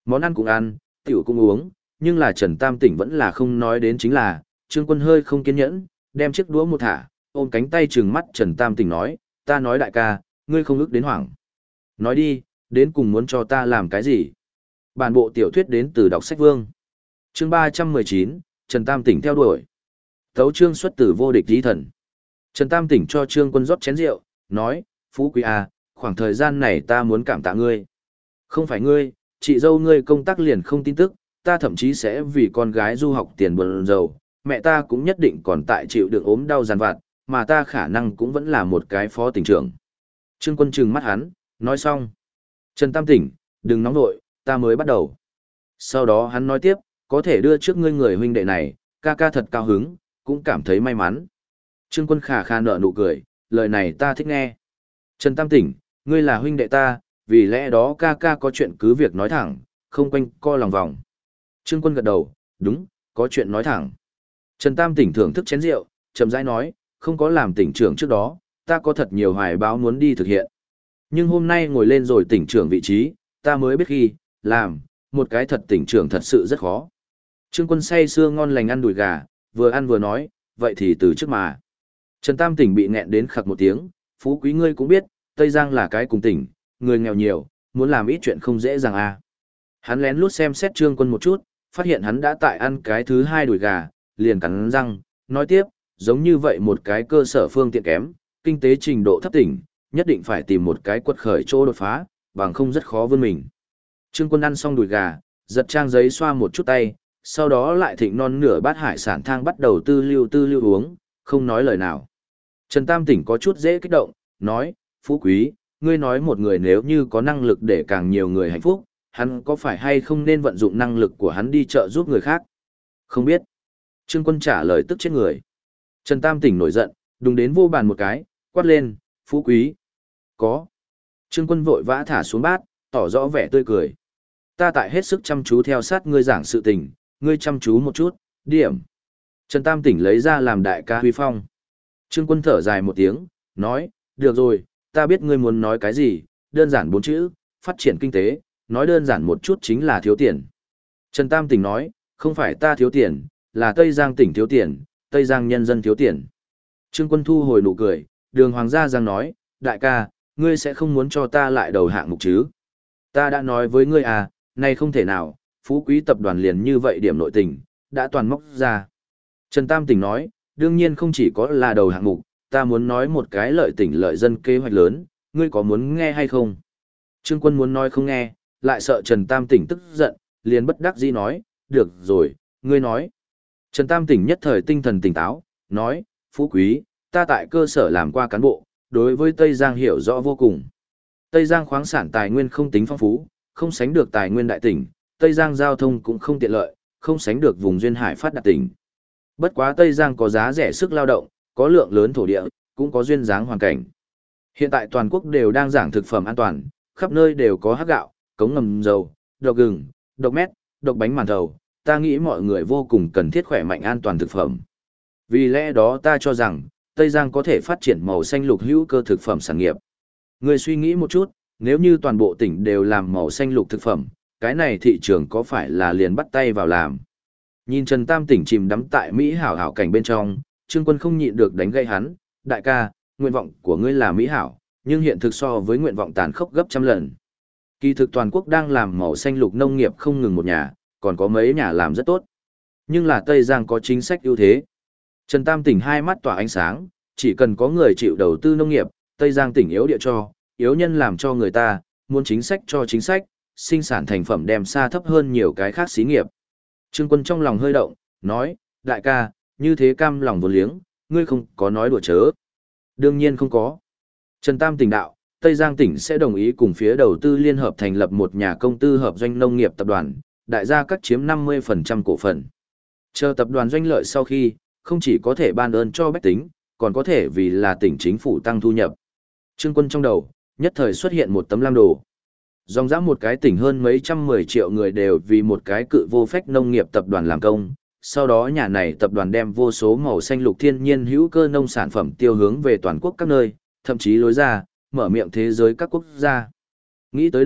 Speaker 1: Món ăn cũng ăn, tiểu cũng uống, nhưng là Trần Tam Tỉnh vẫn là không nói đến chính là, Trương Quân hơi không kiên nhẫn, đem chiếc đũa một thả, ôm cánh tay trừng mắt Trần Tam Tỉnh nói, ta nói đại ca, ngươi không ức đến hoảng. Nói đi, đến cùng muốn cho ta làm cái gì? Bản bộ tiểu thuyết đến từ đọc sách vương. Chương 319, Trần Tam Tỉnh theo đuổi. Tấu chương xuất từ vô địch lý thần. Trần Tam Tỉnh cho Trương Quân rót chén rượu, nói, Phú Quý à, khoảng thời gian này ta muốn cảm tạ ngươi. Không phải ngươi, chị dâu ngươi công tác liền không tin tức, ta thậm chí sẽ vì con gái du học tiền buồn rầu, mẹ ta cũng nhất định còn tại chịu đựng ốm đau giàn vặt, mà ta khả năng cũng vẫn là một cái phó tỉnh trưởng. Trương Quân trừng mắt hắn, nói xong. Trần Tam Tỉnh, đừng nóng nội, ta mới bắt đầu. Sau đó hắn nói tiếp, có thể đưa trước ngươi người huynh đệ này, ca ca thật cao hứng, cũng cảm thấy may mắn. Trương Quân khà khà nở nụ cười, lời này ta thích nghe. Trần Tam Tỉnh, ngươi là huynh đệ ta, vì lẽ đó ca ca có chuyện cứ việc nói thẳng, không quanh co lòng vòng. Trương Quân gật đầu, đúng, có chuyện nói thẳng. Trần Tam Tỉnh thưởng thức chén rượu, chậm rãi nói, không có làm tỉnh trưởng trước đó, ta có thật nhiều hoài báo muốn đi thực hiện. Nhưng hôm nay ngồi lên rồi tỉnh trưởng vị trí, ta mới biết khi, làm, một cái thật tỉnh trưởng thật sự rất khó. Trương Quân say sưa ngon lành ăn đùi gà, vừa ăn vừa nói, vậy thì từ trước mà. Trần Tam Tỉnh bị nghẹn đến khặc một tiếng, Phú Quý ngươi cũng biết, Tây Giang là cái cùng tỉnh, người nghèo nhiều, muốn làm ít chuyện không dễ dàng à. Hắn lén lút xem xét Trương Quân một chút, phát hiện hắn đã tại ăn cái thứ hai đùi gà, liền cắn răng, nói tiếp, giống như vậy một cái cơ sở phương tiện kém, kinh tế trình độ thấp tỉnh, nhất định phải tìm một cái quật khởi chỗ đột phá, bằng không rất khó vươn mình. Trương Quân ăn xong đùi gà, giật trang giấy xoa một chút tay, sau đó lại thịnh non nửa bát hải sản thang bắt đầu tư lưu uống, không nói lời nào. Trần Tam Tỉnh có chút dễ kích động, nói, Phú Quý, ngươi nói một người nếu như có năng lực để càng nhiều người hạnh phúc, hắn có phải hay không nên vận dụng năng lực của hắn đi trợ giúp người khác? Không biết. Trương Quân trả lời tức chết người. Trần Tam Tỉnh nổi giận, đùng đến vô bàn một cái, quát lên, Phú Quý. Có. Trương Quân vội vã thả xuống bát, tỏ rõ vẻ tươi cười. Ta tại hết sức chăm chú theo sát ngươi giảng sự tình, ngươi chăm chú một chút, điểm. Trần Tam Tỉnh lấy ra làm đại ca huy phong. Trương Quân thở dài một tiếng, nói, được rồi, ta biết ngươi muốn nói cái gì, đơn giản 4 chữ, phát triển kinh tế, nói đơn giản một chút chính là thiếu tiền. Trần Tam Tỉnh nói, không phải ta thiếu tiền, là Tây Giang tỉnh thiếu tiền, Tây Giang nhân dân thiếu tiền. Trương Quân thu hồi nụ cười, đường hoàng gia giang nói, đại ca, ngươi sẽ không muốn cho ta lại đầu hạng mục chứ. Ta đã nói với ngươi à, này không thể nào, Phú Quý tập đoàn liền như vậy điểm nội tình, đã toàn móc ra. Trần Tam Tỉnh nói, đương nhiên không chỉ có là đầu hạng mục, ta muốn nói một cái lợi tỉnh lợi dân kế hoạch lớn, ngươi có muốn nghe hay không? Trương Quân muốn nói không nghe, lại sợ Trần Tam Tỉnh tức giận, liền bất đắc dĩ nói, được rồi, ngươi nói. Trần Tam Tỉnh nhất thời tinh thần tỉnh táo, nói, Phú Quý, ta tại cơ sở làm qua cán bộ, đối với Tây Giang hiểu rõ vô cùng. Tây Giang khoáng sản tài nguyên không tính phong phú, không sánh được tài nguyên đại tỉnh, Tây Giang giao thông cũng không tiện lợi, không sánh được vùng duyên hải phát đạt tỉnh. Bất quá Tây Giang có giá rẻ sức lao động, có lượng lớn thổ địa, cũng có duyên dáng hoàn cảnh. Hiện tại toàn quốc đều đang giảng thực phẩm an toàn, khắp nơi đều có hắc gạo, cống ngầm dầu, độc gừng, độc mét, độc bánh màn thầu, ta nghĩ mọi người vô cùng cần thiết khỏe mạnh an toàn thực phẩm. Vì lẽ đó ta cho rằng, Tây Giang có thể phát triển màu xanh lục hữu cơ thực phẩm sản nghiệp. Người suy nghĩ một chút, nếu như toàn bộ tỉnh đều làm màu xanh lục thực phẩm, cái này thị trường có phải là liền bắt tay vào làm. Nhìn Trần Tam Tỉnh chìm đắm tại Mỹ hảo hảo cảnh bên trong, Trương Quân không nhịn được đánh gây hắn, đại ca, nguyện vọng của ngươi là Mỹ hảo, nhưng hiện thực so với nguyện vọng tàn khốc gấp trăm lần. Kỳ thực toàn quốc đang làm màu xanh lục nông nghiệp không ngừng một nhà, còn có mấy nhà làm rất tốt. Nhưng là Tây Giang có chính sách ưu thế. Trần Tam Tỉnh hai mắt tỏa ánh sáng, chỉ cần có người chịu đầu tư nông nghiệp, Tây Giang tỉnh yếu địa cho, yếu nhân làm cho người ta, muốn chính sách cho chính sách, sinh sản thành phẩm đem xa thấp hơn nhiều cái khác xí nghiệp. Trương Quân trong lòng hơi động, nói, đại ca, như thế cam lòng vốn liếng, ngươi không có nói đùa chớ. Đương nhiên không có. Trần Tam Tỉnh đạo, Tây Giang tỉnh sẽ đồng ý cùng phía đầu tư liên hợp thành lập một nhà công tư hợp doanh nông nghiệp tập đoàn, đại gia cắt chiếm 50% cổ phần. Chờ tập đoàn doanh lợi sau khi, không chỉ có thể ban ơn cho bách tính, còn có thể vì là tỉnh chính phủ tăng thu nhập. Trương Quân trong đầu, nhất thời xuất hiện một tấm lam đồ. Dòng dã một cái tỉnh hơn mấy trăm 10 triệu người đều vì một cái cự vô phách nông nghiệp tập đoàn làm công. Sau đó nhà này tập đoàn đem vô số màu xanh lục thiên nhiên hữu cơ nông sản phẩm tiêu hướng về toàn quốc các nơi, thậm chí lối ra, mở miệng thế giới các quốc gia. Nghĩ tới đây,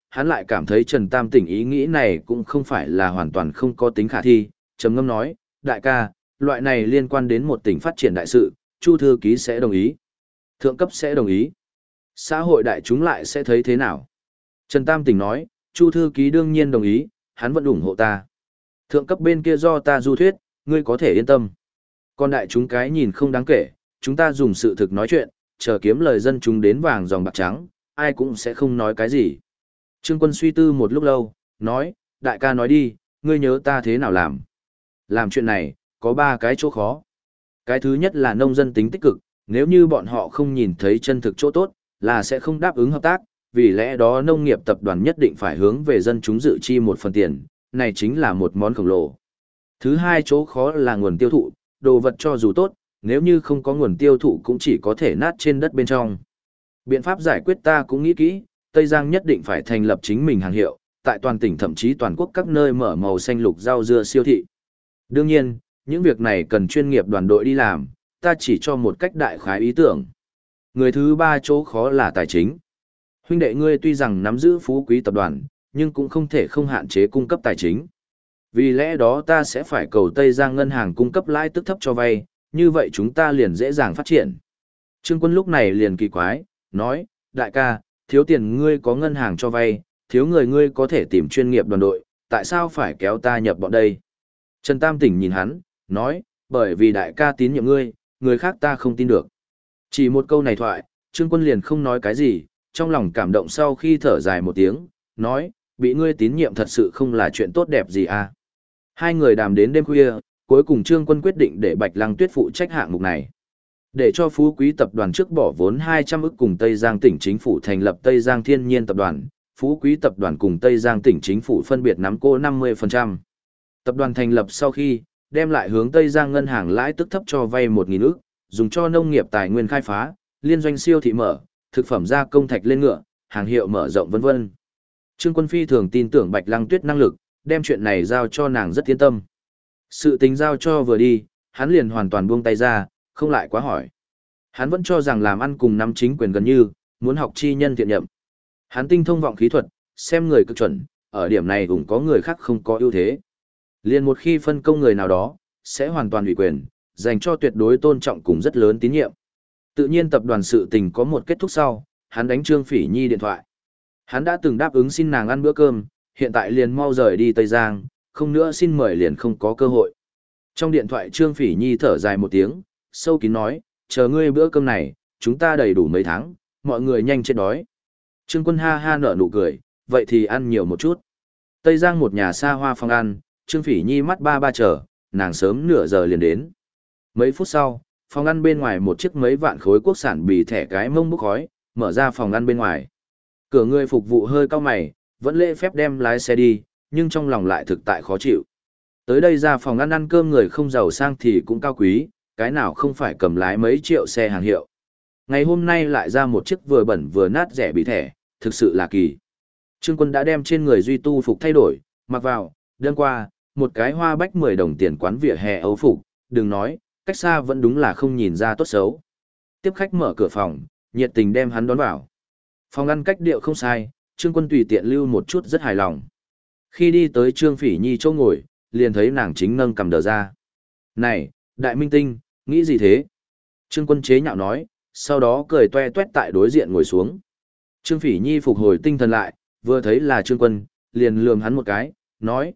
Speaker 1: hắn lại cảm thấy Trần Tam Tỉnh ý nghĩ này cũng không phải là hoàn toàn không có tính khả thi, trầm ngâm nói, đại ca, loại này liên quan đến một tỉnh phát triển đại sự, Chu thư ký sẽ đồng ý. Thượng cấp sẽ đồng ý. Xã hội đại chúng lại sẽ thấy thế nào? Trần Tam Tỉnh nói, Chu thư ký đương nhiên đồng ý, hắn vẫn ủng hộ ta. Thượng cấp bên kia do ta du thuyết, ngươi có thể yên tâm. Còn đại chúng cái nhìn không đáng kể, chúng ta dùng sự thực nói chuyện, chờ kiếm lời dân chúng đến vàng dòng bạc trắng, ai cũng sẽ không nói cái gì. Trương Quân suy tư một lúc lâu, nói, đại ca nói đi, ngươi nhớ ta thế nào làm. Làm chuyện này, có 3 cái chỗ khó. Cái thứ nhất là nông dân tính tích cực, nếu như bọn họ không nhìn thấy chân thực chỗ tốt, là sẽ không đáp ứng hợp tác, vì lẽ đó nông nghiệp tập đoàn nhất định phải hướng về dân chúng dự chi một phần tiền, này chính là một món khổng lồ. Thứ hai chỗ khó là nguồn tiêu thụ, đồ vật cho dù tốt, nếu như không có nguồn tiêu thụ cũng chỉ có thể nát trên đất bên trong. Biện pháp giải quyết ta cũng nghĩ kỹ, Tây Giang nhất định phải thành lập chính mình hàng hiệu, tại toàn tỉnh thậm chí toàn quốc các nơi mở màu xanh lục rau dưa siêu thị. Đương nhiên, những việc này cần chuyên nghiệp đoàn đội đi làm, ta chỉ cho một cách đại khái ý tưởng. Người thứ 3 chỗ khó là tài chính. Huynh đệ ngươi tuy rằng nắm giữ phú quý tập đoàn, nhưng cũng không thể không hạn chế cung cấp tài chính. Vì lẽ đó ta sẽ phải cầu Tây Giang ngân hàng cung cấp lãi tức thấp cho vay, như vậy chúng ta liền dễ dàng phát triển. Trương Quân lúc này liền kỳ quái, nói, đại ca, thiếu tiền ngươi có ngân hàng cho vay, thiếu người ngươi có thể tìm chuyên nghiệp đoàn đội, tại sao phải kéo ta nhập bọn đây? Trần Tam Tỉnh nhìn hắn, nói, bởi vì đại ca tín nhiệm ngươi, người khác ta không tin được. Chỉ một câu này thoại, Trương Quân liền không nói cái gì, trong lòng cảm động sau khi thở dài một tiếng, nói, bị ngươi tín nhiệm thật sự không là chuyện tốt đẹp gì à. Hai người đàm đến đêm khuya, cuối cùng Trương Quân quyết định để Bạch Lăng Tuyết phụ trách hạng mục này. Để cho Phú Quý tập đoàn trước bỏ vốn 200 ức cùng Tây Giang tỉnh chính phủ thành lập Tây Giang Thiên Nhiên tập đoàn, Phú Quý tập đoàn cùng Tây Giang tỉnh chính phủ phân biệt nắm cô 50%. Tập đoàn thành lập sau khi, đem lại hướng Tây Giang ngân hàng lãi tức thấp cho vay 1.000 ức, dùng cho nông nghiệp tài nguyên khai phá, liên doanh siêu thị mở, thực phẩm gia công thạch lên ngựa, hàng hiệu mở rộng vân vân. Trương Quân phi thường tin tưởng Bạch Lăng Tuyết năng lực, đem chuyện này giao cho nàng rất yên tâm. Sự tình giao cho vừa đi, hắn liền hoàn toàn buông tay ra, không lại quá hỏi. Hắn vẫn cho rằng làm ăn cùng nắm chính quyền gần như, muốn học chi nhân thiện nhậm. Hắn tinh thông vọng khí thuật, xem người cực chuẩn, ở điểm này cũng có người khác không có ưu thế. Liền một khi phân công người nào đó, sẽ hoàn toàn ủy quyền, dành cho tuyệt đối tôn trọng cùng rất lớn tín nhiệm. Tự nhiên tập đoàn sự tình có một kết thúc sau, hắn đánh Trương Phỉ Nhi điện thoại. Hắn đã từng đáp ứng xin nàng ăn bữa cơm, hiện tại liền mau rời đi Tây Giang, không nữa xin mời liền không có cơ hội. Trong điện thoại Trương Phỉ Nhi thở dài một tiếng, sâu kín nói, chờ ngươi bữa cơm này, chúng ta đầy đủ mấy tháng, mọi người nhanh chết đói. Trương Quân ha ha nở nụ cười, vậy thì ăn nhiều một chút. Tây Giang một nhà xa hoa phòng ăn, Trương Phỉ Nhi mắt ba ba chờ, nàng sớm nửa giờ liền đến. Mấy phút sau, phòng ăn bên ngoài một chiếc mấy vạn khối quốc sản bì thẻ cái mông bốc khói, mở ra phòng ăn bên ngoài. Cửa người phục vụ hơi cau mày, vẫn lễ phép đem lái xe đi, nhưng trong lòng lại thực tại khó chịu. Tới đây ra phòng ăn ăn cơm người không giàu sang thì cũng cao quý, cái nào không phải cầm lái mấy triệu xe hàng hiệu. Ngày hôm nay lại ra một chiếc vừa bẩn vừa nát rẻ bị thẻ, thực sự là kỳ. Trương Quân đã đem trên người duy tu phục thay đổi, mặc vào, đêm qua, một cái hoa bách 10 đồng tiền quán vỉa hè âu phục, đừng nói, cách xa vẫn đúng là không nhìn ra tốt xấu. Tiếp khách mở cửa phòng, nhiệt tình đem hắn đón vào. Phòng ăn cách điệu không sai, Trương Quân tùy tiện lưu một chút rất hài lòng. Khi đi tới Trương Phỉ Nhi chỗ ngồi, liền thấy nàng chính nâng cầm đờ ra. Này, đại minh tinh, nghĩ gì thế? Trương Quân chế nhạo nói, sau đó cười toe toét tại đối diện ngồi xuống. Trương Phỉ Nhi phục hồi tinh thần lại, vừa thấy là Trương Quân, liền lườm hắn một cái, nói,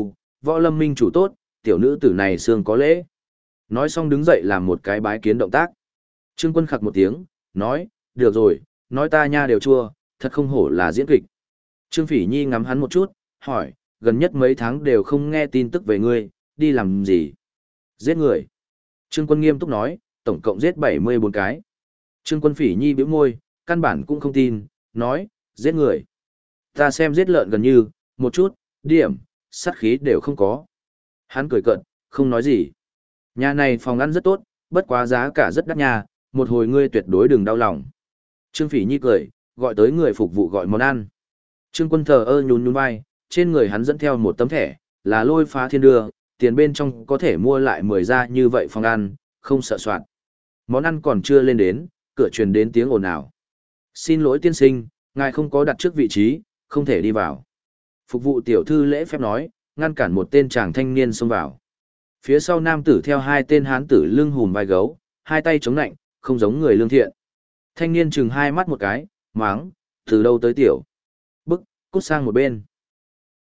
Speaker 1: võ lâm minh chủ tốt, tiểu nữ tử này xương có lễ. Nói xong đứng dậy làm một cái bái kiến động tác. Trương Quân khặc một tiếng, nói, được rồi, nói ta nha đều chua, thật không hổ là diễn kịch. Trương Phỉ Nhi ngắm hắn một chút, hỏi, gần nhất mấy tháng đều không nghe tin tức về ngươi, đi làm gì? Giết người. Trương Quân nghiêm túc nói, tổng cộng giết 74 cái. Trương Quân Phỉ Nhi bĩu môi, căn bản cũng không tin, nói, giết người. Ta xem giết lợn gần như, một chút, điểm, sát khí đều không có. Hắn cười cợt, không nói gì. Nhà này phòng ăn rất tốt, bất quá giá cả rất đắt nha, một hồi ngươi tuyệt đối đừng đau lòng. Trương Phỉ Nhi cười, gọi tới người phục vụ gọi món ăn. Trương Quân thờ ơ nhún nhún vai, trên người hắn dẫn theo một tấm thẻ, là Lôi Phá Thiên đưa, tiền bên trong có thể mua lại 10 gia như vậy phòng ăn, không sợ soạn. Món ăn còn chưa lên đến, cửa truyền đến tiếng ồn ào. Xin lỗi tiên sinh, ngài không có đặt trước vị trí, không thể đi vào. Phục vụ tiểu thư lễ phép nói, ngăn cản một tên chàng thanh niên xông vào. Phía sau nam tử theo hai tên hán tử lưng hùm vai gấu, hai tay chống nạnh, không giống người lương thiện. Thanh niên chừng hai mắt một cái, máng, từ đâu tới tiểu. Bức, cút sang một bên.